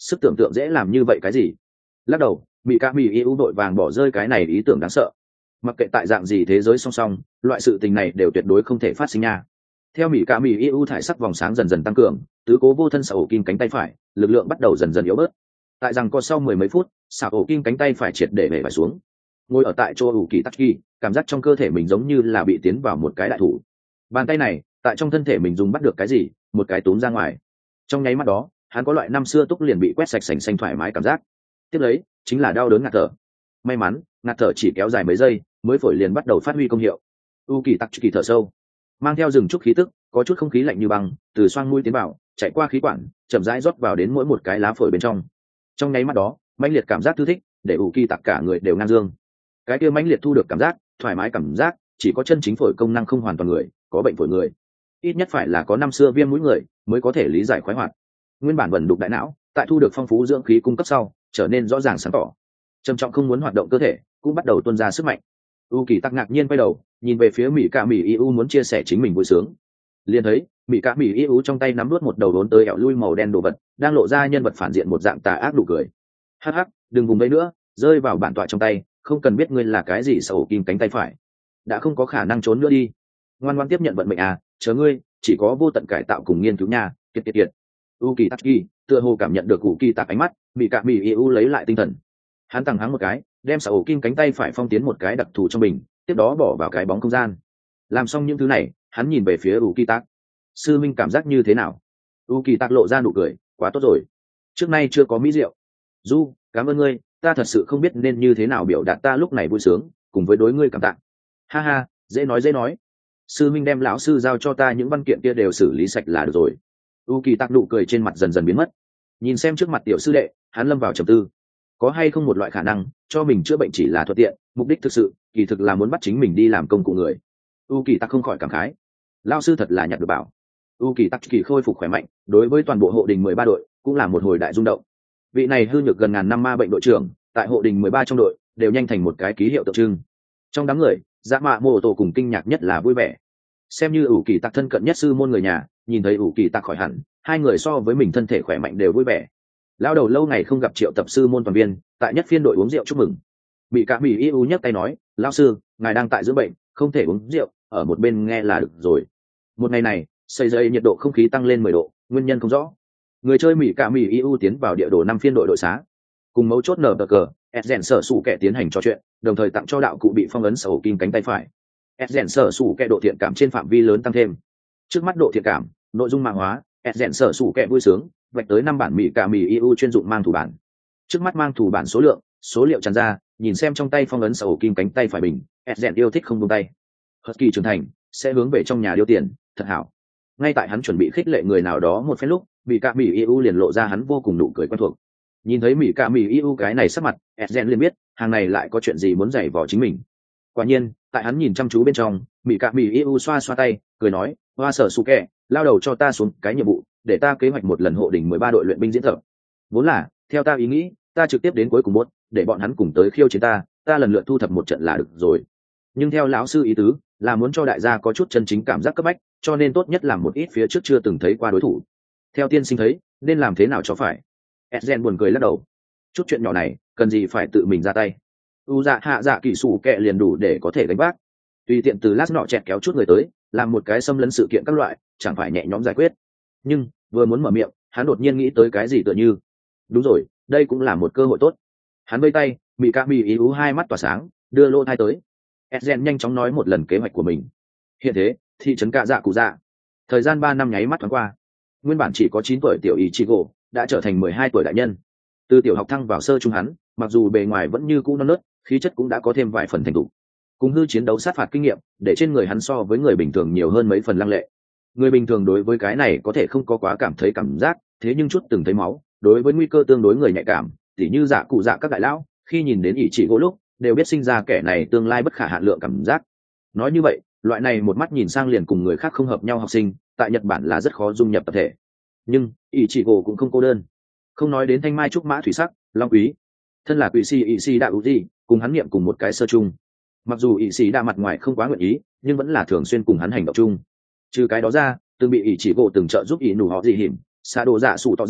[SPEAKER 1] sức tưởng tượng dễ làm như vậy cái gì. Lắc đầu, mỹ ca mỹ yêu đội vàng bỏ rơi cái này ý tưởng đáng sợ. Mặc kệ tại dạng gì thế giới song song, loại sự tình này đều tuyệt đối không thể phát sinh nha. Theo mỹ ca mỹ yêu thải sắc vòng sáng dần dần tăng cường, tứ cố vô thân xạ ổ kim cánh tay phải lực lượng bắt đầu dần dần yếu bớt. Tại rằng có sau mười mấy phút, xạ ổ kim cánh tay phải triệt để bể phải xuống. Ngồi ở tại chỗ ủ kỳ tắc kỳ, cảm giác trong cơ thể mình giống như là bị tiến vào một cái đại thủ. Bàn tay này tại trong thân thể mình dùng bắt được cái gì, một cái túm ra ngoài. Trong nháy mắt đó, hắn có loại năm xưa túc liền bị quét sạch sành xanh thoải mái cảm giác. Tiếp lấy chính là đau đớn ngạt thở. May mắn ngạt thở chỉ kéo dài mấy giây, mới phổi liền bắt đầu phát huy công hiệu. U kỳ tắc kỳ thở sâu, mang theo rừng trúc khí tức, có chút không khí lạnh như băng từ xoang mũi tiến vào, chạy qua khí quản, chậm rãi rót vào đến mỗi một cái lá phổi bên trong. Trong nháy mắt đó, mãnh liệt cảm giác thư thích để U kỳ tắc cả người đều ngang dương. Cái kia mãnh liệt thu được cảm giác thoải mái cảm giác, chỉ có chân chính phổi công năng không hoàn toàn người, có bệnh phổi người, ít nhất phải là có năm xưa viêm mũi người mới có thể lý giải khoái hoạt. Nguyên bản vẩn đục đại não tại thu được phong phú dưỡng khí cung cấp sau trở nên rõ ràng sáng tỏ, trầm trọng không muốn hoạt động cơ thể cũng bắt đầu tuôn ra sức mạnh. U kỳ tắc ngạc nhiên quay đầu nhìn về phía mỹ cạ mỹ iu muốn chia sẻ chính mình vui sướng, liền thấy mỹ cạ mỹ iu trong tay nắm nuốt một đầu đốn tới ẹo lui màu đen đồ vật, đang lộ ra nhân vật phản diện một dạng tà ác nụ cười. Hắc hắc, đừng vùng đấy nữa, rơi vào bản tọa trong tay, không cần biết ngươi là cái gì sầu kim cánh tay phải, đã không có khả năng trốn nữa đi. Ngoan ngoan tiếp nhận vận mệnh à, chờ ngươi chỉ có vô tận cải tạo cùng nghiên cứu nha, kiệt. U kỳ tắc kỳ tựa hồ cảm nhận được U kỳ tắc ánh mắt, mỹ cạ mỹ iu lấy lại tinh thần. Hắn tăng hắng một cái, đem sầu kim cánh tay phải phong tiến một cái đặc thù trong bình, tiếp đó bỏ vào cái bóng không gian. Làm xong những thứ này, hắn nhìn về phía U kỳ tắc. Sư minh cảm giác như thế nào? U kỳ tắc lộ ra nụ cười, quá tốt rồi, trước nay chưa có mỹ diệu. Du, cảm ơn ngươi, ta thật sự không biết nên như thế nào biểu đạt ta lúc này vui sướng cùng với đối ngươi cảm tạ. Ha ha, dễ nói. Sư minh đem lão sư giao cho ta những văn kiện kia đều xử lý sạch là được rồi. U kỳ tắc nụ cười trên mặt dần dần biến mất, nhìn xem trước mặt tiểu sư đệ, hắn lâm vào trầm tư. Có hay không một loại khả năng cho mình chữa bệnh chỉ là thuận tiện, mục đích thực sự kỳ thực là muốn bắt chính mình đi làm công cụ người. U kỳ tắc không khỏi cảm khái, lão sư thật là nhặt được bảo. U kỳ tắc kỳ khôi phục khỏe mạnh, đối với toàn bộ hộ đình 13 đội cũng là một hồi đại rung động. Vị này hư nhược gần ngàn năm ma bệnh đội trưởng tại hộ đình 13 trong đội đều nhanh thành một cái ký hiệu tượng trưng. Trong đám người, dạ mạ mô tổ cùng kinh ngạc nhất là vui vẻ. Xem như ủ kỳ tắc thân cận nhất sư môn người nhà, nhìn thấy ủ kỳ tắc khỏi hẳn, hai người so với mình thân thể khỏe mạnh đều vui vẻ. Lão đầu lâu ngày không gặp triệu tập sư môn toàn viên tại nhất phiên đội uống rượu chúc mừng. Bị cả mỹ iu nhấc tay nói, lão sư ngài đang tại dưỡng bệnh, không thể uống rượu, ở một bên nghe là được rồi. Một ngày này xây dây nhiệt độ không khí tăng lên 10 độ, nguyên nhân không rõ. Người chơi mỹ cả mỹ iu tiến vào địa đồ 5 phiên đội đội xá, cùng mấu chốt nở cờ Edgen sở sủ kẻ tiến hành trò chuyện, đồng thời tặng cho đạo cụ bị phong ấn sầu kim cánh tay phải. Edgen sở sủ kẻ độ thiện cảm trên phạm vi lớn tăng thêm. Trước mắt độ thiện cảm, nội dung mạng hóa, Edgen sở sủ kẻ vui sướng, vạch tới 5 bản mỹ cả mỹ iu chuyên dụng mang thủ bản. Trước mắt mang thủ bản số liệu tràn ra, nhìn xem trong tay phong ấn sầu kim cánh tay phải bình, Edgen yêu thích không buông tay. Husky trưởng thành sẽ hướng về trong nhà điêu tiền, thật hảo. Ngay tại hắn chuẩn bị khích lệ người nào đó một phen lúc, mỹ cả mỹ iu liền lộ ra hắn vô cùng nụ cười quen thuộc. Nhìn thấy mỹ cả mỹ iu cái này sắc mặt, Edgen liền biết hàng này lại có chuyện gì muốn giày vò chính mình. Quả nhiên, tại hắn nhìn chăm chú bên trong, mỹ cả mỹ iu xoa tay, cười nói, hoa sở su kẹ lao đầu cho ta xuống cái nhiệm vụ, để ta kế hoạch một lần hộ đỉnh 13 đội luyện binh diễn tập. Vốn là theo ta ý nghĩ, ta trực tiếp đến cuối cùng một, để bọn hắn cùng tới khiêu chiến ta lần lượt thu thập một trận là được rồi. Nhưng theo lão sư ý tứ là muốn cho đại gia có chút chân chính cảm giác cấp bách, cho nên tốt nhất làm một ít phía trước chưa từng thấy qua đối thủ. Theo tiên sinh thấy nên làm thế nào cho phải. Edgen buồn cười lắc đầu, chút chuyện nhỏ này cần gì phải tự mình ra tay. U dạ hạ dạ kỳ sủ kẹ liền đủ để có thể gánh vác, tùy tiện từ lát nọ chẹt kéo chút người tới làm một cái xâm lấn sự kiện các loại, chẳng phải nhẹ nhõm giải quyết. Nhưng vừa muốn mở miệng, hắn đột nhiên nghĩ tới cái gì tựa như, đúng rồi, đây cũng là một cơ hội tốt. Hắn vây tay, mỹ ca mỹ ý hai mắt tỏa sáng, đưa lô thai tới. Edgen nhanh chóng nói một lần kế hoạch của mình. Hiện thế thị trấn cạ dạ cụ dạ, thời gian 3 năm nháy mắt thoáng qua. Nguyên bản chỉ có 9 tuổi tiểu Ichigo đã trở thành 12 tuổi đại nhân. Từ tiểu học thăng vào sơ trung, hắn mặc dù bề ngoài vẫn như cũ non nớt, khí chất cũng đã có thêm vài phần thành thục. Cùng hư chiến đấu sát phạt kinh nghiệm để trên người hắn so với người bình thường nhiều hơn mấy phần lăng lệ. Người bình thường đối với cái này có thể không có quá cảm thấy cảm giác, thế nhưng chút từng thấy máu, đối với nguy cơ tương đối người nhạy cảm, tỉ như dạ cụ dạ các đại lão, khi nhìn đến Ichigo lúc đều biết sinh ra kẻ này tương lai bất khả hạn lượng cảm giác. Nói như vậy, loại này một mắt nhìn sang liền cùng người khác không hợp nhau học sinh, tại Nhật Bản là rất khó dung nhập tập thể. Nhưng Ichigo cũng không cô đơn. Không nói đến thanh mai trúc mã thủy sắc, long quý, thân là quỷ sĩ Ishida Uji, cùng hắn niệm cùng một cái sơ chung. Mặc dù Ishida mặt ngoài không quá nguyện ý, nhưng vẫn là thường xuyên cùng hắn hành động chung. Trừ cái đó ra, từng bị Ichigo từng trợ giúp nụ họ gì hiểm, xa đồ dạ sủ tỏ ra,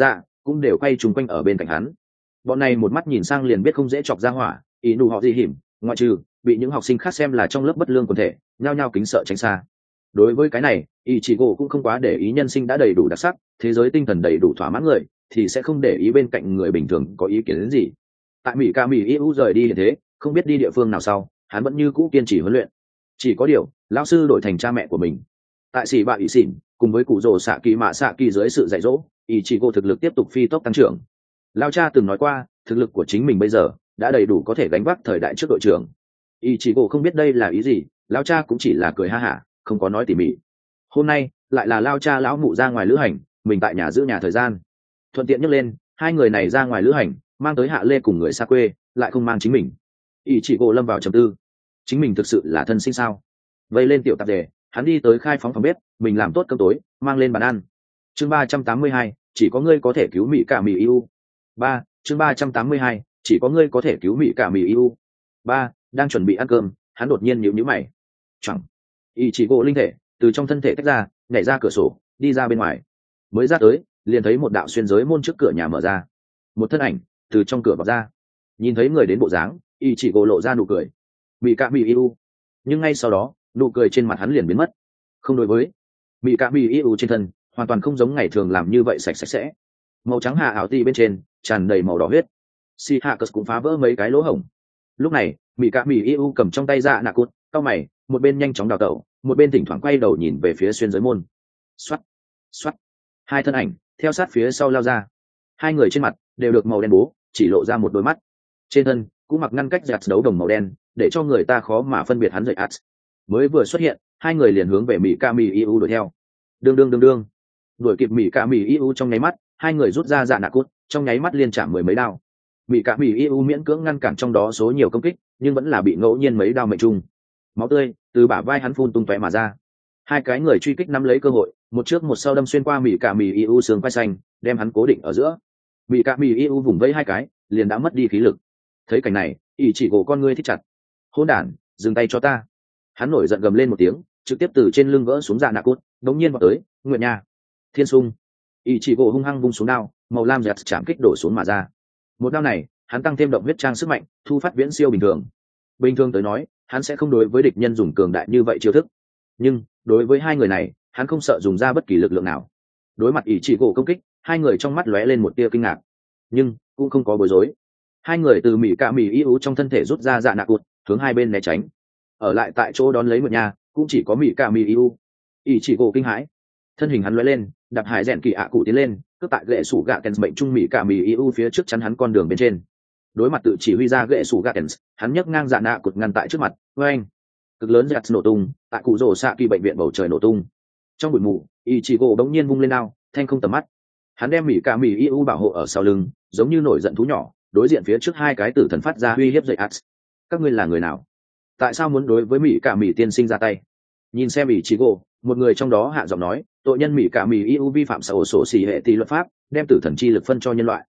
[SPEAKER 1] cũng đều quay chung quanh ở bên cạnh hắn. Bọn này một mắt nhìn sang liền biết không dễ chọc ra hỏa, ý nụ họ gì hiểm, ngoại trừ bị những học sinh khác xem là trong lớp bất lương quần thể, nhao nhao kính sợ tránh xa. Đối với cái này, Ichigo cũng không quá để ý, nhân sinh đã đầy đủ đặc sắc, thế giới tinh thần đầy đủ thỏa mãn người, thì sẽ không để ý bên cạnh người bình thường có ý kiến đến gì. Tại Mỹ Ca Mỹ Iu rời đi hiện thế, không biết đi địa phương nào sau, hắn vẫn như cũ kiên trì huấn luyện. Chỉ có điều, lão sư đổi thành cha mẹ của mình. Tại Sĩ Bạ Ý Xỉn, cùng với cụ rồ xạ kỳ mạ xạ kỳ dưới sự dạy dỗ, Ichigo thực lực tiếp tục phi tốc tăng trưởng. Lão cha từng nói qua, thực lực của chính mình bây giờ đã đầy đủ có thể gánh vác thời đại trước đội trưởng. Ichigo không biết đây là ý gì, lão cha cũng chỉ là cười ha hả, không có nói tỉ mỉ. Hôm nay lại là lão cha lão mụ ra ngoài lữ hành, mình tại nhà giữ nhà thời gian. Thuận tiện nhắc lên, hai người này ra ngoài lữ hành, mang tới Hạ Lê cùng người xa quê, lại không mang chính mình. Ichigo lâm vào trầm tư, chính mình thực sự là thân sinh sao? Vây lên tiểu tạp đề, hắn đi tới khai phóng phòng bếp, mình làm tốt cơm tối, mang lên bàn ăn. Chương 382, chỉ có ngươi có thể cứu Mỹ cả Mỹ yêu. Chương 382, chỉ có ngươi có thể cứu Mỹ cả Mỹ yêu. Đang chuẩn bị ăn cơm, hắn đột nhiên nhíu mày. Chẳng. Ichigo linh thể từ trong thân thể tách ra, nhảy ra cửa sổ, đi ra bên ngoài. Mới ra tới, liền thấy một đạo xuyên giới môn trước cửa nhà mở ra. Một thân ảnh từ trong cửa vào ra. Nhìn thấy người đến bộ dáng, Ichigo lộ ra nụ cười. Mỹ cả Mỹ yêu. Nhưng ngay sau đó, nụ cười trên mặt hắn liền biến mất. Không đối với Mỹ cả Mỹ yêu trên thân, hoàn toàn không giống ngày thường làm như vậy sạch sẽ. Màu trắng hạ áo ti bên trên tràn đầy màu đỏ huyết. Si Hakus cũng phá vỡ mấy cái lỗ hổng. Lúc này, Mỹ cả Mỹ yêu cầm trong tay dạ nạ cút, cau mày, một bên nhanh chóng đào tẩu, một bên thỉnh thoảng quay đầu nhìn về phía xuyên giới môn. Xoát, xoát, hai thân ảnh theo sát phía sau lao ra. Hai người trên mặt đều được màu đen bố, chỉ lộ ra một đôi mắt. Trên thân cũng mặc ngăn cách giặt đấu đồng màu đen, để cho người ta khó mà phân biệt hắn dậy ats. Mới vừa xuất hiện, hai người liền hướng về Mỹ ca Mỹ yêu đuổi theo. Đương, đuổi kịp Mỹ ca Mỹ yêu trong nháy mắt, hai người rút ra dạ nạ cút, trong nháy mắt liên chạm mười mấy đao. Mỹ ca Mỹ yêu miễn cưỡng ngăn cản trong đó số nhiều công kích, nhưng vẫn là bị ngẫu nhiên mấy đao mệnh trung. Máu tươi từ bả vai hắn phun tung tóe mà ra. Hai cái người truy kích nắm lấy cơ hội, một trước một sau đâm xuyên qua Mỹ ca Mỹ yêu sườn vai xanh, đem hắn cố định ở giữa. Mỹ ca Mỹ yêu vùng vẫy hai cái, liền đã mất đi khí lực. Thấy cảnh này, Ichigo con ngươi thích chặt. Hỗn đản, dừng tay cho ta! Hắn nổi giận gầm lên một tiếng, trực tiếp từ trên lưng gỡ xuống dạ nạ cút, đống nhiên vào tới. Nguyện nha, thiên sung! Ichigo hung hăng vung xuống đao, màu lam giật chạm kích đổ xuống mà ra. Một đao này, hắn tăng thêm động huyết trang sức mạnh, thu phát viễn siêu bình thường. Bình thường tới nói, hắn sẽ không đối với địch nhân dùng cường đại như vậy chiêu thức. Nhưng đối với hai người này, hắn không sợ dùng ra bất kỳ lực lượng nào. Đối mặt Ichigo công kích, hai người trong mắt lóe lên một tia kinh ngạc, nhưng cũng không có bối rối. Hai người từ Mỹ cả Mỹ yêu trong thân thể rút ra dạ nạ cụt, hướng hai bên né tránh. Ở lại tại chỗ đón lấy một nhà, cũng chỉ có Mỹ cả Mỹ yêu. Ichigo kinh hãi, thân hình hắn lóe lên, đạp hải rèn kỳ ạ cụ tiến lên, cướp tại gậy sủ gạ kèn bệnh trung Mỹ cả Mỹ yêu phía trước chắn hắn con đường bên trên. Đối mặt tự chỉ huy ra gậy sủ gạ kèn, hắn nhấc ngang dạ nạ cụt ngăn tại trước mặt. Với anh, cực lớn giật nổ tung, tại cụ rồ xạ kỳ bệnh viện bầu trời nổ tung. Trong bụi mù, Ichigo đống nhiên vung lên đao, thanh không tầm mắt. Hắn đem Mỹ cả Mỹ yêu bảo hộ ở sau lưng, giống như nổi giận thú nhỏ, đối diện phía trước hai cái tử thần phát ra uy hiếp dậy ats. Các ngươi là người nào? Tại sao muốn đối với Mỹ cả Mỹ tiên sinh ra tay? Nhìn xem Ichigo, một người trong đó hạ giọng nói, tội nhân Mỹ cả Mỹ yêu vi phạm sở sổ xỉ hệ tỷ luật pháp, đem tử thần chi lực phân cho nhân loại.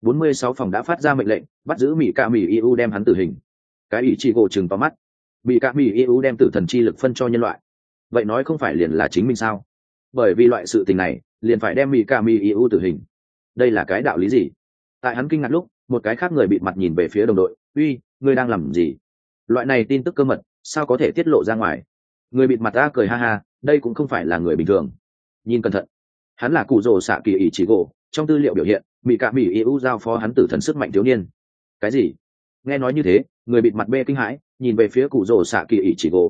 [SPEAKER 1] 46 phòng đã phát ra mệnh lệnh, bắt giữ Mỹ cả Mỹ yêu, đem hắn tử hình. Cái Ichigo trừng to mắt. Mỹ cả Mỹ yêu đem tử thần chi lực phân cho nhân loại, vậy nói không phải liền là chính mình sao? Bởi vì loại sự tình này, liền phải đem Mỹ cả Mỹ yêu tử hình. Đây là cái đạo lý gì? Tại hắn kinh ngạc lúc, một cái khác người bịt mặt nhìn về phía đồng đội. Uy, ngươi đang làm gì? Loại này tin tức cơ mật sao có thể tiết lộ ra ngoài? Người bịt mặt ta cười ha ha, đây cũng không phải là người bình thường. Nhìn cẩn thận, hắn là cụ rồ xạ kỳ Ichigo, trong tư liệu biểu hiện Mỹ cả Mỹ yêu giao phó hắn tử thần sức mạnh thiếu niên. Cái gì? Nghe nói như thế, người bịt mặt bê kinh hãi, nhìn về phía cụ rồ xạ kỳ Ichigo.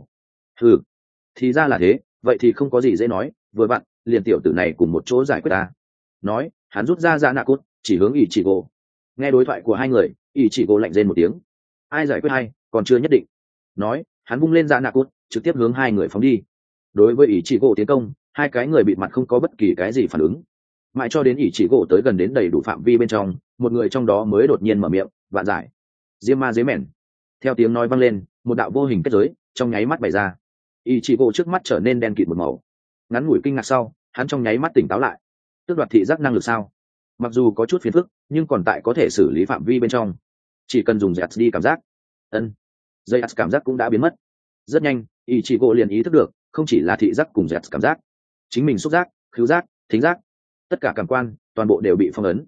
[SPEAKER 1] Thì ra là thế, vậy thì không có gì dễ nói, vừa vặn liền tiểu tử này cùng một chỗ giải quyết ta. Nói, hắn rút ra dạ nạ cút, chỉ hướng Ichigo. Nghe đối thoại của hai người, Ichigo lạnh rên một tiếng. Ai giải quyết hay, còn chưa nhất định. Nói, hắn vung lên dạ nạ cút, trực tiếp hướng hai người phóng đi. Đối với Ichigo tiến công, hai cái người bịt mặt không có bất kỳ cái gì phản ứng. Mãi cho đến Ichigo tới gần đến đầy đủ phạm vi bên trong, một người trong đó mới đột nhiên mở miệng, vạn giải. Diêm ma dế mèn. Theo tiếng nói vang lên, một đạo vô hình kết giới trong nháy mắt bày ra. Ichigo trước mắt trở nên đen kịt một màu. Ngắn ngủi kinh ngạc sau, hắn trong nháy mắt tỉnh táo lại. Tước đoạt thị giác năng lực sao? Mặc dù có chút phiền phức, nhưng còn tại có thể xử lý phạm vi bên trong. Chỉ cần dùng dẹt đi cảm giác. Dây cảm giác cũng đã biến mất. Rất nhanh, Ichigo liền ý thức được, không chỉ là thị giác cùng dẹt cảm giác, chính mình xúc giác, khứu giác, thính giác, tất cả cảm quan toàn bộ đều bị phong ấn.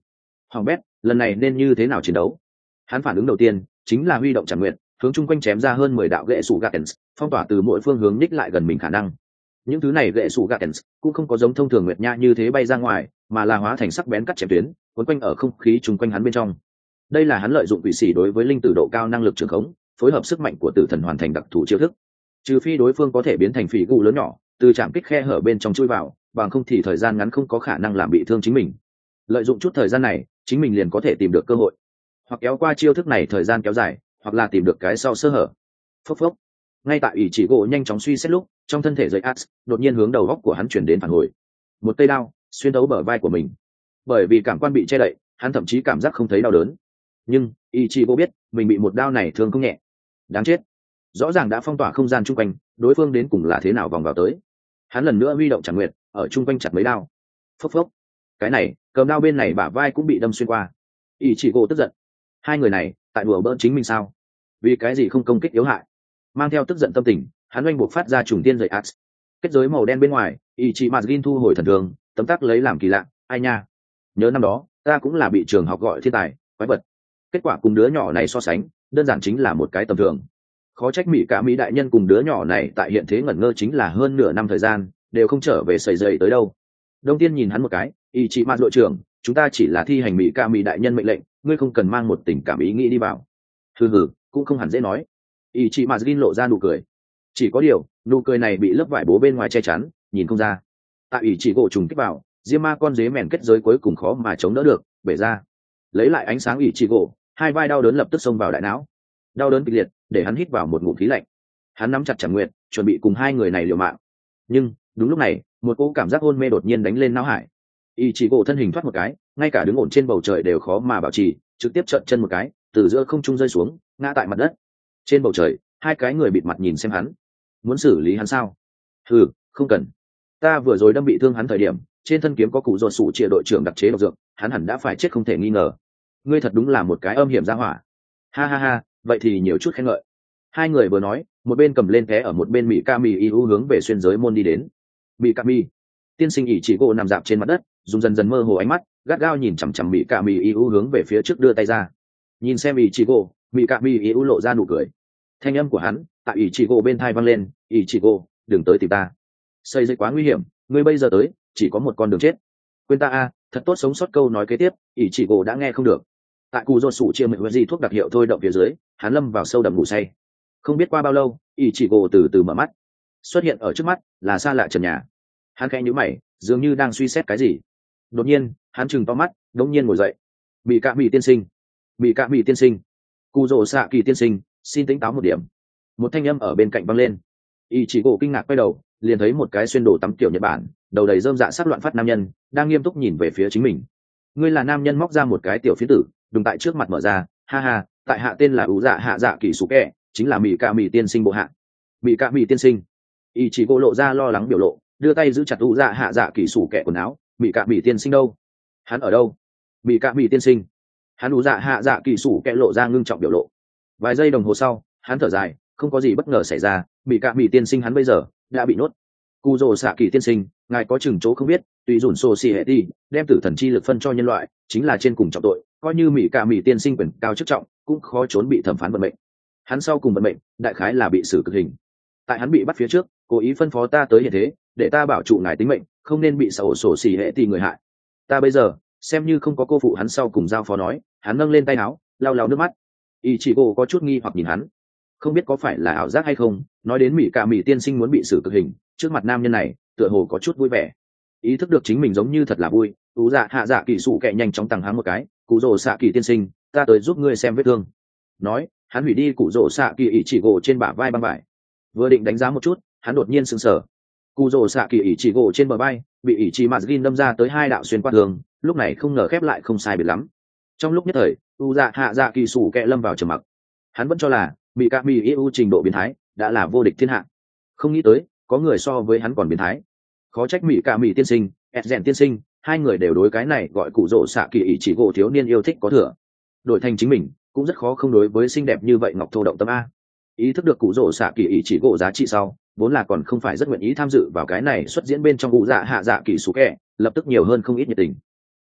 [SPEAKER 1] Hoàng bét, lần này nên như thế nào chiến đấu? Hắn phản ứng đầu tiên chính là huy động Trảm Nguyệt, hướng chung quanh chém ra hơn 10 đạo gậy sủ Gatens, phong tỏa từ mỗi phương hướng ních lại gần mình khả năng. Những thứ này gậy sủ Gatens cũng không có giống thông thường nguyệt nha như thế bay ra ngoài, mà là hóa thành sắc bén cắt chém tuyến, cuốn quanh ở không khí chung quanh hắn bên trong. Đây là hắn lợi dụng quỷ sĩ đối với linh tử độ cao năng lực trường khống, phối hợp sức mạnh của tử thần hoàn thành đặc thù chiêu thức. Trừ phi đối phương có thể biến thành phỉ gù lớn nhỏ, từ chạm kích khe hở bên trong chui vào, bằng không thì thời gian ngắn không có khả năng làm bị thương chính mình. Lợi dụng chút thời gian này, chính mình liền có thể tìm được cơ hội, hoặc kéo qua chiêu thức này thời gian kéo dài, hoặc là tìm được cái sau sơ hở. Phốc phốc. Ngay tại ủy chỉ gỗ nhanh chóng suy xét lúc, trong thân thể dây Ax đột nhiên hướng đầu góc của hắn chuyển đến phản hồi. Một cây đao xuyên thấu bờ vai của mình. Bởi vì cảm quan bị che đậy, hắn thậm chí cảm giác không thấy đau đớn. Nhưng Ichigo biết mình bị một đao này thương không nhẹ. Đáng chết, rõ ràng đã phong tỏa không gian chung quanh, đối phương đến cùng là thế nào vòng vào tới. Hắn lần nữa huy động Trảm Nguyệt, ở chung quanh chặt mấy đao. Phốc phốc. Cái này cầm đao bên này bả vai cũng bị đâm xuyên qua. Ichigo tức giận, hai người này tại đùa bỡn chính mình sao? Vì cái gì không công kích yếu hại? Mang theo tức giận tâm tình, hắn oanh buộc phát ra trùng tiên dậy Ax. Kết giới màu đen bên ngoài, Ichigo thu hồi thần thường, tấm tắc lấy làm kỳ lạ. Ai nha, nhớ năm đó ta cũng là bị trường học gọi thiên tài quái vật, kết quả cùng đứa nhỏ này so sánh đơn giản chính là một cái tầm thường. Khó trách mỹ cả mỹ đại nhân cùng đứa nhỏ này tại hiện thế ngẩn ngơ chính là hơn nửa năm thời gian đều không trở về sầy dậy tới đâu. Đông tiên nhìn hắn một cái, Ichigo đội trưởng, chúng ta chỉ là thi hành mỹ ca mỹ đại nhân mệnh lệnh, ngươi không cần mang một tình cảm ý nghĩ đi vào. Hừ, cũng không hẳn dễ nói. Ichigo lộ ra nụ cười, chỉ có điều nụ cười này bị lớp vải bố bên ngoài che chắn, nhìn không ra. Tại Ichigo trùng kích vào, diêm ma con dế mèn kết giới cuối cùng khó mà chống đỡ được, bể ra. Lấy lại ánh sáng Ichigo, hai vai đau đớn lập tức xông vào đại não. Đau đớn kịch liệt để hắn hít vào một ngụm khí lạnh. Hắn nắm chặt Trảm Nguyệt, chuẩn bị cùng hai người này liều mạng. Nhưng đúng lúc này, một cỗ cảm giác hôn mê đột nhiên đánh lên não hải. Ichigo thân hình thoát một cái, ngay cả đứng ổn trên bầu trời đều khó mà bảo trì, trực tiếp trợn chân một cái, từ giữa không trung rơi xuống, ngã tại mặt đất. Trên bầu trời, hai cái người bịt mặt nhìn xem hắn. Muốn xử lý hắn sao? Ừ, không cần. Ta vừa rồi đâm bị thương hắn thời điểm, trên thân kiếm có cụ ruột sủ chia đội trưởng đặc chế độc dược, hắn hẳn đã phải chết không thể nghi ngờ. Ngươi thật đúng là một cái âm hiểm ra hỏa. Ha ha ha, vậy thì nhiều chút khen ngợi. Hai người vừa nói, một bên cầm lên vé ở một bên Mikami Iu hướng về xuyên giới môn đi đến. Mikami, tiên sinh Ichigo nằm dạp trên mặt đất, dùng dần dần mơ hồ ánh mắt, gắt gao nhìn chằm chằm Mikami Iu hướng về phía trước đưa tay ra. Nhìn xem Ichigo, Mikami Iu lộ ra nụ cười. Thanh âm của hắn tại Ichigo bên tai vang lên, Ichigo, đừng tới tìm ta. Xây dựng quá nguy hiểm, ngươi bây giờ tới, chỉ có một con đường chết. Quên ta a, thật tốt sống sót. Câu nói kế tiếp, Ichigo đã nghe không được. Tại cụ ruột sủ chia mệnh gì thuốc đặc hiệu thôi động phía dưới, hắn lâm vào sâu đậm ngủ say. Không biết qua bao lâu, Ichigo từ từ mở mắt. Xuất hiện ở trước mắt là xa lạ trần nhà. Hắn khẽ nhíu mày, dường như đang suy xét cái gì. Đột nhiên, hắn trừng to mắt, đống nhiên ngồi dậy. Bị cạ bị tiên sinh, bị cạ bị tiên sinh, cụ rồ xạ kỳ tiên sinh, xin tỉnh táo một điểm. Một thanh âm ở bên cạnh vang lên. Ichigo kinh ngạc quay đầu, liền thấy một cái xuyên đồ tắm kiểu Nhật Bản, đầu đầy rơm dạ sắc loạn phát nam nhân, đang nghiêm túc nhìn về phía chính mình. Ngươi là nam nhân móc ra một cái tiểu phiến tử, đùng tại trước mặt mở ra. Ha ha, tại hạ tên là ủ dạ hạ dạ kỳ sủ kẹ, chính là mỹ ca mỹ tiên sinh bộ hạ. Mỹ ca mỹ tiên sinh. Ichigo lộ ra lo lắng biểu lộ, đưa tay giữ chặt ủ dạ hạ dạ kỳ sủ kẹ quần áo. Mỹ ca mỹ tiên sinh đâu? Hắn ở đâu? Mỹ ca mỹ tiên sinh. Hắn ủ dạ hạ dạ kỳ sủ kẹ lộ ra ngưng trọng biểu lộ. Vài giây đồng hồ sau, hắn thở dài, không có gì bất ngờ xảy ra. Mỹ ca mỹ tiên sinh hắn bây giờ đã bị nhốt. Cù rồ xạ kỳ tiên sinh, ngài có chừng chỗ không biết, tùy dùn sổ xì hệ đi, đem tử thần chi lực phân cho nhân loại, chính là trên cùng trọng tội, coi như mỹ cả mỹ tiên sinh quyền cao chức trọng, cũng khó trốn bị thẩm phán vận mệnh. Hắn sau cùng vận mệnh, đại khái là bị xử cực hình. Tại hắn bị bắt phía trước, cố ý phân phó ta tới hiện thế, để ta bảo trụ ngài tính mệnh, không nên bị sổ xì hệ tỷ người hại. Ta bây giờ xem như không có cô phụ hắn sau cùng giao phó nói. Hắn nâng lên tay áo, lau lau nước mắt. Ichigo có chút nghi hoặc nhìn hắn, không biết có phải là ảo giác hay không. Nói đến mỹ cả mỹ tiên sinh muốn bị xử cực hình, trước mặt nam nhân này tựa hồ có chút vui vẻ, ý thức được chính mình giống như thật là vui. Tú dạ hạ dạ kỳ sủ kẹ nhanh chóng tăng háng một cái. Cụ rồ xạ kỳ tiên sinh, ta tới giúp ngươi xem vết thương. Nói, hắn hủy đi cụ rồ xạ kỳ Ichigo trên bả vai băng vải. Vừa định đánh giá một chút, hắn đột nhiên sững sờ. Cụ rồ xạ kỳ Ichigo trên bờ vai bị Ichimatsu đâm ra tới hai đạo xuyên qua thương, lúc này không ngờ khép lại không sai biệt lắm. Trong lúc nhất thời, Tú dạ hạ dạ kỳ sủ kẹ lâm vào trầm mặc. Hắn vẫn cho là Mikami Iu trình độ biến thái đã là vô địch thiên hạ, không nghĩ tới có người so với hắn còn biến thái. Khó trách Mikami tiên sinh, Ezen tiên sinh, hai người đều đối cái này gọi cụ rồ xạ kỳ Ichigo thiếu niên yêu thích có thừa. Đổi thành chính mình cũng rất khó không đối với xinh đẹp như vậy ngọc thô động tâm a. Ý thức được cụ rồ xạ kỳ Ichigo giá trị sau, vốn là còn không phải rất nguyện ý tham dự vào cái này xuất diễn bên trong cụ dạ hạ dạ kỳ sủ kẹ, lập tức nhiều hơn không ít nhiệt tình.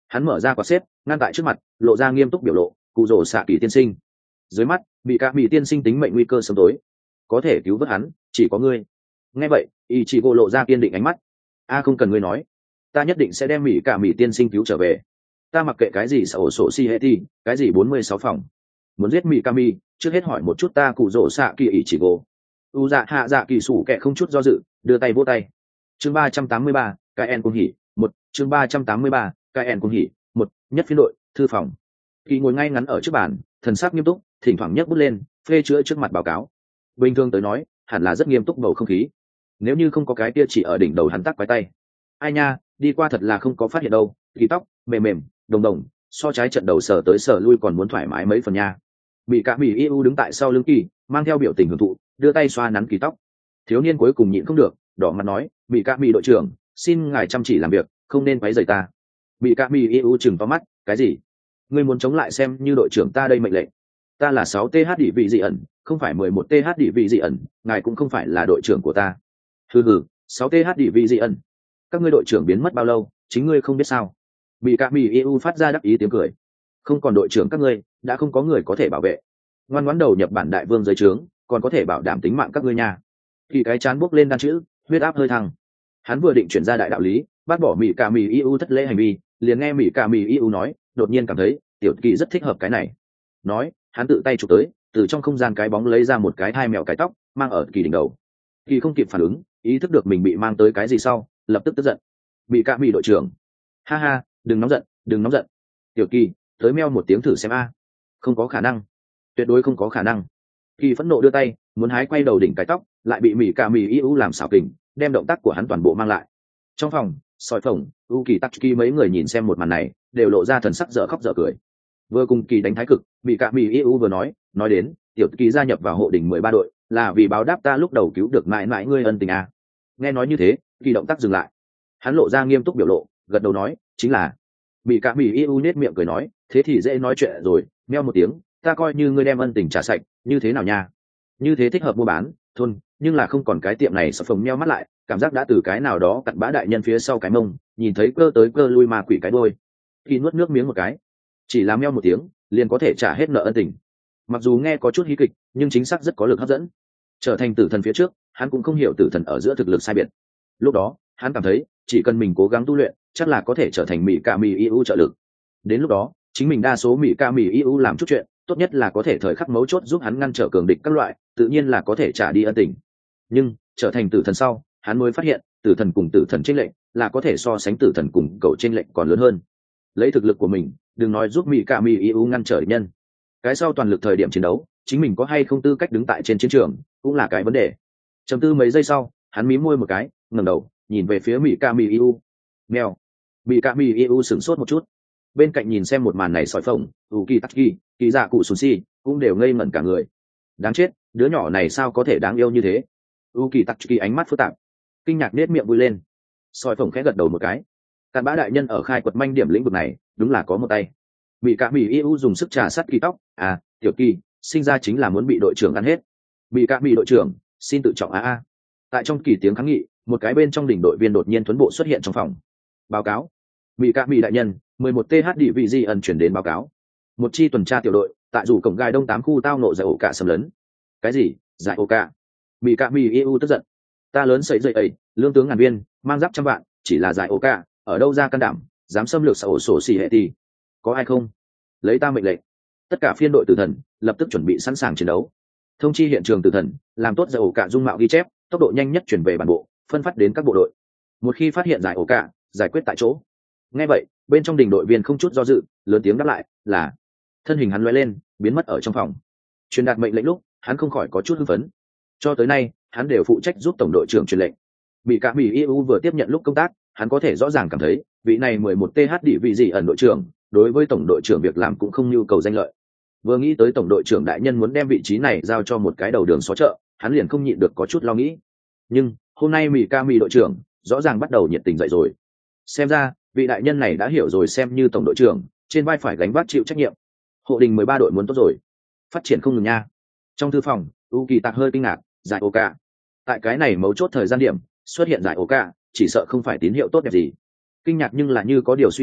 [SPEAKER 1] Hắn mở ra quạt xếp ngăn tại trước mặt, lộ ra nghiêm túc biểu lộ. Cụ rồ xạ kỳ tiên sinh, dưới mắt bị cả bị tiên sinh tính mệnh nguy cơ sớm tối, có thể cứu vớt hắn chỉ có ngươi. Nghe vậy ý chị cô lộ ra kiên định ánh mắt. Không cần ngươi nói, ta nhất định sẽ đem mỹ cả mỹ tiên sinh cứu trở về. Ta mặc kệ cái gì sổ sổ si hệ thi, cái gì 46 phòng. Muốn giết mỹ kami, trước hết hỏi một chút ta cụ rỗ xạ kỳ ý chỉ gỗ. U dạ hạ dạ kỳ sủ kẻ không chút do dự, đưa tay vỗ tay. Chương 383, cái en cung hỉ. Chương 383, cái en cung hỉ. Nhất phiên đội, thư phòng. Kỳ ngồi ngay ngắn ở trước bàn, thần sắc nghiêm túc, thỉnh thoảng nhấc bút lên, phê chữa trước mặt báo cáo. Bình thường tới nói, hẳn là rất nghiêm túc bầu không khí. Nếu như không có cái kia chỉ ở đỉnh đầu hắn tắc quái tay. Ai nha, đi qua thật là không có phát hiện đâu. Kỳ tóc mềm mềm, đồng đồng, so trái trận đầu sờ tới sờ lui còn muốn thoải mái mấy phần nha. Bị cả mỹ yêu đứng tại sau lưng Kỳ, mang theo biểu tình hưởng thụ, đưa tay xoa nắn Kỳ tóc. Thiếu niên cuối cùng nhịn không được, đỏ mặt nói, bị cả mỹ đội trưởng, xin ngài chăm chỉ làm việc, không nên quấy rầy ta. Bị cả mỹ yêu chừng to mắt, cái gì? Ngươi muốn chống lại xem như đội trưởng ta đây mệnh lệnh. Ta là 6 th đỉ vị dị ẩn, không phải 11 th đỉ vị dị ẩn, ngài cũng không phải là đội trưởng của ta. Hừ, 6 th đỉ vị dị ẩn. Các ngươi đội trưởng biến mất bao lâu, chính ngươi không biết sao? Bị cả mỹ yêu phát ra đắc ý tiếng cười. Không còn đội trưởng các ngươi, đã không có người có thể bảo vệ. Ngoan ngoãn đầu nhập bản đại vương dưới trướng, còn có thể bảo đảm tính mạng các ngươi nha. Thì cái chán bốc lên đan chữ, huyết áp hơi thăng. Hắn vừa định chuyển ra đại đạo lý, bác bỏ mỹ cả mỹ yêu thất lễ hành vi, liền nghe mỹ cả mỹ yêu nói, đột nhiên cảm thấy tiểu Kỳ rất thích hợp cái này. Nói, hắn tự tay chụp tới, từ trong không gian cái bóng lấy ra một cái hai mèo cái tóc, mang ở Kỳ đỉnh đầu. Kỳ không kịp phản ứng, ý thức được mình bị mang tới cái gì sau, lập tức tức giận. Bị cả mỹ đội trưởng, ha ha, đừng nóng giận, đừng nóng giận. Tiểu Kỳ, tới meo một tiếng thử xem a. Không có khả năng, tuyệt đối không có khả năng. Kỳ phẫn nộ đưa tay muốn hái quay đầu đỉnh cái tóc, lại bị mỹ cả mỹ yêu làm xảo kình, đem động tác của hắn toàn bộ mang lại. Trong phòng soi phồng u kỳ tắc kỳ mấy người nhìn xem một màn này đều lộ ra thần sắc dở khóc dở cười. Vừa cùng Kỳ đánh thái cực, bị cả mỹ yêu vừa nói đến tiểu Kỳ gia nhập vào hộ đỉnh 13 đội là vì báo đáp ta lúc đầu cứu được mãi mãi ngươi ân tình à. Nghe nói như thế, Kỳ động tác dừng lại, hắn lộ ra nghiêm túc biểu lộ, gật đầu nói chính là. Bị cả mỹ yêu nết miệng cười nói, thế thì dễ nói chuyện rồi, meo một tiếng, ta coi như ngươi đem ân tình trả sạch, như thế nào nha? Như thế thích hợp mua bán thôn, nhưng là không còn cái tiệm này sợ phồng meo mắt lại, cảm giác đã từ cái nào đó cặn bã đại nhân phía sau cái mông nhìn thấy cơ tới cơ lui ma quỷ cái đôi. Khi nuốt nước miếng một cái, chỉ làm meo một tiếng liền có thể trả hết nợ ân tình. Mặc dù nghe có chút hí kịch, nhưng chính xác rất có lực hấp dẫn. Trở thành tử thần phía trước, hắn cũng không hiểu tử thần ở giữa thực lực sai biệt. Lúc đó hắn cảm thấy chỉ cần mình cố gắng tu luyện, chắc là có thể trở thành mỹ ca mỹ yêu trợ lực. Đến lúc đó chính mình đa số mỹ ca mỹ yêu làm chút chuyện, tốt nhất là có thể thời khắc mấu chốt giúp hắn ngăn trở cường địch các loại, tự nhiên là có thể trả đi ân tình. Nhưng trở thành tử thần sau, hắn mới phát hiện tử thần cùng tử thần chênh lệch là có thể so sánh tử thần cùng cậu chênh lệch còn lớn hơn. Lấy thực lực của mình, đừng nói giúp mỹ ca mỹ yêu ngăn trở địch nhân, cái sau toàn lực thời điểm chiến đấu, chính mình có hay không tư cách đứng tại trên chiến trường cũng là cái vấn đề. Trầm tư mấy giây sau, hắn mím môi một cái, ngẩng đầu nhìn về phía mỹ ca mỹ yêu. Mèo. Mỹ ca mỹ yêu sửng sốt một chút, bên cạnh nhìn xem một màn này sỏi phồng u kỳ tắc kỳ dạ cụ sùn si cũng đều ngây ngẩn cả người. Đáng chết, đứa nhỏ này sao có thể đáng yêu như thế? U kỳ tắc ánh mắt phức tạp, kinh ngạc nết miệng vui lên. Sỏi phồng khẽ gật đầu một cái, cặn bã đại nhân ở khai quật manh điểm lĩnh vực này đúng là có một tay. Mỹ cả mỹ yêu dùng sức trà sát Kỳ tóc, tiểu Kỳ sinh ra chính là muốn bị đội trưởng ăn hết. Mỹ cả mỹ đội trưởng xin tự trọng a. Tại trong kỳ tiếng kháng nghị, một cái bên trong đỉnh đội viên đột nhiên tuấn bộ xuất hiện trong phòng. Báo cáo, Mỹ cả mỹ đại nhân, 11 th đỉ vị di ẩn chuyển đến báo cáo, một chi tuần tra tiểu đội tại rủ cổng gai đông 8 khu tao nộ giải ổ cả xâm lấn. Cái gì? Giải ổ cả? Mỹ cả mỹ yêu tức giận, ta lớn sấy dậy ấy, lương tướng ngàn viên, mang giáp trăm vạn, chỉ là giải ổ cả, ở đâu ra can đảm dám xâm lược xã ổ sổ xì hệ thì có ai không? Lấy ta mệnh lệnh, tất cả phiên đội tử thần lập tức chuẩn bị sẵn sàng chiến đấu. Thông chi hiện trường tử thần, làm tốt giải ổ cả dung mạo ghi chép, tốc độ nhanh nhất chuyển về bản bộ, phân phát đến các bộ đội. Một khi phát hiện giải ổ cả, giải quyết tại chỗ. Nghe vậy, bên trong đình đội viên không chút do dự, lớn tiếng đáp lại, là. Thân hình hắn lóe lên, biến mất ở trong phòng. Truyền đạt mệnh lệnh lúc, hắn không khỏi có chút hưng phấn. Cho tới nay, hắn đều phụ trách giúp tổng đội trưởng truyền lệnh. Bị cả mỹ yêu vừa tiếp nhận lúc công tác, hắn có thể rõ ràng cảm thấy, vị này 11 th đỉ vị gì ẩn đội trưởng, đối với tổng đội trưởng việc làm cũng không nhu cầu danh lợi. Vừa nghĩ tới tổng đội trưởng đại nhân muốn đem vị trí này giao cho một cái đầu đường xó chợ, hắn liền không nhịn được có chút lo nghĩ. Nhưng hôm nay mỹ ca mỹ đội trưởng rõ ràng bắt đầu nhiệt tình dậy rồi. Xem ra vị đại nhân này đã hiểu rồi, xem như tổng đội trưởng trên vai phải gánh vác chịu trách nhiệm. Hộ đình 13 đội muốn tốt rồi, phát triển không ngừng nha. Trong thư phòng, u kỳ tạc hơi kinh ngạc, giải Oka tại cái này mấu chốt thời gian điểm xuất hiện giải Oka, chỉ sợ không phải tín hiệu tốt đẹp gì. Kinh ngạc nhưng là như có điều suy nghĩ,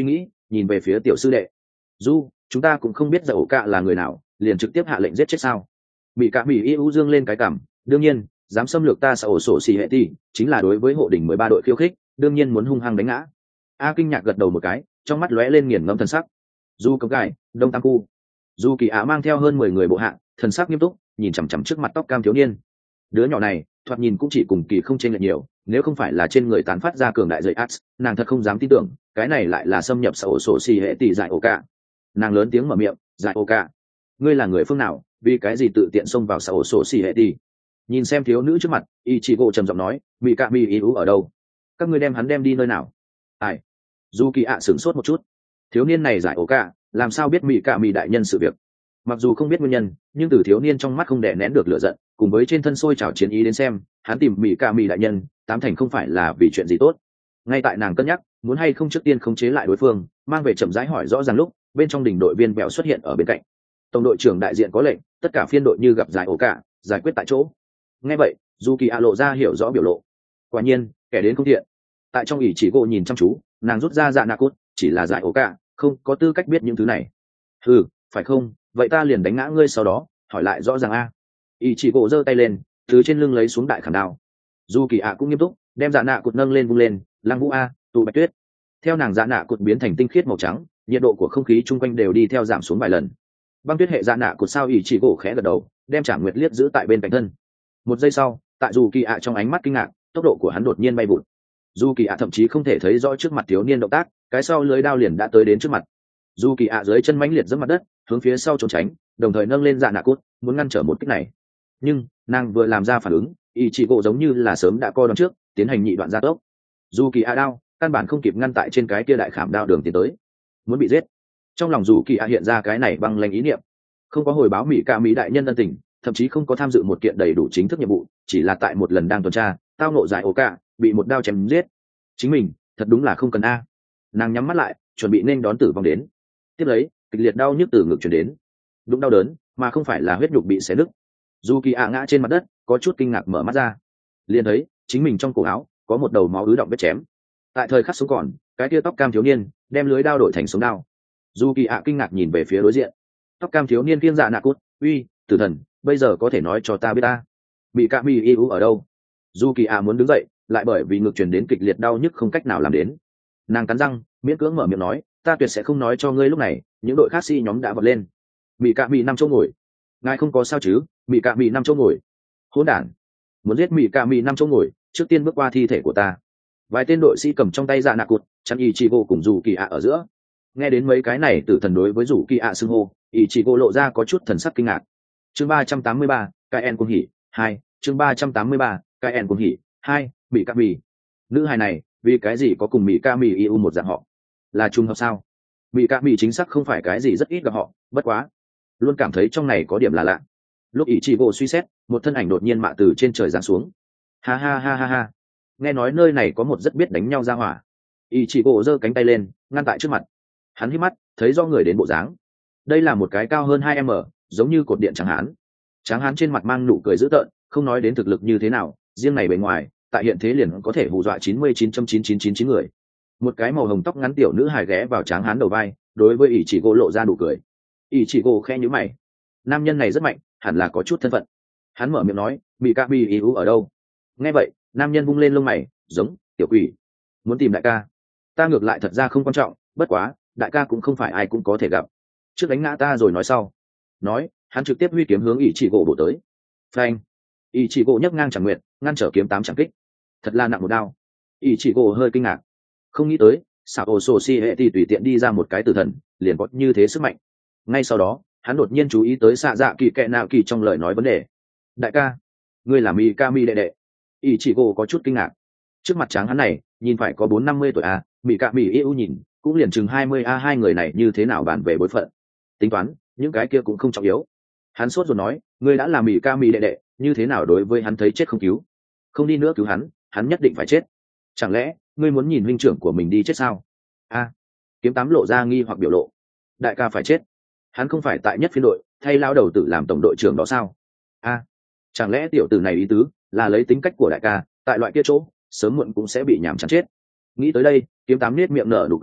[SPEAKER 1] nhìn về phía tiểu sư đệ. Du, chúng ta cũng không biết giải ổ cả là người nào, liền trực tiếp hạ lệnh giết chết sao? Mỹ cả Mỹ yêu dương lên cái cảm, đương nhiên, dám xâm lược ta sao ổ sổ xì hệ ti, chính là đối với hộ đỉnh 13 đội khiêu khích, đương nhiên muốn hung hăng đánh ngã. A kinh ngạc gật đầu một cái, trong mắt lóe lên nghiền ngẫm thần sắc. Du cấm cải, đông tam khu. Du kỳ á mang theo hơn 10 người bộ hạ, thần sắc nghiêm túc, nhìn chằm chằm trước mặt tóc cam thiếu niên. Đứa nhỏ này, thoạt nhìn cũng chỉ cùng kỳ không chênh lệch nhiều, nếu không phải là trên người tán phát ra cường đại dậy ats, nàng thật không dám tin tưởng, cái này lại là xâm nhập sao ổ sổ xì hệ tỷ giải ổ cả. Nàng lớn tiếng mở miệng, giải ổ cả, ngươi là người phương nào, vì cái gì tự tiện xông vào sao ổ sổ xì hệ tỷ? Nhìn xem thiếu nữ trước mặt, Ichigo trầm giọng nói, mỹ cạ mỹ ý ở đâu? Các ngươi đem hắn đem đi nơi nào? Ai? Du kỳ ạ sửng sốt một chút. Thiếu niên này giải ổ cả, làm sao biết mỹ cạ mỹ đại nhân sự việc? Mặc dù không biết nguyên nhân, nhưng từ thiếu niên trong mắt không đè nén được lửa giận, cùng với trên thân sôi trào chiến ý đến xem, hắn tìm mỹ cạ mỹ đại nhân, tám thành không phải là vì chuyện gì tốt. Ngay tại nàng cân nhắc, muốn hay không trước tiên khống chế lại đối phương, mang về chậm rãi hỏi rõ ràng lúc, bên trong đỉnh đội viên bèo xuất hiện ở bên cạnh. Tổng đội trưởng đại diện có lệnh, tất cả phiên đội như gặp giải ổ cả, giải quyết tại chỗ. Nghe vậy, dù kỳ ạ lộ ra hiểu rõ biểu lộ. Quả nhiên, kẻ đến không thiện. Tại trong ỷ chỉ gỗ nhìn chăm chú, nàng rút ra dạ nạ cốt, chỉ là giải ổ cả, không có tư cách biết những thứ này. Ừ, phải không? Vậy ta liền đánh ngã ngươi sau đó, hỏi lại rõ ràng a. ỷ chỉ gỗ giơ tay lên, từ trên lưng lấy xuống đại khảm đao. Dù kỳ ạ cũng nghiêm túc, đem dạ nạ cốt nâng lên vung lên, lăng vũ a, tụ bạch tuyết. Theo nàng dạ nạ cốt biến thành tinh khiết màu trắng, nhiệt độ của không khí chung quanh đều đi theo giảm xuống vài lần. Băng tuyết hệ dạ nạ cốt sao ỷ chỉ gỗ khẽ gật đầu, đem Trảm Nguyệt liếc giữ tại bên cạnh thân. Một giây sau, tại dù kỳ ạ trong ánh mắt kinh ngạc, tốc độ của hắn đột nhiên bay vụt. Dù kỳ ạ thậm chí không thể thấy rõ trước mặt thiếu niên động tác, cái sau lưới đao liền đã tới đến trước mặt. Dù kỳ ạ dưới chân mãnh liệt giẫm mặt đất, hướng phía sau trốn tránh, đồng thời nâng lên dạ nạ cốt, muốn ngăn trở một kích này. Nhưng nàng vừa làm ra phản ứng, ý chỉ gỗ giống như là sớm đã co đón trước, tiến hành nhị đoạn gia tốc. Dù kỳ ạ đao, căn bản không kịp ngăn tại trên cái kia đại khảm đao đường tiến tới, muốn bị giết. Trong lòng dù kỳ ạ hiện ra cái này băng lanh ý niệm, không có hồi báo mỹ ca mỹ đại nhân ân tình, thậm chí không có tham dự một kiện đầy đủ chính thức nhiệm vụ, chỉ là tại một lần đang tuần tra, tao nộ giải ổ cả, bị một đao chém giết. Chính mình thật đúng là không cần a. Nàng nhắm mắt lại, chuẩn bị nên đón tử vong đến. Tiếp lấy, kịch liệt đau nhức từ ngực truyền đến, đúng đau đớn, mà không phải là huyết nhục bị xé nứt. Dù kỳ ạ ngã trên mặt đất, có chút kinh ngạc mở mắt ra, liền thấy chính mình trong cổ áo có một đầu máu ứ động vết chém. Tại thời khắc sống còn, cái tia tóc cam thiếu niên đem lưới đao đổi thành sống đao. Dù kỳ ạ kinh ngạc nhìn về phía đối diện, tóc cam thiếu niên kiêng dạ nạ cút, uy, tử thần, bây giờ có thể nói cho ta biết ta bị cạ bị yêu ở đâu? Dù kỳ ạ muốn đứng dậy, lại bởi vì ngực truyền đến kịch liệt đau nhức không cách nào làm đến. Nàng cắn răng, miễn cưỡng mở miệng nói, ta tuyệt sẽ không nói cho ngươi lúc này, những đội khác sĩ nhóm đã vọt lên. Bị cạ bị 5 chỗ ngồi, ngài không có sao chứ? Bị cạ bị 5 chỗ ngồi, hỗn đản, muốn giết Bị cạ bị 5 chỗ ngồi, trước tiên bước qua thi thể của ta. Vài tên đội sĩ cầm trong tay dạ nạ cụt, chắn ý chỉ vô cùng dù kỳ ạ ở giữa. Nghe đến mấy cái này, tử thần đối với dù kỳ ạ xưng hô, ý chỉ vô lộ ra có chút thần sắc kinh ngạc. Chương 383, KN cuồng hỉ 2, chương 383, KN cuồng hỉ 2, Bị cạ bị. Nữ hài này, vì cái gì có cùng Bị cạ bị yêu một dạng họ? Là trùng hợp sao? Bị cạ bị chính xác không phải cái gì rất ít gặp họ, bất quá luôn cảm thấy trong này có điểm là lạ. Lúc ý chị gỗ suy xét, một thân ảnh đột nhiên mạ từ trên trời giáng xuống. Ha ha ha ha ha, nghe nói nơi này có một rất biết đánh nhau ra hỏa. Ý chị gỗ giơ cánh tay lên, ngăn tại trước mặt. Hắn hít mắt, thấy do người đến bộ dáng. Đây là một cái cao hơn 2 m, giống như cột điện tráng hán trên mặt mang nụ cười dữ tợn, không nói đến thực lực như thế nào, riêng này bề ngoài, tại hiện thế liền có thể hù dọa 99.9999 người. Một cái màu hồng tóc ngắn tiểu nữ hài ghé vào tráng hán đầu vai, đối với ý chỉ gỗ lộ ra nụ cười. Ý chỉ gỗ khẽ nhíu mày, nam nhân này rất mạnh, hẳn là có chút thân phận. Hắn mở miệng nói, bị ca bi ý ở đâu? Nghe vậy, nam nhân vung lên lông mày, giống tiểu quỷ, muốn tìm đại ca. Ta ngược lại thật ra không quan trọng, bất quá đại ca cũng không phải ai cũng có thể gặp, trước đánh ngã ta rồi nói sau. Nói, hắn trực tiếp huy kiếm hướng ý chỉ gỗ bổ tới. Phanh! Ý chỉ gỗ nhấc ngang chẳng nguyện, ngăn trở kiếm 8 chẳng kích, thật là nặng một đao. Ý chỉ gỗ hơi kinh ngạc, không nghĩ tới xảo ổ sổ si hệ thì tùy tiện đi ra một cái tử thần liền có như thế sức mạnh. Ngay sau đó, hắn đột nhiên chú ý tới xạ dạ kỳ kệ nào kỳ trong lời nói vấn đề. Đại ca, ngươi là Mikami đệ đệ. Ichigo có chút kinh ngạc. Trước mặt tráng hắn này, nhìn phải có 4-50 tuổi a, Mikami yêu nhìn, cũng liền chừng 20 a, hai người này như thế nào bàn về bối phận. Tính toán, những cái kia cũng không trọng yếu. Hắn sốt rồi nói, ngươi đã là Mikami đệ đệ, như thế nào đối với hắn thấy chết không cứu? Không đi nữa cứu hắn nhất định phải chết. Chẳng lẽ ngươi muốn nhìn huynh trưởng của mình đi chết sao? A, kiếm 8 lộ ra nghi hoặc biểu lộ. Đại ca phải chết? Hắn không phải tại nhất phiên đội thay lao đầu tử làm tổng đội trưởng đó sao? A, chẳng lẽ tiểu tử này ý tứ là lấy tính cách của đại ca tại loại kia chỗ sớm muộn cũng sẽ bị nhảm chán chết? Nghĩ tới đây, kiếm 8 nết miệng nở nụ cười,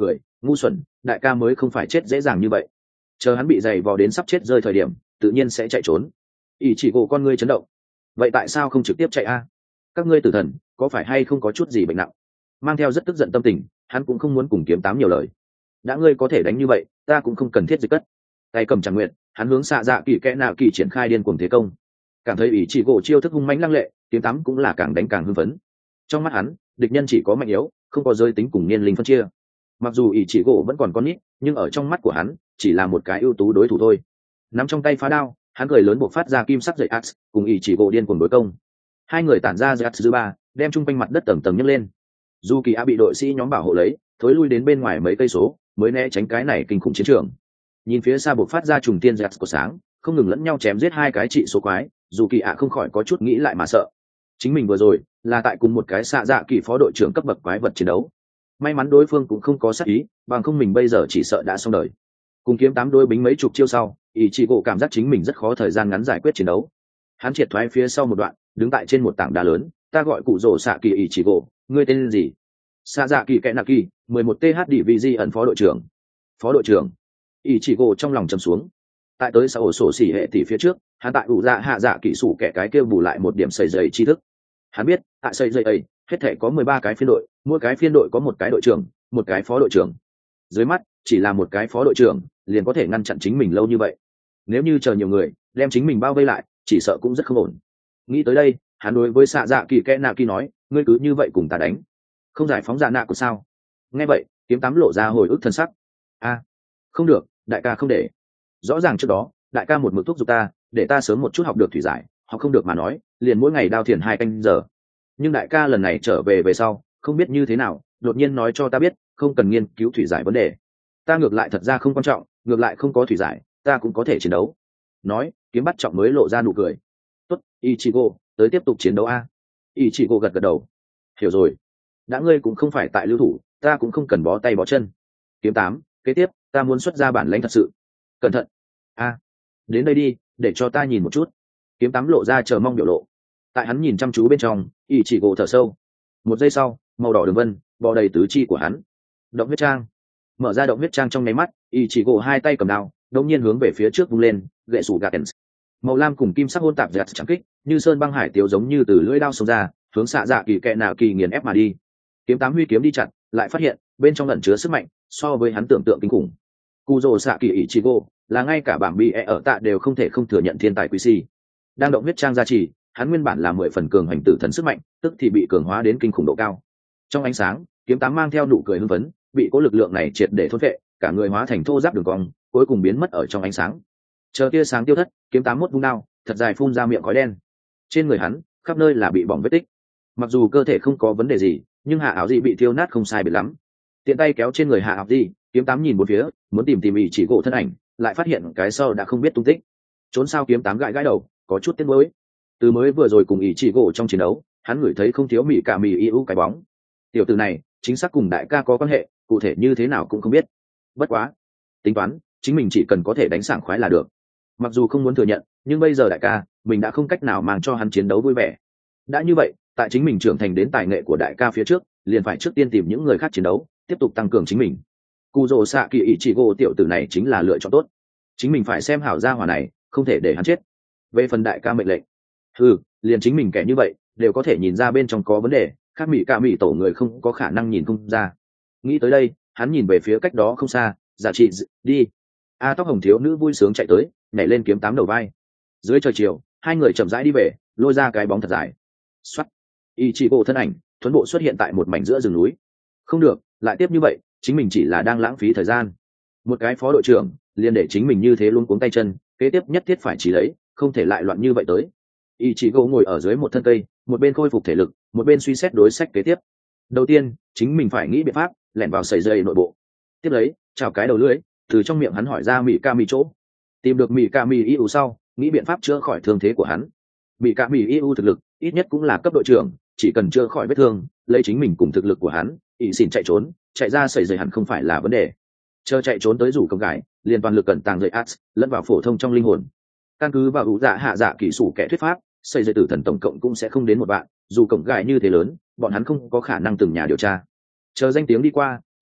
[SPEAKER 1] ngu xuẩn, đại ca mới không phải chết dễ dàng như vậy. Chờ hắn bị giày vò đến sắp chết rơi thời điểm tự nhiên sẽ chạy trốn. Ý chỉ gỗ con ngươi chấn động. Vậy tại sao không trực tiếp chạy a? Các ngươi tử thần có phải hay không có chút gì bệnh nặng? Mang theo rất tức giận tâm tình, hắn cũng không muốn cùng kiếm tám nhiều lời. Đã ngươi có thể đánh như vậy, ta cũng không cần thiết dịch cất. Tay cầm Tràng Nguyệt, hắn hướng xạ dạ kỳ kẽ nạ kỳ triển khai điên cuồng thế công. Cảm thấy ý chỉ gỗ chiêu thức hung mãnh lăng lệ, kiếm tám cũng là càng đánh càng hưng phấn. Trong mắt hắn, địch nhân chỉ có mạnh yếu, không có giới tính cùng niên linh phân chia. Mặc dù ý chỉ gỗ vẫn còn con nít, nhưng ở trong mắt của hắn chỉ là một cái ưu tú đối thủ thôi. Nắm trong tay phá đao, hắn cười lớn buộc phát ra kim sắc dậy ax, cùng ý chỉ gỗ điên cuồng đối công. Hai người tản ra dậy ax dư ba, đem trung quanh mặt đất tầng tầng nhấc lên. Dù kỳ a bị đội sĩ nhóm bảo hộ lấy, thối lui đến bên ngoài mấy cây số, mới né tránh cái này kinh khủng chiến trường. Nhìn phía xa buộc phát ra trùng tiên dậy ax của sáng, không ngừng lẫn nhau chém giết hai cái trị số quái, dù kỳ a không khỏi có chút nghĩ lại mà sợ. Chính mình vừa rồi là tại cùng một cái xạ dạ kỳ phó đội trưởng cấp bậc quái vật chiến đấu. May mắn đối phương cũng không có sát ý, bằng không mình bây giờ chỉ sợ đã xong đời. Cùng kiếm tám đôi bính mấy chục chiêu sau, ý chị gỗ cảm giác chính mình rất khó thời gian ngắn giải quyết chiến đấu. Hắn triệt thoái phía sau một đoạn, đứng tại trên một tảng đá lớn. Ta gọi cụ rổ xạ kỳ ý chị gỗ, ngươi tên gì? Xạ dạ kỳ kẽ nạ kỳ, 11 th divg ẩn phó đội trưởng. Phó đội trưởng. Ý chị gỗ trong lòng trầm xuống. Tại tới xã ổ sổ xỉ hệ tỷ phía trước, hắn tại ủ dạ hạ dạ kỹ sủ kẻ cái kêu bù lại một điểm sầy dày tri thức. Hắn biết tại sầy dày ấy hết thể có 13 cái phiên đội, mỗi cái phiên đội có một cái đội trưởng, một cái phó đội trưởng. Dưới mắt chỉ là một cái phó đội trưởng liền có thể ngăn chặn chính mình lâu như vậy. Nếu như chờ nhiều người đem chính mình bao vây lại, chỉ sợ cũng rất không ổn. Nghĩ tới đây, hắn đối với xạ dạ kỳ kẽ nạ kỳ nói, ngươi cứ như vậy cùng ta đánh, không giải phóng dạ nạ của sao? Nghe vậy, kiếm tám lộ ra hồi ức thân sắc. A, không được, đại ca không để. Rõ ràng trước đó đại ca một mực thúc giục ta để ta sớm một chút học được thủy giải, học không được mà nói liền mỗi ngày đao thiền 2 canh giờ. Nhưng đại ca lần này trở về sau không biết như thế nào đột nhiên nói cho ta biết không cần nghiên cứu thủy giải vấn đề. Ta ngược lại thật ra không quan trọng, ngược lại không có thủy giải ta cũng có thể chiến đấu. Nói kiếm bắt trọng mới lộ ra nụ cười. Tốt, Ichigo, tới tiếp tục chiến đấu a. Ichigo gật gật đầu. Hiểu rồi, đã ngươi cũng không phải tại lưu thủ, ta cũng không cần bó tay bó chân. Kiếm tám, kế tiếp ta muốn xuất ra bản lãnh thật sự. Cẩn thận. A, đến đây đi, để cho ta nhìn một chút. Kiếm tám lộ ra chờ mong biểu lộ. Tại hắn nhìn chăm chú bên trong, ý chỉ gỗ thở sâu. Một giây sau, màu đỏ đường vân bò đầy tứ chi của hắn. Động huyết trang. Mở ra động huyết trang trong nháy mắt, ý chỉ gỗ hai tay cầm đao đột nhiên hướng về phía trước vung lên, gậy sủ gạt kèn. Màu lam cùng kim sắc hôn tạp giật chẳng kích như sơn băng hải tiêu, giống như từ lưỡi đao xông ra, hướng xạ dạ kỳ kẹ nào kỳ nghiền ép mà đi. Kiếm tám huy kiếm đi chặt, lại phát hiện bên trong ẩn chứa sức mạnh so với hắn tưởng tượng kinh khủng. Cù rồ xạ kỳ ý chỉ gỗ là ngay cả bảng bị ở tạ đều không thể không thừa nhận thiên tài quý si. Đang động huyết trang gia trì, hắn nguyên bản là 10 phần cường hành tử thần sức mạnh, tức thì bị cường hóa đến kinh khủng độ cao. Trong ánh sáng, kiếm tám mang theo nụ cười hưng phấn, bị cố lực lượng này triệt để thôn phệ, cả người hóa thành thô ráp đường cong, cuối cùng biến mất ở trong ánh sáng. Chờ tia sáng tiêu thất, kiếm tám mốt vung đao, thật dài phun ra miệng khói đen. Trên người hắn, khắp nơi là bị bỏng vết tích. Mặc dù cơ thể không có vấn đề gì, nhưng hạ áo gì bị thiêu nát không sai biệt lắm. Tiện tay kéo trên người hạ áo gì, kiếm tám nhìn bốn phía, muốn tìm ý chỉ gỗ thân ảnh, lại phát hiện cái sau đã không biết tung tích. Trốn sao kiếm tám gãi gãi đầu, có chút tiếc nuối. Từ mới vừa rồi cùng ý chỉ gỗ trong chiến đấu, hắn ngửi thấy không thiếu mỉ cả mỉ yêu cái bóng. Tiểu tử này chính xác cùng đại ca có quan hệ, cụ thể như thế nào cũng không biết. Bất quá tính toán chính mình chỉ cần có thể đánh sảng khoái là được. Mặc dù không muốn thừa nhận, nhưng bây giờ đại ca mình đã không cách nào mang cho hắn chiến đấu vui vẻ. Đã như vậy, tại chính mình trưởng thành đến tài nghệ của đại ca phía trước, liền phải trước tiên tìm những người khác chiến đấu, tiếp tục tăng cường chính mình. Cù rồ xạ kỳ ý chỉ gỗ tiểu tử này chính là lựa chọn tốt. Chính mình phải xem hảo gia hỏa này, không thể để hắn chết. Về phần đại ca mệnh lệnh, liền chính mình kẻ như vậy đều có thể nhìn ra bên trong có vấn đề, khác mỹ ca mỹ tổ người không có khả năng nhìn không ra. Nghĩ tới đây, hắn nhìn về phía cách đó không xa, giả trị đi. Tóc hồng thiếu nữ vui sướng chạy tới, nhảy lên kiếm tám đầu vai. Dưới trời chiều, hai người chậm rãi đi về, lôi ra cái bóng thật dài. Xoắt, ý chỉ gỗ thân ảnh thuấn bộ xuất hiện tại một mảnh giữa rừng núi. Không được, lại tiếp như vậy chính mình chỉ là đang lãng phí thời gian. Một cái phó đội trưởng liền để chính mình như thế luôn cuống tay chân, kế tiếp nhất thiết phải chỉ lấy, không thể lại loạn như vậy tới. Ý chỉ gỗ ngồi ở dưới một thân cây, một bên khôi phục thể lực, một bên suy xét đối sách kế tiếp. Đầu tiên chính mình phải nghĩ biện pháp lẻn vào sợi dây nội bộ. Tiếp lấy chào cái đầu lưỡi, từ trong miệng hắn hỏi ra mỹ ca mỹ chỗ. Tìm được mỹ ca mỹ yêu sau, nghĩ biện pháp chữa khỏi thương thế của hắn. Mỹ ca mỹ yêu thực lực ít nhất cũng là cấp đội trưởng, chỉ cần chữa khỏi vết thương, lấy chính mình cùng thực lực của hắn, ý xỉn chạy trốn, chạy ra sợi dây hẳn không phải là vấn đề. Chờ chạy trốn tới rủ công gái, liền toàn lực cẩn tàng dây ats lẫn vào phổ thông trong linh hồn. Căn cứ vào ủ dạ hạ dạ kỹ sủ kẻ thuyết pháp, sợi dây tử thần tổng cộng cũng sẽ không đến 1 vạn, dù cổng gái như thế lớn, bọn hắn không có khả năng từng nhà điều tra. Chờ danh tiếng đi qua,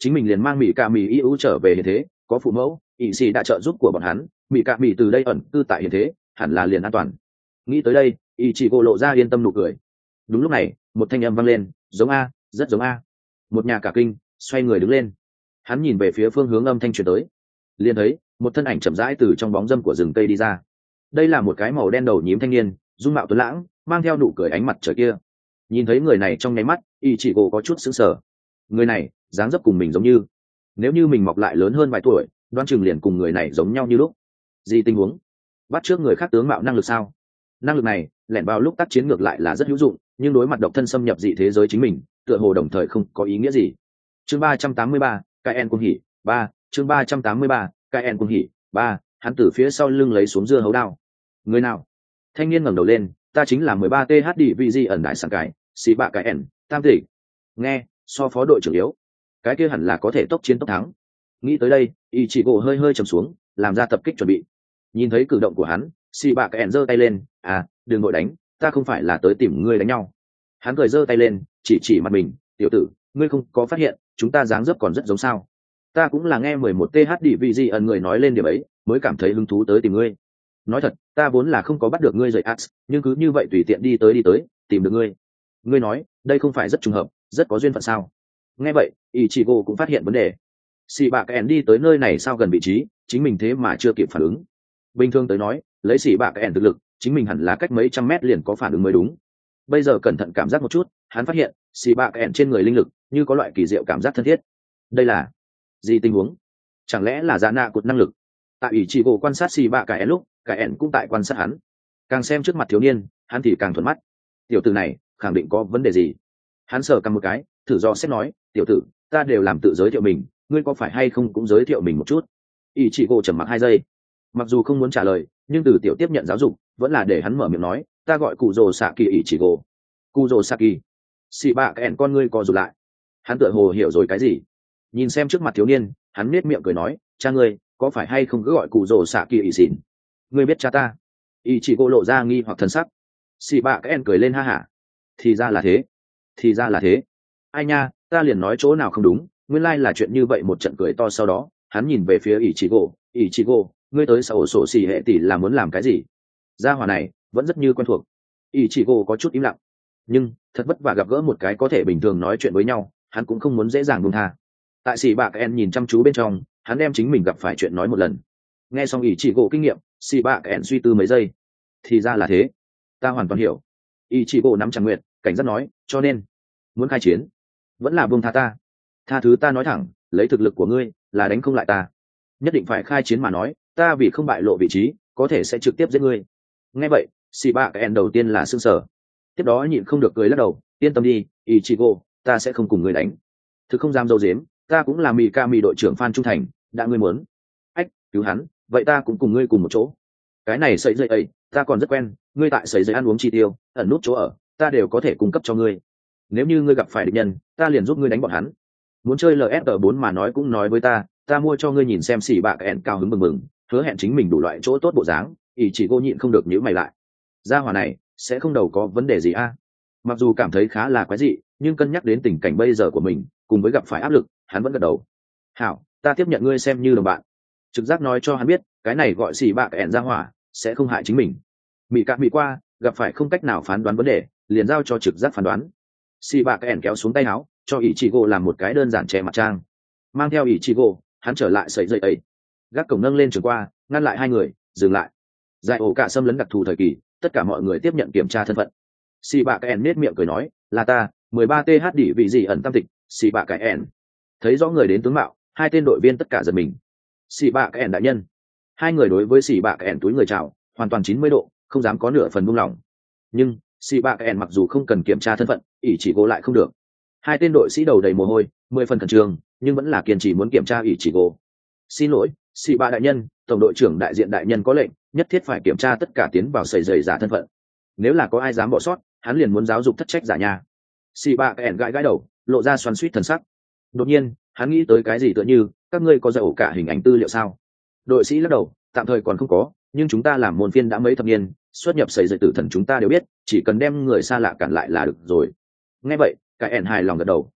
[SPEAKER 1] chính mình liền mang mỹ cạ mỹ ưu trở về hiện thế, có phụ mẫu ỵ sĩ đã trợ giúp của bọn hắn, mỹ cạ mỹ từ đây ẩn cư tại hiện thế hẳn là liền an toàn. Nghĩ tới đây ỵ chỉ gỗ lộ ra yên tâm nụ cười. Đúng lúc này một thanh âm vang lên, giống a, rất giống a. Một nhà cả kinh xoay người đứng lên, hắn nhìn về phía phương hướng âm thanh truyền tới, liền thấy một thân ảnh chậm rãi từ trong bóng râm của rừng cây đi ra. Đây là một cái màu đen đầu nhím thanh niên, dung mạo tuấn lãng, mang theo nụ cười ánh mặt trời kia. Nhìn thấy người này trong nháy mắt y chỉ gỗ có chút sững sờ. Người này dáng dấp cùng mình giống như, nếu như mình mọc lại lớn hơn vài tuổi đoan chừng liền cùng người này giống nhau như lúc. Gì tình huống? Bắt trước người khác tướng mạo năng lực sao? Năng lực này lẻn vào lúc tác chiến ngược lại là rất hữu dụng, nhưng đối mặt độc thân xâm nhập dị thế giới chính mình tựa hồ đồng thời không có ý nghĩa gì. Chương 383, cái en cung hỉ ba. Chương 383, cái en cung hỉ ba. Hắn từ phía sau lưng lấy xuống dưa hấu đao. Người nào? Thanh niên ngẩng đầu lên, ta chính là 13 th divg ẩn đại sản cái xì bạ cái en tam tỷ. Nghe so phó đội trưởng yếu, cái kia hẳn là có thể tốc chiến tốc thắng. Nghĩ tới đây y chỉ gỗ hơi hơi trầm xuống, làm ra tập kích chuẩn bị. Nhìn thấy cử động của hắn, xì bạ cái en giơ tay lên, à đừng vội đánh, ta không phải là tới tìm ngươi đánh nhau. Hắn cười giơ tay lên, chỉ mặt mình, tiểu tử, ngươi không có phát hiện chúng ta dáng dấp còn rất giống sao? Ta cũng là nghe 11 th divg ẩn người nói lên điểm ấy mới cảm thấy hứng thú tới tìm ngươi. Nói thật, ta vốn là không có bắt được ngươi dậy ax, nhưng cứ như vậy tùy tiện đi tới tìm được ngươi. Ngươi nói đây không phải rất trùng hợp, rất có duyên phận sao? Nghe vậy Ichigo cũng phát hiện vấn đề. Xì bạ kẹn đi tới nơi này sao gần vị trí chính mình thế mà chưa kịp phản ứng. Bình thường tới nói lấy xì bạ kẹn thực lực chính mình hẳn là cách mấy trăm mét liền có phản ứng mới đúng. Bây giờ cẩn thận cảm giác một chút, hắn phát hiện xì bạ kẹn trên người linh lực như có loại kỳ diệu cảm giác thân thiết. Đây là gì tình huống? Chẳng lẽ là dạ nạ cột năng lực? Tại Ichigo quan sát xì bạ kẹn lúc, kẹn cũng tại quan sát hắn. Càng xem trước mặt thiếu niên hắn thì càng thuận mắt. Tiểu tử này khẳng định có vấn đề gì. Hắn sờ cầm một cái, thử do xét nói, tiểu tử, ta đều làm tự giới thiệu mình, ngươi có phải hay không cũng giới thiệu mình một chút. Ichigo trầm mặc 2 giây, mặc dù không muốn trả lời nhưng từ tiểu tiếp nhận giáo dục vẫn là để hắn mở miệng nói, ta gọi cụ rồ xạ kỳ Ichigo. Cụ rồ xạ kỳ. Xì bạ kẹn con ngươi co rụt lại, hắn tựa hồ hiểu rồi cái gì. Nhìn xem trước mặt thiếu niên hắn nết miệng cười nói, cha ngươi có phải hay không cứ gọi cụ rồ xạ kỳ ỷ xỉn? Ngươi biết cha ta? Ichigo lộ ra nghi hoặc thần sắc. Xì bạ kẹn cười lên ha hả, thì ra là thế, thì ra là thế. Ai nha, ta liền nói chỗ nào không đúng, nguyên lai là chuyện như vậy. Một trận cười to sau đó hắn nhìn về phía Ichigo, ngươi tới xã ổ sổ xì hệ tỷ là muốn làm cái gì? Gia hỏa này vẫn rất như quen thuộc. Ichigo có chút im lặng, nhưng thật vất vả gặp gỡ một cái có thể bình thường nói chuyện với nhau, hắn cũng không muốn dễ dàng buông tha. Tại xì bạ kẹn nhìn chăm chú bên trong, hắn đem chính mình gặp phải chuyện nói một lần. Nghe xong Ichigo kinh nghiệm, xì bạ kẹn suy tư mấy giây, thì ra là thế, ta hoàn toàn hiểu. Ichigo nắm chặt nguyện cảnh giác nói, cho nên muốn khai chiến vẫn là buông tha ta? Tha thứ ta nói thẳng, lấy thực lực của ngươi là đánh không lại ta. Nhất định phải khai chiến mà nói, ta vì không bại lộ vị trí có thể sẽ trực tiếp giết ngươi. Nghe vậy xì bạ kẹn đầu tiên là sững sờ, tiếp đó nhịn không được cười lắc đầu, yên tâm đi Ichigo, ta sẽ không cùng ngươi đánh. Thực không dám dâu dếm, ta cũng là Mikami đội trưởng fan trung thành, đã ngươi muốn ách cứu hắn, vậy ta cũng cùng ngươi cùng một chỗ. Cái này sợi dây ấy ta còn rất quen, ngươi tại sợi dây ăn uống chi tiêu ẩn nút chỗ ở ta đều có thể cung cấp cho ngươi. Nếu như ngươi gặp phải địch nhân ta liền giúp ngươi đánh bọn hắn. Muốn chơi LSR4 mà nói cũng nói với ta mua cho ngươi. Nhìn xem xỉ bạ kẹn cao hứng mừng mừng, hứa hẹn chính mình đủ loại chỗ tốt bộ dáng, Ichigo nhịn không được nhíu mày lại. Gia hỏa này sẽ không đầu có vấn đề gì a? Mặc dù cảm thấy khá là quái dị, nhưng cân nhắc đến tình cảnh bây giờ của mình cùng với gặp phải áp lực, hắn vẫn gật đầu. Hảo, ta tiếp nhận ngươi xem như đồng bạn. Trực giác nói cho hắn biết cái này gọi xỉ bạ kẹn gia hỏa sẽ không hại chính mình. Mị cạn mị qua gặp phải không cách nào phán đoán vấn đề liền giao cho trực giác phán đoán. Xỉ bạ kẹn kéo xuống tay áo cho Ichigo làm một cái đơn giản che mặt trang, mang theo Ichigo hắn trở lại sợi dây ấy, gác cổng nâng lên trường qua ngăn lại hai người, dừng lại. Giải ổ cả xâm lấn đặc thù thời kỳ, tất cả mọi người tiếp nhận kiểm tra thân phận. Xỉ bạ kẹn nết miệng cười nói, là ta 13 th đỉ vị gì ẩn tam tịch xỉ bạ kẹn. Thấy rõ người đến tướng mạo, hai tên đội viên tất cả giật mình. Xỉ bạ kẹn đại nhân. Hai người đối với xỉ bạ kẹn túi người chào, hoàn toàn 90 độ, không dám có nửa phần buông lỏng. Nhưng xỉ bạ kẹn mặc dù không cần kiểm tra thân phận, Ichigo lại không được. Hai tên đội sĩ đầu đầy mồ hôi, 10 phần khẩn trương, nhưng vẫn là kiên trì muốn kiểm tra Ichigo. Xin lỗi xỉ bạ đại nhân, tổng đội trưởng đại diện đại nhân có lệnh nhất thiết phải kiểm tra tất cả tiến vào sầy dày giả thân phận, nếu là có ai dám bỏ sót hắn liền muốn giáo dục thất trách giả nhà. Xỉ bạ kẹn gãi gãi đầu, lộ ra xoắn xuýt thần sắc. Đột nhiên hắn nghĩ tới cái gì tựa như, các ngươi có giải ổ cả hình ảnh tư liệu sao? Đội sĩ lắc đầu, tạm thời còn không có, nhưng chúng ta làm môn phiên đã mấy thập niên, xuất nhập sầy dày tử thần chúng ta đều biết, chỉ cần đem người xa lạ cản lại là được rồi. Nghe vậy cái ẻn hài lòng gật đầu.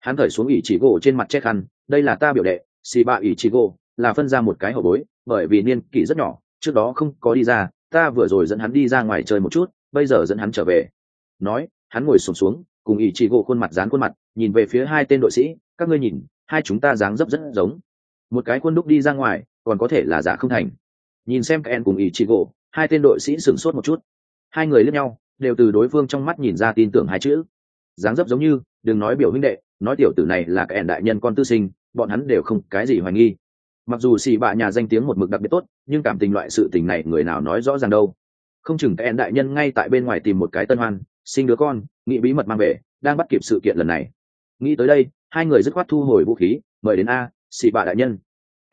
[SPEAKER 1] Hắn cởi xuống ỷ chỉ gỗ trên mặt che khăn, đây là ta biểu đệ xì bạ ỷ chỉ gỗ, là phân ra một cái hậu bối, bởi vì niên kỷ rất nhỏ trước đó không có đi ra, ta vừa rồi dẫn hắn đi ra ngoài chơi một chút, bây giờ dẫn hắn trở về. Nói hắn ngồi xổm xuống cùng ỷ chỉ gỗ khuôn mặt dán khuôn mặt, nhìn về phía hai tên đội sĩ, các ngươi nhìn, hai chúng ta dáng dấp rất giống. Một cái khuôn đúc đi ra ngoài, còn có thể là giả không thành. Nhìn xem các em cùng ỷ chỉ gỗ, hai tên đội sĩ sửng sốt một chút. Hai người liếc nhau, đều từ đối phương trong mắt nhìn ra tin tưởng hai chữ. Dáng dấp giống như, đừng nói biểu huynh đệ, nói tiểu tử này là cái đại nhân con tư sinh, bọn hắn đều không cái gì hoài nghi. Mặc dù xì bạ nhà danh tiếng một mực đặc biệt tốt, nhưng cảm tình loại sự tình này người nào nói rõ ràng đâu. Không chừng cái đại nhân ngay tại bên ngoài tìm một cái tân hoan, sinh đứa con, nghĩ bí mật mang về, đang bắt kịp sự kiện lần này. Nghĩ tới đây, hai người dứt khoát thu hồi vũ khí, mời đến xì bạ đại nhân.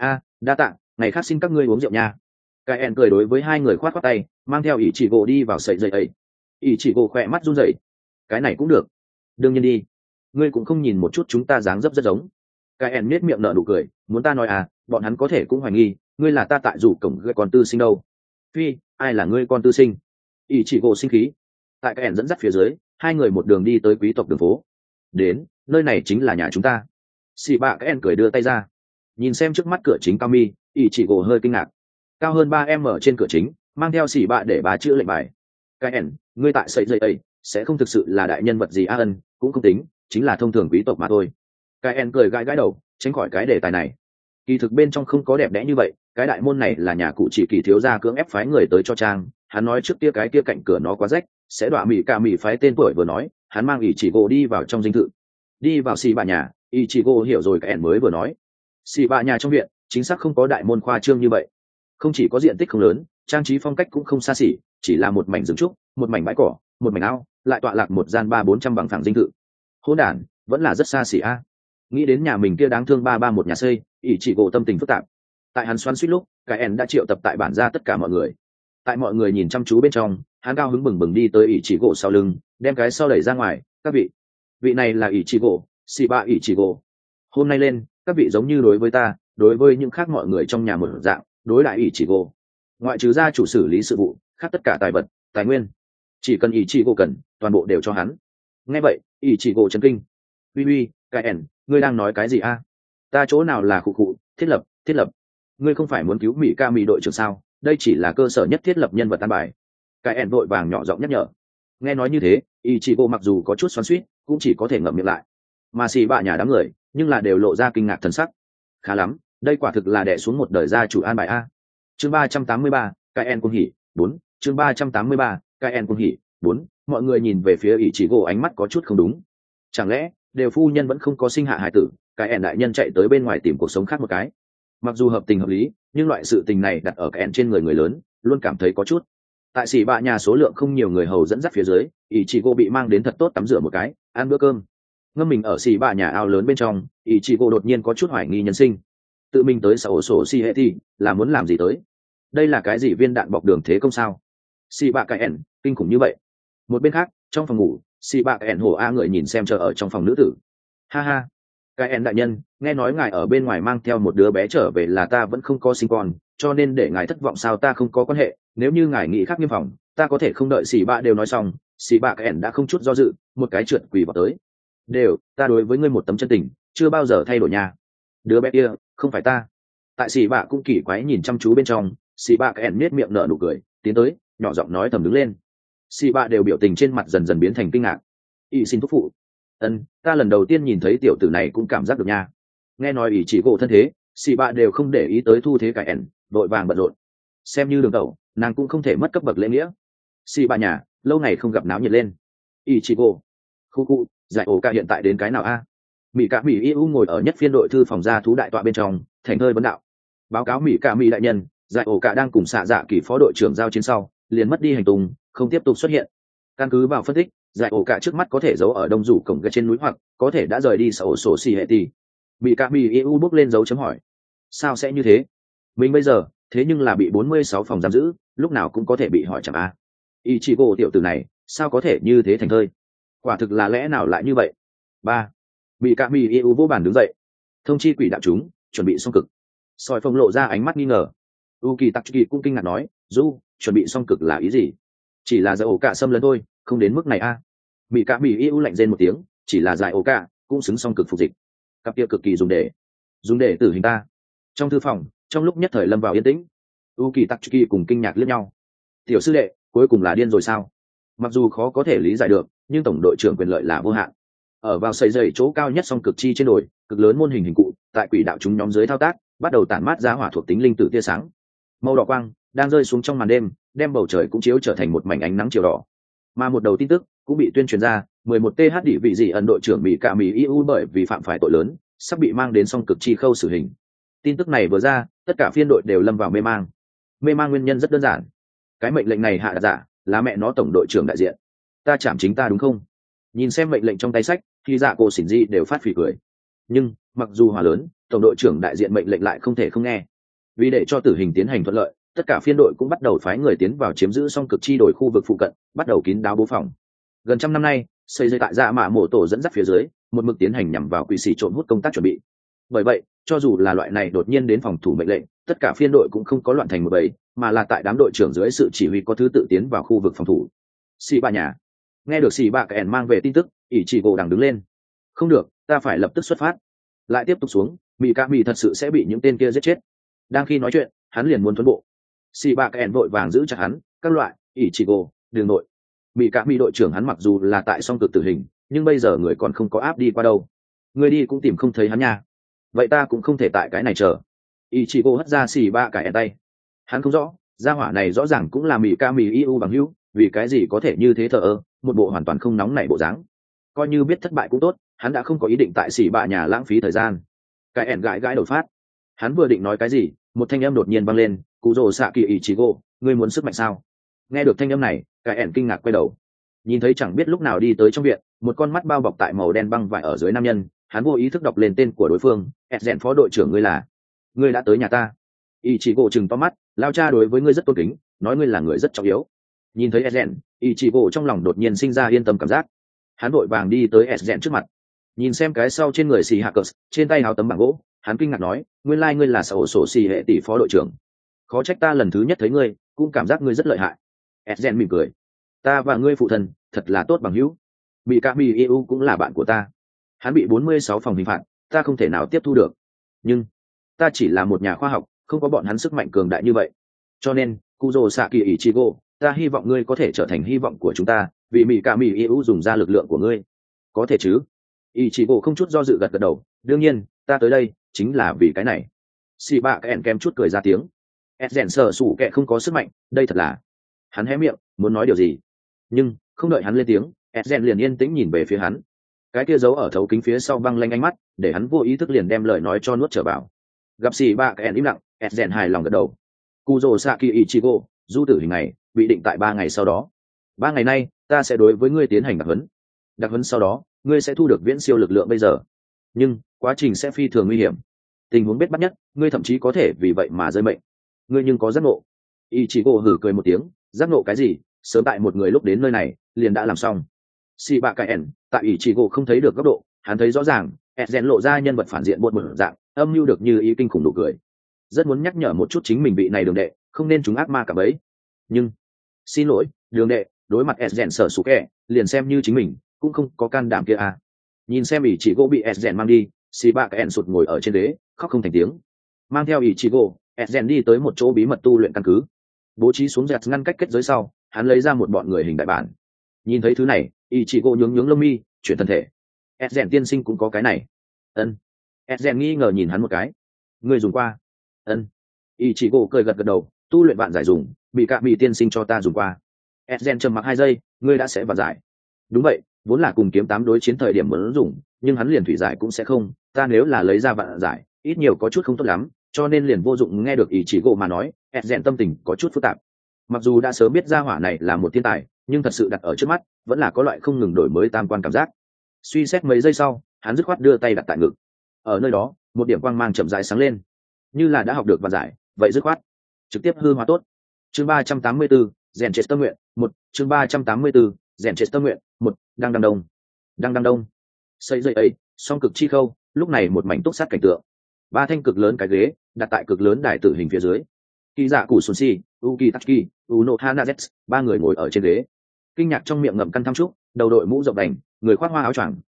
[SPEAKER 1] Đa tạ, ngày khác xin các ngươi uống rượu nha. Cái ẻn cười đối với hai người khoát khoát tay, mang theo ỷ chỉ gỗ đi vào sậy dậy ấy. Ỷ chỉ gỗ khỏe mắt run rẩy, cái này cũng được, đương nhiên đi, ngươi cũng không nhìn một chút chúng ta dáng dấp rất giống. Cái ẻn nết miệng nở nụ cười, muốn ta nói bọn hắn có thể cũng hoài nghi ngươi là ta tại rủ cổng gây con tư sinh đâu. Phi, ai là ngươi con tư sinh? Ỷ chỉ gỗ sinh khí. Tại cái ẻn dẫn dắt phía dưới, hai người một đường đi tới quý tộc đường phố. Đến, nơi này chính là nhà chúng ta. Xì bạ cái ẻn cười đưa tay ra, nhìn xem trước mắt cửa chính cao mi, ỷ chỉ gỗ hơi kinh ngạc. Cao hơn 3 m trên cửa chính, mang theo xì bạ để bà chữ lệnh bài. Cái ẻn, ngươi tại sậy dậy ấy sẽ không thực sự là đại nhân vật gì ân, cũng không tính, chính là thông thường quý tộc mà thôi. Cái ẻn cười gãi gãi đầu, tránh khỏi cái đề tài này. Kỳ thực bên trong không có đẹp đẽ như vậy, cái đại môn này là nhà cụ chỉ kỳ thiếu gia cưỡng ép phái người tới cho trang, hắn nói trước kia cái kia cạnh cửa nó quá rách, sẽ đọa mỹ cả mỹ phái tên tuổi vừa nói, hắn mang ỷ chỉ gỗ đi vào trong dinh thự. Đi vào xì bạ nhà, ỷ chỉ gỗ hiểu rồi, cái ẻn mới vừa nói. Xì bạ nhà trong viện, chính xác không có đại môn khoa trương như vậy. Không chỉ có diện tích không lớn, trang trí phong cách cũng không xa xỉ, chỉ là một mảnh rừng trúc, một mảnh bãi cỏ, một mảnh ao, lại tọa lạc một gian 300-400 bằng phẳng dinh thự. Hỗn đản, vẫn là rất xa xỉ nghĩ đến nhà mình kia đáng thương một nhà xây, ỷ chỉ gỗ tâm tình phức tạp. Tại hắn xoắn suýt lúc, cái ẻn đã triệu tập tại bản ra tất cả mọi người. Tại mọi người nhìn chăm chú bên trong, hắn cao hứng bừng bừng đi tới ỷ chỉ gỗ sau lưng, đem cái sau đẩy ra ngoài. Các vị này là ỷ chỉ gỗ, xì bạ ỷ chỉ gỗ. Hôm nay lên, các vị giống như đối với ta, đối với những khác mọi người trong nhà một dạng, đối lại ỷ chỉ gỗ. Ngoại trừ gia chủ xử lý sự vụ, khác tất cả tài vật, tài nguyên, chỉ cần ỷ chỉ gỗ cần, toàn bộ đều cho hắn. Nghe vậy, ỷ chỉ gỗ chấn kinh. Uy, cái ẻn, ngươi đang nói cái gì ta chỗ nào là khụ khụ, thiết lập, ngươi không phải muốn cứu mỹ ca mỹ đội trưởng sao? Đây chỉ là cơ sở nhất thiết lập nhân vật tan bài. Cái ẻn vội vàng nhỏ giọng nhắc nhở. Nghe nói như thế, Ichigo mặc dù có chút xoắn xuýt, cũng chỉ có thể ngậm miệng lại. Mà xì bạ nhà đám người, nhưng là đều lộ ra kinh ngạc thần sắc. Khá lắm, đây quả thực là đè xuống một đời gia chủ an bài Chương 383, cái ẻn cung hỉ 4. Chương 383, cái ẻn cung hỉ 4. Mọi người nhìn về phía Ichigo ánh mắt có chút không đúng. Chẳng lẽ đều phu nhân vẫn không có sinh hạ hải tử, cái ẻn đại nhân chạy tới bên ngoài tìm cuộc sống khác một cái? Mặc dù hợp tình hợp lý, nhưng loại sự tình này đặt ở cái ẻn trên người lớn, luôn cảm thấy có chút. Tại xỉ bạ nhà số lượng không nhiều người hầu dẫn dắt phía dưới, Ichigo bị mang đến thật tốt tắm rửa một cái, ăn bữa cơm. Ngâm mình ở xỉ bạ nhà ao lớn bên trong, Ichigo đột nhiên có chút hoài nghi nhân sinh. Tự mình tới sổ sổ si hệ thì là muốn làm gì tới? Đây là cái gì, viên đạn bọc đường thế công sao? Xỉ bạ cái ẻn kinh khủng như vậy. Một bên khác, trong phòng ngủ, xỉ bạ cái ẻn hổ người nhìn xem chờ ở trong phòng nữ tử. Ha ha, cái ẻn đại nhân, nghe nói ngài ở bên ngoài mang theo một đứa bé trở về là ta vẫn không có sinh con, cho nên để ngài thất vọng sao? Ta không có quan hệ, nếu như ngài nghĩ khác nghiêm phòng, ta có thể không đợi xỉ bạ đều nói xong. Xỉ bạ cái ẻn đã không chút do dự, một cái trượt quỳ vào tới. Đều, ta đối với ngươi một tấm chân tình, chưa bao giờ thay đổi nha. Đứa bé kia không phải ta. Tại xỉ bạ cũng kỳ quái nhìn chăm chú bên trong, xỉ bạ cái ẻn nết miệng nở nụ cười, tiến tới nhỏ giọng nói thầm đứng lên. Xỉ bạ đều biểu tình trên mặt dần dần biến thành kinh ngạc. Y xin thúc phụ. Ta lần đầu tiên nhìn thấy tiểu tử này cũng cảm giác được nha. Nghe nói ỷ chỉ gỗ thân thế, xì bạ đều không để ý tới thu thế cải ẻn, đội vàng bận rộn. Xem như đường tẩu, nàng cũng không thể mất cấp bậc lễ nghĩa. Xì bạ nhà lâu ngày không gặp náo nhiệt lên. Ỷ chỉ gỗ khu giải ổ cả hiện tại đến cái nào mỹ cả mỹ yêu ngồi ở nhất phiên đội thư phòng gia thú đại tọa bên trong, thành hơi vấn đạo. Báo cáo mỹ cả mỹ đại nhân, giải ổ cả đang cùng xạ dạ kỳ phó đội trưởng giao chiến sau, liền mất đi hành tung, không tiếp tục xuất hiện. Căn cứ vào phân tích, giải ổ cả trước mắt có thể giấu ở đông rủ cổng gai trên núi, hoặc có thể đã rời đi sổ sổ xì hệ tì. Bị cả mỹ eu bước lên dấu chấm hỏi. Sao sẽ như thế? Mình bây giờ thế nhưng là bị 46 phòng giam giữ, lúc nào cũng có thể bị hỏi chẳng Ichigo tiểu tử này sao có thể như thế thành thơi? Quả thực là lẽ nào lại như vậy? Bị cả mỹ eu vô bàn đứng dậy. Thông chi quỷ đạo chúng chuẩn bị xong cực. Soi phong lộ ra ánh mắt nghi ngờ. Uki Tatsuki cũng kinh ngạc nói, chuẩn bị xong cực là ý gì? Chỉ là giải ổ cả xâm lấn thôi, không đến mức này Bị cả mỹ yêu lạnh rên một tiếng, chỉ là giải ổ cả cũng xứng song cực phục dịch. Cặp kia cực kỳ dùng để tử hình ta. Trong thư phòng, trong lúc nhất thời lâm vào yên tĩnh, u kỳ tắc kỳ cùng kinh ngạc liếc nhau. Tiểu sư đệ cuối cùng là điên rồi sao? Mặc dù khó có thể lý giải được, nhưng tổng đội trưởng quyền lợi là vô hạn. Ở vào sợi dày chỗ cao nhất song cực chi trên đồi, cực lớn môn hình hình cụ tại quỷ đạo chúng nhóm dưới thao tác, bắt đầu tản mát ra hỏa thuộc tính linh tử tia sáng. Màu đỏ quang đang rơi xuống trong màn đêm, đem bầu trời cũng chiếu trở thành một mảnh ánh nắng chiều đỏ. Mà một đầu tin tức cũng bị tuyên truyền ra, 11 th đỉ vị gì ẩn đội trưởng bị cả mỹ eu bởi vì phạm phải tội lớn, sắp bị mang đến song cực chi khâu xử hình. Tin tức này vừa ra, tất cả phiên đội đều lâm vào mê mang. Mê mang nguyên nhân rất đơn giản, cái mệnh lệnh này hạ đặt giả là mẹ nó tổng đội trưởng đại diện. Ta chạm chính ta đúng không? Nhìn xem mệnh lệnh trong tay sách, thì dạ cô xỉn di đều phát phì cười. Nhưng mặc dù hòa lớn, tổng đội trưởng đại diện mệnh lệnh lại không thể không nghe. Vì để cho tử hình tiến hành thuận lợi, tất cả phiên đội cũng bắt đầu phái người tiến vào chiếm giữ song cực chi đổi khu vực phụ cận, bắt đầu kín đáo bố phòng. Gần trăm năm nay, xây dựng tại dạ mạ mổ tổ dẫn dắt phía dưới, một mực tiến hành nhằm vào quỷ sĩ trộm hút công tác chuẩn bị. Bởi vậy, cho dù là loại này đột nhiên đến phòng thủ mệnh lệnh, tất cả phiên đội cũng không có loạn thành một bầy, mà là tại đám đội trưởng dưới sự chỉ huy có thứ tự tiến vào khu vực phòng thủ. Xì bà nhà nghe được xì bà kẹn mang về tin tức, ỷ chỉ gỗ đằng đứng lên. Không được, ta phải lập tức xuất phát. Lại tiếp tục xuống, mỹ ca mỹ thật sự sẽ bị những tên kia giết chết. Đang khi nói chuyện, hắn liền muốn tuấn bộ. Xì bà kẹn vội vàng giữ chặt hắn, các loại, ỷ chỉ gỗ, đường nội. Mỹ ca mỹ đội trưởng hắn mặc dù là tại song cực tử hình, nhưng bây giờ người còn không có áp đi qua đâu. Người đi cũng tìm không thấy hắn nha. Vậy ta cũng không thể tại cái này chờ. Ỷ chỉ gỗ hất ra xì bà kẹn tay. Hắn không rõ, gia hỏa này rõ ràng cũng là mỹ ca mỹ eu bằng hữu, vì cái gì có thể như thế thờ ơ, một bộ hoàn toàn không nóng nảy bộ dáng. Coi như biết thất bại cũng tốt, hắn đã không có ý định tại xỉ bạ nhà lãng phí thời gian. Cái ẻn gãi gãi đột phát, hắn vừa định nói cái gì, một thanh âm đột nhiên vang lên, cụ rồ xạ kỳ ý chí gỗ, ngươi muốn sức mạnh sao? Nghe được thanh âm này, cái ẻn kinh ngạc quay đầu, nhìn thấy chẳng biết lúc nào đi tới trong viện, một con mắt bao bọc tại màu đen băng vải ở dưới nam nhân. Hắn vô ý thức đọc lên tên của đối phương, Rèn phó đội trưởng ngươi là? Ngươi đã tới nhà ta? Ý chí gỗ chừng to mắt, lao cha đối với ngươi rất tôn kính, nói ngươi là người rất trọng yếu. Nhìn thấy Rèn, ý chí gỗ trong lòng đột nhiên sinh ra yên tâm cảm giác. Hắn vội vàng đi tới Rèn trước mặt, nhìn xem cái sau trên người xì hạ cờ, trên tay háo tấm bảng gỗ, hắn kinh ngạc nói, nguyên lai ngươi là sổ sổ xì hệ tỷ phó đội trưởng. Khó trách ta lần thứ nhất thấy ngươi cũng cảm giác ngươi rất lợi hại. Rèn mỉm cười, ta và ngươi phụ thân thật là tốt bằng hữu. Bị cả bị eu cũng là bạn của ta. Hắn bị 46 phòng hình phạt, ta không thể nào tiếp thu được. Nhưng ta chỉ là một nhà khoa học, không có bọn hắn sức mạnh cường đại như vậy. Cho nên, Kuzo Saki Ichigo, ta hy vọng ngươi có thể trở thành hy vọng của chúng ta, vì mỹ cả mỹ eu dùng ra lực lượng của ngươi. Có thể chứ? Ichigo không chút do dự gật gật đầu, đương nhiên, ta tới đây chính là vì cái này. Xì bạ kẹn kem chút cười ra tiếng. Rèn sờ sủ kẹ không có sức mạnh, đây thật là. Hắn hé miệng, muốn nói điều gì, nhưng không đợi hắn lên tiếng, Rèn liền yên tĩnh nhìn về phía hắn. Cái kia giấu ở thấu kính phía sau băng lanh ánh mắt, để hắn vô ý thức liền đem lời nói cho nuốt trở vào. Gặp xì bạ kẹn im lặng, Rèn hài lòng gật đầu. Kuzo Saki Ichigo, du tử hình này bị định tại 3 ngày sau đó. 3 ngày nay, ta sẽ đối với ngươi tiến hành đặc huấn. Đặc huấn sau đó, ngươi sẽ thu được viễn siêu lực lượng bây giờ. Nhưng quá trình sẽ phi thường nguy hiểm. Tình huống bết bắt nhất, ngươi thậm chí có thể vì vậy mà rơi mệnh. Ngươi nhưng có giác ngộ. Ichigo hử cười một tiếng, giác ngộ cái gì? Sớm tại một người lúc đến nơi này, liền đã làm xong. Shibakaen, tại Ichigo không thấy được góc độ, hắn thấy rõ ràng, Ezen lộ ra nhân vật phản diện buồn bực dạng, âm mưu được như ý kinh khủng nụ cười. Rất muốn nhắc nhở một chút chính mình bị này đường đệ, không nên chúng ác ma cả bấy. Nhưng, xin lỗi, đường đệ, đối mặt Ezen sở sủ kẻ, liền xem như chính mình, cũng không có can đảm kia à. Nhìn xem Ichigo bị Ezen mang đi, Shibakaen sụt ngồi ở trên đế, khóc không thành tiếng. Mang theo Ichigo, Ezen đi tới một chỗ bí mật tu luyện căn cứ. Bố trí xuống dẹt ngăn cách kết giới sau, hắn lấy ra một bọn người hình đại bản. Nhìn thấy thứ này, Ichigo nhướng nhướng lông mi, chuyển thân thể. Ezen tiên sinh cũng có cái này. Ân. Ezen nghi ngờ nhìn hắn một cái. Người dùng qua? Ân. Ichigo cười gật gật đầu, tu luyện bạn giải dùng, bị cả bị tiên sinh cho ta dùng qua. Ezen trầm mặc 2 giây, ngươi đã sẽ vạn giải. Đúng vậy, vốn là cùng kiếm 8 đối chiến thời điểm muốn dùng, nhưng hắn liền thủy giải cũng sẽ không, ta nếu là lấy ra vạn giải, ít nhiều có chút không tốt lắm, cho nên liền vô dụng. Nghe được Ichigo mà nói, Ezen tâm tình có chút phức tạp. Mặc dù đã sớm biết ra hỏa này là một thiên tài, nhưng thật sự đặt ở trước mắt, vẫn là có loại không ngừng đổi mới tam quan cảm giác. Suy xét mấy giây sau, hắn dứt khoát đưa tay đặt tại ngực. Ở nơi đó, một điểm quang mang chậm rãi sáng lên, như là đã học được vạn giải, vậy dứt khoát trực tiếp hư hóa tốt. Chương 384, rèn chết tâm nguyện 1, chương 384, rèn chết tâm nguyện 1, đang đăng đông. Xây dậy ấy, song cực chi khâu, lúc này một mảnh túc sát cảnh tượng. 3 thanh cực lớn cái ghế đặt tại cực lớn đài tử hình phía dưới. Kỳ dạ cụ sun si, uki taki, uno hanazetsu, 3 người ngồi ở trên ghế. Kinh ngạc trong miệng ngậm căn thăm trúc, đầu đội mũ rộng đành, người khoác hoa áo choàng,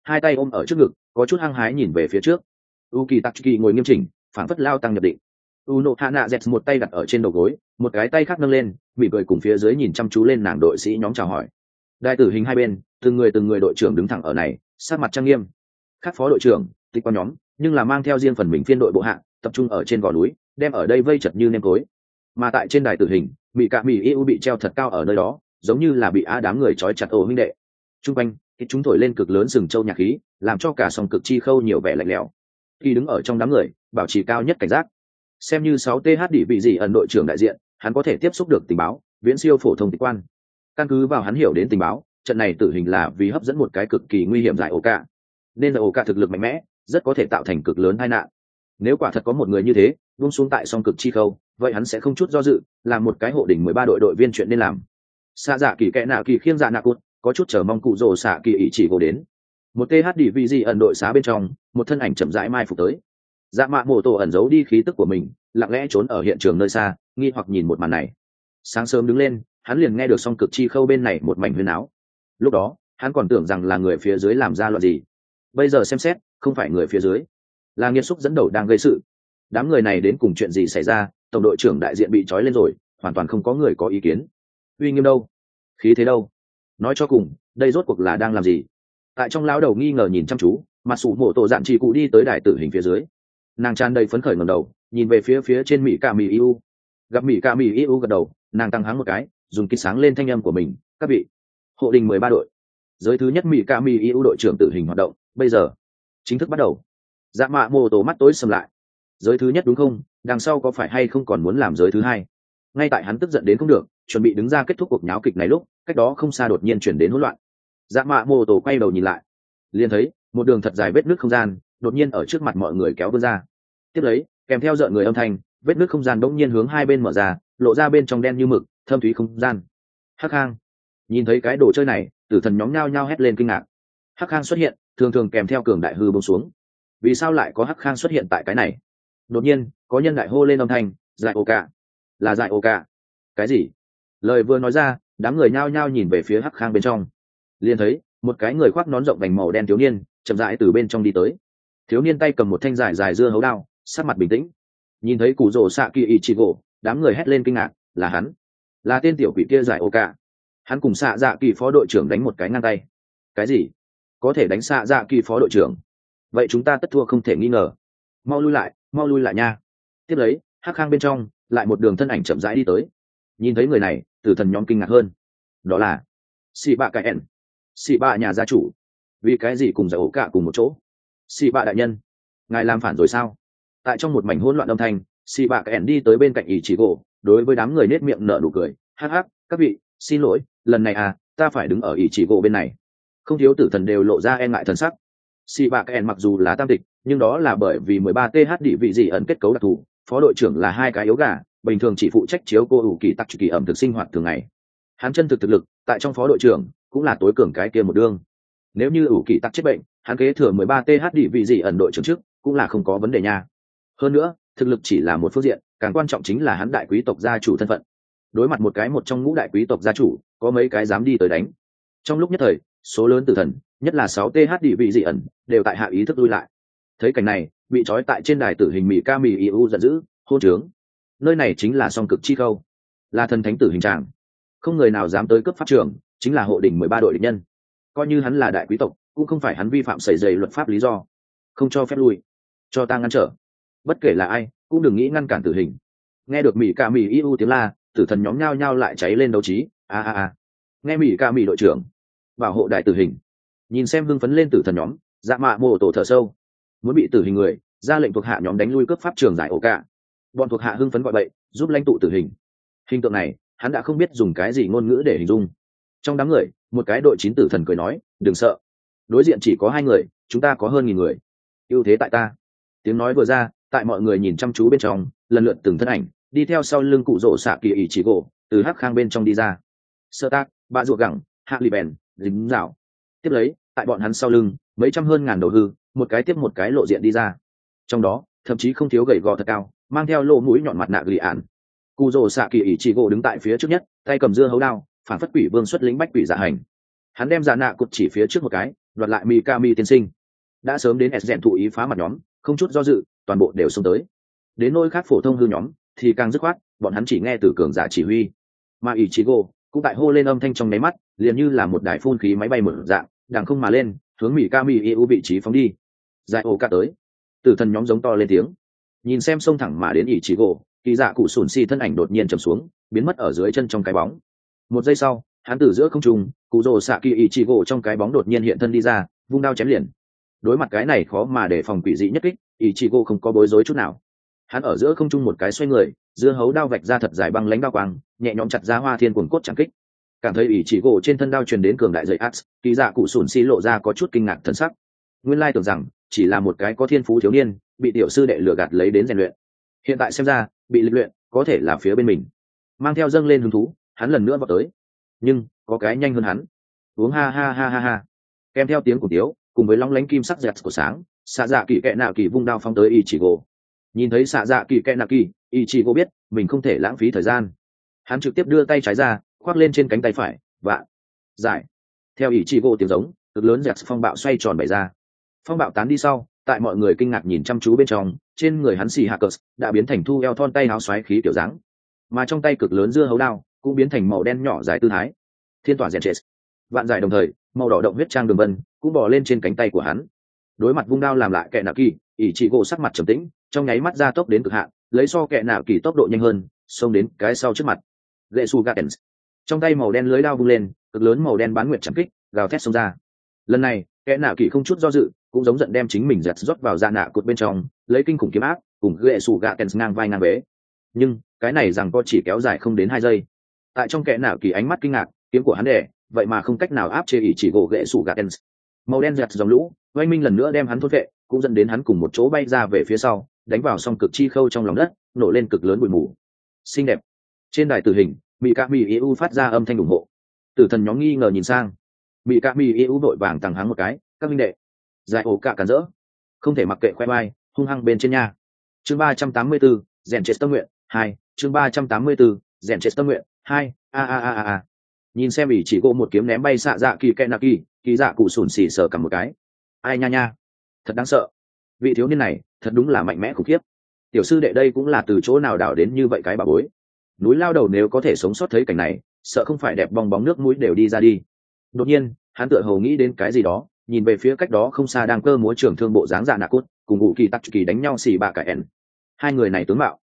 [SPEAKER 1] hai tay ôm ở trước ngực, có chút hăng hái nhìn về phía trước. Uki Tatsuki ngồi nghiêm chỉnh, phảng phất lao tăng nhập định. Uno Hana Z một tay đặt ở trên đầu gối, một cái tay khác nâng lên, mỉm cười cùng phía dưới nhìn chăm chú lên nàng đội sĩ nhóm chào hỏi. Đại tử hình hai bên, từng người đội trưởng đứng thẳng ở này, sát mặt trang nghiêm. Các phó đội trưởng, tịch quan nhóm, nhưng là mang theo riêng phần mình phiên đội bộ hạ, tập trung ở trên gò núi, đem ở đây vây chật như nêm cối. Mà tại trên đài tử hình, Mị Cạ Mị Iu bị treo thật cao ở nơi đó, giống như là bị đám người trói chặt ổ huynh đệ. Trung quanh, thì chúng thổi lên cực lớn sừng châu nhạc khí, làm cho cả song cực chi khâu nhiều vẻ lạnh lẽo. Khi đứng ở trong đám người, bảo trì cao nhất cảnh giác. Xem như 6 th đỉ vị gì ẩn đội trưởng đại diện, hắn có thể tiếp xúc được tình báo, viễn siêu phổ thông tịch quan. Căn cứ vào hắn hiểu đến tình báo, trận này tử hình là vì hấp dẫn một cái cực kỳ nguy hiểm giải ổ cả, nên giải ổ cả thực lực mạnh mẽ, rất có thể tạo thành cực lớn tai nạn. Nếu quả thật có một người như thế buông xuống tại song cực chi khâu, vậy hắn sẽ không chút do dự làm một cái hộ đỉnh 13 đội đội viên chuyện nên làm. Xa dạ kỳ kẽ nạ kỳ khiêng dạ nạ cút, có chút chờ mong cụ rồ xạ kỳ ý chỉ gồ đến. Một th đỉ vị gì ẩn đội xá bên trong, một thân ảnh chậm rãi mai phục tới. Dạ mạ mổ tổ ẩn giấu đi khí tức của mình, lặng lẽ trốn ở hiện trường nơi xa, nghi hoặc nhìn một màn này. Sáng sớm đứng lên, hắn liền nghe được song cực chi khâu bên này một mảnh huyên áo. Lúc đó hắn còn tưởng rằng là người phía dưới làm ra loạn gì, bây giờ xem xét không phải người phía dưới, là nghiệt xúc dẫn đầu đang gây sự. Đám người này đến cùng chuyện gì xảy ra? Tổng đội trưởng đại diện bị trói lên rồi, hoàn toàn không có người có ý kiến. Uy nghiêm đâu, khí thế đâu, nói cho cùng đây rốt cuộc là đang làm gì? Tại trong lão đầu nghi ngờ nhìn chăm chú, mặt sủ mổ tổ dạn chỉ cụ đi tới đài tử hình phía dưới. Nàng tràn đầy phấn khởi ngẩng đầu nhìn về phía trên Mị Cạ Mị Iu. Gặp Mị Cạ Mị Iu gật đầu, nàng tăng hắng một cái, dùng kích sáng lên thanh âm của mình. Các vị, hộ đình 13 đội, giới thứ nhất Mị Cạ Mị Iu đội trưởng tử hình hoạt động bây giờ chính thức bắt đầu. Dạ mạ mô tổ mắt tối sầm lại. Giới thứ nhất đúng không? Đằng sau có phải hay không còn muốn làm giới thứ hai? Ngay tại hắn tức giận đến không được, chuẩn bị đứng ra kết thúc cuộc nháo kịch này lúc, cách đó không xa đột nhiên chuyển đến hỗn loạn. Dạ mạ mô tổ quay đầu nhìn lại, liền thấy một đường thật dài vết nứt không gian đột nhiên ở trước mặt mọi người kéo vươn ra. Tiếp lấy, kèm theo rợn người âm thanh, vết nứt không gian bỗng nhiên hướng hai bên mở ra, lộ ra bên trong đen như mực, thâm thúy không gian. Hắc Khang. Nhìn thấy cái đồ chơi này, tử thần nhóm nhao nhao hét lên kinh ngạc. Hắc Khang xuất hiện, thường thường kèm theo cường đại hư bông xuống. Vì sao lại có Hắc Khang xuất hiện tại cái này? Đột nhiên, có nhân đại hô lên âm thanh, "Dại Oka, là Dại Oka." Cái gì? Lời vừa nói ra, đám người nhao nhao nhìn về phía Hắc Khang bên trong. Liền thấy một cái người khoác nón rộng vành màu đen thiếu niên chậm rãi từ bên trong đi tới. Thiếu niên tay cầm một thanh dài dưa hấu đao, sắc mặt bình tĩnh. Nhìn thấy cụ rồ xạ kỳ Ichigo, đám người hét lên kinh ngạc, là hắn, là tên tiểu quỷ kia Dại Oka. Hắn cùng xạ dạ kỳ phó đội trưởng đánh một cái ngang tay. Cái gì? Có thể đánh xạ dạ kỳ phó đội trưởng? Vậy chúng ta tất thua không thể nghi ngờ. Mau lui lại nha. Tiếp lấy, Hắc Khang bên trong lại một đường thân ảnh chậm rãi đi tới. Nhìn thấy người này, tử thần nhóm kinh ngạc hơn. Đó là xì bạ cái ẻn, xì bạ nhà gia chủ. Vì cái gì cùng Dại Oka cùng một chỗ? Xì bạ đại nhân, ngài làm phản rồi sao? Tại trong một mảnh hỗn loạn âm thanh, xì bạ cái ẻn đi tới bên cạnh Ichigo, đối với đám người nết miệng nở nụ cười. Hắc hắc, các vị, xin lỗi, lần này ta phải đứng ở Ichigo bên này. Không thiếu tử thần đều lộ ra e ngại thần sắc. Si bạ kèn mặc dù là tam tịch, nhưng đó là bởi vì 13 th đỉ vị gì ẩn kết cấu đặc thù, phó đội trưởng là hai cái yếu gà, bình thường chỉ phụ trách chiếu cô ủ kỳ tắc kỳ ẩm thực sinh hoạt thường ngày. Hắn chân thực lực tại trong phó đội trưởng cũng là tối cường cái kia một đương. Nếu như ủ kỳ tắc chết bệnh, hắn kế thừa 13 th đỉ vị gì ẩn đội trưởng trước cũng là không có vấn đề nha. Hơn nữa, thực lực chỉ là một phương diện, càng quan trọng chính là hắn đại quý tộc gia chủ thân phận. Đối mặt một trong ngũ đại quý tộc gia chủ, có mấy cái dám đi tới đánh. Trong lúc nhất thời, số lớn tử thần, nhất là 6 th đỉ vị dị ẩn, đều tại hạ ý thức lui lại. Thấy cảnh này, bị trói tại trên đài tử hình Mị Cạ Mị Iu giận dữ, hôn trướng. Nơi này chính là song cực chi khâu, là thần thánh tử hình tràng, không người nào dám tới cướp pháp trường, chính là hộ đỉnh 13 đội địch nhân. Coi như hắn là đại quý tộc, cũng không phải hắn vi phạm sẩy dày luật pháp lý do, không cho phép lui, cho ta ngăn trở. Bất kể là ai, cũng đừng nghĩ ngăn cản tử hình. Nghe được Mị Cạ Mị Iu tiếng la, tử thần nhóm nhao nhao lại cháy lên đấu trí. Nghe Mị Cạ Mị đội trưởng bảo hộ đại tử hình. Nhìn xem hưng phấn lên tử thần nhóm, dạ mạ mô tổ thở sâu, muốn bị tử hình người ra lệnh thuộc hạ nhóm đánh lui cướp pháp trường Dại Oka. Bọn thuộc hạ hưng phấn gọi bậy, giúp lãnh tụ tử hình. Hình tượng này hắn đã không biết dùng cái gì ngôn ngữ để hình dung. Trong đám người, một cái đội 9 tử thần cười nói, đừng sợ, đối diện chỉ có 2 người, chúng ta có hơn 1000 người, ưu thế tại ta. Tiếng nói vừa ra, tại mọi người nhìn chăm chú bên trong, lần lượt từng thân ảnh đi theo sau lưng cụ rỗ xạ kỳ Ichigo từ Hắc Khang bên trong đi ra. Sơ tác, bạ ruột gẳng, hạ lì bèn, dính rảo. Tiếp lấy, tại bọn hắn sau lưng, mấy trăm hơn ngàn đầu hư, một cái tiếp một cái lộ diện đi ra. Trong đó, thậm chí không thiếu gầy gò thật cao, mang theo lỗ mũi nhọn mặt nạ lì ản. Cụ rỗ xạ kỳ Ichigo đứng tại phía trước nhất, tay cầm dưa hấu đao, phản phất quỷ vương xuất lính bách quỷ dạ hành. Hắn đem dạ nạ cụt chỉ phía trước một cái, đoạt lại Mikami tiên sinh. Đã sớm đến s thụ ý phá mặt nhóm, không chút do dự, toàn bộ đều xông tới. Đến nỗi khác phổ thông hư nhóm thì càng dứt khoát, bọn hắn chỉ nghe từ cường giả chỉ huy. Mà Ichigo cũng tại hô lên âm thanh trong nháy mắt, liền như là một đài phun khí máy bay mở dạng, đằng không mà lên, hướng Mikami Iu vị trí phóng đi. Giải ổ cả tới. Tử thần nhóm giống to lên tiếng. Nhìn xem xông thẳng mà đến Ichigo, kỳ dạ cụ sùn xì thân ảnh đột nhiên trầm xuống, biến mất ở dưới chân trong cái bóng. Một giây sau, hắn từ giữa không trung, cụ rồ xạ kỳ Ichigo trong cái bóng đột nhiên hiện thân đi ra, vung đao chém liền. Đối mặt cái này khó mà để phòng quỷ dị nhất kích, Ichigo không có bối rối chút nào. Hắn ở giữa không trung một cái xoay người, dưa hấu đao vạch ra thật dài băng lãnh đao quang, nhẹ nhõm chặt ra hoa thiên cuồng cốt chẳng kích. Cảm thấy Ichigo trên thân đao truyền đến cường đại dày ác, kỳ dạ cụ sùn xì lộ ra có chút kinh ngạc thần sắc. Nguyên lai tưởng rằng chỉ là một cái có thiên phú thiếu niên, bị tiểu sư đệ lừa gạt lấy đến rèn luyện. Hiện tại xem ra, bị lịch luyện có thể là phía bên mình. Mang theo dâng lên hứng thú, hắn lần nữa vọt tới. Nhưng có cái nhanh hơn hắn. Uống ha ha ha ha ha. Kèm theo tiếng của tiếu, cùng với long lánh kim sắc dẹt của sáng, xạ dạ kỳ kẹ nạ kỳ vung đao phóng tới Ichigo. Nhìn thấy xạ dạ kỳ kẹ nạ kỳ, Ichigo biết mình không thể lãng phí thời gian. Hắn trực tiếp đưa tay trái ra, khoác lên trên cánh tay phải, và giải. Theo Ichigo tiếng giống, cực lớn dẹt phong bạo xoay tròn bày ra. Phong bạo tán đi sau, tại mọi người kinh ngạc nhìn chăm chú bên trong, trên người hắn xì hackers đã biến thành thu eo thon tay áo xoáy khí kiểu dáng, mà trong tay cực lớn dưa hấu đao cũng biến thành màu đen nhỏ dài tư thái. Thiên tỏa rèn chết. Vạn giải đồng thời, màu đỏ động huyết trang đường vân cũng bò lên trên cánh tay của hắn. Đối mặt vung đao làm lại kẻ nạ kỳ, Ichigo sắc mặt trầm tĩnh, trong nháy mắt ra tốc đến cực hạn, lấy so kẻ nạ kỳ tốc độ nhanh hơn, xông đến cái sau trước mặt. Getsugaten. Trong tay màu đen lưới đao vung lên, cực lớn màu đen bán nguyệt chạm kích, gào thét xông ra. Lần này, kẻ nạ kỳ không chút do dự, cũng giống giận đem chính mình giật rót vào da nạ cột bên trong, lấy kinh khủng kiếm áp cùng Getsugaten ngang vai ngang bế. Nhưng cái này rằng có chỉ kéo dài không đến 2 giây. Tại trong kẻ nạ kỳ ánh mắt kinh ngạc, kiếm của hắn đẻ, vậy mà không cách nào áp chế Ichigo Getsugaten. Màu đen giật dòng lũ, oanh minh lần nữa đem hắn thôn vệ, cũng dẫn đến hắn cùng một chỗ bay ra về phía sau, đánh vào song cực chi khâu trong lòng đất, nổ lên cực lớn bụi mù. Xinh đẹp. Trên đài tử hình, Mikami Iu phát ra âm thanh ủng hộ. Tử thần nhóm nghi ngờ nhìn sang. Mikami Iu vội vàng tằng hắng một cái, các minh đệ. Giải ổ cả cản rỡ. Không thể mặc kệ khoe vai, hung hăng bên trên nha. Chương 384, rèn chết tâm nguyện 2, chương 384, rèn chết tâm nguyện 2, a. Nhìn xem Ichigo một kiếm ném bay xạ dạ kỳ kẹ nạ kỳ dạ cụ sùn xì sờ cầm một cái. Ai nha nha, thật đáng sợ. Vị thiếu niên này thật đúng là mạnh mẽ khủng khiếp. Tiểu sư đệ đây cũng là từ chỗ nào đảo đến như vậy cái bà bối. Núi lao đầu nếu có thể sống sót thấy cảnh này, sợ không phải đẹp bong bóng nước mũi đều đi ra đi. Đột nhiên hắn tựa hồ nghĩ đến cái gì đó, nhìn về phía cách đó không xa đang cơ múa trưởng thương bộ dáng dạ nạ cốt cùng ngụ kỳ tắc kỳ đánh nhau xì bạ cả ẻn. Hai người này tướng mạo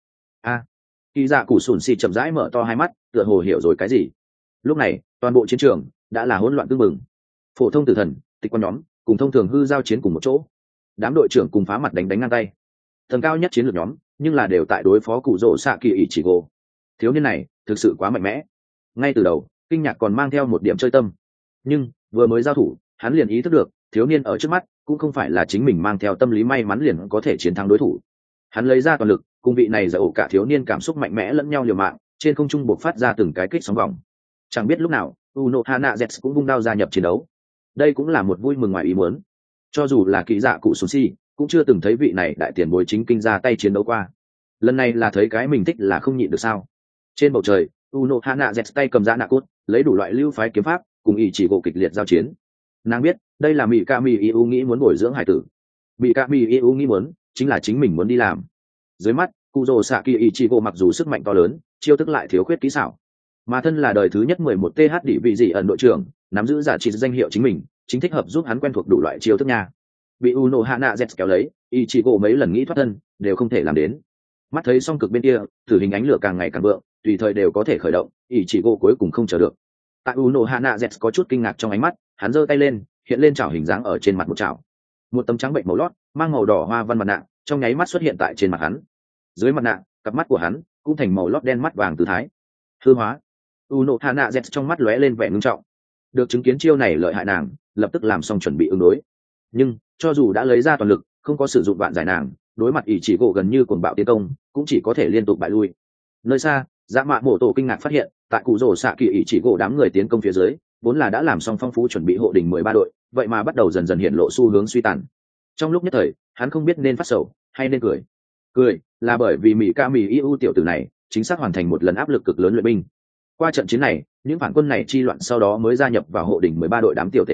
[SPEAKER 1] kỳ dạ cụ sùn xì chậm rãi mở to hai mắt, tựa hồ hiểu rồi cái gì. Lúc này toàn bộ chiến trường đã là hỗn loạn tương mừng. Phổ thông tử thần, tịch quan nhóm cùng thông thường hư giao chiến cùng một chỗ. Đám đội trưởng cùng phá mặt đánh ngang tay. Tầng cao nhất chiến lược nhóm, nhưng là đều tại đối phó cụ rỗ xạ kỳ Ichigo. Thiếu niên này thực sự quá mạnh mẽ. Ngay từ đầu, kinh nhạc còn mang theo một điểm chơi tâm, nhưng vừa mới giao thủ, hắn liền ý thức được thiếu niên ở trước mắt cũng không phải là chính mình mang theo tâm lý may mắn liền có thể chiến thắng đối thủ. Hắn lấy ra toàn lực, cùng vị này giải ổ cả thiếu niên cảm xúc mạnh mẽ lẫn nhau liều mạng, trên không trung bộc phát ra từng cái kích sóng vòng. Chẳng biết lúc nào, Unohana Zets cũng vung đao gia nhập chiến đấu. Đây cũng là một vui mừng ngoài ý muốn. Cho dù là kỳ dạ cụ Sushi, cũng chưa từng thấy vị này đại tiền bối chính kinh ra tay chiến đấu qua. Lần này là thấy cái mình thích là không nhịn được sao? Trên bầu trời, Unohana Zets tay cầm dạ nạ cốt, lấy đủ loại lưu phái kiếm pháp, cùng Ichigo kịch liệt giao chiến. Nàng biết, đây là Mikami Iu nghĩ muốn bồi dưỡng hải tử. Mikami Iu nghĩ muốn, chính là chính mình muốn đi làm. Dưới mắt, Kurosaki Ichigo mặc dù sức mạnh to lớn, chiêu thức lại thiếu khuyết kỹ xảo. Mà thân là đời thứ nhất 11 TH đỉ vị dị ẩn đội trưởng, nắm giữ giá trị danh hiệu chính mình, chính thích hợp giúp hắn quen thuộc đủ loại chiêu thức nha. Bị Unohana Z kéo lấy, Ichigo mấy lần nghĩ thoát thân, đều không thể làm đến. Mắt thấy song cực bên kia, thử hình ánh lửa càng ngày càng vượng, tùy thời đều có thể khởi động, Ichigo cuối cùng không chờ được. Tại Unohana Z có chút kinh ngạc trong ánh mắt, hắn giơ tay lên, hiện lên chảo hình dáng ở trên mặt một chảo. Một tấm trắng bệnh màu lót, mang màu đỏ hoa văn mặt nạ, trong nháy mắt xuất hiện tại trên mặt hắn. Dưới mặt nạ, cặp mắt của hắn cũng thành màu lót đen mắt vàng tư thái. Hư hóa. Unohana Z trong mắt lóe lên vẻ ngưng trọng. Được chứng kiến chiêu này lợi hại nàng, lập tức làm xong chuẩn bị ứng đối. Nhưng cho dù đã lấy ra toàn lực, không có sử dụng vạn giải nàng, đối mặt Ichigo gần như cuồng bạo tiến công, cũng chỉ có thể liên tục bại lui. Nơi xa, Dạ Mạ Mộ Tổ kinh ngạc phát hiện, tại cụ rồ xạ kỳ Ichigo đám người tiến công phía dưới, vốn là đã làm xong phong phú chuẩn bị hộ đỉnh 13 đội, vậy mà bắt đầu dần dần hiện lộ xu hướng suy tàn. Trong lúc nhất thời, hắn không biết nên phát sầu hay nên cười. Cười là bởi vì Mikami Iu tiểu tử này chính xác hoàn thành một lần áp lực cực lớn luyện binh. Qua trận chiến này, những phản quân này chi loạn sau đó mới gia nhập vào hộ đỉnh 13 đội đám tiểu tể tử,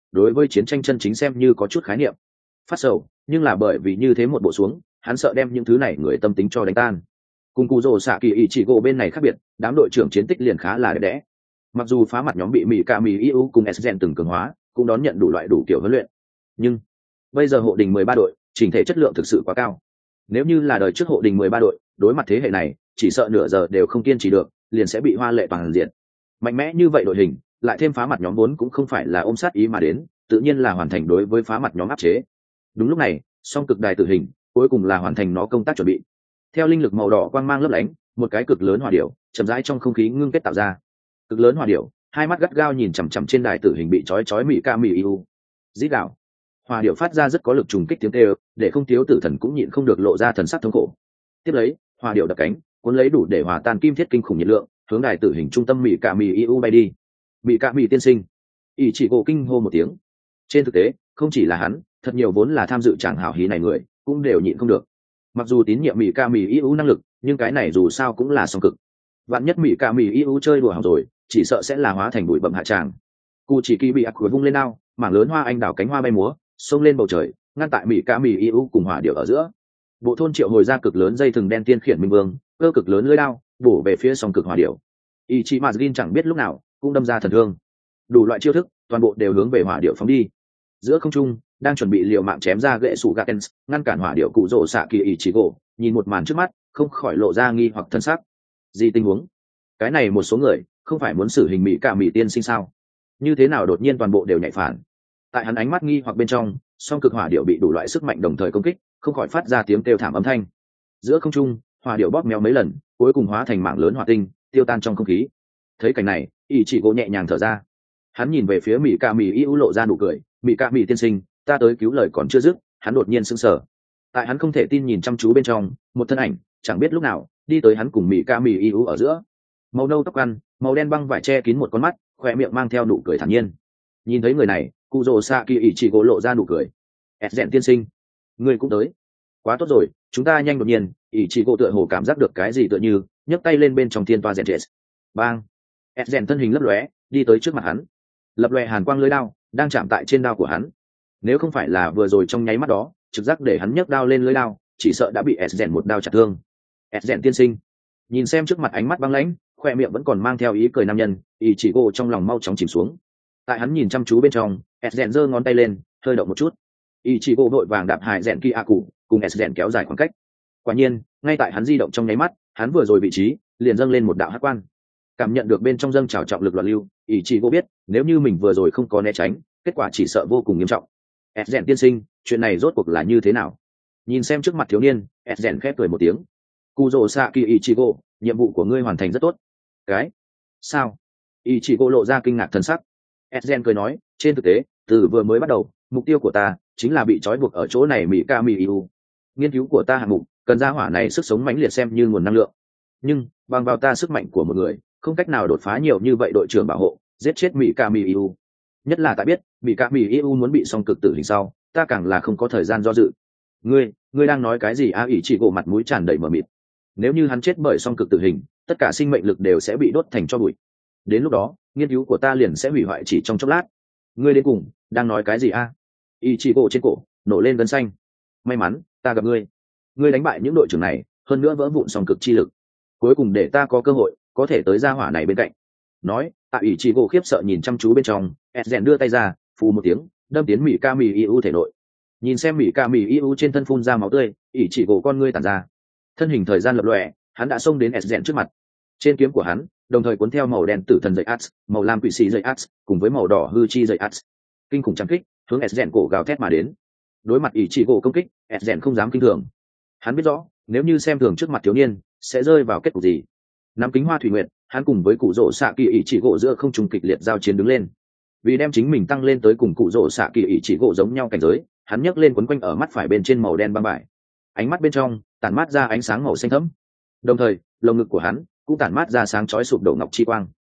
[SPEAKER 1] đối với chiến tranh chân chính xem như có chút khái niệm. Phát sầu, nhưng là bởi vì như thế một bộ xuống, hắn sợ đem những thứ này người tâm tính cho đánh tan. Cùng cụ rồ xạ kỳ ý chỉ gỗ bên này khác biệt, đám đội trưởng chiến tích liền khá là đẹp đẽ. Mặc dù phá mặt nhóm bị mỹ ca mỹ iu cùng s từng cường hóa, cũng đón nhận đủ loại đủ kiểu huấn luyện, nhưng bây giờ hộ đình 13 đội chỉnh thể chất lượng thực sự quá cao. Nếu như là đời trước hộ đình 13 đội đối mặt thế hệ này, chỉ sợ nửa giờ đều không kiên trì được, liền sẽ bị hoa lệ toàn diện. Mạnh mẽ như vậy đội hình, lại thêm phá mặt nhóm vốn cũng không phải là ôm sát ý mà đến, tự nhiên là hoàn thành đối với phá mặt nhóm áp chế. Đúng lúc này, song cực đài tử hình cuối cùng là hoàn thành nó công tác chuẩn bị. Theo linh lực màu đỏ quang mang lấp lánh, một cái cực lớn hỏa điểu chậm rãi trong không khí ngưng kết tạo ra. Cực lớn hỏa điểu, hai mắt gắt gao nhìn chằm chằm trên đài tử hình bị chói mỹ ca mỹ iu. Rít gào. Hỏa điểu phát ra rất có lực trùng kích tiếng kêu, để không thiếu tử thần cũng nhịn không được lộ ra thần sắc thống khổ. Tiếp lấy, hỏa điểu đập cánh, cuốn lấy đủ để hòa tan kim thiết kinh khủng nhiệt lượng, hướng đài tử hình trung tâm mỹ ca mỹ iu bay đi. Mỹ ca mỹ tiên sinh. Ý chỉ gỗ kinh hô một tiếng. Trên thực tế, không chỉ là hắn, thật nhiều vốn là tham dự tràng hảo hí này người cũng đều nhịn không được. Mặc dù tín nhiệm mỹ ca mỹ iu năng lực, nhưng cái này dù sao cũng là song cực. Vạn nhất mỹ ca mỹ iu chơi đùa hỏng rồi, chỉ sợ sẽ là hóa thành bụi bậm hạ tràng. Cụ chỉ kỳ bị ác vung lên đao, mảng lớn hoa anh đào cánh hoa bay múa, xông lên bầu trời, ngăn tại mỹ ca mỹ iu cùng hỏa điệu ở giữa. Bộ thôn triệu hồi ra cực lớn dây thừng đen tiên khiển minh vương, cơ cực lớn lưỡi đao bổ về phía song cực hỏa điệu. Ichimazin chẳng biết lúc nào cũng đâm ra thần thương. Đủ loại chiêu thức, toàn bộ đều hướng về hỏa điệu phóng đi. Giữa không trung, đang chuẩn bị liều mạng chém ra gậy sủ Gatens, ngăn cản hỏa điệu cụ rồ xạ kỳ Ichigo, nhìn một màn trước mắt, không khỏi lộ ra nghi hoặc thân sắc. Gì tình huống? Cái này một số người, không phải muốn xử hình mỹ cả mỹ tiên sinh sao? Như thế nào đột nhiên toàn bộ đều nhảy phản? Tại hắn ánh mắt nghi hoặc bên trong, song cực hỏa điệu bị đủ loại sức mạnh đồng thời công kích, không khỏi phát ra tiếng kêu thảm âm thanh. Giữa không trung, hỏa điệu bóp méo mấy lần, cuối cùng hóa thành mảng lớn hỏa tinh, tiêu tan trong không khí. Thấy cảnh này, Ichigo nhẹ nhàng thở ra. Hắn nhìn về phía mỹ ca mỹ iu lộ ra nụ cười, mỹ ca mỹ tiên sinh, ta tới cứu lời còn chưa dứt, hắn đột nhiên sững sờ. Tại hắn không thể tin nhìn chăm chú bên trong, một thân ảnh chẳng biết lúc nào đi tới hắn cùng mỹ ca mỹ iu ở giữa. Màu nâu tóc ăn, màu đen băng vải che kín một con mắt, khỏe miệng mang theo nụ cười thản nhiên. Nhìn thấy người này, cụ rồ xạ kỳ Ichigo lộ ra nụ cười. Dẹn tiên sinh, ngươi cũng tới. Quá tốt rồi, chúng ta nhanh đột nhiên. Ichigo tựa hồ cảm giác được cái gì tựa như nhấc tay lên bên trong thiên toa rèn chết. Bang. Dẹn thân hình lấp lóe, đi tới trước mặt hắn. Lập lòe hàn quang lưỡi đao đang chạm tại trên đao của hắn. Nếu không phải là vừa rồi trong nháy mắt đó trực giác để hắn nhấc đao lên lưỡi đao, chỉ sợ đã bị Sden một đao chặt thương. Sden tiên sinh, nhìn xem trước mặt ánh mắt băng lãnh, khoe miệng vẫn còn mang theo ý cười nam nhân, Ichigo trong lòng mau chóng chìm xuống. Tại hắn nhìn chăm chú bên trong, Sden giơ ngón tay lên, hơi động một chút. Ichigo vội vàng đạp hại rèn kia cụ, cùng Sden kéo dài khoảng cách. Quả nhiên, ngay tại hắn di động trong nháy mắt, hắn vừa rồi vị trí liền dâng lên một đạo hắc quang. Cảm nhận được bên trong dâng trào trọng lực loạn lưu, Ichigo biết nếu như mình vừa rồi không có né tránh, kết quả chỉ sợ vô cùng nghiêm trọng. Sden tiên sinh, chuyện này rốt cuộc là như thế nào? Nhìn xem trước mặt thiếu niên, Sden khép cười một tiếng. Kurosaki Ichigo, nhiệm vụ của ngươi hoàn thành rất tốt. Cái? Sao? Ichigo lộ ra kinh ngạc thần sắc. Sden cười nói, trên thực tế, từ vừa mới bắt đầu, mục tiêu của ta chính là bị trói buộc ở chỗ này Mika Miu. Nghiên cứu của ta hạng mục, cần ra hỏa này sức sống mãnh liệt xem như nguồn năng lượng. Nhưng, bằng vào ta sức mạnh của một người, không cách nào đột phá nhiều như vậy đội trưởng bảo hộ, giết chết Mika Miu. Nhất là ta biết, Mika Miu muốn bị song cực tử hình sau, ta càng là không có thời gian do dự. Ngươi đang nói cái gì? Ichigo mặt mũi tràn đầy mờ mịt. Nếu như hắn chết bởi song cực tử hình, tất cả sinh mệnh lực đều sẽ bị đốt thành tro bụi. Đến lúc đó, nghiên cứu của ta liền sẽ hủy hoại chỉ trong chốc lát. Ngươi đến cùng đang nói cái gì a? Ichigo trên cổ nổ lên gân xanh. May mắn ta gặp ngươi. Ngươi đánh bại những đội trưởng này, hơn nữa vỡ vụn song cực chi lực. Cuối cùng để ta có cơ hội có thể tới gia hỏa này bên cạnh. Nói, Ichigo khiếp sợ nhìn chăm chú bên trong, Sden đưa tay ra, phù một tiếng, đâm tiến Mika Miu thể nội. Nhìn xem Mika Miu trên thân phun ra máu tươi, Ichigo con ngươi tản ra. Thân hình thời gian lập lòe, hắn đã xông đến Sden trước mặt. Trên kiếm của hắn, đồng thời cuốn theo màu đen tử thần dây Ats, màu lam quỷ sĩ dây Ats, cùng với màu đỏ hư chi dây Ats. Kinh khủng trảm kích, hướng Sden cổ gào thét mà đến. Đối mặt Ichigo công kích, Sden không dám kinh thường. Hắn biết rõ, nếu như xem thường trước mặt thiếu niên, sẽ rơi vào kết cục gì. Nắm kính hoa thủy nguyệt, hắn cùng với cụ rỗ xạ kỳ Ichigo giữa không trung kịch liệt giao chiến đứng lên. Vì đem chính mình tăng lên tới cùng cụ rỗ xạ kỳ Ichigo giống nhau cảnh giới, hắn nhấc lên quấn quanh ở mắt phải bên trên màu đen băng vải. Ánh mắt bên trong tản mát ra ánh sáng màu xanh thẫm. Đồng thời, lồng ngực của hắn cũng tản mát ra sáng chói sụp đổ ngọc chi quang.